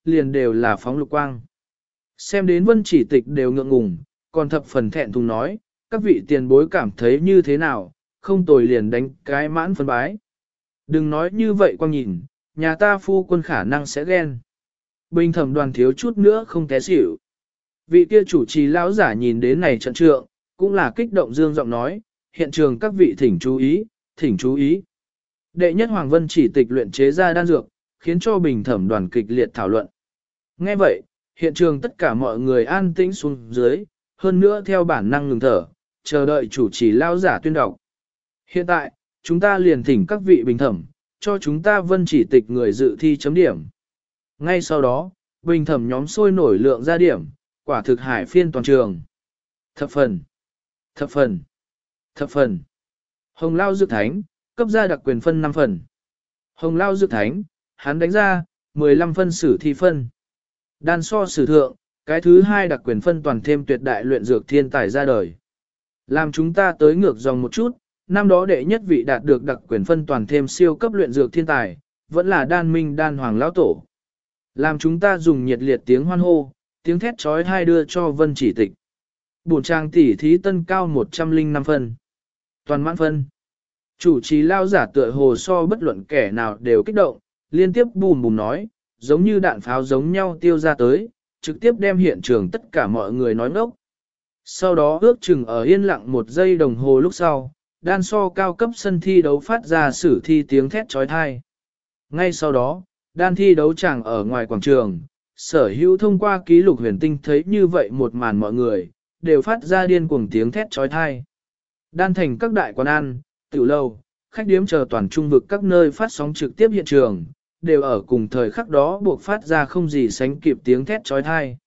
liền đều là phóng lục quang. Xem đến Vân Chỉ Tịch đều ngượng ngùng, còn thập phần thẹn thùng nói, các vị tiền bối cảm thấy như thế nào, không tồi liền đánh cái mãn phân bái. Đừng nói như vậy quang nhìn, nhà ta phu quân khả năng sẽ ghen. Bình thẩm đoàn thiếu chút nữa không té xỉu. Vị kia chủ trì lão giả nhìn đến này trận trượng, cũng là kích động dương giọng nói, hiện trường các vị thỉnh chú ý, thỉnh chú ý. Đệ nhất Hoàng Vân Chỉ Tịch luyện chế ra đan dược, khiến cho bình thẩm đoàn kịch liệt thảo luận. Nghe vậy, hiện trường tất cả mọi người an tĩnh xuống dưới, hơn nữa theo bản năng ngừng thở, chờ đợi chủ trì lão giả tuyên đọc. Hiện tại, chúng ta liền thỉnh các vị bình thẩm, cho chúng ta Vân Chỉ Tịch người dự thi chấm điểm. Ngay sau đó, bình thẩm nhóm sôi nổi lượng ra điểm, quả thực hải phiên toàn trường. Thập phần, thập phần, thập phần. Hồng Lao Dược Thánh, cấp ra đặc quyền phân 5 phần. Hồng Lao Dược Thánh, hắn đánh ra, 15 phân sử thi phân. Đan so sử thượng, cái thứ hai đặc quyền phân toàn thêm tuyệt đại luyện dược thiên tài ra đời. Làm chúng ta tới ngược dòng một chút, năm đó đệ nhất vị đạt được đặc quyền phân toàn thêm siêu cấp luyện dược thiên tài, vẫn là đan minh đan hoàng lão tổ. Làm chúng ta dùng nhiệt liệt tiếng hoan hô, tiếng thét trói hai đưa cho Vân Chỉ Tịch. Bổn trang tỷ thí tân cao 105 phân. Toàn mãn phân. Chủ trì lao giả tựa hồ so bất luận kẻ nào đều kích động, liên tiếp bùm bùm nói, giống như đạn pháo giống nhau tiêu ra tới, trực tiếp đem hiện trường tất cả mọi người nói ngốc. Sau đó ước chừng ở yên lặng 1 giây đồng hồ lúc sau, đan so cao cấp sân thi đấu phát ra sử thi tiếng thét trói thai. Ngay sau đó, đan thi đấu chẳng ở ngoài quảng trường, sở hữu thông qua ký lục huyền tinh thấy như vậy một màn mọi người, đều phát ra điên cuồng tiếng thét trói thai. Đan thành các đại quán ăn, tiểu lâu, khách điếm chờ toàn trung vực các nơi phát sóng trực tiếp hiện trường, đều ở cùng thời khắc đó buộc phát ra không gì sánh kịp tiếng thét trói thai.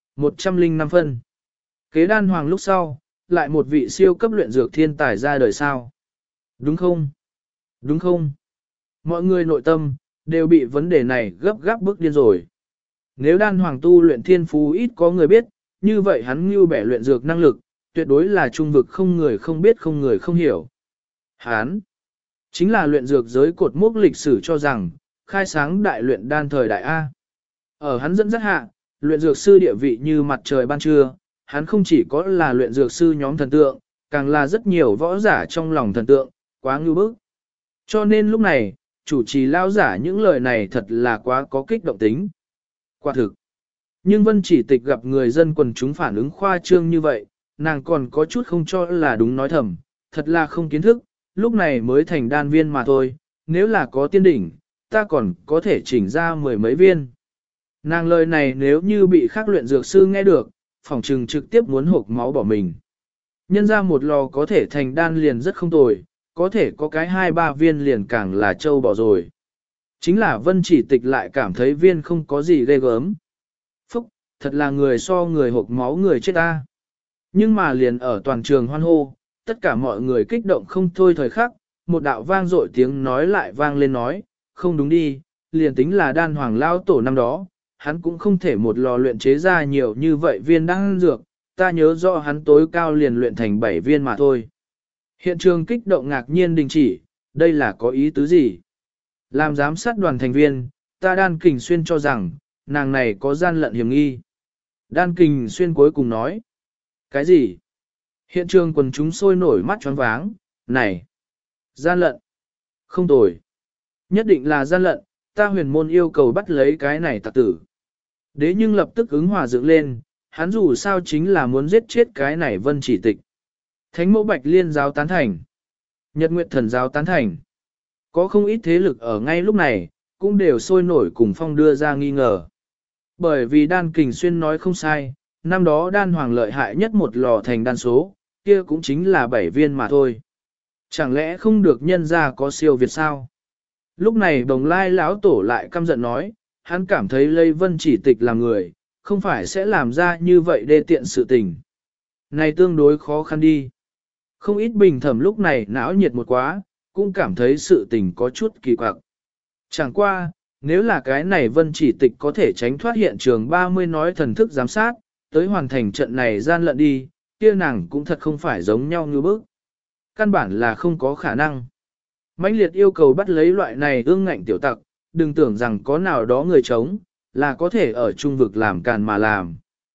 105 phân. Kế đan hoàng lúc sau, lại một vị siêu cấp luyện dược thiên tài ra đời sao. Đúng không? Đúng không? Mọi người nội tâm, đều bị vấn đề này gấp gáp bức điên rồi. Nếu đan hoàng tu luyện thiên phú ít có người biết, như vậy hắn như bẻ luyện dược năng lực, tuyệt đối là trung vực không người không biết không người không hiểu. Hắn chính là luyện dược giới cột mốc lịch sử cho rằng, khai sáng đại luyện đan thời đại A. Ở hắn dẫn dắt hạ, luyện dược sư địa vị như mặt trời ban trưa, hắn không chỉ có là luyện dược sư nhóm thần tượng, càng là rất nhiều võ giả trong lòng thần tượng, quá ngưu bức. Cho nên lúc này, chủ trì lao giả những lời này thật là quá có kích động tính. Quả thực. Nhưng Vân Chỉ Tịch gặp người dân quần chúng phản ứng khoa trương như vậy, nàng còn có chút không cho là đúng nói thầm, thật là không kiến thức, lúc này mới thành đan viên mà thôi, nếu là có tiên đỉnh, ta còn có thể chỉnh ra 10 mấy viên. Nàng lời này nếu như bị khác luyện dược sư nghe được, phỏng trừng trực tiếp muốn hộc máu bỏ mình. Nhân ra một lò có thể thành đan liền rất không tồi, có thể có cái 2-3 viên liền càng là trâu bỏ rồi. Chính là Vân Chỉ Tịch lại cảm thấy viên không có gì ghê gớm. Phúc, thật là người so người hộc máu người chết ta. Nhưng mà liền ở toàn trường hoan hô, tất cả mọi người kích động không thôi thời khắc, một đạo vang dội tiếng nói lại vang lên nói, không đúng đi, liền tính là đan hoàng lao tổ năm đó, hắn cũng không thể một lò luyện chế ra nhiều như vậy viên đan dược, ta nhớ rõ hắn tối cao liền luyện thành 7 viên mà thôi. Hiện trường kích động ngạc nhiên đình chỉ, đây là có ý tứ gì? Làm giám sát đoàn thành viên, ta Đan Kình Xuyên cho rằng, nàng này có gian lận hiểm nghi. Đan Kình Xuyên cuối cùng nói. Cái gì? Hiện trường quần chúng sôi nổi mắt choáng váng, này! Gian lận! Không tồi! Nhất định là gian lận, ta huyền môn yêu cầu bắt lấy cái này tặc tử. Đế nhưng lập tức ứng hòa dựng lên, hắn dù sao chính là muốn giết chết cái này Vân Chỉ Tịch. Thánh mẫu Bạch Liên giáo tán thành. Nhật Nguyệt Thần giáo tán thành. Có không ít thế lực ở ngay lúc này, cũng đều sôi nổi cùng phong đưa ra nghi ngờ. Bởi vì Đan Kình Xuyên nói không sai, năm đó đan hoàng lợi hại nhất một lò thành đan số, kia cũng chính là 7 viên mà thôi. Chẳng lẽ không được nhân ra có siêu việt sao? Lúc này Đồng Lai lão tổ lại căm giận nói, hắn cảm thấy Lây Vân Chỉ Tịch là người, không phải sẽ làm ra như vậy đê tiện sự tình. Này tương đối khó khăn đi. Không ít bình thẩm lúc này não nhiệt một quá, cũng cảm thấy sự tình có chút kỳ quặc. Chẳng qua, nếu là cái này Vân Chỉ Tịch có thể tránh thoát hiện trường 30 nói thần thức giám sát, tới hoàn thành trận này gian lận đi, kia nàng cũng thật không phải giống nhau như bước. Căn bản là không có khả năng. Mãnh liệt yêu cầu bắt lấy loại này ương ngạnh tiểu tặc, đừng tưởng rằng có nào đó người chống, là có thể ở trung vực làm càn mà làm.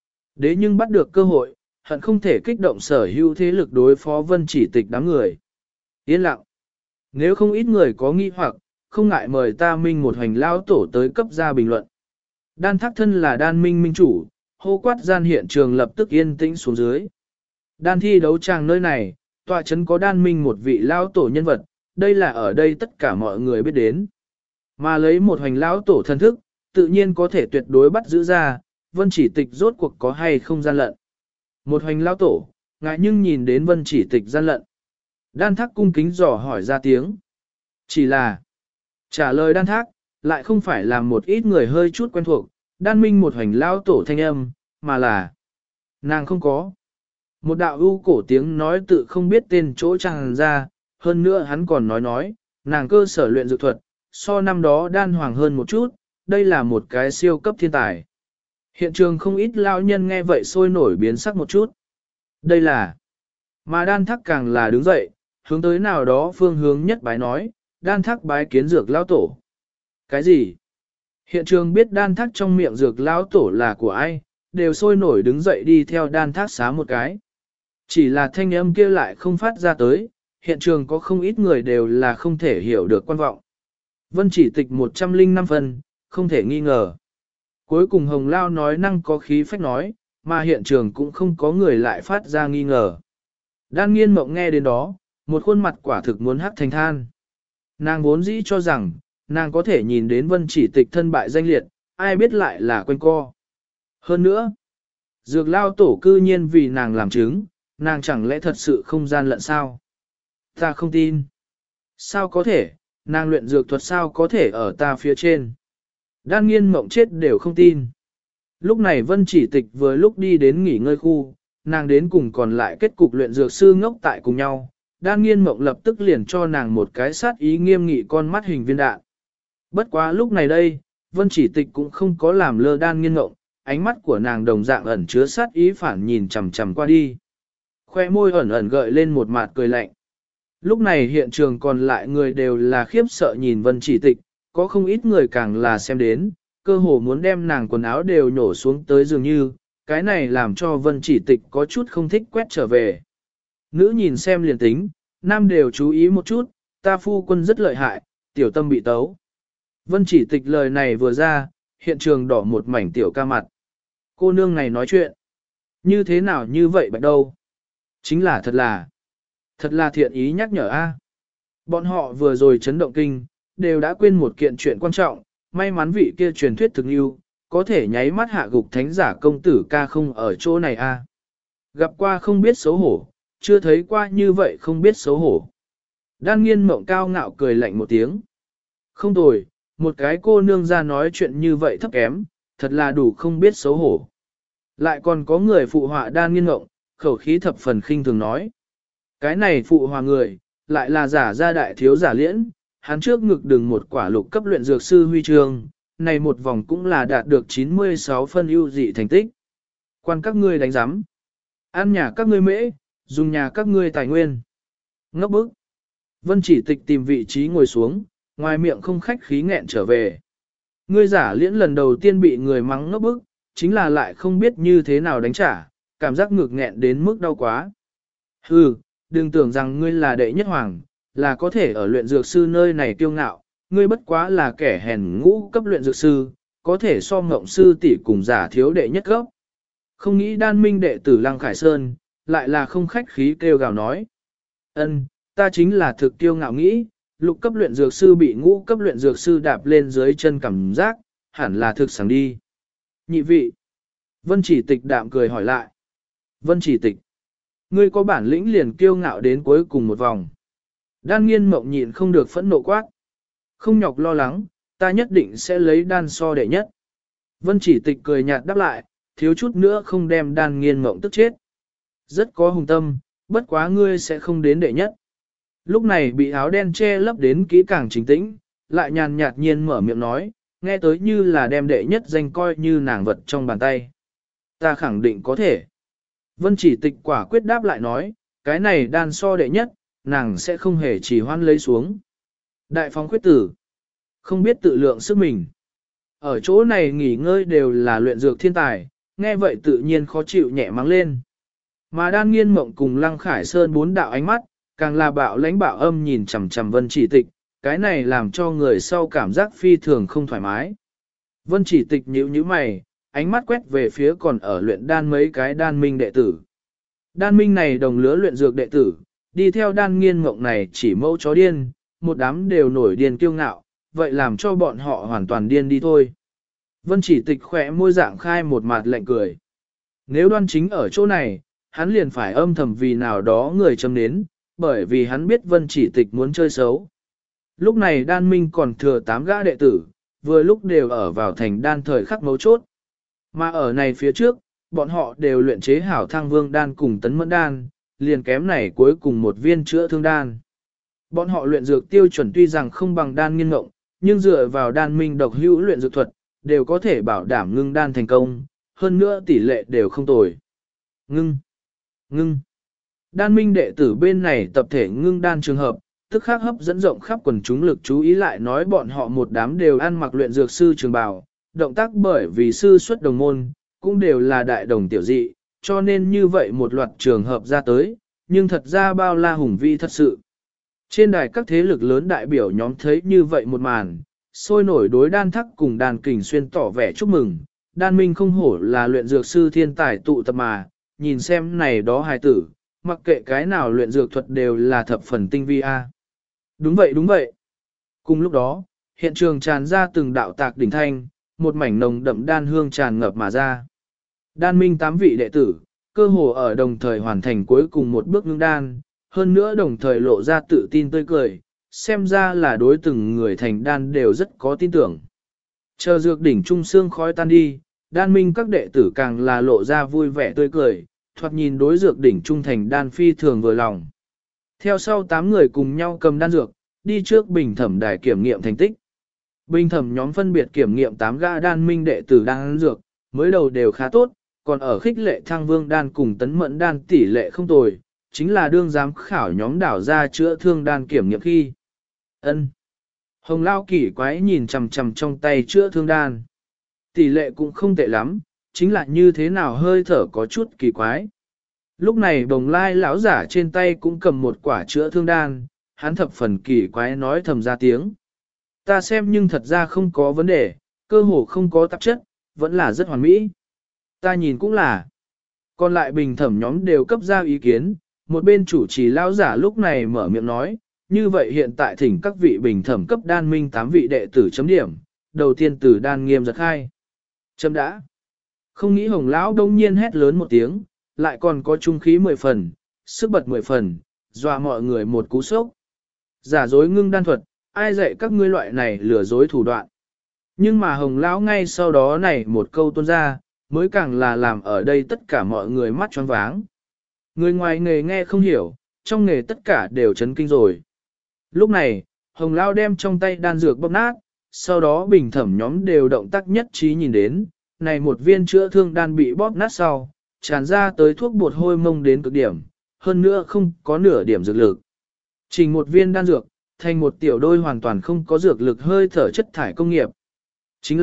Đế nhưng bắt được cơ hội, hận không thể kích động sở hữu thế lực đối phó Vân Chỉ Tịch đám người. Yên lặng. Nếu không ít người có nghi hoặc, không ngại mời ta minh một hành lao tổ tới cấp ra bình luận. Đan Thác thân là đan minh minh chủ, hô quát gian hiện trường lập tức yên tĩnh xuống dưới. Đan thi đấu tràng nơi này, tọa chấn có đan minh một vị lao tổ nhân vật, đây là ở đây tất cả mọi người biết đến. Mà lấy một hành lao tổ thân thức, tự nhiên có thể tuyệt đối bắt giữ ra, Vân Chỉ Tịch rốt cuộc có hay không gian lận. Một hành lao tổ, ngại nhưng nhìn đến Vân Chỉ Tịch gian lận. Đan Thác cung kính dò hỏi ra tiếng. Chỉ là, trả lời Đan Thác, lại không phải là một ít người hơi chút quen thuộc, đan minh một hành lao tổ thanh âm, mà là nàng không có. Một đạo ưu cổ tiếng nói tự không biết tên chỗ tràn ra, hơn nữa hắn còn nói, nàng cơ sở luyện dược thuật, so năm đó đan hoàng hơn một chút, đây là một cái siêu cấp thiên tài. Hiện trường không ít lao nhân nghe vậy sôi nổi biến sắc một chút. Đây là, mà Đan Thác càng là đứng dậy, hướng tới nào đó phương hướng nhất bái nói, Đan Thác bái kiến dược lao tổ. Cái gì? Hiện trường biết Đan Thác trong miệng dược lao tổ là của ai, đều sôi nổi đứng dậy đi theo Đan Thác xá một cái. Chỉ là thanh âm kia lại không phát ra tới, hiện trường có không ít người đều là không thể hiểu được quan vọng. Vân Chỉ Tịch 105 phần, không thể nghi ngờ. Cuối cùng Hồng Lao nói năng có khí phách nói, mà hiện trường cũng không có người lại phát ra nghi ngờ. Đan Nghiên Mộng nghe đến đó, một khuôn mặt quả thực muốn hắc thành than. Nàng vốn dĩ cho rằng, nàng có thể nhìn đến Vân Chỉ Tịch thân bại danh liệt, ai biết lại là quanh co. Hơn nữa, dược lao tổ cư nhiên vì nàng làm chứng, nàng chẳng lẽ thật sự không gian lận sao? Ta không tin. Sao có thể, nàng luyện dược thuật sao có thể ở ta phía trên? Đan Nghiên Mộng chết đều không tin. Lúc này Vân Chỉ Tịch vừa lúc đi đến nghỉ ngơi khu, nàng đến cùng còn lại kết cục luyện dược sư ngốc tại cùng nhau. Đan Nghiên Mộng lập tức liền cho nàng một cái sát ý nghiêm nghị con mắt hình viên đạn. Bất quá lúc này đây, Vân Chỉ Tịch cũng không có làm lơ Đan Nghiên Mộng, ánh mắt của nàng đồng dạng ẩn chứa sát ý phản nhìn chằm chằm qua đi. Khoe môi ẩn ẩn gợi lên một mặt cười lạnh. Lúc này hiện trường còn lại người đều là khiếp sợ nhìn Vân Chỉ Tịch, có không ít người càng là xem đến, cơ hồ muốn đem nàng quần áo đều nhổ xuống tới dường như, cái này làm cho Vân Chỉ Tịch có chút không thích quét trở về. Nữ nhìn xem liền tính, nam đều chú ý một chút, ta phu quân rất lợi hại, tiểu tâm bị tấu. Vân Chỉ Tịch lời này vừa ra, hiện trường đỏ một mảnh tiểu ca mặt. Cô nương này nói chuyện, như thế nào như vậy bạch đâu? Chính là thật là thiện ý nhắc nhở a. Bọn họ vừa rồi chấn động kinh, đều đã quên một kiện chuyện quan trọng, may mắn vị kia truyền thuyết thực yêu, có thể nháy mắt hạ gục thánh giả công tử ca không ở chỗ này a. Gặp qua không biết xấu hổ, chưa thấy qua như vậy không biết xấu hổ. Đan Nghiên Mộng cao ngạo cười lạnh một tiếng. Không tồi, một cái cô nương ra nói chuyện như vậy thấp kém, thật là đủ không biết xấu hổ. Lại còn có người phụ họa Đan Nghiên Mộng, khẩu khí thập phần khinh thường nói. Cái này phụ hòa người, lại là giả gia đại thiếu giả liễn, hắn trước ngực đừng một quả lục cấp luyện dược sư huy chương, này một vòng cũng là đạt được 96 phân ưu dị thành tích. Quan các ngươi đánh giám, ăn nhà các ngươi mễ, dùng nhà các ngươi tài nguyên. Ngốc bức. Vân Chỉ Tịch tìm vị trí ngồi xuống, ngoài miệng không khách khí nghẹn trở về. Ngươi giả liễn lần đầu tiên bị người mắng ngốc bức, chính là lại không biết như thế nào đánh trả, cảm giác ngực nghẹn đến mức đau quá. Hừ, đừng tưởng rằng ngươi là đệ nhất hoàng, là có thể ở luyện dược sư nơi này kiêu ngạo, ngươi bất quá là kẻ hèn ngũ cấp luyện dược sư, có thể so ngộng sư tỷ cùng giả thiếu đệ nhất cấp. Không nghĩ đan minh đệ tử Lăng Khải Sơn, lại là không khách khí kêu gào nói. Ân, ta chính là thực kiêu ngạo nghĩ, lục cấp luyện dược sư bị ngũ cấp luyện dược sư đạp lên dưới chân cảm giác, hẳn là thực sáng đi. Nhị vị. Vân Chỉ Tịch đạm cười hỏi lại. Vân Chỉ Tịch. Ngươi có bản lĩnh liền kiêu ngạo đến cuối cùng một vòng. Đan Nghiên Mộng nhịn không được phẫn nộ quát. Không nhọc lo lắng, ta nhất định sẽ lấy đan so đệ nhất. Vân Chỉ Tịch cười nhạt đáp lại, thiếu chút nữa không đem Đan Nghiên Mộng tức chết. Rất có hùng tâm, bất quá ngươi sẽ không đến đệ nhất. Lúc này bị áo đen che lấp đến kỹ càng chính tĩnh, lại nhàn nhạt nhiên mở miệng nói, nghe tới như là đem đệ nhất danh coi như nàng vật trong bàn tay. Ta khẳng định có thể. Vân Chỉ Tịch quả quyết đáp lại nói, cái này đan so đệ nhất, nàng sẽ không hề chỉ hoan lấy xuống. Đại phóng khuyết tử, không biết tự lượng sức mình. Ở chỗ này nghỉ ngơi đều là luyện dược thiên tài, nghe vậy tự nhiên khó chịu nhẹ mắng lên. Mà Đan Nghiên Mộng cùng Lăng Khải Sơn bốn đạo ánh mắt, càng là bạo lãnh bạo âm nhìn chằm chằm Vân Chỉ Tịch, cái này làm cho người sau cảm giác phi thường không thoải mái. Vân Chỉ Tịch nhíu nhíu mày, ánh mắt quét về phía còn ở luyện đan mấy cái đan minh đệ tử. Đan minh này đồng lứa luyện dược đệ tử, đi theo Đan Nghiên Mộng này chỉ mẫu chó điên, một đám đều nổi điên kiêu ngạo, vậy làm cho bọn họ hoàn toàn điên đi thôi. Vân Chỉ Tịch khỏe môi dạng khai một mặt lạnh cười. Nếu Đoan Chính ở chỗ này, hắn liền phải âm thầm vì nào đó người châm nến, bởi vì hắn biết Vân Chỉ Tịch muốn chơi xấu. Lúc này đan minh còn thừa 8 gã đệ tử, vừa lúc đều ở vào thành đan thời khắc mấu chốt. Mà ở này phía trước, bọn họ đều luyện chế hảo thăng vương đan cùng tấn mẫn đan, liền kém này cuối cùng một viên chữa thương đan. Bọn họ luyện dược tiêu chuẩn tuy rằng không bằng đan nghiên ngộng, nhưng dựa vào đan minh độc hữu luyện dược thuật, đều có thể bảo đảm ngưng đan thành công, hơn nữa tỷ lệ đều không tồi. Ngưng. Đan minh đệ tử bên này tập thể ngưng đan trường hợp, tức khắc hấp dẫn rộng khắp quần chúng lực chú ý lại nói bọn họ một đám đều ăn mặc luyện dược sư trường bào, động tác bởi vì sư xuất đồng môn, cũng đều là đại đồng tiểu dị, cho nên như vậy một loạt trường hợp ra tới, nhưng thật ra bao la hùng vĩ thật sự. Trên đài các thế lực lớn đại biểu nhóm thấy như vậy một màn, sôi nổi đối đan thắc cùng đan kình xuyên tỏ vẻ chúc mừng, đan minh không hổ là luyện dược sư thiên tài tụ tập mà, nhìn xem này đó hài tử, mặc kệ cái nào luyện dược thuật đều là thập phần tinh vi a. Đúng vậy. Cùng lúc đó, hiện trường tràn ra từng đạo tạc đỉnh thanh, một mảnh nồng đậm đan hương tràn ngập mà ra. Đan minh 8 vị đệ tử, cơ hồ ở đồng thời hoàn thành cuối cùng một bước ngưng đan, hơn nữa đồng thời lộ ra tự tin tươi cười, xem ra là đối từng người thành đan đều rất có tin tưởng. Chờ dược đỉnh trung xương khói tan đi, đan minh các đệ tử càng là lộ ra vui vẻ tươi cười, thoạt nhìn đối dược đỉnh trung thành đan phi thường vừa lòng. Theo sau 8 người cùng nhau cầm đan dược, đi trước bình thẩm đài kiểm nghiệm thành tích. Bình thẩm nhóm phân biệt kiểm nghiệm 8 gã đan minh đệ tử đan dược, mới đầu đều khá tốt, còn ở khích lệ thăng vương đan cùng tấn mẫn đan tỷ lệ không tồi, chính là đương giám khảo nhóm đảo ra chữa thương đan kiểm nghiệm khi. Hồng Lao kỳ quái nhìn chằm chằm trong tay chữa thương đan. Tỷ lệ cũng không tệ lắm, chính là như thế nào hơi thở có chút kỳ quái. Lúc này Đồng Lai lão giả trên tay cũng cầm một quả chữa thương đan, hắn thập phần kỳ quái nói thầm ra tiếng. Ta xem nhưng thật ra không có vấn đề, cơ hồ không có tạp chất, vẫn là rất hoàn mỹ. Ta nhìn cũng là. Còn lại bình thẩm nhóm đều cấp ra ý kiến, một bên chủ trì lão giả lúc này mở miệng nói, như vậy hiện tại thỉnh các vị bình thẩm cấp đan minh 8 vị đệ tử chấm điểm, đầu tiên từ đan nghiêm giật khai. Chấm đã. Không nghĩ Hồng lão đông nhiên hét lớn một tiếng, lại còn có trung khí 10 phần, sức bật 10 phần, dọa mọi người một cú sốc. Giả dối ngưng đan thuật, ai dạy các ngươi loại này lừa dối thủ đoạn. Nhưng mà Hồng lão ngay sau đó này một câu tuôn ra, mới càng là làm ở đây tất cả mọi người mắt choáng váng. Người ngoài nghề nghe không hiểu, trong nghề tất cả đều chấn kinh rồi. Lúc này, Hồng lão đem trong tay đan dược bóp nát, sau đó bình thẩm nhóm đều động tác nhất trí nhìn đến, này một viên chữa thương đan bị bóp nát sau, tràn ra tới thuốc bột hôi mông đến cực điểm, hơn nữa không có nửa điểm dược lực. Chỉ một viên đan dược, thành một tiểu đôi hoàn toàn không có dược lực hơi thở chất thải công nghiệp. Chính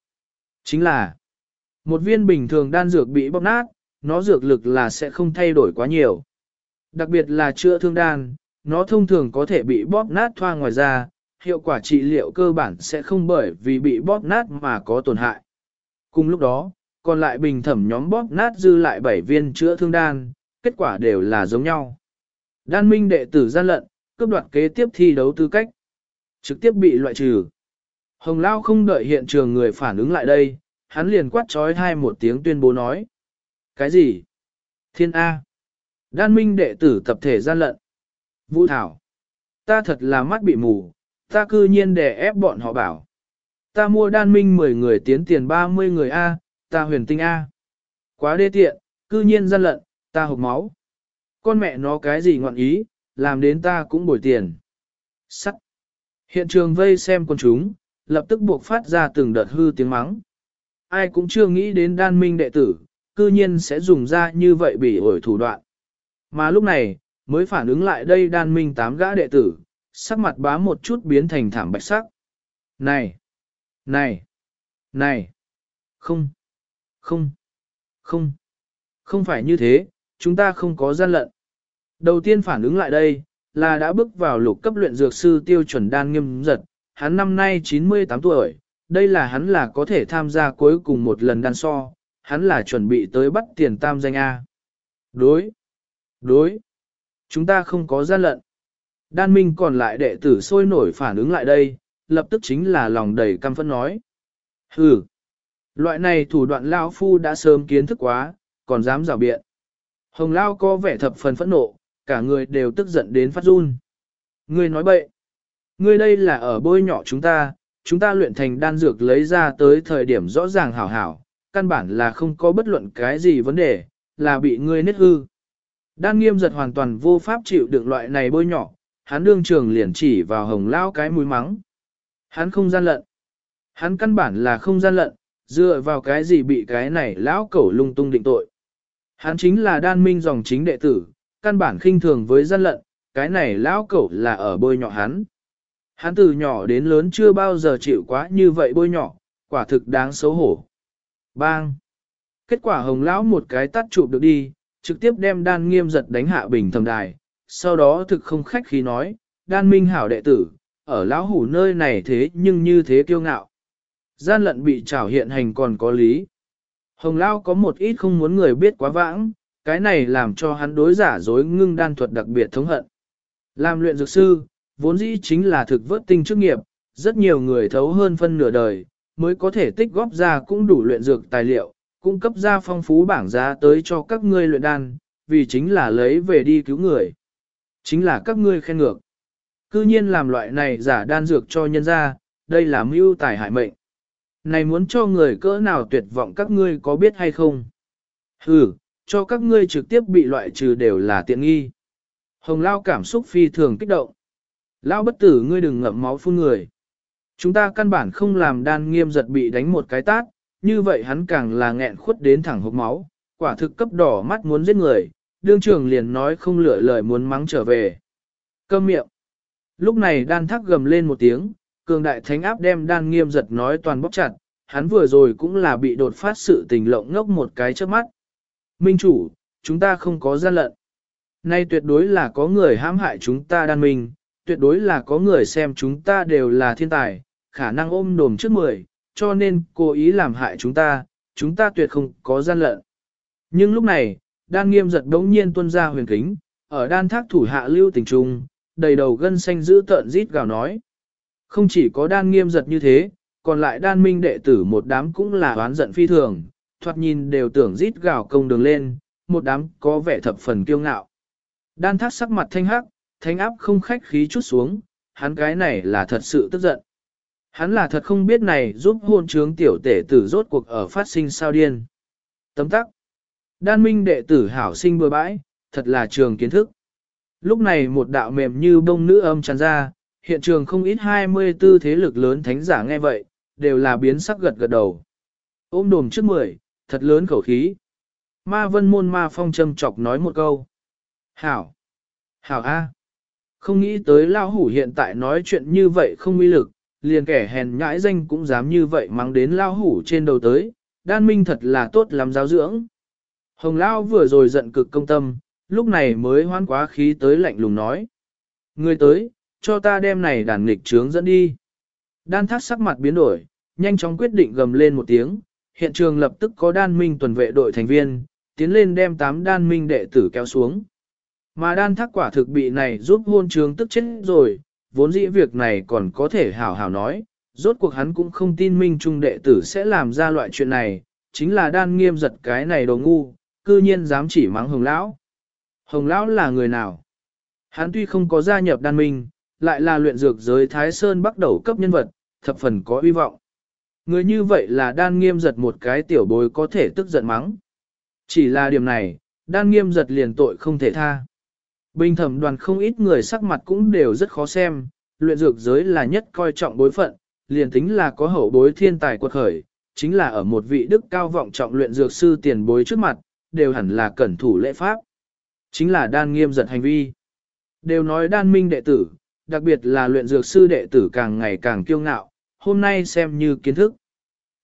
là, một viên bình thường đan dược bị bóp nát, nó dược lực là sẽ không thay đổi quá nhiều. Đặc biệt là chữa thương đan, nó thông thường có thể bị bóp nát thoa ngoài ra, hiệu quả trị liệu cơ bản sẽ không bởi vì bị bóp nát mà có tổn hại. Cùng lúc đó, còn lại bình thẩm nhóm bóp nát dư lại 7 viên chữa thương đan, kết quả đều là giống nhau. Đan minh đệ tử gian lận, cướp đoạt kế tiếp thi đấu tư cách, trực tiếp bị loại trừ. Hồng Lao không đợi hiện trường người phản ứng lại đây, hắn liền quát trói hai một tiếng tuyên bố nói. Cái gì? Thiên A. Đan minh đệ tử tập thể gian lận. Vũ Thảo. Ta thật là mắt bị mù, ta cư nhiên đè ép bọn họ bảo. Ta mua đan minh 10 người tiến tiền 30 người A, ta huyền tinh A. Quá đê tiện, cư nhiên gian lận, ta hộc máu. Con mẹ nó cái gì ngọn ý, làm đến ta cũng bồi tiền. Sắt. Hiện trường vây xem con chúng, lập tức buộc phát ra từng đợt hư tiếng mắng. Ai cũng chưa nghĩ đến đan minh đệ tử, cư nhiên sẽ dùng ra như vậy bị ổi thủ đoạn. Mà lúc này, mới phản ứng lại đây đan minh 8 gã đệ tử, sắc mặt bá một chút biến thành thảm bạch sắc. Này! Này! Không! Không! Không! Không phải như thế, chúng ta không có gian lận. Đầu tiên phản ứng lại đây, là đã bước vào lục cấp luyện dược sư tiêu chuẩn Đan Nghiêm Giật, hắn năm nay 98 tuổi, đây là hắn là có thể tham gia cuối cùng một lần đan so, hắn là chuẩn bị tới bắt tiền tam danh A. Đối, chúng ta không có gian lận. Đan Minh còn lại đệ tử sôi nổi phản ứng lại đây, lập tức chính là lòng đầy căm phẫn nói. Hừ, loại này thủ đoạn Lao Phu đã sớm kiến thức quá, còn dám rào biện. Hồng Lao có vẻ thập phần phẫn nộ, cả người đều tức giận đến phát run. Ngươi nói bậy, ngươi đây là ở bôi nhọ chúng ta luyện thành đan dược lấy ra tới thời điểm rõ ràng hảo hảo, căn bản là không có bất luận cái gì vấn đề, là bị ngươi nết hư. Đan Nghiêm Giật hoàn toàn vô pháp chịu đựng loại này bôi nhọ, hắn đương trường liền chỉ vào Hồng Lao cái mũi mắng. Hắn không gian lận. Hắn căn bản là không gian lận, dựa vào cái gì bị cái này lão cẩu lung tung định tội. Hắn chính là Đan Minh dòng chính đệ tử, căn bản khinh thường với gian lận, cái này lão cẩu là ở bôi nhọ hắn. Hắn từ nhỏ đến lớn chưa bao giờ chịu quá như vậy bôi nhọ, quả thực đáng xấu hổ. Bang! Kết quả Hồng Lão một cái tát chụp được đi, trực tiếp đem Đan Nghiêm Giật đánh hạ bình thầm đài, sau đó thực không khách khí nói, Đan Minh hảo đệ tử, ở lão hủ nơi này thế nhưng như thế kiêu ngạo. Gian lận bị trảo hiện hành còn có lý. Hồng Lão có một ít không muốn người biết quá vãng, cái này làm cho hắn đối giả dối ngưng đan thuật đặc biệt thống hận. Làm luyện dược sư, vốn dĩ chính là thực vớt tinh chức nghiệp, rất nhiều người thấu hơn phân nửa đời, mới có thể tích góp ra cũng đủ luyện dược tài liệu, cung cấp ra phong phú bảng giá tới cho các ngươi luyện đan, vì chính là lấy về đi cứu người. Chính là các ngươi khen ngược. Cư nhiên làm loại này giả đan dược cho nhân ra, đây là mưu tài hại mệnh. Này muốn cho người cỡ nào tuyệt vọng các ngươi có biết hay không? Hừ, cho các ngươi trực tiếp bị loại trừ đều là tiện nghi. Hồng Lao cảm xúc phi thường kích động. Lao bất tử ngươi đừng ngậm máu phun người. Chúng ta căn bản không làm Đan Nghiêm Giật bị đánh một cái tát, như vậy hắn càng là nghẹn khuất đến thẳng hộc máu, quả thực cấp đỏ mắt muốn giết người, đương trưởng liền nói không lựa lời muốn mắng trở về. Câm miệng. Lúc này Đan Thác gầm lên một tiếng, cường đại thánh áp đem Đan Nghiêm Giật nói toàn bóc chặt, hắn vừa rồi cũng là bị đột phát sự tình lộng ngốc một cái trước mắt. Minh chủ, chúng ta không có gian lận. Nay tuyệt đối là có người hãm hại chúng ta Đan Minh, tuyệt đối là có người xem chúng ta đều là thiên tài, khả năng ôm đồm trước 10, cho nên cố ý làm hại chúng ta tuyệt không có gian lận. Nhưng lúc này, Đan Nghiêm Giật đống nhiên tuôn ra huyền kính, ở Đan Thác thủ hạ lưu tình trung, đầy đầu gân xanh giữ tợn rít gào nói. Không chỉ có Đan Nghiêm Giật như thế, còn lại Đan Minh đệ tử một đám cũng là oán giận phi thường, thoạt nhìn đều tưởng rít gào công đường lên, một đám có vẻ thập phần kiêu ngạo. Đan Thác sắc mặt thanh hắc, thanh áp không khách khí chút xuống, hắn cái này là thật sự tức giận. Hắn là thật không biết này giúp hôn trướng tiểu tể tử rốt cuộc ở phát sinh sao điên. Tấm tắc. Đan Minh đệ tử hảo sinh bừa bãi, thật là trường kiến thức. Lúc này một đạo mềm như bông nữ âm tràn ra, hiện trường không ít 24 thế lực lớn thánh giả nghe vậy, đều là biến sắc gật gật đầu. Ôm đồm trước 10, thật lớn khẩu khí. Ma Vân Môn Ma Phong châm chọc nói một câu. Hảo. Hảo A. Không nghĩ tới lao hủ hiện tại nói chuyện như vậy không uy lực, liền kẻ hèn nhãi danh cũng dám như vậy mắng đến lao hủ trên đầu tới, Đan Minh thật là tốt lắm giáo dưỡng. Hồng Lao vừa rồi giận cực công tâm, lúc này mới hoan quá khí tới lạnh lùng nói. Người tới, cho ta đem này đàn nghịch trướng dẫn đi. Đan Thác sắc mặt biến đổi, nhanh chóng quyết định gầm lên một tiếng, hiện trường lập tức có Đan Minh tuần vệ đội thành viên, tiến lên đem 8 Đan Minh đệ tử kéo xuống. Mà Đan Thác quả thực bị này giúp hôn trướng tức chết rồi, vốn dĩ việc này còn có thể hảo hảo nói, rốt cuộc hắn cũng không tin Minh Trung đệ tử sẽ làm ra loại chuyện này, chính là Đan Nghiêm Giật cái này đồ ngu, cư nhiên dám chỉ mắng Hồng Lão. Hồng Lão là người nào? Hắn tuy không có gia nhập Đan Minh, lại là luyện dược giới Thái Sơn bắt đầu cấp nhân vật, thập phần có uy vọng. Người như vậy là Đan Nghiêm Giật một cái tiểu bối có thể tức giận mắng. Chỉ là điểm này, Đan Nghiêm Giật liền tội không thể tha. Bình thẩm đoàn không ít người sắc mặt cũng đều rất khó xem, luyện dược giới là nhất coi trọng bối phận, liền tính là có hậu bối thiên tài quật khởi, chính là ở một vị đức cao vọng trọng luyện dược sư tiền bối trước mặt, đều hẳn là cẩn thủ lễ pháp. Chính là Đan Nghiêm Giật hành vi. Đều nói Đan Minh đệ tử, đặc biệt là luyện dược sư đệ tử càng ngày càng kiêu ngạo, hôm nay xem như kiến thức.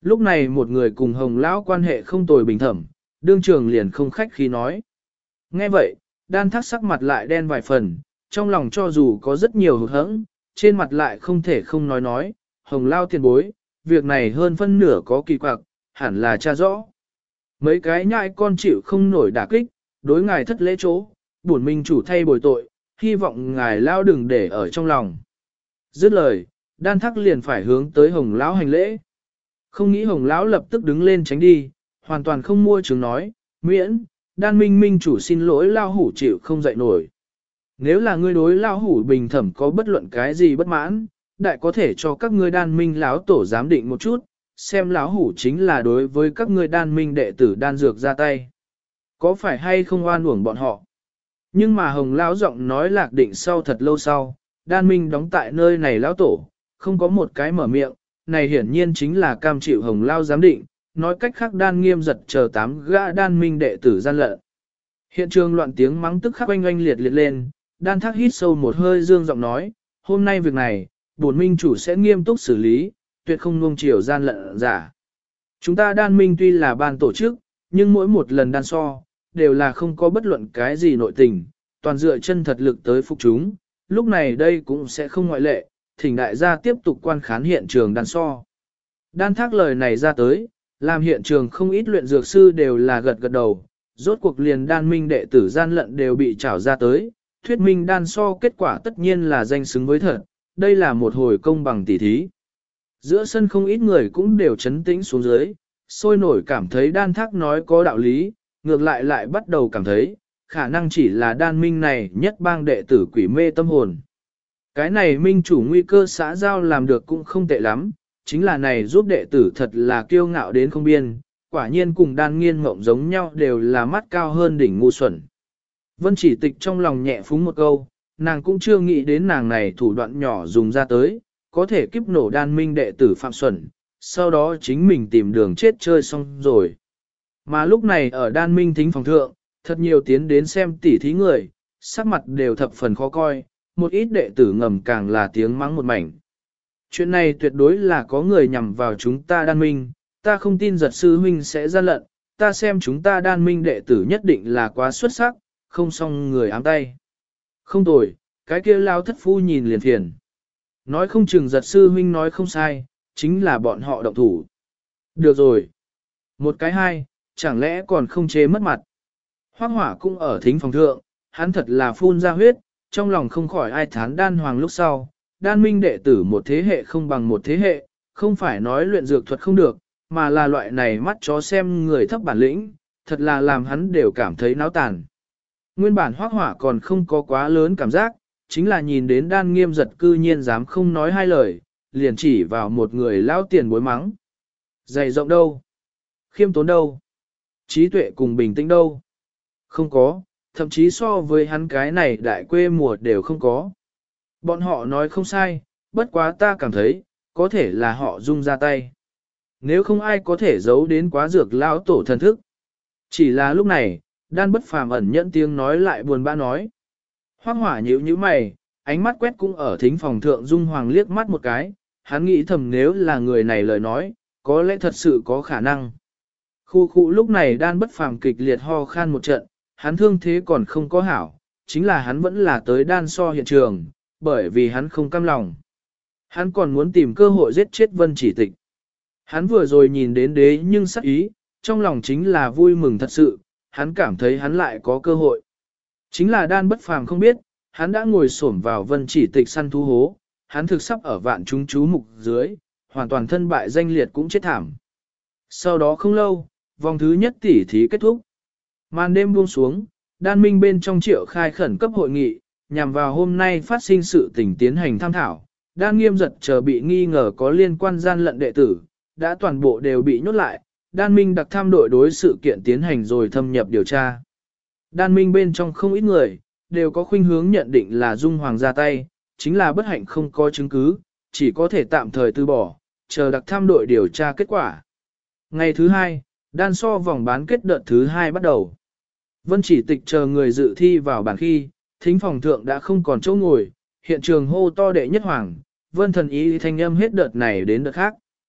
Lúc này một người cùng Hồng Lão quan hệ không tồi bình thẩm, đương trường liền không khách khí nói. Nghe vậy, Đan Thác sắc mặt lại đen vài phần, trong lòng cho dù có rất nhiều hụt hẫng, trên mặt lại không thể không nói, Hồng Lão tiền bối, việc này hơn phân nửa có kỳ quặc, hẳn là tra rõ. Mấy cái nhãi con chịu không nổi đả kích, đối ngài thất lễ chỗ, bổn minh chủ thay bồi tội, hy vọng ngài lao đừng để ở trong lòng. Dứt lời, Đan Thác liền phải hướng tới Hồng Lão hành lễ. Không nghĩ Hồng Lão lập tức đứng lên tránh đi, hoàn toàn không mua chứng nói, miễn, Đan minh minh chủ xin lỗi lao hủ chịu không dậy nổi. Nếu là ngươi đối lao hủ bình thẩm có bất luận cái gì bất mãn, đại có thể cho các ngươi Đan minh lão tổ giám định một chút, xem lão hủ chính là đối với các ngươi Đan minh đệ tử Đan Dược ra tay. Có phải hay không oan uổng bọn họ? Nhưng mà Hồng Lão giọng nói lạc định sau thật lâu sau, Đan minh đóng tại nơi này lão tổ, không có một cái mở miệng, này hiển nhiên chính là cam chịu Hồng Lão giám định, nói cách khác Đan Nghiêm giật chờ 8 gã Đan minh đệ tử gian lận. Hiện trường loạn tiếng mắng tức khắc oanh oanh liệt liệt lên, Đan Thác hít sâu một hơi dương giọng nói, hôm nay việc này, bổn minh chủ sẽ nghiêm túc xử lý, tuyệt không nuông chiều gian lận giả. Chúng ta Đan minh tuy là ban tổ chức, nhưng mỗi một lần đan so, đều là không có bất luận cái gì nội tình, toàn dựa chân thật lực tới phục chúng, lúc này đây cũng sẽ không ngoại lệ, thỉnh đại gia tiếp tục quan khán hiện trường đan so. Đan Thác lời này ra tới, làm hiện trường không ít luyện dược sư đều là gật gật đầu, rốt cuộc liền Đan minh đệ tử gian lận đều bị trảo ra tới, thuyết minh đan so kết quả tất nhiên là danh xứng với thật, đây là một hồi công bằng tỉ thí. Giữa sân không ít người cũng đều chấn tĩnh xuống dưới, sôi nổi cảm thấy Đan Thác nói có đạo lý, ngược lại lại bắt đầu cảm thấy, khả năng chỉ là Đan minh này nhất bang đệ tử quỷ mê tâm hồn. Cái này minh chủ nguy cơ xã giao làm được cũng không tệ lắm, chính là này giúp đệ tử thật là kiêu ngạo đến không biên, quả nhiên cùng Đan Nghiên Mộng giống nhau đều là mắt cao hơn đỉnh ngu xuẩn. Vân Chỉ Tịch trong lòng nhẹ phúng một câu, nàng cũng chưa nghĩ đến nàng này thủ đoạn nhỏ dùng ra tới, có thể kiếp nổ Đan minh đệ tử Phạm Xuẩn, sau đó chính mình tìm đường chết chơi xong rồi. Mà lúc này ở Đan minh thính phòng thượng, thật nhiều tiến đến xem tỉ thí người, sắc mặt đều thập phần khó coi, một ít đệ tử ngầm càng là tiếng mắng một mảnh. Chuyện này tuyệt đối là có người nhằm vào chúng ta Đan minh, ta không tin giật sư huynh sẽ gian lận, ta xem chúng ta Đan minh đệ tử nhất định là quá xuất sắc, không xong người ám tay. Không tồi, cái kia lao thất phu nhìn liền phiền. Nói không chừng giật sư huynh nói không sai, chính là bọn họ động thủ. Được rồi. Một cái hai, chẳng lẽ còn không chế mất mặt. Hoác Hỏa cũng ở thính phòng thượng, hắn thật là phun ra huyết, trong lòng không khỏi ai thán Đan Hoàng lúc sau. Đan minh đệ tử một thế hệ không bằng một thế hệ, không phải nói luyện dược thuật không được, mà là loại này mắt chó xem người thấp bản lĩnh, thật là làm hắn đều cảm thấy náo tàn. Nguyên bản Hoác Hỏa còn không có quá lớn cảm giác, chính là nhìn đến Đan Nghiêm giật cư nhiên dám không nói hai lời, liền chỉ vào một người lao tiền bối mắng. Dày rộng đâu? Khiêm tốn đâu? Trí tuệ cùng bình tĩnh đâu? Không có, thậm chí so với hắn cái này đại quê mùa đều không có. Bọn họ nói không sai, bất quá ta cảm thấy, có thể là họ dung ra tay. Nếu không ai có thể giấu đến quá dược lão tổ thần thức. Chỉ là lúc này, Đan Bất Phàm ẩn nhẫn tiếng nói lại buồn bã nói. Hoác Hỏa nhíu nhíu mày, ánh mắt quét cũng ở thính phòng thượng Dung Hoàng liếc mắt một cái, hắn nghĩ thầm nếu là người này lời nói, có lẽ thật sự có khả năng. Khu khu lúc này Đan Bất Phàm kịch liệt ho khan một trận, hắn thương thế còn không có hảo, chính là hắn vẫn là tới đan so hiện trường, bởi vì hắn không cam lòng. Hắn còn muốn tìm cơ hội giết chết Vân Chỉ Tịch. Hắn vừa rồi nhìn đến đế nhưng sắc ý, trong lòng chính là vui mừng thật sự, hắn cảm thấy hắn lại có cơ hội. Chính là Đan Bất Phàm không biết, hắn đã ngồi xổm vào Vân Chỉ Tịch săn thú hố, hắn thực sắp ở vạn chúng chú mục dưới, hoàn toàn thân bại danh liệt cũng chết thảm. Sau đó không lâu, vòng thứ nhất tỉ thí kết thúc. Màn đêm buông xuống, Đan minh bên trong Triệu khai khẩn cấp hội nghị, nhằm vào hôm nay phát sinh sự tình tiến hành tham thảo. Đan Nghiêm giật chờ bị nghi ngờ có liên quan gian lận đệ tử, đã toàn bộ đều bị nhốt lại. Đan minh đặc tham đội đối sự kiện tiến hành rồi thâm nhập điều tra. Đan minh bên trong không ít người, đều có khuynh hướng nhận định là Dung Hoàng ra tay, chính là bất hạnh không có chứng cứ, chỉ có thể tạm thời từ bỏ, chờ đặc tham đội điều tra kết quả. Ngày thứ hai, đan so vòng bán kết đợt thứ hai bắt đầu. Vân Chỉ Tịch chờ người dự thi vào bàn khi, thính phòng thượng đã không còn chỗ ngồi, hiện trường hô to đệ nhất hoàng, Vân thần ý thanh âm hết đợt này đến đợt khác.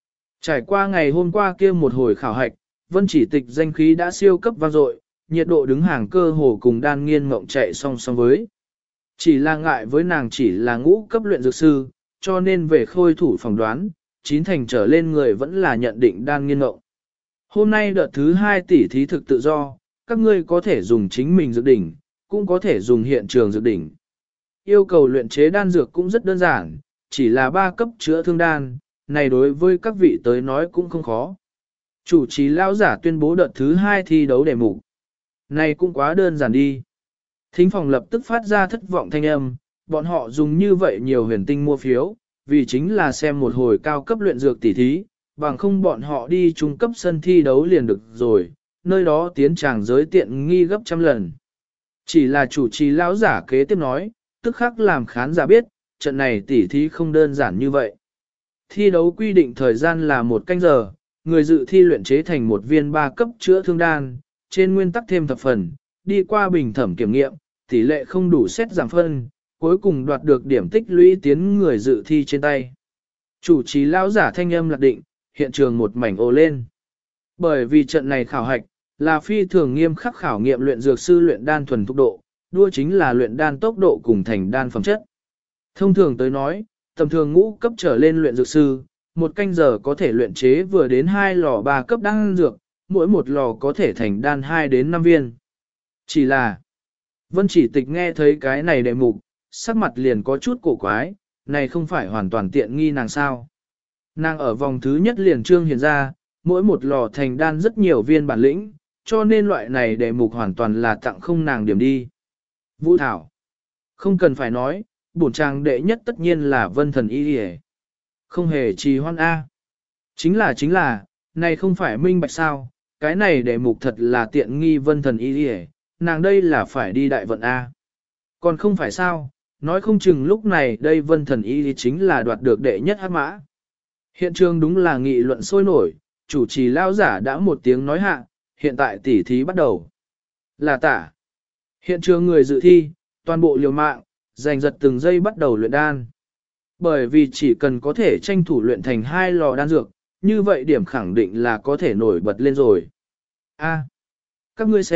Trải qua ngày hôm qua kia một hồi khảo hạch, Vân Chỉ Tịch danh khí đã siêu cấp vang dội, nhiệt độ đứng hàng cơ hồ cùng Đan Nghiên Mộng chạy song song với. Chỉ là ngại với nàng chỉ là ngũ cấp luyện dược sư, cho nên về khôi thủ phỏng đoán, 9 thành trở lên người vẫn là nhận định Đan Nghiên Mộng. Hôm nay đợt thứ 2 tỷ thí thực tự do, các ngươi có thể dùng chính mình dược đỉnh, cũng có thể dùng hiện trường dược đỉnh. Yêu cầu luyện chế đan dược cũng rất đơn giản, chỉ là 3 cấp chữa thương đan, này đối với các vị tới nói cũng không khó. Chủ trì lão giả tuyên bố đợt thứ 2 thi đấu đề mục. Này cũng quá đơn giản đi. Thính phòng lập tức phát ra thất vọng thanh âm, bọn họ dùng như vậy nhiều huyền tinh mua phiếu, vì chính là xem một hồi cao cấp luyện dược tỷ thí, bằng không bọn họ đi trung cấp sân thi đấu liền được rồi, nơi đó tiến tràng giới tiện nghi gấp trăm lần. Chỉ là chủ trì lão giả kế tiếp nói, tức khắc làm khán giả biết, trận này tỷ thí không đơn giản như vậy. Thi đấu quy định thời gian là 1 canh giờ, người dự thi luyện chế thành một viên 3 cấp chữa thương đan, trên nguyên tắc thêm thập phần, đi qua bình thẩm kiểm nghiệm, tỷ lệ không đủ xét giảm phân, cuối cùng đoạt được điểm tích lũy tiến người dự thi trên tay. Chủ trì lão giả thanh âm lạc định, hiện trường một mảnh ồ lên. Bởi vì trận này khảo hạch, là phi thường nghiêm khắc khảo nghiệm luyện dược sư luyện đan thuần thục độ, đua chính là luyện đan tốc độ cùng thành đan phẩm chất. Thông thường tới nói, tầm thường ngũ cấp trở lên luyện dược sư, 1 canh giờ có thể luyện chế vừa đến 2 lò 3 cấp đan dược, mỗi một lò có thể thành đan 2 đến 5 viên. Chỉ là, Vân Chỉ Tịch nghe thấy cái này đề mục, sắc mặt liền có chút cổ quái, này không phải hoàn toàn tiện nghi nàng sao. Nàng ở vòng thứ nhất liền trương hiện ra, mỗi một lò thành đan rất nhiều viên bản lĩnh, cho nên loại này đề mục hoàn toàn là tặng không nàng điểm đi. Vũ Thảo, không cần phải nói, bổn trang đệ nhất tất nhiên là Vân Thần Y hề. Không hề trì hoan A. Chính là, này không phải minh bạch sao, cái này đề mục thật là tiện nghi Vân Thần Y hề, nàng đây là phải đi đại vận A. Còn không phải sao, nói không chừng lúc này đây Vân Thần Y chính là đoạt được đệ nhất hắc mã. Hiện trường đúng là nghị luận sôi nổi, chủ trì lao giả đã một tiếng nói hạ, hiện tại tỉ thí bắt đầu. Là tả. Hiện trường người dự thi, toàn bộ liều mạng, giành giật từng giây bắt đầu luyện đan. Bởi vì chỉ cần có thể tranh thủ luyện thành 2 lò đan dược, như vậy điểm khẳng định là có thể nổi bật lên rồi. A, các ngươi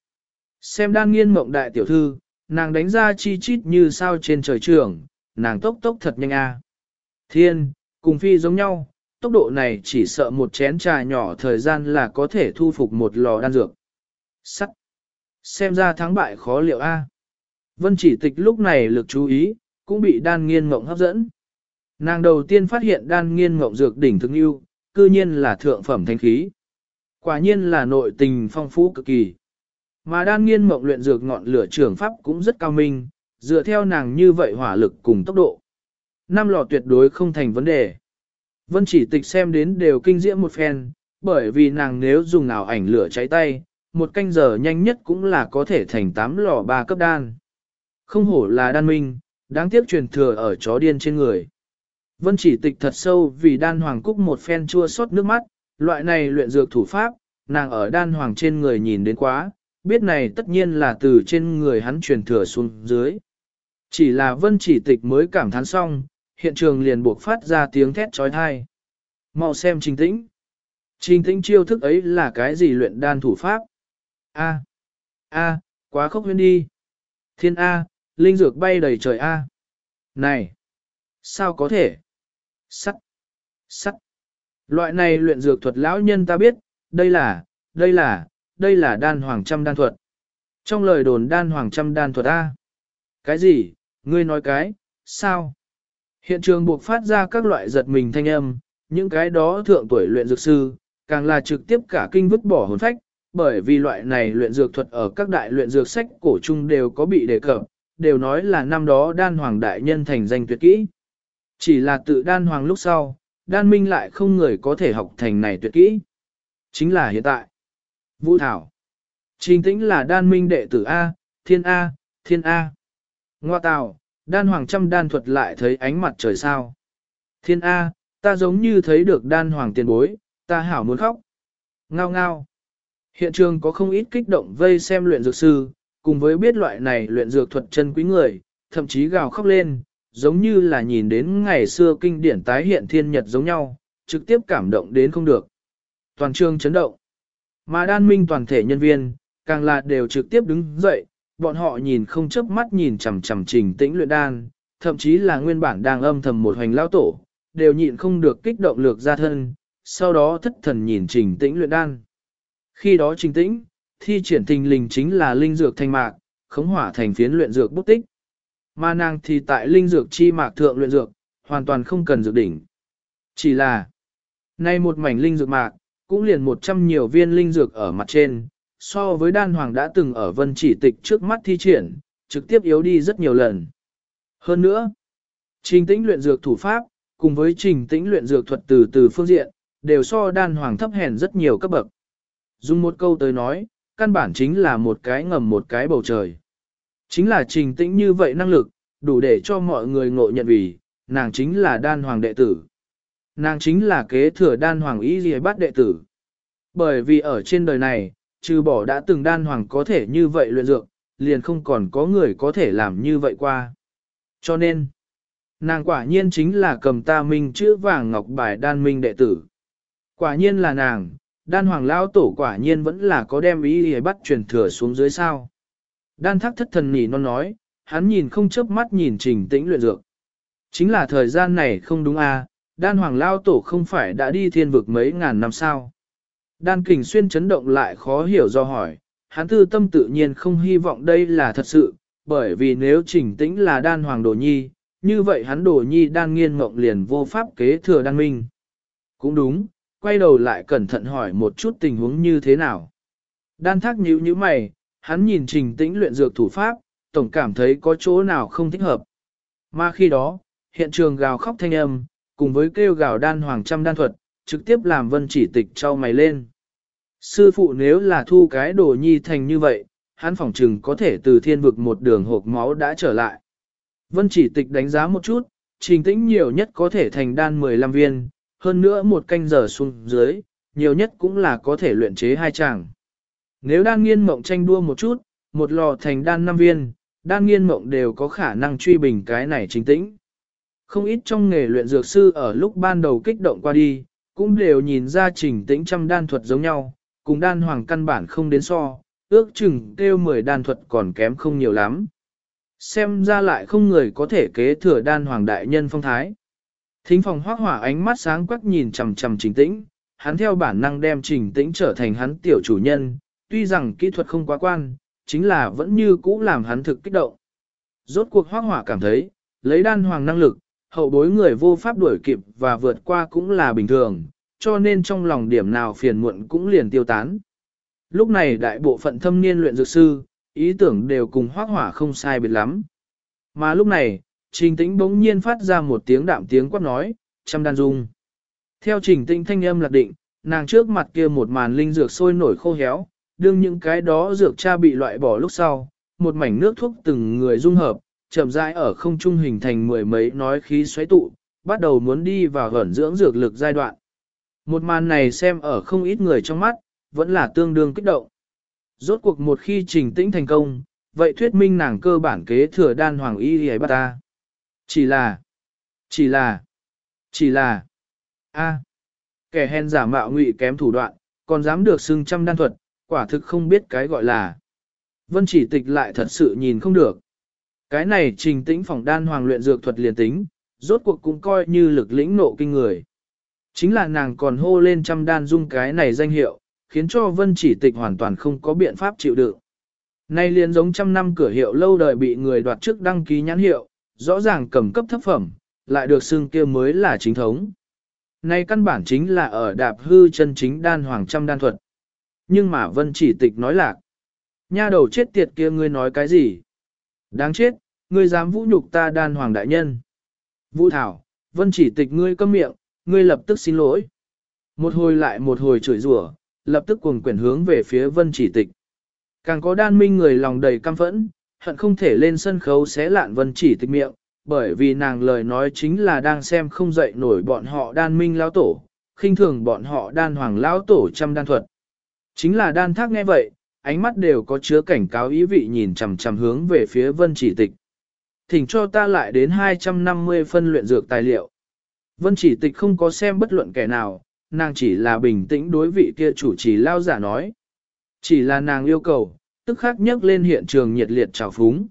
xem Đan Nghiên Mộng đại tiểu thư, nàng đánh ra chi chít như sao trên trời trường, nàng tốc thật nhanh a. Thiên, cùng phi giống nhau, tốc độ này chỉ sợ một chén trà nhỏ thời gian là có thể thu phục một lò đan dược. Sắc, xem ra thắng bại khó liệu a. Vân Chỉ Tịch lúc này lực chú ý, cũng bị Đan Nghiên Mộng hấp dẫn. Nàng đầu tiên phát hiện Đan Nghiên Mộng dược đỉnh thực ưu, cư nhiên là thượng phẩm thanh khí. Quả nhiên là nội tình phong phú cực kỳ. Mà Đan Nghiên Mộng luyện dược ngọn lửa trường pháp cũng rất cao minh, dựa theo nàng như vậy hỏa lực cùng tốc độ. 5 lò tuyệt đối không thành vấn đề. Vân Chỉ Tịch xem đến đều kinh diễm một phen, bởi vì nàng nếu dùng nào ảnh lửa cháy tay, 1 canh giờ nhanh nhất cũng là có thể thành 8 lò 3 cấp đan. Không hổ là đan minh, đáng tiếc truyền thừa ở chó điên trên người. Vân Chỉ Tịch thật sâu vì đan hoàng cúc một phen chua xót nước mắt, loại này luyện dược thủ pháp, nàng ở đan hoàng trên người nhìn đến quá, biết này tất nhiên là từ trên người hắn truyền thừa xuống dưới. Chỉ là Vân Chỉ Tịch mới cảm thán xong, hiện trường liền buộc phát ra tiếng thét trói thai. Mau xem Trình Tĩnh. Trình Tĩnh chiêu thức ấy là cái gì luyện đan thủ pháp? A, quá khốc huyễn đi. Thiên A, linh dược bay đầy trời A. Này, sao có thể? Sắt. Loại này luyện dược thuật lão nhân ta biết, đây là đan hoàng trăm đan thuật. Trong lời đồn đan hoàng trăm đan thuật A. Cái gì? Ngươi nói cái, sao? Hiện trường buộc phát ra các loại giật mình thanh âm, những cái đó thượng tuổi luyện dược sư, càng là trực tiếp cả kinh vứt bỏ hồn phách, bởi vì loại này luyện dược thuật ở các đại luyện dược sách cổ chung đều có bị đề cập, đều nói là năm đó đan hoàng đại nhân thành danh tuyệt kỹ. Chỉ là tự đan hoàng lúc sau, đan minh lại không người có thể học thành này tuyệt kỹ. Chính là hiện tại. Vũ Thảo. Trình Tĩnh là đan minh đệ tử A, Thiên A. Ngoa tào, đan hoàng trăm đan thuật lại thấy ánh mặt trời sao. Thiên A, ta giống như thấy được đan hoàng tiền bối, ta hảo muốn khóc. Ngao ngao. Hiện trường có không ít kích động vây xem luyện dược sư, cùng với biết loại này luyện dược thuật chân quý người, thậm chí gào khóc lên, giống như là nhìn đến ngày xưa kinh điển tái hiện thiên nhật giống nhau, trực tiếp cảm động đến không được. Toàn trường chấn động. Mà đan minh toàn thể nhân viên, càng là đều trực tiếp đứng dậy, bọn họ nhìn không chớp mắt nhìn chằm chằm Trình Tĩnh luyện đan, thậm chí là nguyên bản đang âm thầm một hoành lao tổ, đều nhịn không được kích động lược ra thân, sau đó thất thần nhìn Trình Tĩnh luyện đan. Khi đó Trình Tĩnh, thi triển tình linh chính là linh dược thanh mạc, khống hỏa thành phiến luyện dược bút tích. Mà nàng thì tại linh dược chi mạc thượng luyện dược, hoàn toàn không cần dược đỉnh. Chỉ là, nay một mảnh linh dược mạc, cũng liền 100 nhiều viên linh dược ở mặt trên, so với đan hoàng đã từng ở vân chỉ tịch trước mắt thi triển, trực tiếp yếu đi rất nhiều lần. Hơn nữa, Trình Tĩnh luyện dược thủ pháp, cùng với Trình Tĩnh luyện dược thuật từ phương diện, đều so đan hoàng thấp hèn rất nhiều cấp bậc. Dùng một câu tới nói, căn bản chính là một cái ngầm một cái bầu trời. Chính là Trình Tĩnh như vậy năng lực, đủ để cho mọi người ngộ nhận vì, nàng chính là đan hoàng đệ tử. Nàng chính là kế thừa đan hoàng Y Lìa Bát đệ tử. Bởi vì ở trên đời này, trừ bỏ đã từng đan hoàng có thể như vậy luyện dược, liền không còn có người có thể làm như vậy qua. Cho nên, nàng quả nhiên chính là cầm ta minh chữ vàng ngọc bài đan minh đệ tử. Quả nhiên là nàng, đan hoàng lão tổ quả nhiên vẫn là có đem ý để bắt truyền thừa xuống dưới sao. Đan thác thất thần nỉ non nói, hắn nhìn không chớp mắt nhìn Trình Tĩnh luyện dược. Chính là thời gian này không đúng à, đan hoàng lão tổ không phải đã đi thiên vực mấy ngàn năm sao. Đan Kình Xuyên chấn động lại khó hiểu do hỏi, hắn tư tâm tự nhiên không hy vọng đây là thật sự, bởi vì nếu Trình Tĩnh là đan hoàng đồ nhi, như vậy hắn đồ nhi đan nghiên mộng liền vô pháp kế thừa đan minh. Cũng đúng, quay đầu lại cẩn thận hỏi một chút tình huống như thế nào. Đan thác nhíu nhíu mày, hắn nhìn Trình Tĩnh luyện dược thủ pháp, tổng cảm thấy có chỗ nào không thích hợp. Mà khi đó, hiện trường gào khóc thanh âm, cùng với kêu gào đan hoàng trăm đan thuật, trực tiếp làm Vân Chỉ Tịch trao mày lên. Sư phụ nếu là thu cái đồ nhi thành như vậy, hắn phỏng chừng có thể từ thiên vực một đường hộp máu đã trở lại. Vân Chỉ Tịch đánh giá một chút, Trình Tĩnh nhiều nhất có thể thành đan 15 viên, hơn nữa một canh giờ xuống dưới, nhiều nhất cũng là có thể luyện chế 2 chàng. Nếu đan nghiên mộng tranh đua một chút, một lò thành đan 5 viên, đan nghiên mộng đều có khả năng truy bình cái này Trình Tĩnh. Không ít trong nghề luyện dược sư ở lúc ban đầu kích động qua đi, cũng đều nhìn ra Trình Tĩnh trăm đan thuật giống nhau, cùng đan hoàng căn bản không đến so, ước chừng kêu 10 đan thuật còn kém không nhiều lắm. Xem ra lại không người có thể kế thừa đan hoàng đại nhân phong thái. Thính phòng Hoác Hỏa ánh mắt sáng quắc nhìn chằm chằm Trình Tĩnh, hắn theo bản năng đem Trình Tĩnh trở thành hắn tiểu chủ nhân, tuy rằng kỹ thuật không quá quan, chính là vẫn như cũ làm hắn thực kích động. Rốt cuộc Hoác Hỏa cảm thấy, lấy đan hoàng năng lực, hậu bối người vô pháp đuổi kịp và vượt qua cũng là bình thường, cho nên trong lòng điểm nào phiền muộn cũng liền tiêu tán. Lúc này đại bộ phận thâm niên luyện dược sư, ý tưởng đều cùng Hoác Hỏa không sai biệt lắm. Mà lúc này, Trình Tĩnh bỗng nhiên phát ra một tiếng đạm tiếng quát nói, trăm đan dung. Theo Trình Tĩnh thanh âm lạc định, nàng trước mặt kia một màn linh dược sôi nổi khô héo, đương những cái đó dược cha bị loại bỏ lúc sau, một mảnh nước thuốc từng người dung hợp, chậm rãi ở không trung hình thành mười mấy nói khí xoáy tụ, bắt đầu muốn đi vào ẩn dưỡng dược lực giai đoạn. Một màn này xem ở không ít người trong mắt, vẫn là tương đương kích động. Rốt cuộc một khi Trình Tĩnh thành công, vậy thuyết minh nàng cơ bản kế thừa đan hoàng y hề bắt ta. Chỉ là, kẻ hèn giả mạo ngụy kém thủ đoạn, còn dám được xưng trăm đan thuật, quả thực không biết cái gọi là. Vân Chỉ Tịch lại thật sự nhìn không được. Cái này Trình Tĩnh phỏng đan hoàng luyện dược thuật liền tính, rốt cuộc cũng coi như lực lĩnh nộ kinh người. Chính là nàng còn hô lên trăm đan dung cái này danh hiệu, khiến cho Vân Chỉ Tịch hoàn toàn không có biện pháp chịu đựng. Nay liền giống trăm năm cửa hiệu lâu đời bị người đoạt trước đăng ký nhãn hiệu, rõ ràng cầm cấp thấp phẩm, lại được xưng kia mới là chính thống. Nay căn bản chính là ở đạp hư chân chính đan hoàng trăm đan thuật. Nhưng mà Vân Chỉ Tịch nói lạc. Nha đầu chết tiệt kia ngươi nói cái gì? Đáng chết, ngươi dám vũ nhục ta đan hoàng đại nhân. Vũ Thảo, Vân Chỉ Tịch ngươi câm miệng, ngươi lập tức xin lỗi. Một hồi lại một hồi chửi rủa, lập tức cuồng quyển hướng về phía Vân Chỉ Tịch. Càng có đan minh người lòng đầy căm phẫn, hận không thể lên sân khấu xé lạn Vân Chỉ Tịch miệng, bởi vì nàng lời nói chính là đang xem không dậy nổi bọn họ đan minh lão tổ, khinh thường bọn họ đan hoàng lão tổ trăm đan thuật. Chính là đan thác nghe vậy, ánh mắt đều có chứa cảnh cáo ý vị nhìn chằm chằm hướng về phía Vân Chỉ Tịch. Thỉnh cho ta lại đến 250 phân luyện dược tài liệu. Vân Chỉ Tịch không có xem bất luận kẻ nào, nàng chỉ là bình tĩnh đối vị kia chủ trì lao giả nói. Chỉ là nàng yêu cầu, tức khắc nhấc lên hiện trường nhiệt liệt trào phúng.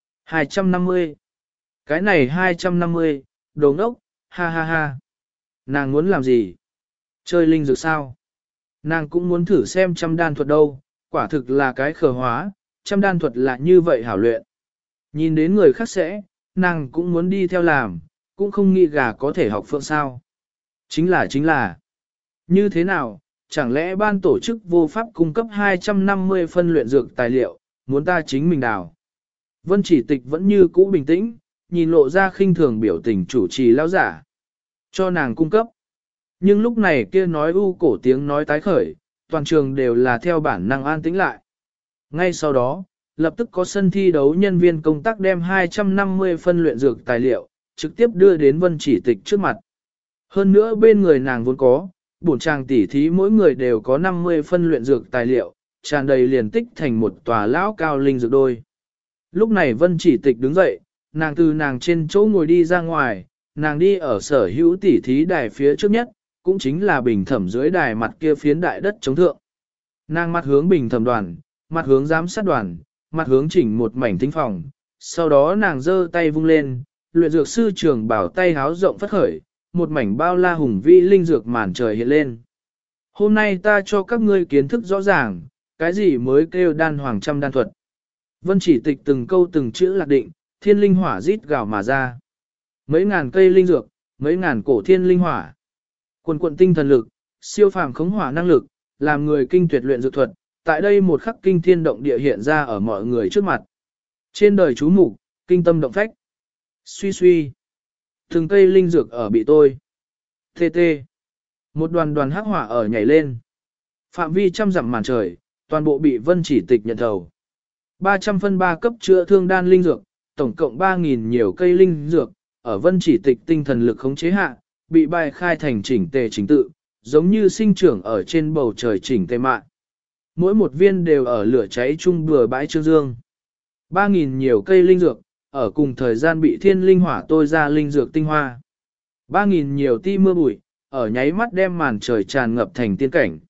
250. Cái này 250, đồ ngốc, ha ha ha. Nàng muốn làm gì? Chơi linh dược sao? Nàng cũng muốn thử xem trăm đan thuật đâu, quả thực là cái khờ hóa, trăm đan thuật là như vậy hảo luyện. Nhìn đến người khác sẽ, nàng cũng muốn đi theo làm, cũng không nghĩ gà có thể học phượng sao. Chính là. Như thế nào, chẳng lẽ ban tổ chức vô pháp cung cấp 250 phân luyện dược tài liệu, muốn ta chính mình đào. Vân Chỉ Tịch vẫn như cũ bình tĩnh, nhìn lộ ra khinh thường biểu tình chủ trì lão giả. Cho nàng cung cấp. Nhưng lúc này kia nói u cổ tiếng nói tái khởi, toàn trường đều là theo bản năng an tĩnh lại. Ngay sau đó, lập tức có sân thi đấu nhân viên công tác đem 250 phân luyện dược tài liệu, trực tiếp đưa đến Vân Chỉ Tịch trước mặt. Hơn nữa bên người nàng vốn có, bổn chàng tỉ thí mỗi người đều có 50 phân luyện dược tài liệu, tràn đầy liền tích thành một tòa lão cao linh dược đôi. Lúc này Vân Chỉ Tịch đứng dậy, nàng từ nàng trên chỗ ngồi đi ra ngoài, nàng đi ở sở hữu tỉ thí đài phía trước nhất, cũng chính là bình thẩm dưới đài mặt kia phiến đại đất chống thượng. Nàng mặt hướng bình thẩm đoàn, mặt hướng giám sát đoàn, mặt hướng chỉnh một mảnh thính phòng, sau đó nàng giơ tay vung lên, luyện dược sư trưởng bảo tay háo rộng phất khởi, một mảnh bao la hùng vĩ linh dược màn trời hiện lên. Hôm nay ta cho các ngươi kiến thức rõ ràng, cái gì mới kêu đan hoàng trăm đan thuật. Vân Chỉ Tịch từng câu từng chữ lạc định, thiên linh hỏa rít gào mà ra. Mấy ngàn cây linh dược, mấy ngàn cổ thiên linh hỏa. Quần quận tinh thần lực, siêu phàm khống hỏa năng lực, làm người kinh tuyệt luyện dược thuật, tại đây một khắc kinh thiên động địa hiện ra ở mọi người trước mặt. Trên đời chú mục, kinh tâm động phách. Suy suy. Từng cây linh dược ở bị tôi. Tê tê. Một đoàn đoàn hắc hỏa ở nhảy lên. Phạm vi trăm dặm màn trời, toàn bộ bị Vân Chỉ Tịch nhận thầu. 300 phân 3 cấp chữa thương đan linh dược, tổng cộng 3.000 nhiều cây linh dược, ở Vân Chỉ Tịch tinh thần lực khống chế hạ, bị bài khai thành chỉnh tề chính tự, giống như sinh trưởng ở trên bầu trời chỉnh tề mạng. Mỗi một viên đều ở lửa cháy chung bừa bãi trương dương. 3.000 nhiều cây linh dược, ở cùng thời gian bị thiên linh hỏa tôi ra linh dược tinh hoa. 3.000 nhiều ti mưa bụi, ở nháy mắt đem màn trời tràn ngập thành tiên cảnh.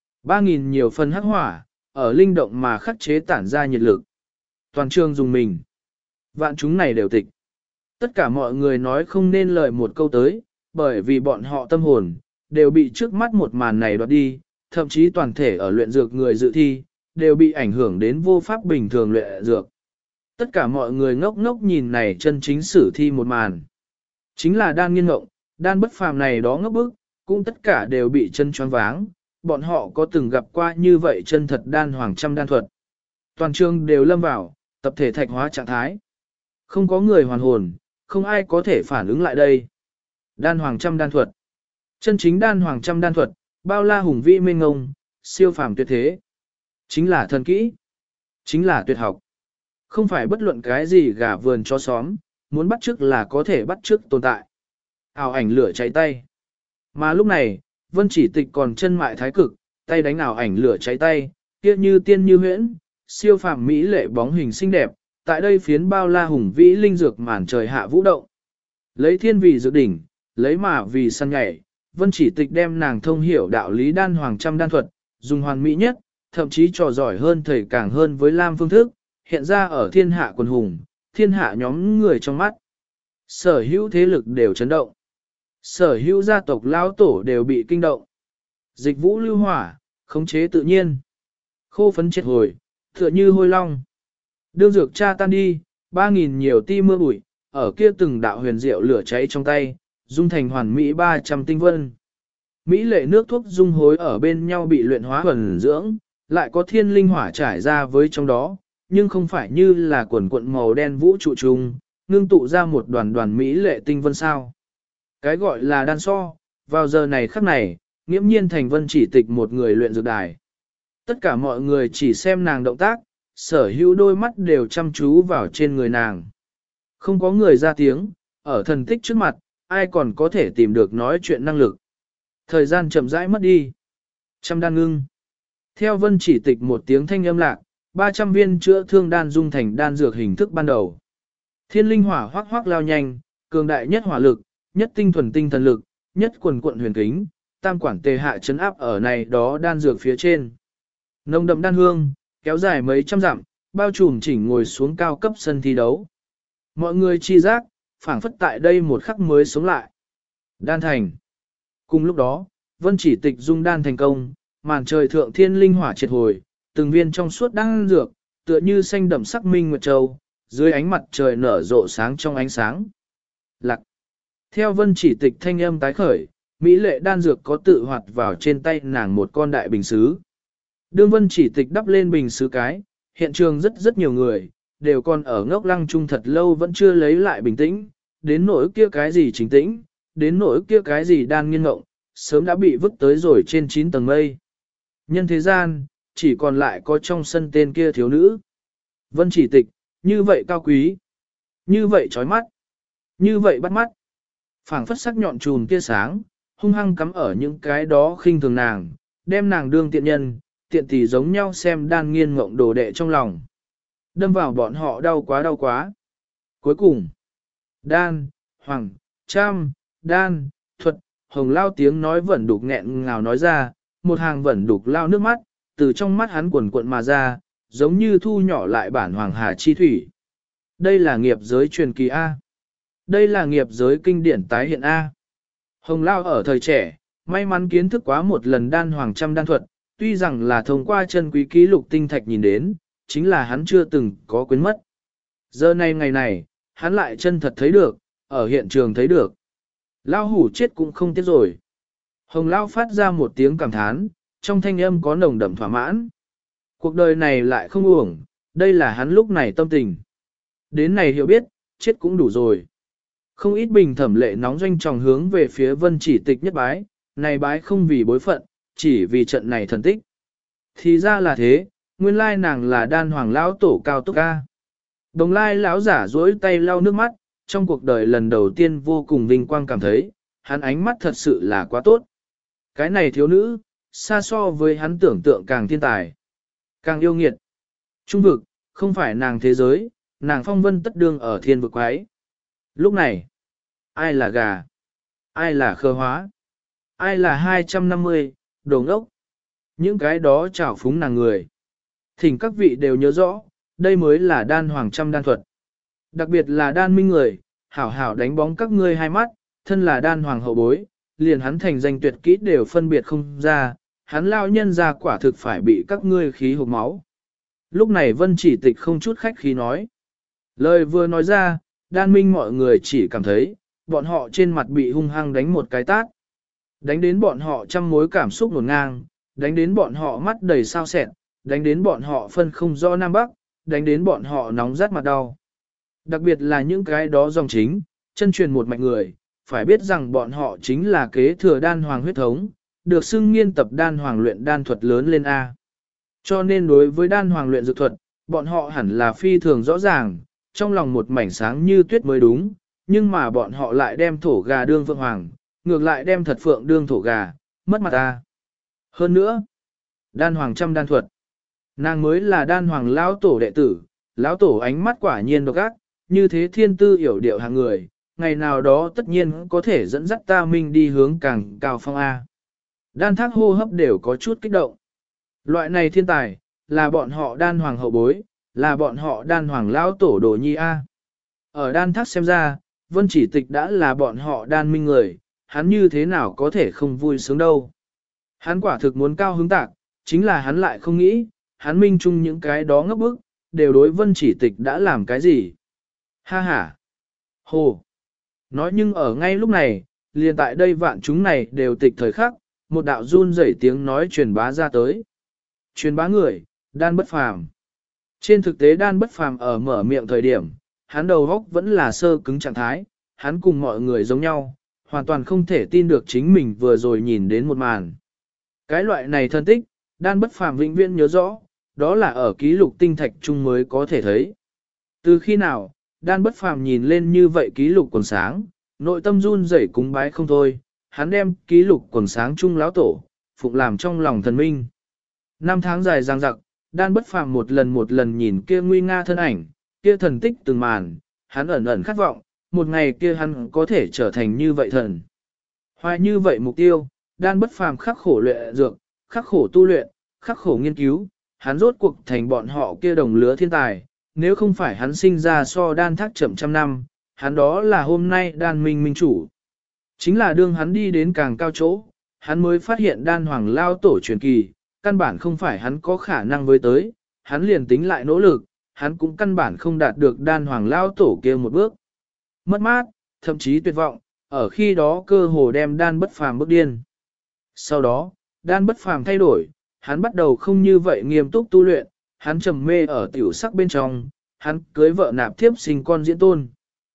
3.000 nhiều phân hắc hỏa, ở linh động mà khắc chế tản ra nhiệt lực. Toàn trường dùng mình. Vạn chúng này đều tịch. Tất cả mọi người nói không nên lời một câu tới, bởi vì bọn họ tâm hồn, đều bị trước mắt một màn này đoạt đi, thậm chí toàn thể ở luyện dược người dự thi, đều bị ảnh hưởng đến vô pháp bình thường luyện dược. Tất cả mọi người ngốc ngốc nhìn này chân chính sử thi một màn. Chính là đan nghiên ngộng, đan bất phàm này đó ngốc bức, cũng tất cả đều bị chân choáng váng, bọn họ có từng gặp qua như vậy chân thật đan hoàng trăm đan thuật. Toàn trường đều lâm vào, tập thể thạch hóa trạng thái. Không có người hoàn hồn, không ai có thể phản ứng lại đây. Đan hoàng trăm đan thuật. Chân chính đan hoàng trăm đan thuật, bao la hùng vĩ mênh ngông, siêu phàm tuyệt thế. Chính là thần kỹ. Chính là tuyệt học. Không phải bất luận cái gì gà vườn cho xóm, muốn bắt chước là có thể bắt chước tồn tại. Ảo ảnh lửa cháy tay. Mà lúc này, Vân Chỉ Tịch còn chân mại thái cực, tay đánh ảo ảnh lửa cháy tay, kia như tiên như huyễn, siêu phàm mỹ lệ bóng hình xinh đẹp, tại đây phiến bao la hùng vĩ linh dược màn trời hạ vũ động. Lấy thiên vì dược đỉnh, lấy mà vì săn nhảy, Vân Chỉ Tịch đem nàng thông hiểu đạo lý đan hoàng trăm đan thuật, dùng hoàn mỹ nhất, thậm chí trò giỏi hơn thầy càng hơn với Lam phương thức, hiện ra ở thiên hạ quần hùng, thiên hạ nhóm người trong mắt. Sở hữu thế lực đều chấn động. Sở hữu gia tộc lão tổ đều bị kinh động. Dịch vũ lưu hỏa, khống chế tự nhiên. Khô phấn triệt hồi, tựa như hôi long. Đương dược cha tan đi, 3.000 nhiều ti mưa bụi, ở kia từng đạo huyền diệu lửa cháy trong tay, dung thành hoàn mỹ 300 tinh vân. Mỹ lệ nước thuốc dung hối ở bên nhau bị luyện hóa thuần dưỡng, lại có thiên linh hỏa trải ra với trong đó, nhưng không phải như là quần cuộn màu đen vũ trụ trùng, ngưng tụ ra một đoàn đoàn Mỹ lệ tinh vân sao. Cái gọi là đan so, vào giờ này khắc này, nghiễm nhiên thành Vân Chỉ Tịch một người luyện dược đài. Tất cả mọi người chỉ xem nàng động tác, sở hữu đôi mắt đều chăm chú vào trên người nàng. Không có người ra tiếng, ở thần tích trước mặt, ai còn có thể tìm được nói chuyện năng lực. Thời gian chậm rãi mất đi. Trăm đan ngưng. Theo Vân Chỉ Tịch một tiếng thanh âm lạc, 300 viên chữa thương đan dung thành đan dược hình thức ban đầu. Thiên linh hỏa hoác hoác lao nhanh, cường đại nhất hỏa lực, nhất tinh thuần tinh thần lực, nhất quần quận huyền kính, tam quản tề hạ chấn áp ở này đó đan dược phía trên. Nồng đậm đan hương, kéo dài mấy trăm dặm, bao trùm chỉnh ngồi xuống cao cấp sân thi đấu. Mọi người chi giác, phảng phất tại đây một khắc mới sống lại. Đan thành. Cùng lúc đó, Vân Chỉ Tịch dung đan thành công, màn trời thượng thiên linh hỏa triệt hồi, từng viên trong suốt đan dược, tựa như xanh đậm sắc minh nguyệt châu, dưới ánh mặt trời nở rộ sáng trong ánh sáng. Lạc. Theo Vân Chỉ Tịch thanh âm tái khởi, mỹ lệ đan dược có tự hoạt vào trên tay nàng một con đại bình sứ. Đương Vân Chỉ Tịch đắp lên bình sứ cái, hiện trường rất nhiều người, đều còn ở ngốc lăng chung thật lâu vẫn chưa lấy lại bình tĩnh, đến nỗi kia cái gì chính tĩnh, đến nỗi kia cái gì đan nghiên ngộng, sớm đã bị vứt tới rồi trên 9 tầng mây. Nhân thế gian, chỉ còn lại có trong sân tên kia thiếu nữ. Vân Chỉ Tịch, như vậy cao quý, như vậy chói mắt, như vậy bắt mắt. Phảng phất sắc nhọn chùm tia sáng, hung hăng cắm ở những cái đó khinh thường nàng, đem nàng đương tiện nhân, tiện tỷ giống nhau xem đan nghiên ngộng đồ đệ trong lòng. Đâm vào bọn họ đau quá. Cuối cùng, đan, hoàng, trăm, đan, thuật, hồng lao tiếng nói vẩn đục nghẹn ngào nói ra, một hàng vẩn đục lao nước mắt, từ trong mắt hắn quần cuộn mà ra, giống như thu nhỏ lại bản hoàng hà chi thủy. Đây là nghiệp giới truyền kỳ A. Đây là nghiệp giới kinh điển tái hiện A. Hồng lao ở thời trẻ, may mắn kiến thức quá một lần đan hoàng trăm đan thuật, tuy rằng là thông qua chân quý ký lục tinh thạch nhìn đến, chính là hắn chưa từng có quên mất. Giờ này ngày này, hắn lại chân thật thấy được, ở hiện trường thấy được. Lao hủ chết cũng không tiếc rồi. Hồng Lao phát ra một tiếng cảm thán, trong thanh âm có nồng đậm thỏa mãn. Cuộc đời này lại không uổng, đây là hắn lúc này tâm tình. Đến này hiểu biết, chết cũng đủ rồi. Không ít bình thẩm lệ nóng doanh tròng hướng về phía Vân Chỉ Tịch nhất bái, này bái không vì bối phận, chỉ vì trận này thần tích. Thì ra là thế, nguyên lai nàng là đan hoàng lão tổ cao túc ca. Đồng lai lão giả duỗi tay lau nước mắt, trong cuộc đời lần đầu tiên vô cùng vinh quang cảm thấy, hắn ánh mắt thật sự là quá tốt. Cái này thiếu nữ, xa so với hắn tưởng tượng càng thiên tài, càng yêu nghiệt. Trung vực, không phải nàng thế giới, nàng phong vân tất đương ở thiên vực quái. Lúc này, ai là gà? Ai là khơ hóa? Ai là 250, đồ ngốc? Những cái đó trào phúng nàng người. Thỉnh các vị đều nhớ rõ, đây mới là đan hoàng trăm đan thuật. Đặc biệt là đan minh người, hảo hảo đánh bóng các ngươi hai mắt, thân là đan hoàng hậu bối, liền hắn thành danh tuyệt kỹ đều phân biệt không ra, hắn lao nhân ra quả thực phải bị các ngươi khí hộp máu. Lúc này Vân Chỉ Tịch không chút khách khí nói. Lời vừa nói ra, đan minh mọi người chỉ cảm thấy, bọn họ trên mặt bị hung hăng đánh một cái tát. Đánh đến bọn họ trăm mối cảm xúc nổn ngang, đánh đến bọn họ mắt đầy sao sẹn, đánh đến bọn họ phân không rõ Nam Bắc, đánh đến bọn họ nóng rát mặt đau. Đặc biệt là những cái đó dòng chính, chân truyền một mạch người, phải biết rằng bọn họ chính là kế thừa đan hoàng huyết thống, được xưng nghiên tập đan hoàng luyện đan thuật lớn lên A. Cho nên đối với đan hoàng luyện dược thuật, bọn họ hẳn là phi thường rõ ràng, trong lòng một mảnh sáng như tuyết mới đúng, nhưng mà bọn họ lại đem thổ gà đương phượng hoàng, ngược lại đem thật phượng đương thổ gà, mất mặt A. Hơn nữa, đan hoàng trăm đan thuật, nàng mới là đan hoàng lão tổ đệ tử, lão tổ ánh mắt quả nhiên độc ác, như thế thiên tư hiểu điệu hạng người, ngày nào đó tất nhiên có thể dẫn dắt ta minh đi hướng càng cao phong A. Đan thác hô hấp đều có chút kích động. Loại này thiên tài, là bọn họ đan hoàng hậu bối, là bọn họ đan hoàng lão tổ đồ nhi A. Ở đan thác xem ra, Vân Chỉ Tịch đã là bọn họ đan minh người, hắn như thế nào có thể không vui sướng đâu. Hắn quả thực muốn cao hứng tạc, chính là hắn lại không nghĩ, hắn minh chung những cái đó ngốc bức, đều đối Vân Chỉ Tịch đã làm cái gì. Ha ha! Hồ! Nói nhưng ở ngay lúc này, liền tại đây vạn chúng này đều tịch thời khắc, một đạo run rẩy tiếng nói truyền bá ra tới. Truyền bá người, đan bất phàm. Trên thực tế đan bất phàm ở mở miệng thời điểm, hắn đầu góc vẫn là sơ cứng trạng thái, hắn cùng mọi người giống nhau, hoàn toàn không thể tin được chính mình vừa rồi nhìn đến một màn. Cái loại này thân tích, đan bất phàm vĩnh viễn nhớ rõ, đó là ở ký lục tinh thạch chung mới có thể thấy. Từ khi nào, đan bất phàm nhìn lên như vậy ký lục quần sáng, nội tâm run rẩy cúng bái không thôi, hắn đem ký lục quần sáng chung lão tổ, phụng làm trong lòng thần minh. Năm tháng dài dằng dặc, đan bất phàm một lần nhìn kia nguy nga thân ảnh, kia thần tích từng màn, hắn ẩn ẩn khát vọng, một ngày kia hắn có thể trở thành như vậy thần. Hoài như vậy mục tiêu, đan bất phàm khắc khổ luyện dược, khắc khổ tu luyện, khắc khổ nghiên cứu, hắn rốt cuộc thành bọn họ kia đồng lứa thiên tài, nếu không phải hắn sinh ra so đan thác chậm trăm năm, hắn đó là hôm nay đan minh minh chủ. Chính là đương hắn đi đến càng cao chỗ, hắn mới phát hiện đan hoàng lao tổ truyền kỳ, căn bản không phải hắn có khả năng với tới, hắn liền tính lại nỗ lực, hắn cũng căn bản không đạt được đan hoàng lao tổ kia một bước. Mất mát, thậm chí tuyệt vọng, ở khi đó cơ hồ đem đan bất phàm bước điên. Sau đó, đan bất phàm thay đổi, hắn bắt đầu không như vậy nghiêm túc tu luyện, hắn trầm mê ở tiểu sắc bên trong, hắn cưới vợ nạp thiếp sinh con diễn tôn.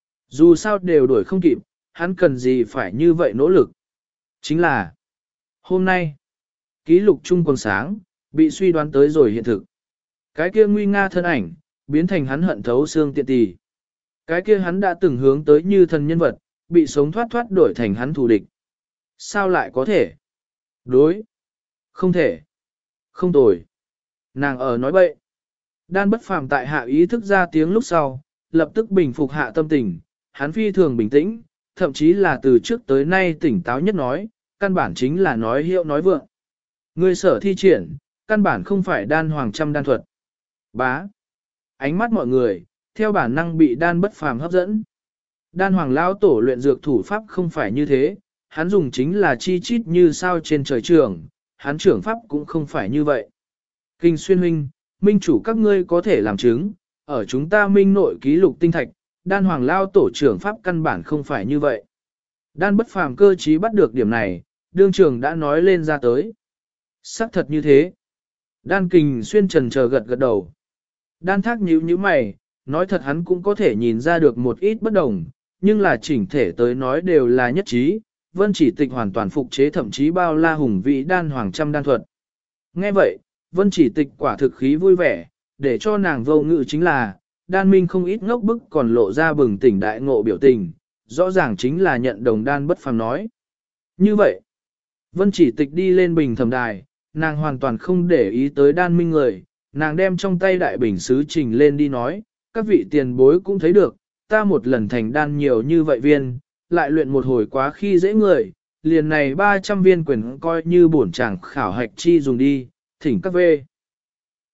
Dù sao đều đuổi không kịp, hắn cần gì phải như vậy nỗ lực. Chính là, hôm nay, ký lục chung còn sáng, bị suy đoán tới rồi hiện thực. Cái kia nguy nga thân ảnh, biến thành hắn hận thấu xương tiện tỳ. Cái kia hắn đã từng hướng tới như thần nhân vật, bị sống thoát thoát đổi thành hắn thù địch. Sao lại có thể? Đối. Không thể. Không tồi. Nàng ở nói bậy. Đan bất phàm tại hạ ý thức ra tiếng lúc sau, lập tức bình phục hạ tâm tình, hắn phi thường bình tĩnh, thậm chí là từ trước tới nay tỉnh táo nhất nói, căn bản chính là nói hiệu nói vượng. Người sở thi triển, căn bản không phải đan hoàng trăm đan thuật. Bá. Ánh mắt mọi người, theo bản năng bị đan bất phàm hấp dẫn. Đan hoàng lao tổ luyện dược thủ pháp không phải như thế, hắn dùng chính là chi chít như sao trên trời trường, hắn trưởng pháp cũng không phải như vậy. Kinh xuyên huynh, minh chủ các ngươi có thể làm chứng, ở chúng ta minh nội ký lục tinh thạch, đan hoàng lao tổ trưởng pháp căn bản không phải như vậy. Đan bất phàm cơ trí bắt được điểm này, đương trường đã nói lên ra tới. Sắc thật như thế. Đan kình xuyên trần chờ gật gật đầu. Đan thác nhíu nhíu mày, nói thật hắn cũng có thể nhìn ra được một ít bất đồng, nhưng là chỉnh thể tới nói đều là nhất trí, Vân Chỉ Tịch hoàn toàn phục chế thậm chí bao la hùng vĩ đan hoàng trăm đan thuật. Nghe vậy, Vân Chỉ Tịch quả thực khí vui vẻ, để cho nàng vô ngự chính là, đan minh không ít ngốc bức còn lộ ra bừng tỉnh đại ngộ biểu tình, rõ ràng chính là nhận đồng đan bất phàm nói. Như vậy, Vân Chỉ Tịch đi lên bình thẩm đài, nàng hoàn toàn không để ý tới đan minh người, nàng đem trong tay đại bình sứ trình lên đi nói, các vị tiền bối cũng thấy được, ta một lần thành đan nhiều như vậy viên, lại luyện một hồi quá khi dễ người, liền này 300 viên quyền coi như bổn chàng khảo hạch chi dùng đi, thỉnh các vê.